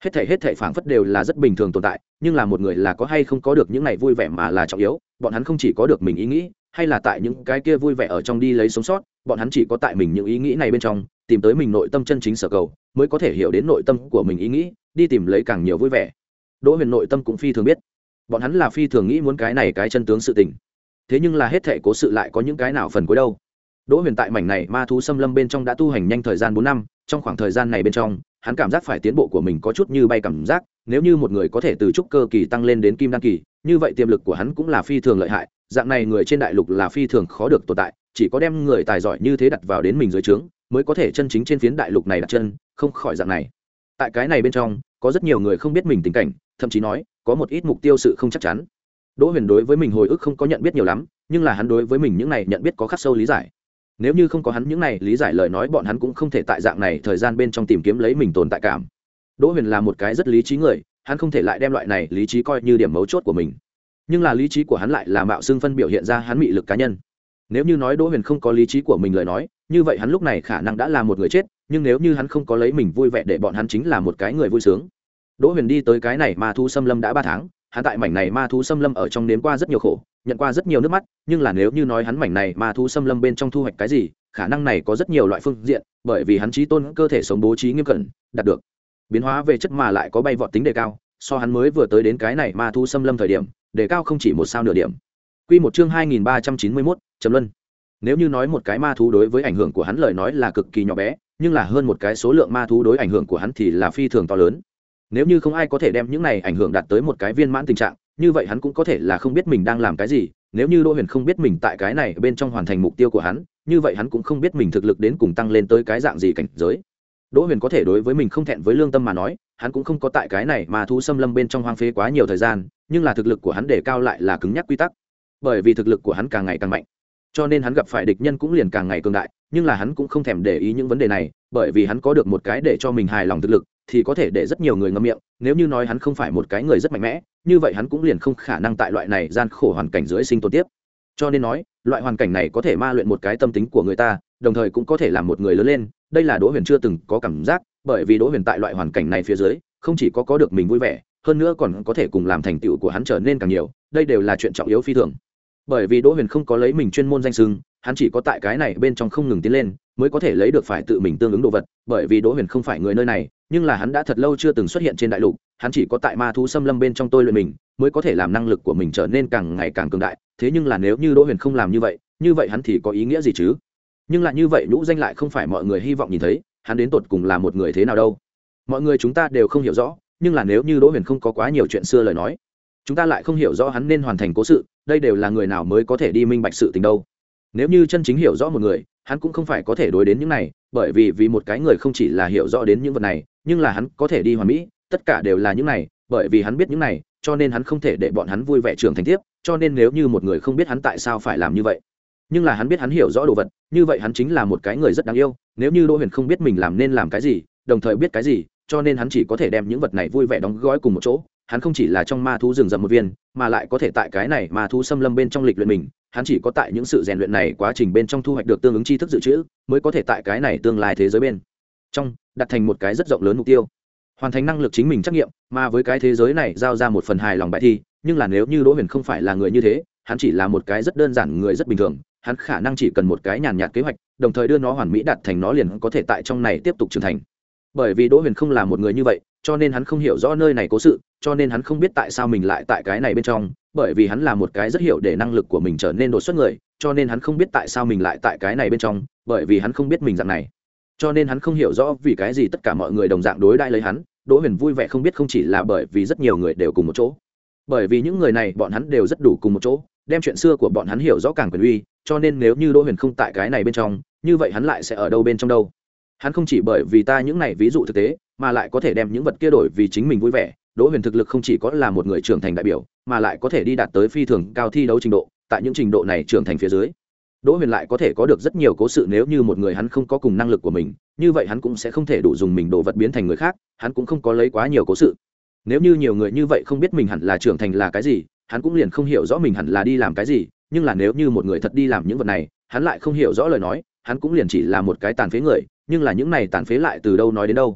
hết thể hết thể phảng phất đều là rất bình thường tồn tại, nhưng là một người là có hay không có được những này vui vẻ mà là trọng yếu. Bọn hắn không chỉ có được mình ý nghĩ, hay là tại những cái kia vui vẻ ở trong đi lấy sống sót, bọn hắn chỉ có tại mình những ý nghĩ này bên trong tìm tới mình nội tâm chân chính sở cầu, mới có thể hiểu đến nội tâm của mình ý nghĩ, đi tìm lấy càng nhiều vui vẻ. Đỗ Huyền nội tâm cũng phi thường biết, bọn hắn là phi thường nghĩ muốn cái này cái chân tướng sự tình. Thế nhưng là hết thảy cố sự lại có những cái nào phần cuối đâu. Đỗ Huyền tại mảnh này ma thú xâm lâm bên trong đã tu hành nhanh thời gian bốn năm, trong khoảng thời gian này bên trong, hắn cảm giác phải tiến bộ của mình có chút như bay cảm giác, nếu như một người có thể từ trúc cơ kỳ tăng lên đến kim đan kỳ, như vậy tiềm lực của hắn cũng là phi thường lợi hại, dạng này người trên đại lục là phi thường khó được tồn tại, chỉ có đem người tài giỏi như thế đặt vào đến mình dưới trướng, mới có thể chân chính trên phiến đại lục này đặt chân, không khỏi dạng này. Tại cái này bên trong, có rất nhiều người không biết mình tình cảnh, thậm chí nói, có một ít mục tiêu sự không chắc chắn. Đỗ Huyền đối với mình hồi ức không có nhận biết nhiều lắm, nhưng là hắn đối với mình những này nhận biết có khắc sâu lý giải. Nếu như không có hắn những này lý giải lời nói, bọn hắn cũng không thể tại dạng này thời gian bên trong tìm kiếm lấy mình tồn tại cảm. Đỗ Huyền là một cái rất lý trí người, hắn không thể lại đem loại này lý trí coi như điểm mấu chốt của mình. Nhưng là lý trí của hắn lại là mạo xưng phân biểu hiện ra hắn mị lực cá nhân. Nếu như nói Đỗ Huyền không có lý trí của mình lời nói, như vậy hắn lúc này khả năng đã là một người chết, nhưng nếu như hắn không có lấy mình vui vẻ để bọn hắn chính là một cái người vui sướng. Đỗ Huyền đi tới cái này ma thú xâm lâm đã ba tháng, hắn tại mảnh này ma thú xâm lâm ở trong nếm qua rất nhiều khổ, nhận qua rất nhiều nước mắt, nhưng là nếu như nói hắn mảnh này ma thú xâm lâm bên trong thu hoạch cái gì, khả năng này có rất nhiều loại phương diện, bởi vì hắn chí tôn cơ thể sống bố trí nghiêm cẩn, đạt được biến hóa về chất mà lại có bay vọt tính đề cao, so hắn mới vừa tới đến cái này ma thú xâm lâm thời điểm, đề cao không chỉ một sao nửa điểm. Quy một chương hai nghìn ba trăm chín mươi mốt, Trầm Luân. Nếu như nói một cái ma thú đối với ảnh hưởng của hắn lời nói là cực kỳ nhỏ bé, nhưng là hơn một cái số lượng ma thú đối ảnh hưởng của hắn thì là phi thường to lớn. Nếu như không ai có thể đem những này ảnh hưởng đạt tới một cái viên mãn tình trạng, như vậy hắn cũng có thể là không biết mình đang làm cái gì. Nếu như Đỗ Huyền không biết mình tại cái này bên trong hoàn thành mục tiêu của hắn, như vậy hắn cũng không biết mình thực lực đến cùng tăng lên tới cái dạng gì cảnh giới. Đỗ Huyền có thể đối với mình không thẹn với lương tâm mà nói, hắn cũng không có tại cái này mà thú xâm lâm bên trong hoang phế quá nhiều thời gian, nhưng là thực lực của hắn đề cao lại là cứng nhắc quy tắc. Bởi vì thực lực của hắn càng ngày càng mạnh, cho nên hắn gặp phải địch nhân cũng liền càng ngày cường đại, nhưng là hắn cũng không thèm để ý những vấn đề này, bởi vì hắn có được một cái để cho mình hài lòng thực lực, thì có thể để rất nhiều người ngậm miệng. Nếu như nói hắn không phải một cái người rất mạnh mẽ, như vậy hắn cũng liền không khả năng tại loại này gian khổ hoàn cảnh dưới sinh tồn tiếp. Cho nên nói, loại hoàn cảnh này có thể ma luyện một cái tâm tính của người ta, đồng thời cũng có thể làm một người lớn lên. Đây là Đỗ Huyền chưa từng có cảm giác, bởi vì Đỗ Huyền tại loại hoàn cảnh này phía dưới, không chỉ có có được mình vui vẻ, hơn nữa còn có thể cùng làm thành tựu của hắn trở nên càng nhiều, đây đều là chuyện trọng yếu phi thường. Bởi vì Đỗ Huyền không có lấy mình chuyên môn danh xưng, hắn chỉ có tại cái này bên trong không ngừng tiến lên, mới có thể lấy được phải tự mình tương ứng đồ vật, bởi vì Đỗ Huyền không phải người nơi này, nhưng là hắn đã thật lâu chưa từng xuất hiện trên đại lục, hắn chỉ có tại ma thú xâm lâm bên trong tôi luyện mình, mới có thể làm năng lực của mình trở nên càng ngày càng cường đại. Thế nhưng là nếu như Đỗ Huyền không làm như vậy, như vậy hắn thì có ý nghĩa gì chứ? Nhưng lại như vậy nhũ danh lại không phải mọi người hy vọng nhìn thấy, hắn đến tột cùng là một người thế nào đâu? Mọi người chúng ta đều không hiểu rõ, nhưng là nếu như Đỗ Huyền không có quá nhiều chuyện xưa lời nói, chúng ta lại không hiểu rõ hắn nên hoàn thành cố sự, đây đều là người nào mới có thể đi minh bạch sự tình đâu. Nếu như chân chính hiểu rõ một người, hắn cũng không phải có thể đối đến những này, bởi vì vì một cái người không chỉ là hiểu rõ đến những vật này, nhưng là hắn có thể đi hoàn mỹ, tất cả đều là những này, bởi vì hắn biết những này, cho nên hắn không thể để bọn hắn vui vẻ trưởng thành tiếp, cho nên nếu như một người không biết hắn tại sao phải làm như vậy, nhưng là hắn biết hắn hiểu rõ đồ vật, như vậy hắn chính là một cái người rất đáng yêu. Nếu như Đỗ Huyền không biết mình làm nên làm cái gì, đồng thời biết cái gì, cho nên hắn chỉ có thể đem những vật này vui vẻ đóng gói cùng một chỗ. Hắn không chỉ là trong ma thú rừng rậm một viên, mà lại có thể tại cái này ma thú xâm lâm bên trong lịch luyện mình. Hắn chỉ có tại những sự rèn luyện này quá trình bên trong thu hoạch được tương ứng tri thức dự trữ, mới có thể tại cái này tương lai thế giới bên trong đặt thành một cái rất rộng lớn mục tiêu, hoàn thành năng lực chính mình trắc nghiệm, mà với cái thế giới này giao ra một phần hài lòng bài thi. Nhưng là nếu như Đỗ Huyền không phải là người như thế, hắn chỉ là một cái rất đơn giản người rất bình thường, hắn khả năng chỉ cần một cái nhàn nhạt kế hoạch, đồng thời đưa nó hoàn mỹ đạt thành, nó liền có thể tại trong này tiếp tục trưởng thành. Bởi vì Đỗ Huyền không là một người như vậy, cho nên hắn không hiểu rõ nơi này cố sự, cho nên hắn không biết tại sao mình lại tại cái này bên trong, bởi vì hắn là một cái rất hiểu để năng lực của mình trở nên đột xuất người, cho nên hắn không biết tại sao mình lại tại cái này bên trong, bởi vì hắn không biết mình dạng này, cho nên hắn không hiểu rõ vì cái gì tất cả mọi người đồng dạng đối đãi lấy hắn. Đỗ Huyền vui vẻ không biết không chỉ là bởi vì rất nhiều người đều cùng một chỗ, bởi vì những người này bọn hắn đều rất đủ cùng một chỗ, đem chuyện xưa của bọn hắn hiểu rõ càng quyền uy, cho nên nếu như Đỗ Huyền không tại cái này bên trong, như vậy hắn lại sẽ ở đâu bên trong đâu? Hắn không chỉ bởi vì ta những này ví dụ thực tế, mà lại có thể đem những vật kia đổi vì chính mình vui vẻ. Đỗ Huyền thực lực không chỉ có là một người trưởng thành đại biểu, mà lại có thể đi đạt tới phi thường cao thi đấu trình độ, tại những trình độ này trưởng thành phía dưới, Đỗ Huyền lại có thể có được rất nhiều cố sự. Nếu như một người hắn không có cùng năng lực của mình, như vậy hắn cũng sẽ không thể đủ dùng mình đồ vật biến thành người khác, hắn cũng không có lấy quá nhiều cố sự. Nếu như nhiều người như vậy không biết mình hẳn là trưởng thành là cái gì, hắn cũng liền không hiểu rõ mình hẳn là đi làm cái gì. Nhưng là nếu như một người thật đi làm những vật này, hắn lại không hiểu rõ lời nói, hắn cũng liền chỉ là một cái tàn phế người. Nhưng là những này tàn phế lại từ đâu nói đến đâu?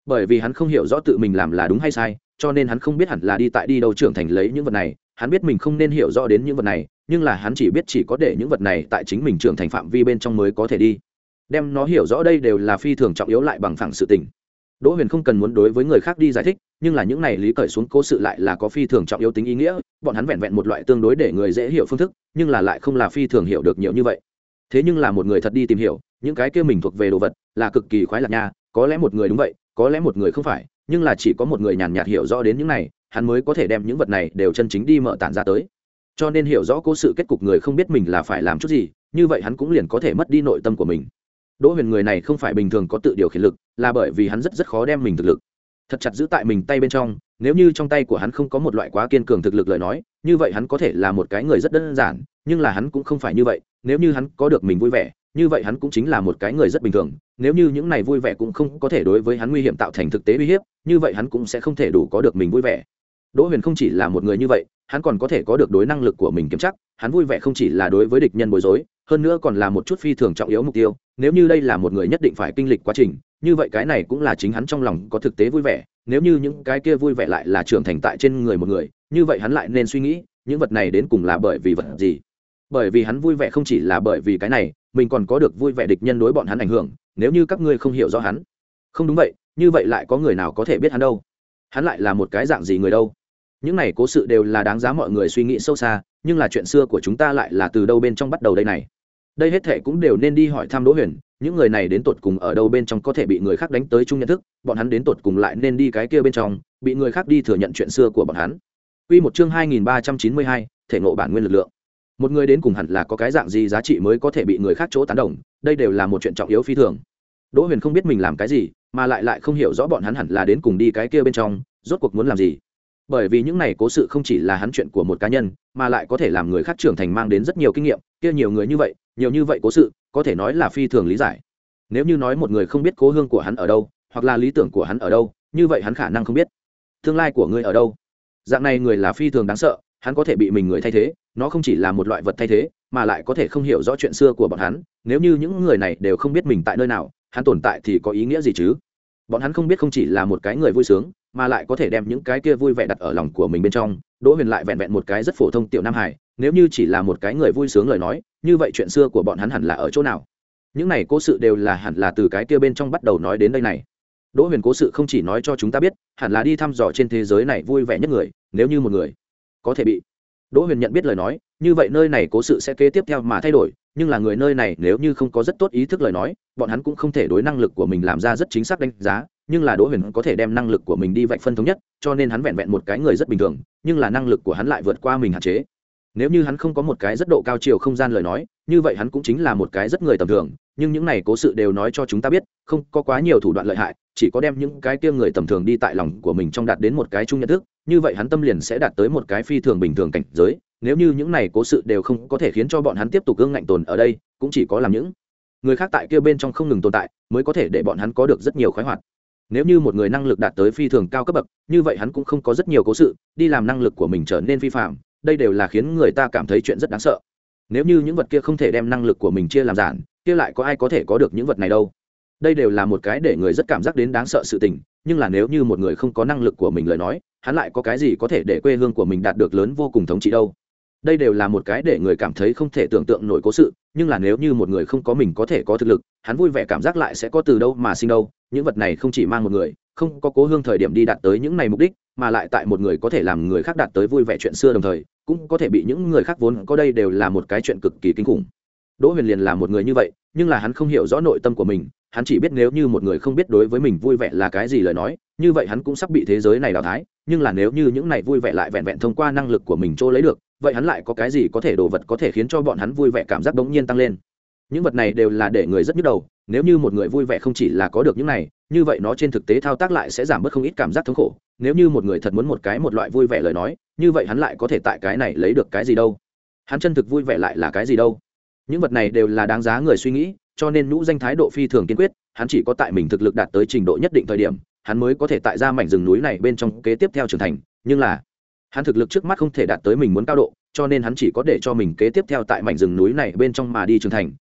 bởi vì hắn không hiểu rõ tự mình làm là đúng hay sai, cho nên hắn không biết hẳn là đi tại đi đâu trưởng thành lấy những vật này. Hắn biết mình không nên hiểu rõ đến những vật này, nhưng là hắn chỉ biết chỉ có để những vật này tại chính mình trưởng thành phạm vi bên trong mới có thể đi đem nó hiểu rõ. Đây đều là phi thường trọng yếu lại bằng phẳng sự tình. Đỗ Huyền không cần muốn đối với người khác đi giải thích, nhưng là những này lý cởi xuống cố sự lại là có phi thường trọng yếu tính ý nghĩa, bọn hắn vẹn vẹn một loại tương đối để người dễ hiểu phương thức, nhưng là lại không là phi thường hiểu được nhiều như vậy. Thế nhưng là một người thật đi tìm hiểu, những cái kia mình thuộc về đồ vật, là cực kỳ khoái lạc nha, có lẽ một người đúng vậy, có lẽ một người không phải, nhưng là chỉ có một người nhàn nhạt hiểu rõ đến những này, hắn mới có thể đem những vật này đều chân chính đi mở tản ra tới. Cho nên hiểu rõ cố sự kết cục người không biết mình là phải làm chút gì, như vậy hắn cũng liền có thể mất đi nội tâm của mình. Đỗ Huyền người này không phải bình thường có tự điều khiển lực, là bởi vì hắn rất rất khó đem mình thực lực thật chặt giữ tại mình tay bên trong. Nếu như trong tay của hắn không có một loại quá kiên cường thực lực lời nói, như vậy hắn có thể là một cái người rất đơn giản, nhưng là hắn cũng không phải như vậy. Nếu như hắn có được mình vui vẻ, như vậy hắn cũng chính là một cái người rất bình thường. Nếu như những này vui vẻ cũng không có thể đối với hắn nguy hiểm tạo thành thực tế uy hiếp, như vậy hắn cũng sẽ không thể đủ có được mình vui vẻ. Đỗ Huyền không chỉ là một người như vậy, hắn còn có thể có được đối năng lực của mình kiểm chắc. Hắn vui vẻ không chỉ là đối với địch nhân bối rối, hơn nữa còn là một chút phi thường trọng yếu mục tiêu. Nếu như đây là một người nhất định phải kinh lịch quá trình, như vậy cái này cũng là chính hắn trong lòng có thực tế vui vẻ. Nếu như những cái kia vui vẻ lại là trưởng thành tại trên người một người, như vậy hắn lại nên suy nghĩ, những vật này đến cùng là bởi vì vật gì? Bởi vì hắn vui vẻ không chỉ là bởi vì cái này, mình còn có được vui vẻ địch nhân đối bọn hắn ảnh hưởng. Nếu như các ngươi không hiểu rõ hắn, không đúng vậy, như vậy lại có người nào có thể biết hắn đâu? Hắn lại là một cái dạng gì người đâu? Những này cố sự đều là đáng giá mọi người suy nghĩ sâu xa, nhưng là chuyện xưa của chúng ta lại là từ đâu bên trong bắt đầu đây này? Đây hết thệ cũng đều nên đi hỏi thăm Đỗ Huyền, những người này đến tột cùng ở đâu bên trong có thể bị người khác đánh tới chung nhận thức, bọn hắn đến tột cùng lại nên đi cái kia bên trong, bị người khác đi thừa nhận chuyện xưa của bọn hắn. Quy một chương hai nghìn ba trăm chín mươi hai, thể ngộ bản nguyên lực lượng. Một người đến cùng hẳn là có cái dạng gì giá trị mới có thể bị người khác chỗ tán đồng, đây đều là một chuyện trọng yếu phi thường. Đỗ Huyền không biết mình làm cái gì, mà lại lại không hiểu rõ bọn hắn hẳn là đến cùng đi cái kia bên trong, rốt cuộc muốn làm gì. Bởi vì những này cố sự không chỉ là hắn chuyện của một cá nhân, mà lại có thể làm người khác trưởng thành mang đến rất nhiều kinh nghiệm, kia nhiều người như vậy, nhiều như vậy cố sự, có thể nói là phi thường lý giải. Nếu như nói một người không biết cố hương của hắn ở đâu, hoặc là lý tưởng của hắn ở đâu, như vậy hắn khả năng không biết tương lai của ngươi ở đâu. Dạng này người là phi thường đáng sợ, hắn có thể bị mình người thay thế, nó không chỉ là một loại vật thay thế, mà lại có thể không hiểu rõ chuyện xưa của bọn hắn. Nếu như những người này đều không biết mình tại nơi nào, hắn tồn tại thì có ý nghĩa gì chứ? Bọn hắn không biết không chỉ là một cái người vui sướng, mà lại có thể đem những cái kia vui vẻ đặt ở lòng của mình bên trong. Đỗ Huyền lại vẹn vẹn một cái rất phổ thông tiểu nam hải, nếu như chỉ là một cái người vui sướng lời nói, như vậy chuyện xưa của bọn hắn hẳn là ở chỗ nào? Những này cố sự đều là hẳn là từ cái kia bên trong bắt đầu nói đến đây này. Đỗ Huyền cố sự không chỉ nói cho chúng ta biết, hẳn là đi thăm dò trên thế giới này vui vẻ nhất người, nếu như một người có thể bị Đỗ Huyền nhận biết lời nói, như vậy nơi này cố sự sẽ kế tiếp theo mà thay đổi, nhưng là người nơi này nếu như không có rất tốt ý thức lời nói, bọn hắn cũng không thể đối năng lực của mình làm ra rất chính xác đánh giá, nhưng là Đỗ Huyền có thể đem năng lực của mình đi vạch phân thống nhất, cho nên hắn vẹn vẹn một cái người rất bình thường, nhưng là năng lực của hắn lại vượt qua mình hạn chế. Nếu như hắn không có một cái rất độ cao chiều không gian lời nói, như vậy hắn cũng chính là một cái rất người tầm thường, nhưng những này cố sự đều nói cho chúng ta biết, không có quá nhiều thủ đoạn lợi hại, chỉ có đem những cái kia người tầm thường đi tại lòng của mình trong đạt đến một cái chung nhận thức, như vậy hắn tâm liền sẽ đạt tới một cái phi thường bình thường cảnh giới. Nếu như những này cố sự đều không có thể khiến cho bọn hắn tiếp tục ương ngạnh tồn ở đây, cũng chỉ có làm những người khác tại kia bên trong không ngừng tồn tại, mới có thể để bọn hắn có được rất nhiều khoái hoạt. Nếu như một người năng lực đạt tới phi thường cao cấp bậc, như vậy hắn cũng không có rất nhiều cố sự, đi làm năng lực của mình trở nên phi phạm, đây đều là khiến người ta cảm thấy chuyện rất đáng sợ. Nếu như những vật kia không thể đem năng lực của mình chia làm giản, kia lại có ai có thể có được những vật này đâu? Đây đều là một cái để người rất cảm giác đến đáng sợ sự tình, nhưng là nếu như một người không có năng lực của mình lời nói, hắn lại có cái gì có thể để quê hương của mình đạt được lớn vô cùng thống trị đâu? Đây đều là một cái để người cảm thấy không thể tưởng tượng nổi cố sự, nhưng là nếu như một người không có mình có thể có thực lực, hắn vui vẻ cảm giác lại sẽ có từ đâu mà sinh đâu. Những vật này không chỉ mang một người không có cố hương thời điểm đi đạt tới những này mục đích, mà lại tại một người có thể làm người khác đạt tới vui vẻ chuyện xưa đồng thời, cũng có thể bị những người khác vốn có đây đều là một cái chuyện cực kỳ kinh khủng. Đỗ Huyền liền là một người như vậy, nhưng là hắn không hiểu rõ nội tâm của mình, hắn chỉ biết nếu như một người không biết đối với mình vui vẻ là cái gì lời nói, như vậy hắn cũng sắp bị thế giới này đào thái, nhưng là nếu như những này vui vẻ lại vẹn vẹn thông qua năng lực của mình chỗ lấy được, vậy hắn lại có cái gì có thể đồ vật có thể khiến cho bọn hắn vui vẻ cảm giác bỗng nhiên tăng lên. Những vật này đều là để người rất nhức đầu, nếu như một người vui vẻ không chỉ là có được những này, như vậy nó trên thực tế thao tác lại sẽ giảm bớt không ít cảm giác thống khổ. Nếu như một người thật muốn một cái một loại vui vẻ lời nói, như vậy hắn lại có thể tại cái này lấy được cái gì đâu? Hắn chân thực vui vẻ lại là cái gì đâu? Những vật này đều là đáng giá người suy nghĩ, cho nên nhũ danh thái độ phi thường kiên quyết, hắn chỉ có tại mình thực lực đạt tới trình độ nhất định thời điểm, hắn mới có thể tại ra mảnh rừng núi này bên trong kế tiếp theo trưởng thành, nhưng là hắn thực lực trước mắt không thể đạt tới mình muốn cao độ, cho nên hắn chỉ có để cho mình kế tiếp theo tại mảnh rừng núi này bên trong mà đi trưởng thành,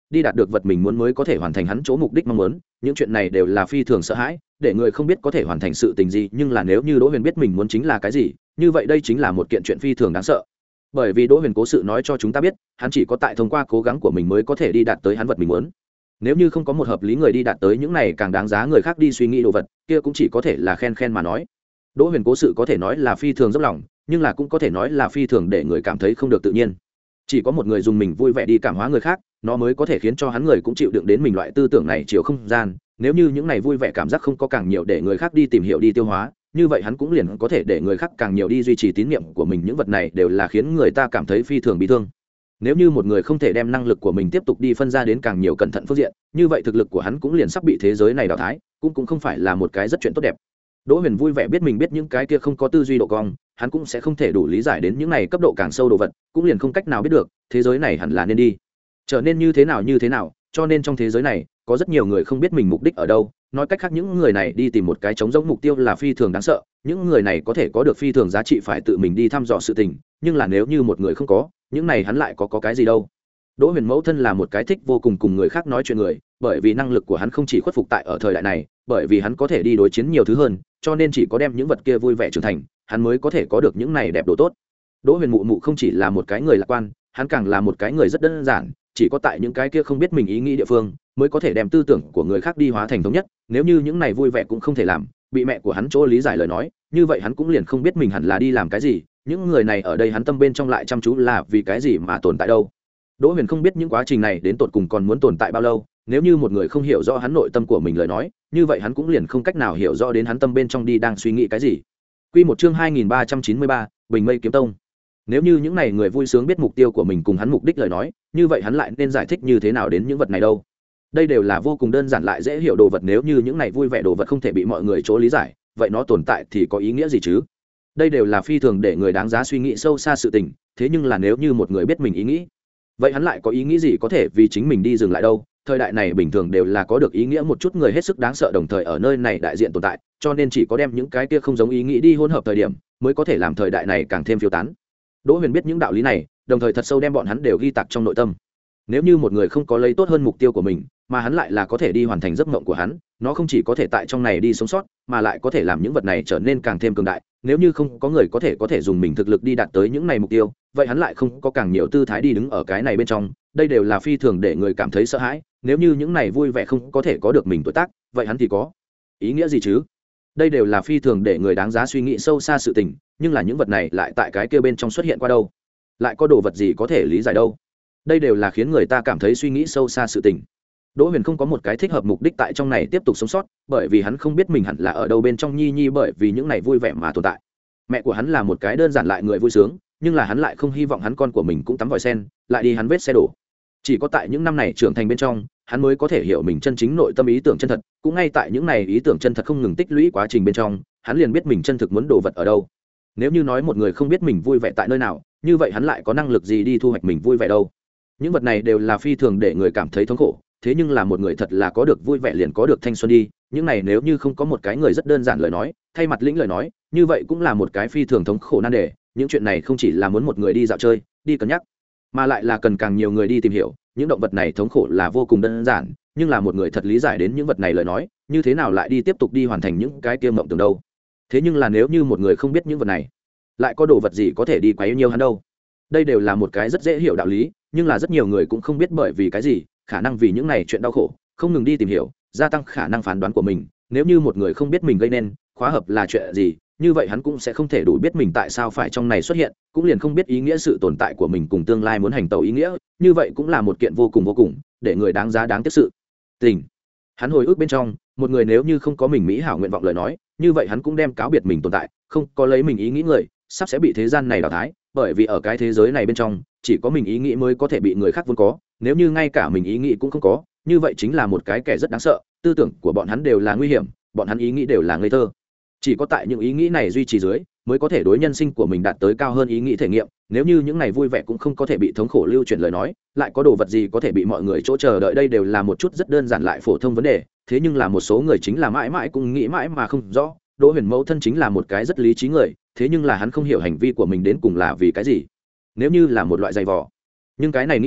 đi đạt được vật mình muốn mới có thể hoàn thành hắn chỗ mục đích mong muốn. Những chuyện này đều là phi thường sợ hãi, để người không biết có thể hoàn thành sự tình gì, nhưng là nếu như Đỗ Huyền biết mình muốn chính là cái gì, như vậy đây chính là một kiện chuyện phi thường đáng sợ. Bởi vì Đỗ Huyền cố sự nói cho chúng ta biết, hắn chỉ có tại thông qua cố gắng của mình mới có thể đi đạt tới hắn vật mình muốn. Nếu như không có một hợp lý người đi đạt tới những này càng đáng giá người khác đi suy nghĩ đồ vật, kia cũng chỉ có thể là khen khen mà nói. Đỗ Huyền cố sự có thể nói là phi thường dốc lòng, nhưng là cũng có thể nói là phi thường để người cảm thấy không được tự nhiên. Chỉ có một người dùng mình vui vẻ đi cảm hóa người khác, nó mới có thể khiến cho hắn người cũng chịu đựng đến mình loại tư tưởng này chiều không gian. Nếu như những này vui vẻ cảm giác không có càng nhiều để người khác đi tìm hiểu đi tiêu hóa, như vậy hắn cũng liền có thể để người khác càng nhiều đi duy trì tín nhiệm của mình. Những vật này đều là khiến người ta cảm thấy phi thường bị thương. Nếu như một người không thể đem năng lực của mình tiếp tục đi phân ra đến càng nhiều cẩn thận phương diện, như vậy thực lực của hắn cũng liền sắp bị thế giới này đào thái, cũng cũng không phải là một cái rất chuyện tốt đẹp. Đỗ Huyền vui vẻ biết mình biết những cái kia không có tư duy độ cong, hắn cũng sẽ không thể đủ lý giải đến những này cấp độ càng sâu đồ vật, cũng liền không cách nào biết được thế giới này hẳn là nên đi trở nên như thế nào như thế nào. Cho nên trong thế giới này có rất nhiều người không biết mình mục đích ở đâu. Nói cách khác, những người này đi tìm một cái trống rỗng mục tiêu là phi thường đáng sợ. Những người này có thể có được phi thường giá trị phải tự mình đi thăm dò sự tình, nhưng là nếu như một người không có những này, hắn lại có có cái gì đâu. Đỗ Huyền mẫu thân là một cái thích vô cùng cùng người khác nói chuyện người, bởi vì năng lực của hắn không chỉ khuất phục tại ở thời đại này, bởi vì hắn có thể đi đối chiến nhiều thứ hơn, cho nên chỉ có đem những vật kia vui vẻ trưởng thành, hắn mới có thể có được những này đẹp đồ tốt. Đỗ Huyền mụ mụ không chỉ là một cái người lạc quan, hắn càng là một cái người rất đơn giản, chỉ có tại những cái kia không biết mình ý nghĩ địa phương mới có thể đem tư tưởng của người khác đi hóa thành thống nhất. Nếu như những này vui vẻ cũng không thể làm, bị mẹ của hắn chỗ lý giải lời nói, như vậy hắn cũng liền không biết mình hẳn là đi làm cái gì. Những người này ở đây hắn tâm bên trong lại chăm chú là vì cái gì mà tồn tại đâu. Đỗ Huyền không biết những quá trình này đến tột cùng còn muốn tồn tại bao lâu. Nếu như một người không hiểu rõ hắn nội tâm của mình lời nói, như vậy hắn cũng liền không cách nào hiểu rõ đến hắn tâm bên trong đi đang suy nghĩ cái gì. Quy một chương hai nghìn ba trăm chín mươi ba, Bình Mây Kiếm Tông. Nếu như những này người vui sướng biết mục tiêu của mình cùng hắn mục đích lời nói, như vậy hắn lại nên giải thích như thế nào đến những vật này đâu. Đây đều là vô cùng đơn giản lại dễ hiểu đồ vật. Nếu như những này vui vẻ đồ vật không thể bị mọi người chỗ lý giải, vậy nó tồn tại thì có ý nghĩa gì chứ? Đây đều là phi thường để người đáng giá suy nghĩ sâu xa sự tình. Thế nhưng là nếu như một người biết mình ý nghĩ, vậy hắn lại có ý nghĩ gì có thể vì chính mình đi dừng lại đâu. Thời đại này bình thường đều là có được ý nghĩa một chút người hết sức đáng sợ đồng thời ở nơi này đại diện tồn tại, cho nên chỉ có đem những cái kia không giống ý nghĩ đi hỗn hợp thời điểm mới có thể làm thời đại này càng thêm phiêu tán. Đỗ Huyền biết những đạo lý này, đồng thời thật sâu đem bọn hắn đều ghi tạc trong nội tâm. Nếu như một người không có lấy tốt hơn mục tiêu của mình, mà hắn lại là có thể đi hoàn thành giấc mộng của hắn, nó không chỉ có thể tại trong này đi sống sót, mà lại có thể làm những vật này trở nên càng thêm cường đại. Nếu như không có người có thể có thể dùng mình thực lực đi đạt tới những này mục tiêu, vậy hắn lại không có càng nhiều tư thái đi đứng ở cái này bên trong. Đây đều là phi thường để người cảm thấy sợ hãi. Nếu như những này vui vẻ không có thể có được mình tuổi tác, vậy hắn thì có ý nghĩa gì chứ? Đây đều là phi thường để người đáng giá suy nghĩ sâu xa sự tình, nhưng là những vật này lại tại cái kia bên trong xuất hiện qua đâu? Lại có đồ vật gì có thể lý giải đâu? Đây đều là khiến người ta cảm thấy suy nghĩ sâu xa sự tình. Đỗ Huyền không có một cái thích hợp mục đích tại trong này tiếp tục sống sót, bởi vì hắn không biết mình hẳn là ở đâu bên trong nhi nhi bởi vì những này vui vẻ mà tồn tại. Mẹ của hắn là một cái đơn giản lại người vui sướng, nhưng là hắn lại không hy vọng hắn con của mình cũng tắm vòi sen, lại đi hắn vết xe đổ. Chỉ có tại những năm này trưởng thành bên trong, hắn mới có thể hiểu mình chân chính nội tâm ý tưởng chân thật, cũng ngay tại những này ý tưởng chân thật không ngừng tích lũy quá trình bên trong, hắn liền biết mình chân thực muốn đồ vật ở đâu. Nếu như nói một người không biết mình vui vẻ tại nơi nào, như vậy hắn lại có năng lực gì đi thu hoạch mình vui vẻ đâu? Những vật này đều là phi thường để người cảm thấy thống khổ, thế nhưng là một người thật là có được vui vẻ liền có được thanh xuân đi. Những này nếu như không có một cái người rất đơn giản lời nói, thay mặt lĩnh lời nói, như vậy cũng là một cái phi thường thống khổ nan đề. Những chuyện này không chỉ là muốn một người đi dạo chơi, đi cân nhắc, mà lại là cần càng nhiều người đi tìm hiểu. Những động vật này thống khổ là vô cùng đơn giản, nhưng là một người thật lý giải đến những vật này lời nói, như thế nào lại đi tiếp tục đi hoàn thành những cái kia mộng tưởng đâu. Thế nhưng là nếu như một người không biết những vật này, lại có đồ vật gì có thể đi quấy nhiều hắn đâu. Đây đều là một cái rất dễ hiểu đạo lý, nhưng là rất nhiều người cũng không biết bởi vì cái gì, khả năng vì những này chuyện đau khổ, không ngừng đi tìm hiểu, gia tăng khả năng phán đoán của mình. Nếu như một người không biết mình gây nên khóa hợp là chuyện gì, như vậy hắn cũng sẽ không thể đủ biết mình tại sao phải trong này xuất hiện, cũng liền không biết ý nghĩa sự tồn tại của mình cùng tương lai muốn hành tẩu ý nghĩa. Như vậy cũng là một kiện vô cùng vô cùng để người đáng giá đáng tiếc sự tình. Hắn hồi ức bên trong, một người nếu như không có mình mỹ hảo nguyện vọng lời nói, như vậy hắn cũng đem cáo biệt mình tồn tại, không có lấy mình ý nghĩ người, sắp sẽ bị thế gian này đào thái, bởi vì ở cái thế giới này bên trong, chỉ có mình ý nghĩ mới có thể bị người khác vốn có. Nếu như ngay cả mình ý nghĩ cũng không có, như vậy chính là một cái kẻ rất đáng sợ. Tư tưởng của bọn hắn đều là nguy hiểm, bọn hắn ý nghĩ đều là ngây thơ. Chỉ có tại những ý nghĩ này duy trì dưới, mới có thể đối nhân sinh của mình đạt tới cao hơn ý nghĩ thể nghiệm. Nếu như những này vui vẻ cũng không có thể bị thống khổ lưu truyền lời nói, lại có đồ vật gì có thể bị mọi người chỗ chờ đợi? Đây đều là một chút rất đơn giản lại phổ thông vấn đề, thế nhưng là một số người chính là mãi mãi cũng nghĩ mãi mà không rõ. Đỗ Huyền mẫu thân chính là một cái rất lý trí người, thế nhưng là hắn không hiểu hành vi của mình đến cùng là vì cái gì. Nếu như là một loại giày vò, nhưng cái này nghĩ muốn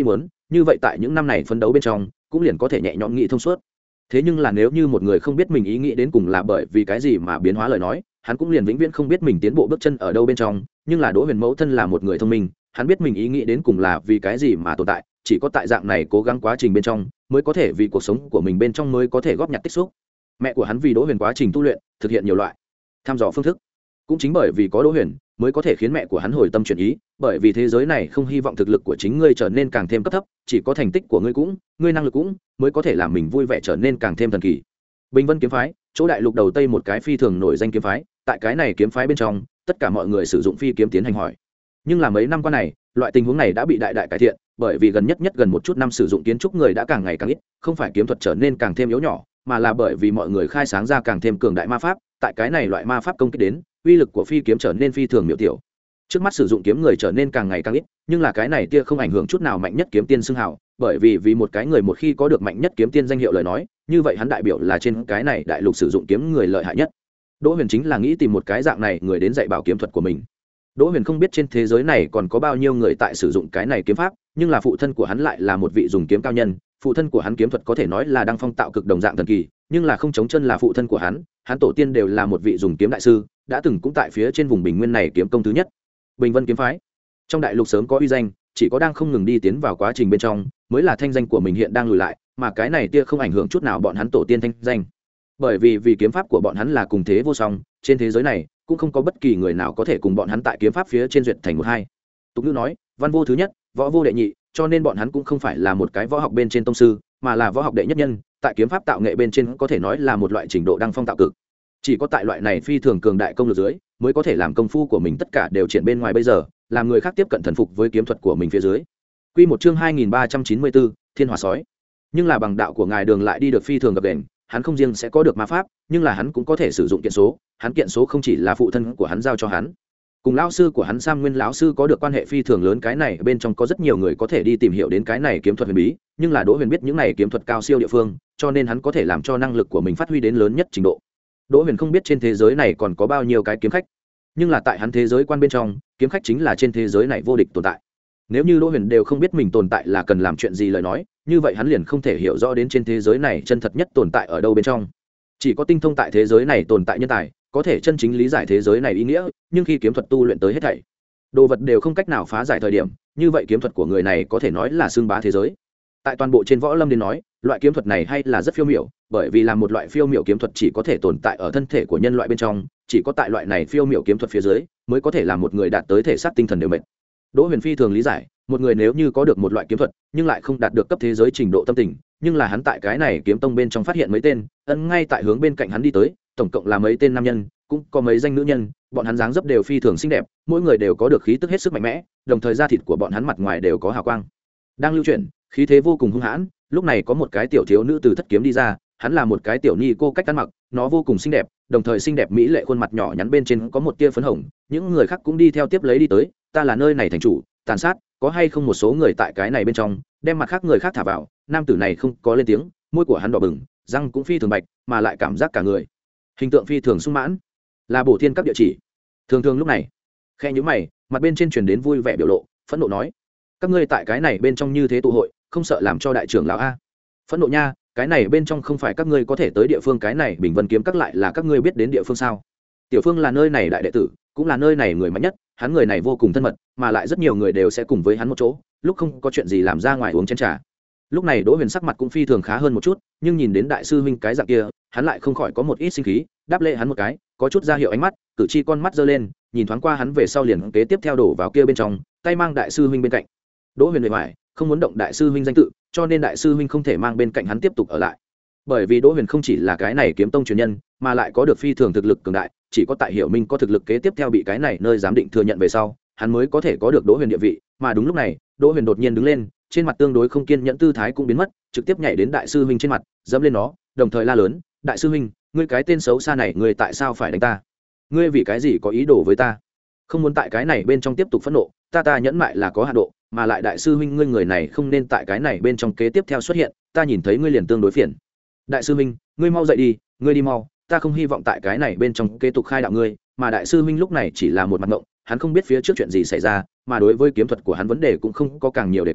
như vậy tại những năm này phấn đấu bên trong cũng liền có thể nhẹ nhõm nghĩ thông suốt. Thế nhưng là nếu như một người không biết mình ý nghĩ đến cùng là bởi vì cái gì mà biến hóa lời nói, hắn cũng liền vĩnh viễn không biết mình tiến bộ bước chân ở đâu bên trong. Nhưng là Đỗ Huyền mẫu thân là một người thông minh, hắn biết mình ý nghĩ đến cùng là vì cái gì mà tồn tại, chỉ có tại dạng này cố gắng quá trình bên trong mới có thể vì cuộc sống của mình bên trong mới có thể góp nhặt tích xúc. Mẹ của hắn vì Đỗ Huyền quá trình tu luyện thực hiện nhiều loại thăm dò phương thức, cũng chính bởi vì có Đỗ Huyền mới có thể khiến mẹ của hắn hồi tâm chuyển ý, bởi vì thế giới này không hy vọng thực lực của chính ngươi trở nên càng thêm cấp thấp, chỉ có thành tích của ngươi cũng, ngươi năng lực cũng mới có thể làm mình vui vẻ trở nên càng thêm thần kỳ. Bình Vân kiếm phái, chỗ đại lục đầu tây một cái phi thường nổi danh kiếm phái, tại cái này kiếm phái bên trong, tất cả mọi người sử dụng phi kiếm tiến hành hỏi. Nhưng là mấy năm qua này, loại tình huống này đã bị đại đại cải thiện, bởi vì gần nhất nhất gần một chút năm sử dụng kiến trúc người đã càng ngày càng ít, không phải kiếm thuật trở nên càng thêm yếu nhỏ, mà là bởi vì mọi người khai sáng ra càng thêm cường đại ma pháp, tại cái này loại ma pháp công kích đến, uy lực của phi kiếm trở nên phi thường miểu tiểu. Trước mắt sử dụng kiếm người trở nên càng ngày càng ít, nhưng là cái này tia không ảnh hưởng chút nào mạnh nhất kiếm tiên xưng hào, bởi vì vì một cái người một khi có được mạnh nhất kiếm tiên danh hiệu lời nói, như vậy hắn đại biểu là trên cái này đại lục sử dụng kiếm người lợi hại nhất. Đỗ Huyền chính là nghĩ tìm một cái dạng này người đến dạy bảo kiếm thuật của mình. Đỗ Huyền không biết trên thế giới này còn có bao nhiêu người tại sử dụng cái này kiếm pháp, nhưng là phụ thân của hắn lại là một vị dùng kiếm cao nhân, phụ thân của hắn kiếm thuật có thể nói là đăng phong tạo cực đồng dạng thần kỳ, nhưng là không chống chân là phụ thân của hắn, hắn tổ tiên đều là một vị dùng kiếm đại sư, đã từng cũng tại phía trên vùng bình nguyên này kiếm công thứ nhất. Bình Vân kiếm phái trong đại lục sớm có uy danh, chỉ có đang không ngừng đi tiến vào quá trình bên trong mới là thanh danh của mình hiện đang lùi lại, mà cái này tia không ảnh hưởng chút nào bọn hắn tổ tiên thanh danh, bởi vì vì kiếm pháp của bọn hắn là cùng thế vô song, trên thế giới này cũng không có bất kỳ người nào có thể cùng bọn hắn tại kiếm pháp phía trên duyệt thành một hai. Tục ngữ nói văn vô thứ nhất, võ vô đệ nhị, cho nên bọn hắn cũng không phải là một cái võ học bên trên tông sư, mà là võ học đệ nhất nhân, tại kiếm pháp tạo nghệ bên trên có thể nói là một loại trình độ đăng phong tạo cực. Chỉ có tại loại này phi thường cường đại công lực dưới mới có thể làm công phu của mình tất cả đều triển bên ngoài bây giờ, làm người khác tiếp cận thần phục với kiếm thuật của mình phía dưới. Quy một chương hai nghìn ba trăm chín mươi bốn, Thiên Hỏa Sói. Nhưng là bằng đạo của ngài Đường lại đi được phi thường gập ghềnh, hắn không riêng sẽ có được ma pháp, nhưng là hắn cũng có thể sử dụng kiện số, hắn kiện số không chỉ là phụ thân của hắn giao cho hắn, cùng lão sư của hắn Sam Nguyên lão sư có được quan hệ phi thường lớn, cái này bên trong có rất nhiều người có thể đi tìm hiểu đến cái này kiếm thuật huyền bí, nhưng là Đỗ Huyền biết những này kiếm thuật cao siêu địa phương, cho nên hắn có thể làm cho năng lực của mình phát huy đến lớn nhất trình độ. Đỗ Huyền không biết trên thế giới này còn có bao nhiêu cái kiếm khách, nhưng là tại hắn thế giới quan bên trong, kiếm khách chính là trên thế giới này vô địch tồn tại. Nếu như Đỗ Huyền đều không biết mình tồn tại là cần làm chuyện gì lời nói, như vậy hắn liền không thể hiểu rõ đến trên thế giới này chân thật nhất tồn tại ở đâu bên trong. Chỉ có tinh thông tại thế giới này tồn tại nhân tài có thể chân chính lý giải thế giới này ý nghĩa, nhưng khi kiếm thuật tu luyện tới hết thảy đồ vật đều không cách nào phá giải thời điểm, như vậy kiếm thuật của người này có thể nói là xương bá thế giới. Tại toàn bộ trên võ lâm đến nói, loại kiếm thuật này hay là rất phiêu miểu, bởi vì là một loại phiêu miểu kiếm thuật chỉ có thể tồn tại ở thân thể của nhân loại bên trong, chỉ có tại loại này phiêu miểu kiếm thuật phía dưới mới có thể làm một người đạt tới thể xác tinh thần đều mệt. Đỗ Huyền phi thường lý giải, một người nếu như có được một loại kiếm thuật nhưng lại không đạt được cấp thế giới trình độ tâm tình, nhưng là hắn tại cái này kiếm tông bên trong phát hiện mấy tên ân ngay tại hướng bên cạnh hắn đi tới, tổng cộng là mấy tên nam nhân, cũng có mấy danh nữ nhân, bọn hắn dáng dấp đều phi thường xinh đẹp, mỗi người đều có được khí tức hết sức mạnh mẽ, đồng thời da thịt của bọn hắn mặt ngoài đều có hào quang đang lưu chuyển, khí thế vô cùng hung hãn. Lúc này có một cái tiểu thiếu nữ từ thất kiếm đi ra, hắn là một cái tiểu ni cô, cách ăn mặc nó vô cùng xinh đẹp, đồng thời xinh đẹp mỹ lệ khuôn mặt nhỏ nhắn bên trên có một tia phấn hồng. Những người khác cũng đi theo tiếp lấy đi tới, ta là nơi này thành chủ, tàn sát, có hay không một số người tại cái này bên trong đem mặt khác người khác thả vào. Nam tử này không có lên tiếng, môi của hắn đỏ bừng, răng cũng phi thường bạch, mà lại cảm giác cả người hình tượng phi thường sung mãn, là bổ thiên các địa chỉ. Thường thường lúc này khe nhíu mày, mặt bên trên truyền đến vui vẻ biểu lộ, phẫn nộ nói: các ngươi tại cái này bên trong như thế tụ hội, không sợ làm cho đại trưởng lão a? Phẫn nộ nha, cái này bên trong không phải các ngươi có thể tới địa phương, cái này Bình Vân kiếm các lại là các ngươi biết đến địa phương sao? Tiểu Phương là nơi này đại đệ tử, cũng là nơi này người mạnh nhất, hắn người này vô cùng thân mật, mà lại rất nhiều người đều sẽ cùng với hắn một chỗ, lúc không có chuyện gì làm ra ngoài uống chén trà. Lúc này Đỗ Huyền sắc mặt cũng phi thường khá hơn một chút, nhưng nhìn đến đại sư huynh cái dạng kia, hắn lại không khỏi có một ít sinh khí, đáp lễ hắn một cái, có chút ra hiệu ánh mắt, cử chi con mắt giơ lên, nhìn thoáng qua hắn về sau liền kế tiếp theo đổ vào kia bên trong, tay mang đại sư huynh bên cạnh. Đỗ Huyền bề ngoài không muốn động đại sư huynh danh tự, cho nên đại sư huynh không thể mang bên cạnh hắn tiếp tục ở lại. Bởi vì Đỗ Huyền không chỉ là cái này kiếm tông truyền nhân, mà lại có được phi thường thực lực cường đại, chỉ có tại Hiểu Minh có thực lực kế tiếp theo bị cái này nơi giám định thừa nhận về sau, hắn mới có thể có được Đỗ Huyền địa vị. Mà đúng lúc này, Đỗ Huyền đột nhiên đứng lên, trên mặt tương đối không kiên nhẫn tư thái cũng biến mất, trực tiếp nhảy đến đại sư huynh trên mặt, dẫm lên nó, đồng thời la lớn: đại sư huynh, ngươi cái tên xấu xa này, ngươi tại sao phải đánh ta? Ngươi vì cái gì có ý đồ với ta? Không muốn tại cái này bên trong tiếp tục phẫn nộ, ta ta nhẫn mại là có hạn độ, mà lại đại sư huynh ngươi người này không nên tại cái này bên trong kế tiếp theo xuất hiện, ta nhìn thấy ngươi liền tương đối phiền. Đại sư huynh, ngươi mau dậy đi, ngươi đi mau, ta không hy vọng tại cái này bên trong kế tục khai đạo ngươi. Mà đại sư huynh lúc này chỉ là một mặt ngộng, hắn không biết phía trước chuyện gì xảy ra, mà đối với kiếm thuật của hắn vấn đề cũng không có càng nhiều đề cao,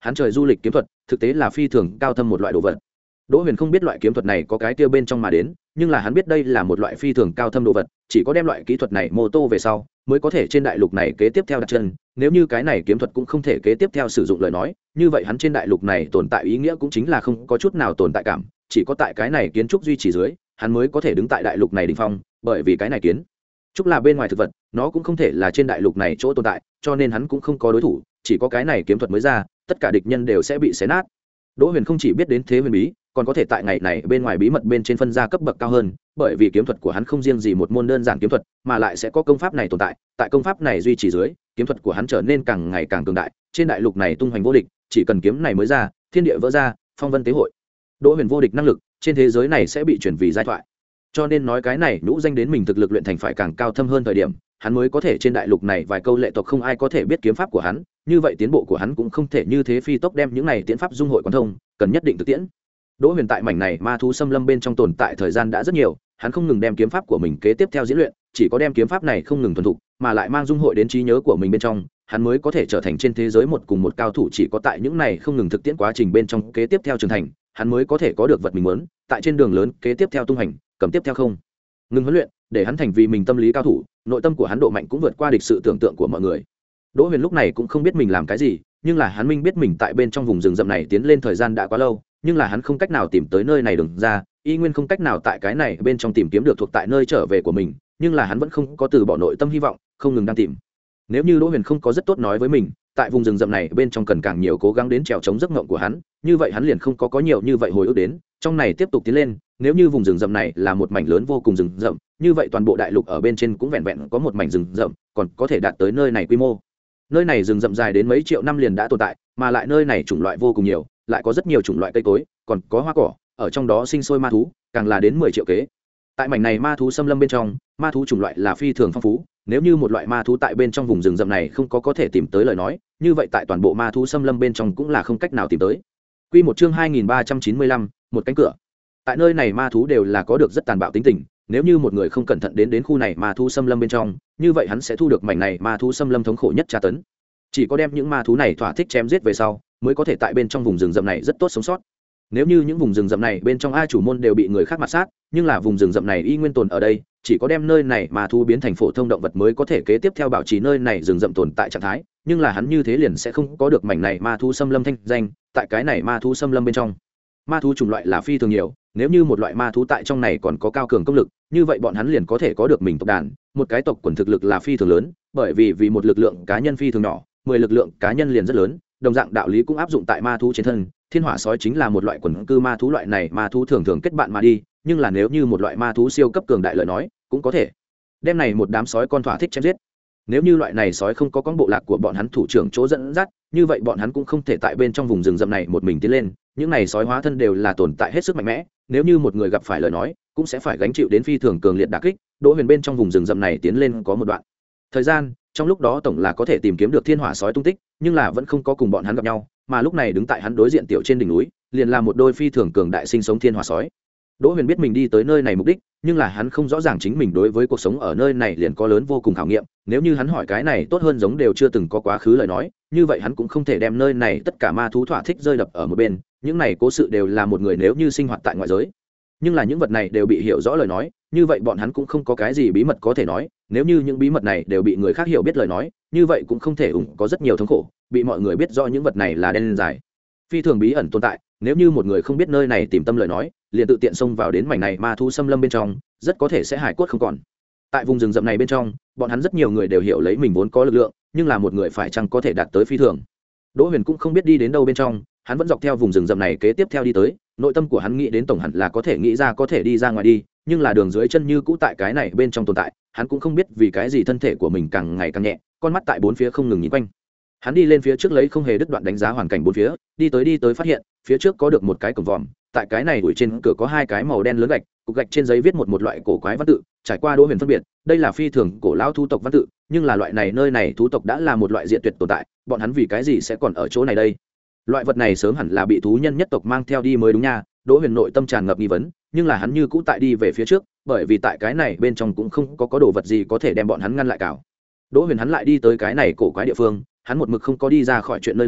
hắn trời du lịch kiếm thuật thực tế là phi thường cao thâm một loại đồ vật. Đỗ Huyền không biết loại kiếm thuật này có cái kia bên trong mà đến, nhưng là hắn biết đây là một loại phi thường cao thâm đồ vật, chỉ có đem loại kỹ thuật này mô tô về sau, mới có thể trên đại lục này kế tiếp theo đặt chân. Nếu như cái này kiếm thuật cũng không thể kế tiếp theo sử dụng lời nói, như vậy hắn trên đại lục này tồn tại ý nghĩa cũng chính là không có chút nào tồn tại cảm, chỉ có tại cái này kiến trúc duy trì dưới, hắn mới có thể đứng tại đại lục này đỉnh phong, bởi vì cái này kiến trúc là bên ngoài thực vật, nó cũng không thể là trên đại lục này chỗ tồn tại, cho nên hắn cũng không có đối thủ, chỉ có cái này kiếm thuật mới ra, tất cả địch nhân đều sẽ bị xé nát. Đỗ Huyền không chỉ biết đến thế huyền bí, còn có thể tại ngày này bên ngoài bí mật bên trên phân ra cấp bậc cao hơn, bởi vì kiếm thuật của hắn không riêng gì một môn đơn giản kiếm thuật, mà lại sẽ có công pháp này tồn tại, tại công pháp này duy trì dưới, kiếm thuật của hắn trở nên càng ngày càng cường đại, trên đại lục này tung hoành vô địch, chỉ cần kiếm này mới ra, thiên địa vỡ ra, phong vân tế hội. Đỗ Huyền vô địch năng lực, trên thế giới này sẽ bị truyền vì giai thoại. Cho nên nói cái này nhũ danh đến mình thực lực luyện thành phải càng cao thâm hơn thời điểm, hắn mới có thể trên đại lục này vài câu lệ tộc không ai có thể biết kiếm pháp của hắn, như vậy tiến bộ của hắn cũng không thể như thế phi tốc đem những này tiến pháp dung hội quán thông, cần nhất định thực tiễn. Đỗ Huyền tại mảnh này ma thú xâm lâm bên trong tồn tại thời gian đã rất nhiều, hắn không ngừng đem kiếm pháp của mình kế tiếp theo diễn luyện, chỉ có đem kiếm pháp này không ngừng thuần thục, mà lại mang dung hội đến trí nhớ của mình bên trong, hắn mới có thể trở thành trên thế giới một cùng một cao thủ. Chỉ có tại những này không ngừng thực tiễn quá trình bên trong kế tiếp theo trưởng thành, hắn mới có thể có được vật mình muốn, tại trên đường lớn kế tiếp theo tung hành, cầm tiếp theo không ngừng huấn luyện, để hắn thành vì mình tâm lý cao thủ, nội tâm của hắn độ mạnh cũng vượt qua địch sự tưởng tượng của mọi người. Đỗ Huyền lúc này cũng không biết mình làm cái gì, nhưng là hắn minh biết mình tại bên trong vùng rừng rậm này tiến lên thời gian đã quá lâu, nhưng là hắn không cách nào tìm tới nơi này đường ra, y nguyên không cách nào tại cái này bên trong tìm kiếm được thuộc tại nơi trở về của mình, nhưng là hắn vẫn không có từ bỏ nội tâm hy vọng, không ngừng đang tìm. Nếu như Đỗ Huyền không có rất tốt nói với mình, tại vùng rừng rậm này bên trong cần càng nhiều cố gắng đến trèo chống giấc mộng của hắn, như vậy hắn liền không có có nhiều như vậy hồi ức đến, trong này tiếp tục tiến lên. Nếu như vùng rừng rậm này là một mảnh lớn vô cùng rừng rậm, như vậy toàn bộ đại lục ở bên trên cũng vẹn vẹn có một mảnh rừng rậm, còn có thể đạt tới nơi này quy mô. Nơi này rừng rậm dài đến mấy triệu năm liền đã tồn tại, mà lại nơi này chủng loại vô cùng nhiều, lại có rất nhiều chủng loại cây cối, còn có hoa cỏ, ở trong đó sinh sôi ma thú, càng là đến mười triệu kế. Tại mảnh này ma thú xâm lâm bên trong, ma thú chủng loại là phi thường phong phú, nếu như một loại ma thú tại bên trong vùng rừng rậm này không có có thể tìm tới lời nói, như vậy tại toàn bộ ma thú xâm lâm bên trong cũng là không cách nào tìm tới. Quy một chương hai nghìn ba trăm chín mươi lăm, một cánh cửa. Tại nơi này ma thú đều là có được rất tàn bạo tính tình, nếu như một người không cẩn thận đến đến khu này ma thú xâm lâm bên trong, như vậy hắn sẽ thu được mảnh này ma thú xâm lâm thống khổ nhất tra tấn. Chỉ có đem những ma thú này thỏa thích chém giết về sau, mới có thể tại bên trong vùng rừng rậm này rất tốt sống sót. Nếu như những vùng rừng rậm này bên trong ai chủ môn đều bị người khác mạt sát, nhưng là vùng rừng rậm này y nguyên tồn ở đây, chỉ có đem nơi này ma thú biến thành phổ thông động vật mới có thể kế tiếp theo bảo trì nơi này rừng rậm tồn tại trạng thái, nhưng là hắn như thế liền sẽ không có được mảnh này ma thú xâm lâm thanh danh. Tại cái này ma thú xâm lâm bên trong, ma thú chủng loại là phi thường nhiều, nếu như một loại ma thú tại trong này còn có cao cường công lực, như vậy bọn hắn liền có thể có được mình tộc đàn, một cái tộc quần thực lực là phi thường lớn, bởi vì vì một lực lượng cá nhân phi thường nhỏ, mười lực lượng cá nhân liền rất lớn. Đồng dạng đạo lý cũng áp dụng tại ma thú trên thân, thiên hỏa sói chính là một loại quần cư ma thú, loại này ma thú thường thường kết bạn mà đi, nhưng là nếu như một loại ma thú siêu cấp cường đại lời nói, cũng có thể đem này một đám sói con thỏa thích chém giết. Nếu như loại này sói không có con bộ lạc của bọn hắn thủ trưởng chỗ dẫn dắt, như vậy bọn hắn cũng không thể tại bên trong vùng rừng rậm này một mình tiến lên. Những này sói hóa thân đều là tồn tại hết sức mạnh mẽ, nếu như một người gặp phải lời nói, cũng sẽ phải gánh chịu đến phi thường cường liệt đả kích. Đỗ Huyền bên trong vùng rừng rậm này tiến lên có một đoạn thời gian, trong lúc đó tổng là có thể tìm kiếm được thiên hỏa sói tung tích, nhưng là vẫn không có cùng bọn hắn gặp nhau, mà lúc này đứng tại hắn đối diện tiểu trên đỉnh núi, liền là một đôi phi thường cường đại sinh sống thiên hỏa sói. Đỗ Huyền biết mình đi tới nơi này mục đích, nhưng là hắn không rõ ràng chính mình đối với cuộc sống ở nơi này liền có lớn vô cùng khảo nghiệm. Nếu như hắn hỏi cái này tốt hơn giống đều chưa từng có quá khứ lời nói, như vậy hắn cũng không thể đem nơi này tất cả ma thú thỏa thích rơi đập ở một bên. Những này cố sự đều là một người nếu như sinh hoạt tại ngoại giới, nhưng là những vật này đều bị hiểu rõ lời nói, như vậy bọn hắn cũng không có cái gì bí mật có thể nói. Nếu như những bí mật này đều bị người khác hiểu biết lời nói, như vậy cũng không thể ủng có rất nhiều thống khổ, bị mọi người biết rõ những vật này là đen dài phi thường bí ẩn tồn tại. Nếu như một người không biết nơi này tìm tâm lời nói, liền tự tiện xông vào đến mảnh này ma thú xâm lâm bên trong, rất có thể sẽ hải cốt không còn. Tại vùng rừng rậm này bên trong, bọn hắn rất nhiều người đều hiểu lấy mình vốn có lực lượng, nhưng là một người phải chăng có thể đạt tới phi thường. Đỗ Huyền cũng không biết đi đến đâu bên trong, hắn vẫn dọc theo vùng rừng rậm này kế tiếp theo đi tới, nội tâm của hắn nghĩ đến tổng hẳn là có thể nghĩ ra có thể đi ra ngoài đi, nhưng là đường dưới chân như cũ tại cái này bên trong tồn tại, hắn cũng không biết vì cái gì thân thể của mình càng ngày càng nhẹ, con mắt tại bốn phía không ngừng nhìn quanh. Hắn đi lên phía trước lấy không hề đứt đoạn đánh giá hoàn cảnh bốn phía, đi tới đi tới phát hiện, phía trước có được một cái cổng vòm, tại cái này đuổi trên cửa có hai cái màu đen lớn gạch, cục gạch trên giấy viết một một loại cổ quái văn tự, trải qua Đỗ Huyền phân biệt, đây là phi thường cổ lão thú tộc văn tự, nhưng là loại này nơi này thú tộc đã là một loại diện tuyệt tồn tại, bọn hắn vì cái gì sẽ còn ở chỗ này đây? Loại vật này sớm hẳn là bị thú nhân nhất tộc mang theo đi mới đúng nha. Đỗ Huyền nội tâm tràn ngập nghi vấn, nhưng là hắn như cũ tại đi về phía trước, bởi vì tại cái này bên trong cũng không có có đồ vật gì có thể đem bọn hắn ngăn lại cào. Đỗ Huyền hắn lại đi tới cái này cổ quái địa phương, hắn một mực không có đi ra khỏi chuyện nơi đây,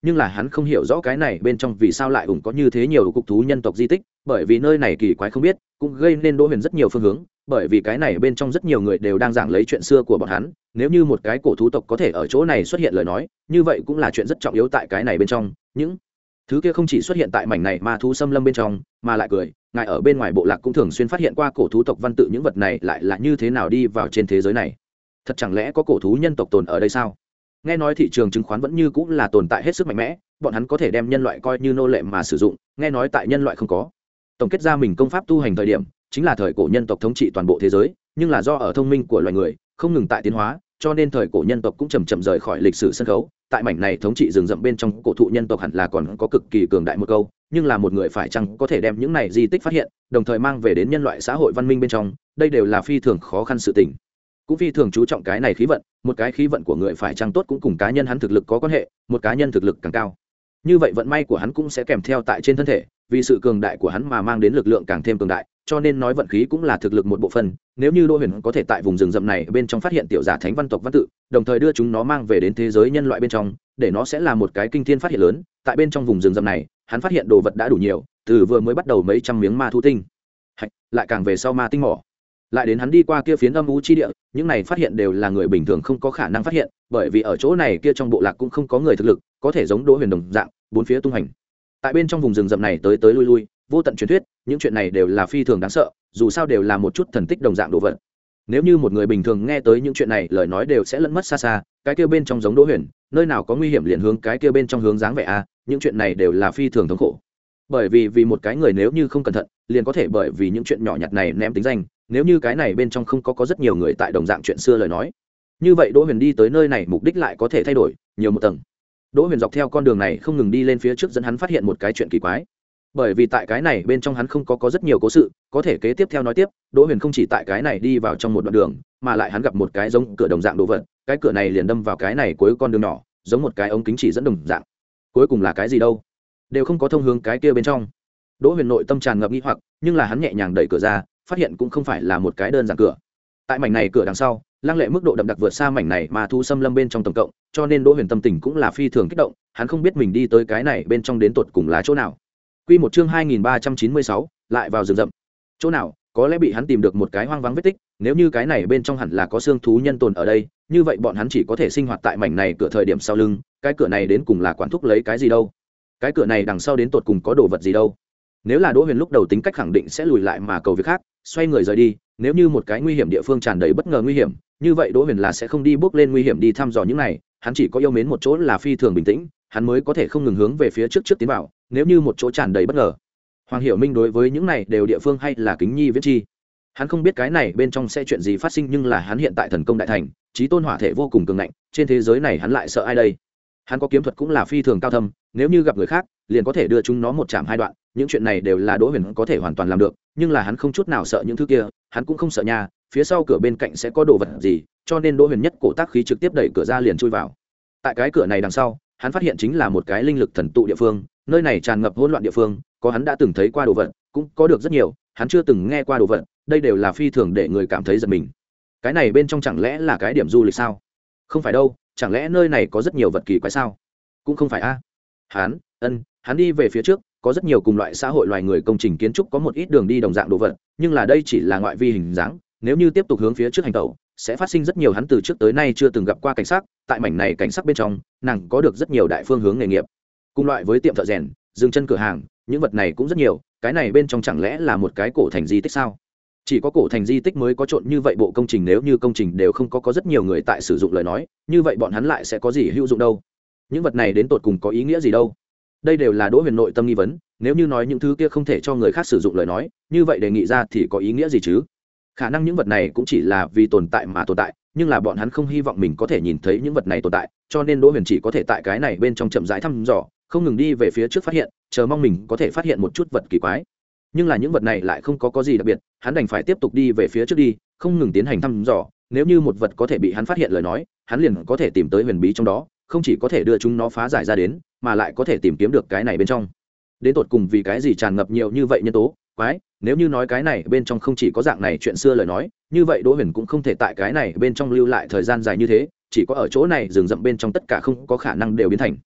nhưng là hắn không hiểu rõ cái này bên trong vì sao lại ủng có như thế nhiều cục thú nhân tộc di tích, bởi vì nơi này kỳ quái không biết, cũng gây nên Đỗ Huyền rất nhiều phương hướng, bởi vì cái này bên trong rất nhiều người đều đang giảng lấy chuyện xưa của bọn hắn, nếu như một cái cổ thú tộc có thể ở chỗ này xuất hiện lời nói, như vậy cũng là chuyện rất trọng yếu tại cái này bên trong, những thứ kia không chỉ xuất hiện tại mảnh này ma thú xâm lâm bên trong, mà lại cười, ngài ở bên ngoài bộ lạc cũng thường xuyên phát hiện qua cổ thú tộc văn tự, những vật này lại là như thế nào đi vào trên thế giới này? Thật chẳng lẽ có cổ thú nhân tộc tồn ở đây sao? Nghe nói thị trường chứng khoán vẫn như cũng là tồn tại hết sức mạnh mẽ, bọn hắn có thể đem nhân loại coi như nô lệ mà sử dụng, nghe nói tại nhân loại không có tổng kết ra mình công pháp tu hành thời điểm chính là thời cổ nhân tộc thống trị toàn bộ thế giới, nhưng là do ở thông minh của loài người không ngừng tại tiến hóa, cho nên thời cổ nhân tộc cũng chầm chậm rời khỏi lịch sử sân khấu. Tại mảnh này thống trị rừng rậm bên trong, cổ thụ nhân tộc hẳn là còn có cực kỳ cường đại một câu, nhưng là một người phải chăng có thể đem những này di tích phát hiện đồng thời mang về đến nhân loại xã hội văn minh bên trong, đây đều là phi thường khó khăn sự tình, cũng phi thường chú trọng cái này khí vận. Một cái khí vận của người phải chăng tốt cũng cùng cá nhân hắn thực lực có quan hệ, một cá nhân thực lực càng cao, như vậy vận may của hắn cũng sẽ kèm theo tại trên thân thể, vì sự cường đại của hắn mà mang đến lực lượng càng thêm cường đại, cho nên nói vận khí cũng là thực lực một bộ phận. Nếu như Đỗ Huyền có thể tại vùng rừng rậm này bên trong phát hiện tiểu giả thánh văn tộc văn tự, đồng thời đưa chúng nó mang về đến thế giới nhân loại bên trong, để nó sẽ là một cái kinh thiên phát hiện lớn. Tại bên trong vùng rừng rậm này, hắn phát hiện đồ vật đã đủ nhiều, từ vừa mới bắt đầu mấy trăm miếng ma thu tinh, hạch, lại càng về sau ma tinh mỏ, lại đến hắn đi qua kia phiến âm u chi địa, những này phát hiện đều là người bình thường không có khả năng phát hiện, bởi vì ở chỗ này kia trong bộ lạc cũng không có người thực lực có thể giống Đỗ Huyền đồng dạng bốn phía tung hành tại bên trong vùng rừng rậm này tới tới lui lui, vô tận truyền thuyết, những chuyện này đều là phi thường đáng sợ, dù sao đều là một chút thần tích đồng dạng đồ vật. Nếu như một người bình thường nghe tới những chuyện này, lời nói đều sẽ lẫn mất xa xa, cái kia bên trong giống Đỗ Huyền, nơi nào có nguy hiểm liền hướng cái kia bên trong hướng dáng vẻ a, những chuyện này đều là phi thường thống khổ. Bởi vì vì một cái người nếu như không cẩn thận, liền có thể bởi vì những chuyện nhỏ nhặt này ném tính danh, nếu như cái này bên trong không có có rất nhiều người tại đồng dạng chuyện xưa lời nói, như vậy Đỗ Huyền đi tới nơi này mục đích lại có thể thay đổi nhiều một tầng. Đỗ Huyền dọc theo con đường này không ngừng đi lên phía trước, dẫn hắn phát hiện một cái chuyện kỳ quái. Bởi vì tại cái này bên trong hắn không có có rất nhiều cố sự có thể kế tiếp theo nói tiếp, Đỗ Huyền không chỉ tại cái này đi vào trong một đoạn đường, mà lại hắn gặp một cái giống cửa đồng dạng đồ vật, cái cửa này liền đâm vào cái này cuối con đường nhỏ, giống một cái ống kính chỉ dẫn đồng dạng. Cuối cùng là cái gì đâu? Đều không có thông hướng cái kia bên trong. Đỗ Huyền nội tâm tràn ngập nghi hoặc, nhưng là hắn nhẹ nhàng đẩy cửa ra, phát hiện cũng không phải là một cái đơn giản cửa. Tại mảnh này cửa đằng sau, lăng lệ mức độ đậm đặc vượt xa mảnh này mà thu xâm lâm bên trong tổng cộng, cho nên Đỗ Huyền tâm tình cũng là phi thường kích động, hắn không biết mình đi tới cái này bên trong đến tột cùng là chỗ nào. Quy một chương hai nghìn ba trăm chín mươi sáu, lại vào rừng rậm. Chỗ nào? Có lẽ bị hắn tìm được một cái hoang vắng vết tích, nếu như cái này bên trong hẳn là có xương thú nhân tồn ở đây, như vậy bọn hắn chỉ có thể sinh hoạt tại mảnh này cửa thời điểm sau lưng, cái cửa này đến cùng là quản thúc lấy cái gì đâu? Cái cửa này đằng sau đến tột cùng có đồ vật gì đâu? Nếu là Đỗ Huyền lúc đầu tính cách khẳng định sẽ lùi lại mà cầu việc khác, xoay người rời đi, nếu như một cái nguy hiểm địa phương tràn đầy bất ngờ nguy hiểm, như vậy Đỗ Huyền là sẽ không đi bước lên nguy hiểm đi thăm dò những này, hắn chỉ có yêu mến một chỗ là phi thường bình tĩnh, hắn mới có thể không ngừng hướng về phía trước trước tiến vào, nếu như một chỗ tràn đầy bất ngờ. Hoàng Hiểu Minh đối với những này đều địa phương hay là kính nhi viễn chi. Hắn không biết cái này bên trong sẽ chuyện gì phát sinh, nhưng là hắn hiện tại thần công đại thành, chí tôn hỏa thể vô cùng cường ngạnh, trên thế giới này hắn lại sợ ai đây? Hắn có kiếm thuật cũng là phi thường cao thâm, nếu như gặp người khác, liền có thể đưa chúng nó một chạm hai đoạn, những chuyện này đều là Đỗ Huyền có thể hoàn toàn làm được, nhưng là hắn không chút nào sợ những thứ kia, hắn cũng không sợ nhà, phía sau cửa bên cạnh sẽ có đồ vật gì, cho nên Đỗ Huyền nhất cổ tác khí trực tiếp đẩy cửa ra liền chui vào. Tại cái cửa này đằng sau, hắn phát hiện chính là một cái linh lực thần tụ địa phương, nơi này tràn ngập hỗn loạn địa phương, có hắn đã từng thấy qua đồ vật, cũng có được rất nhiều hắn chưa từng nghe qua đồ vật, đây đều là phi thường để người cảm thấy giật mình. Cái này bên trong chẳng lẽ là cái điểm du lịch sao? Không phải đâu, chẳng lẽ nơi này có rất nhiều vật kỳ quái sao? Cũng không phải a. Hắn, ân, hắn đi về phía trước, có rất nhiều cùng loại xã hội loài người công trình kiến trúc, có một ít đường đi đồng dạng đồ vật, nhưng là đây chỉ là ngoại vi hình dáng, nếu như tiếp tục hướng phía trước hành tẩu, sẽ phát sinh rất nhiều hắn từ trước tới nay chưa từng gặp qua cảnh sắc. Tại mảnh này cảnh sắc bên trong, nàng có được rất nhiều đại phương hướng nghề nghiệp, cùng loại với tiệm thợ rèn, dừng chân cửa hàng, những vật này cũng rất nhiều. Cái này bên trong chẳng lẽ là một cái cổ thành di tích sao? Chỉ có cổ thành di tích mới có trộn như vậy bộ công trình, nếu như công trình đều không có có rất nhiều người tại sử dụng lời nói, như vậy bọn hắn lại sẽ có gì hữu dụng đâu? Những vật này đến tột cùng có ý nghĩa gì đâu? Đây đều là Đỗ Huyền nội tâm nghi vấn, nếu như nói những thứ kia không thể cho người khác sử dụng lời nói, như vậy đề nghị ra thì có ý nghĩa gì chứ? Khả năng những vật này cũng chỉ là vì tồn tại mà tồn tại, nhưng là bọn hắn không hy vọng mình có thể nhìn thấy những vật này tồn tại, cho nên Đỗ Huyền chỉ có thể tại cái này bên trong chậm rãi thăm dò, không ngừng đi về phía trước phát hiện, chờ mong mình có thể phát hiện một chút vật kỳ quái. Nhưng là những vật này lại không có có gì đặc biệt, hắn đành phải tiếp tục đi về phía trước đi, không ngừng tiến hành thăm dò, nếu như một vật có thể bị hắn phát hiện lời nói, hắn liền có thể tìm tới huyền bí trong đó, không chỉ có thể đưa chúng nó phá giải ra đến, mà lại có thể tìm kiếm được cái này bên trong đến tột cùng vì cái gì tràn ngập nhiều như vậy nhân tố quái. Nếu như nói cái này bên trong không chỉ có dạng này chuyện xưa lời nói, như vậy Đỗ Huyền cũng không thể tại cái này bên trong lưu lại thời gian dài như thế, chỉ có ở chỗ này rừng rậm bên trong tất cả không có khả năng đều biến thành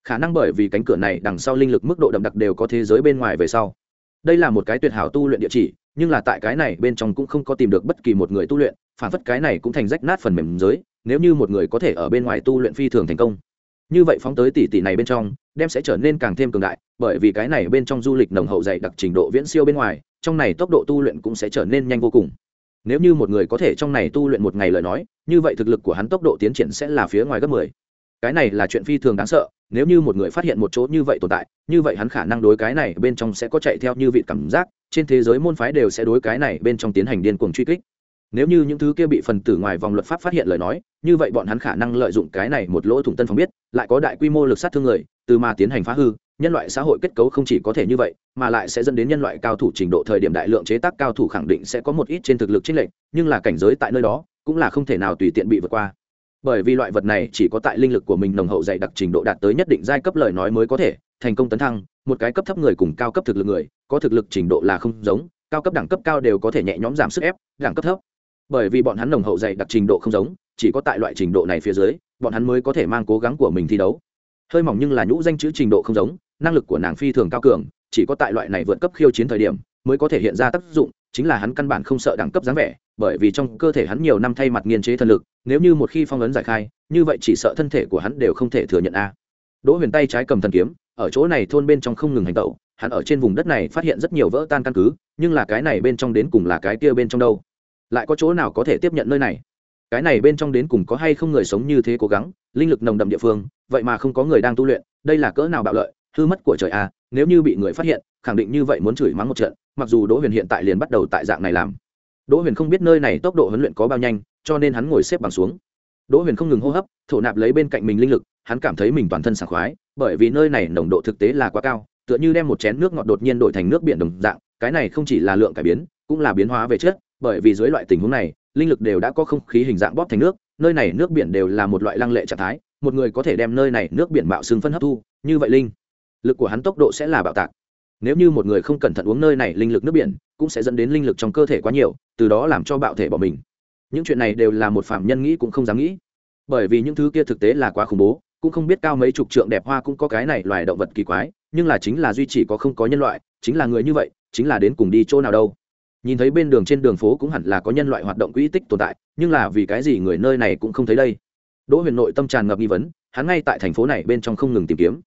khả năng bởi vì cánh cửa này đằng sau linh lực mức độ đậm đặc đều có thế giới bên ngoài về sau. Đây là một cái tuyệt hảo tu luyện địa chỉ, nhưng là tại cái này bên trong cũng không có tìm được bất kỳ một người tu luyện, phản phất cái này cũng thành rách nát phần mềm giới. Nếu như một người có thể ở bên ngoài tu luyện phi thường thành công, như vậy phóng tới tỷ tỷ này bên trong đem sẽ trở nên càng thêm cường đại, bởi vì cái này bên trong du lịch nồng hậu dày đặc trình độ viễn siêu bên ngoài, trong này tốc độ tu luyện cũng sẽ trở nên nhanh vô cùng. Nếu như một người có thể trong này tu luyện một ngày lời nói, như vậy thực lực của hắn tốc độ tiến triển sẽ là phía ngoài gấp mười. Cái này là chuyện phi thường đáng sợ, nếu như một người phát hiện một chỗ như vậy tồn tại, như vậy hắn khả năng đối cái này bên trong sẽ có chạy theo như vị cảm giác, trên thế giới môn phái đều sẽ đối cái này bên trong tiến hành điên cuồng truy kích. Nếu như những thứ kia bị phần tử ngoài vòng luật pháp phát hiện lời nói, như vậy bọn hắn khả năng lợi dụng cái này một lỗ thủng tân phòng biết, lại có đại quy mô lực sát thương người, từ mà tiến hành phá hư. Nhân loại xã hội kết cấu không chỉ có thể như vậy, mà lại sẽ dẫn đến nhân loại cao thủ trình độ thời điểm đại lượng chế tác cao thủ khẳng định sẽ có một ít trên thực lực chênh lệch, nhưng là cảnh giới tại nơi đó cũng là không thể nào tùy tiện bị vượt qua. Bởi vì loại vật này chỉ có tại linh lực của mình nồng hậu dày đặc trình độ đạt tới nhất định giai cấp lời nói mới có thể thành công tấn thăng. Một cái cấp thấp người cùng cao cấp thực lực người, có thực lực trình độ là không giống, cao cấp đẳng cấp cao đều có thể nhẹ nhõm giảm sức ép đẳng cấp thấp, bởi vì bọn hắn nồng hậu dày đặc trình độ không giống, chỉ có tại loại trình độ này phía dưới bọn hắn mới có thể mang cố gắng của mình thi đấu. Hơi mỏng nhưng là nhũ danh chữ trình độ không giống, năng lực của nàng phi thường cao cường, chỉ có tại loại này vượt cấp khiêu chiến thời điểm mới có thể hiện ra tác dụng, chính là hắn căn bản không sợ đẳng cấp dáng vẻ, bởi vì trong cơ thể hắn nhiều năm thay mặt nghiên chế thần lực, nếu như một khi phong ấn giải khai, như vậy chỉ sợ thân thể của hắn đều không thể thừa nhận a. Đỗ Huyền tay trái cầm thần kiếm, ở chỗ này thôn bên trong không ngừng hành động, hắn ở trên vùng đất này phát hiện rất nhiều vỡ tan căn cứ, nhưng là cái này bên trong đến cùng là cái kia bên trong đâu? Lại có chỗ nào có thể tiếp nhận nơi này? Cái này bên trong đến cùng có hay không người sống như thế cố gắng, linh lực nồng đậm địa phương, vậy mà không có người đang tu luyện, đây là cỡ nào bạo lợi, hư mất của trời a, nếu như bị người phát hiện, khẳng định như vậy muốn chửi mắng một trận, mặc dù Đỗ Huyền hiện tại liền bắt đầu tại dạng này làm. Đỗ Huyền không biết nơi này tốc độ huấn luyện có bao nhanh, cho nên hắn ngồi xếp bằng xuống. Đỗ Huyền không ngừng hô hấp, thổ nạp lấy bên cạnh mình linh lực, hắn cảm thấy mình toàn thân sảng khoái, bởi vì nơi này nồng độ thực tế là quá cao, tựa như đem một chén nước ngọt đột nhiên đổi thành nước biển đồng dạng, cái này không chỉ là lượng cải biến, cũng là biến hóa về chất, bởi vì dưới loại tình huống này, linh lực đều đã có không khí hình dạng bóp thành nước, nơi này nước biển đều là một loại lăng lệ trạng thái, một người có thể đem nơi này nước biển bạo xương phân hấp thu, như vậy linh lực của hắn tốc độ sẽ là bạo tạc. Nếu như một người không cẩn thận uống nơi này linh lực nước biển, cũng sẽ dẫn đến linh lực trong cơ thể quá nhiều, từ đó làm cho bạo thể bỏ mình. Những chuyện này đều là một phàm nhân nghĩ cũng không dám nghĩ, bởi vì những thứ kia thực tế là quá khủng bố, cũng không biết cao mấy chục trượng đẹp hoa cũng có cái này loài động vật kỳ quái, nhưng là chính là duy chỉ có không có nhân loại, chính là người như vậy, chính là đến cùng đi chỗ nào đâu. Nhìn thấy bên đường trên đường phố cũng hẳn là có nhân loại hoạt động quỹ tích tồn tại, nhưng là vì cái gì người nơi này cũng không thấy đây? Đỗ Huyền nội tâm tràn ngập nghi vấn, hắn ngay tại thành phố này bên trong không ngừng tìm kiếm,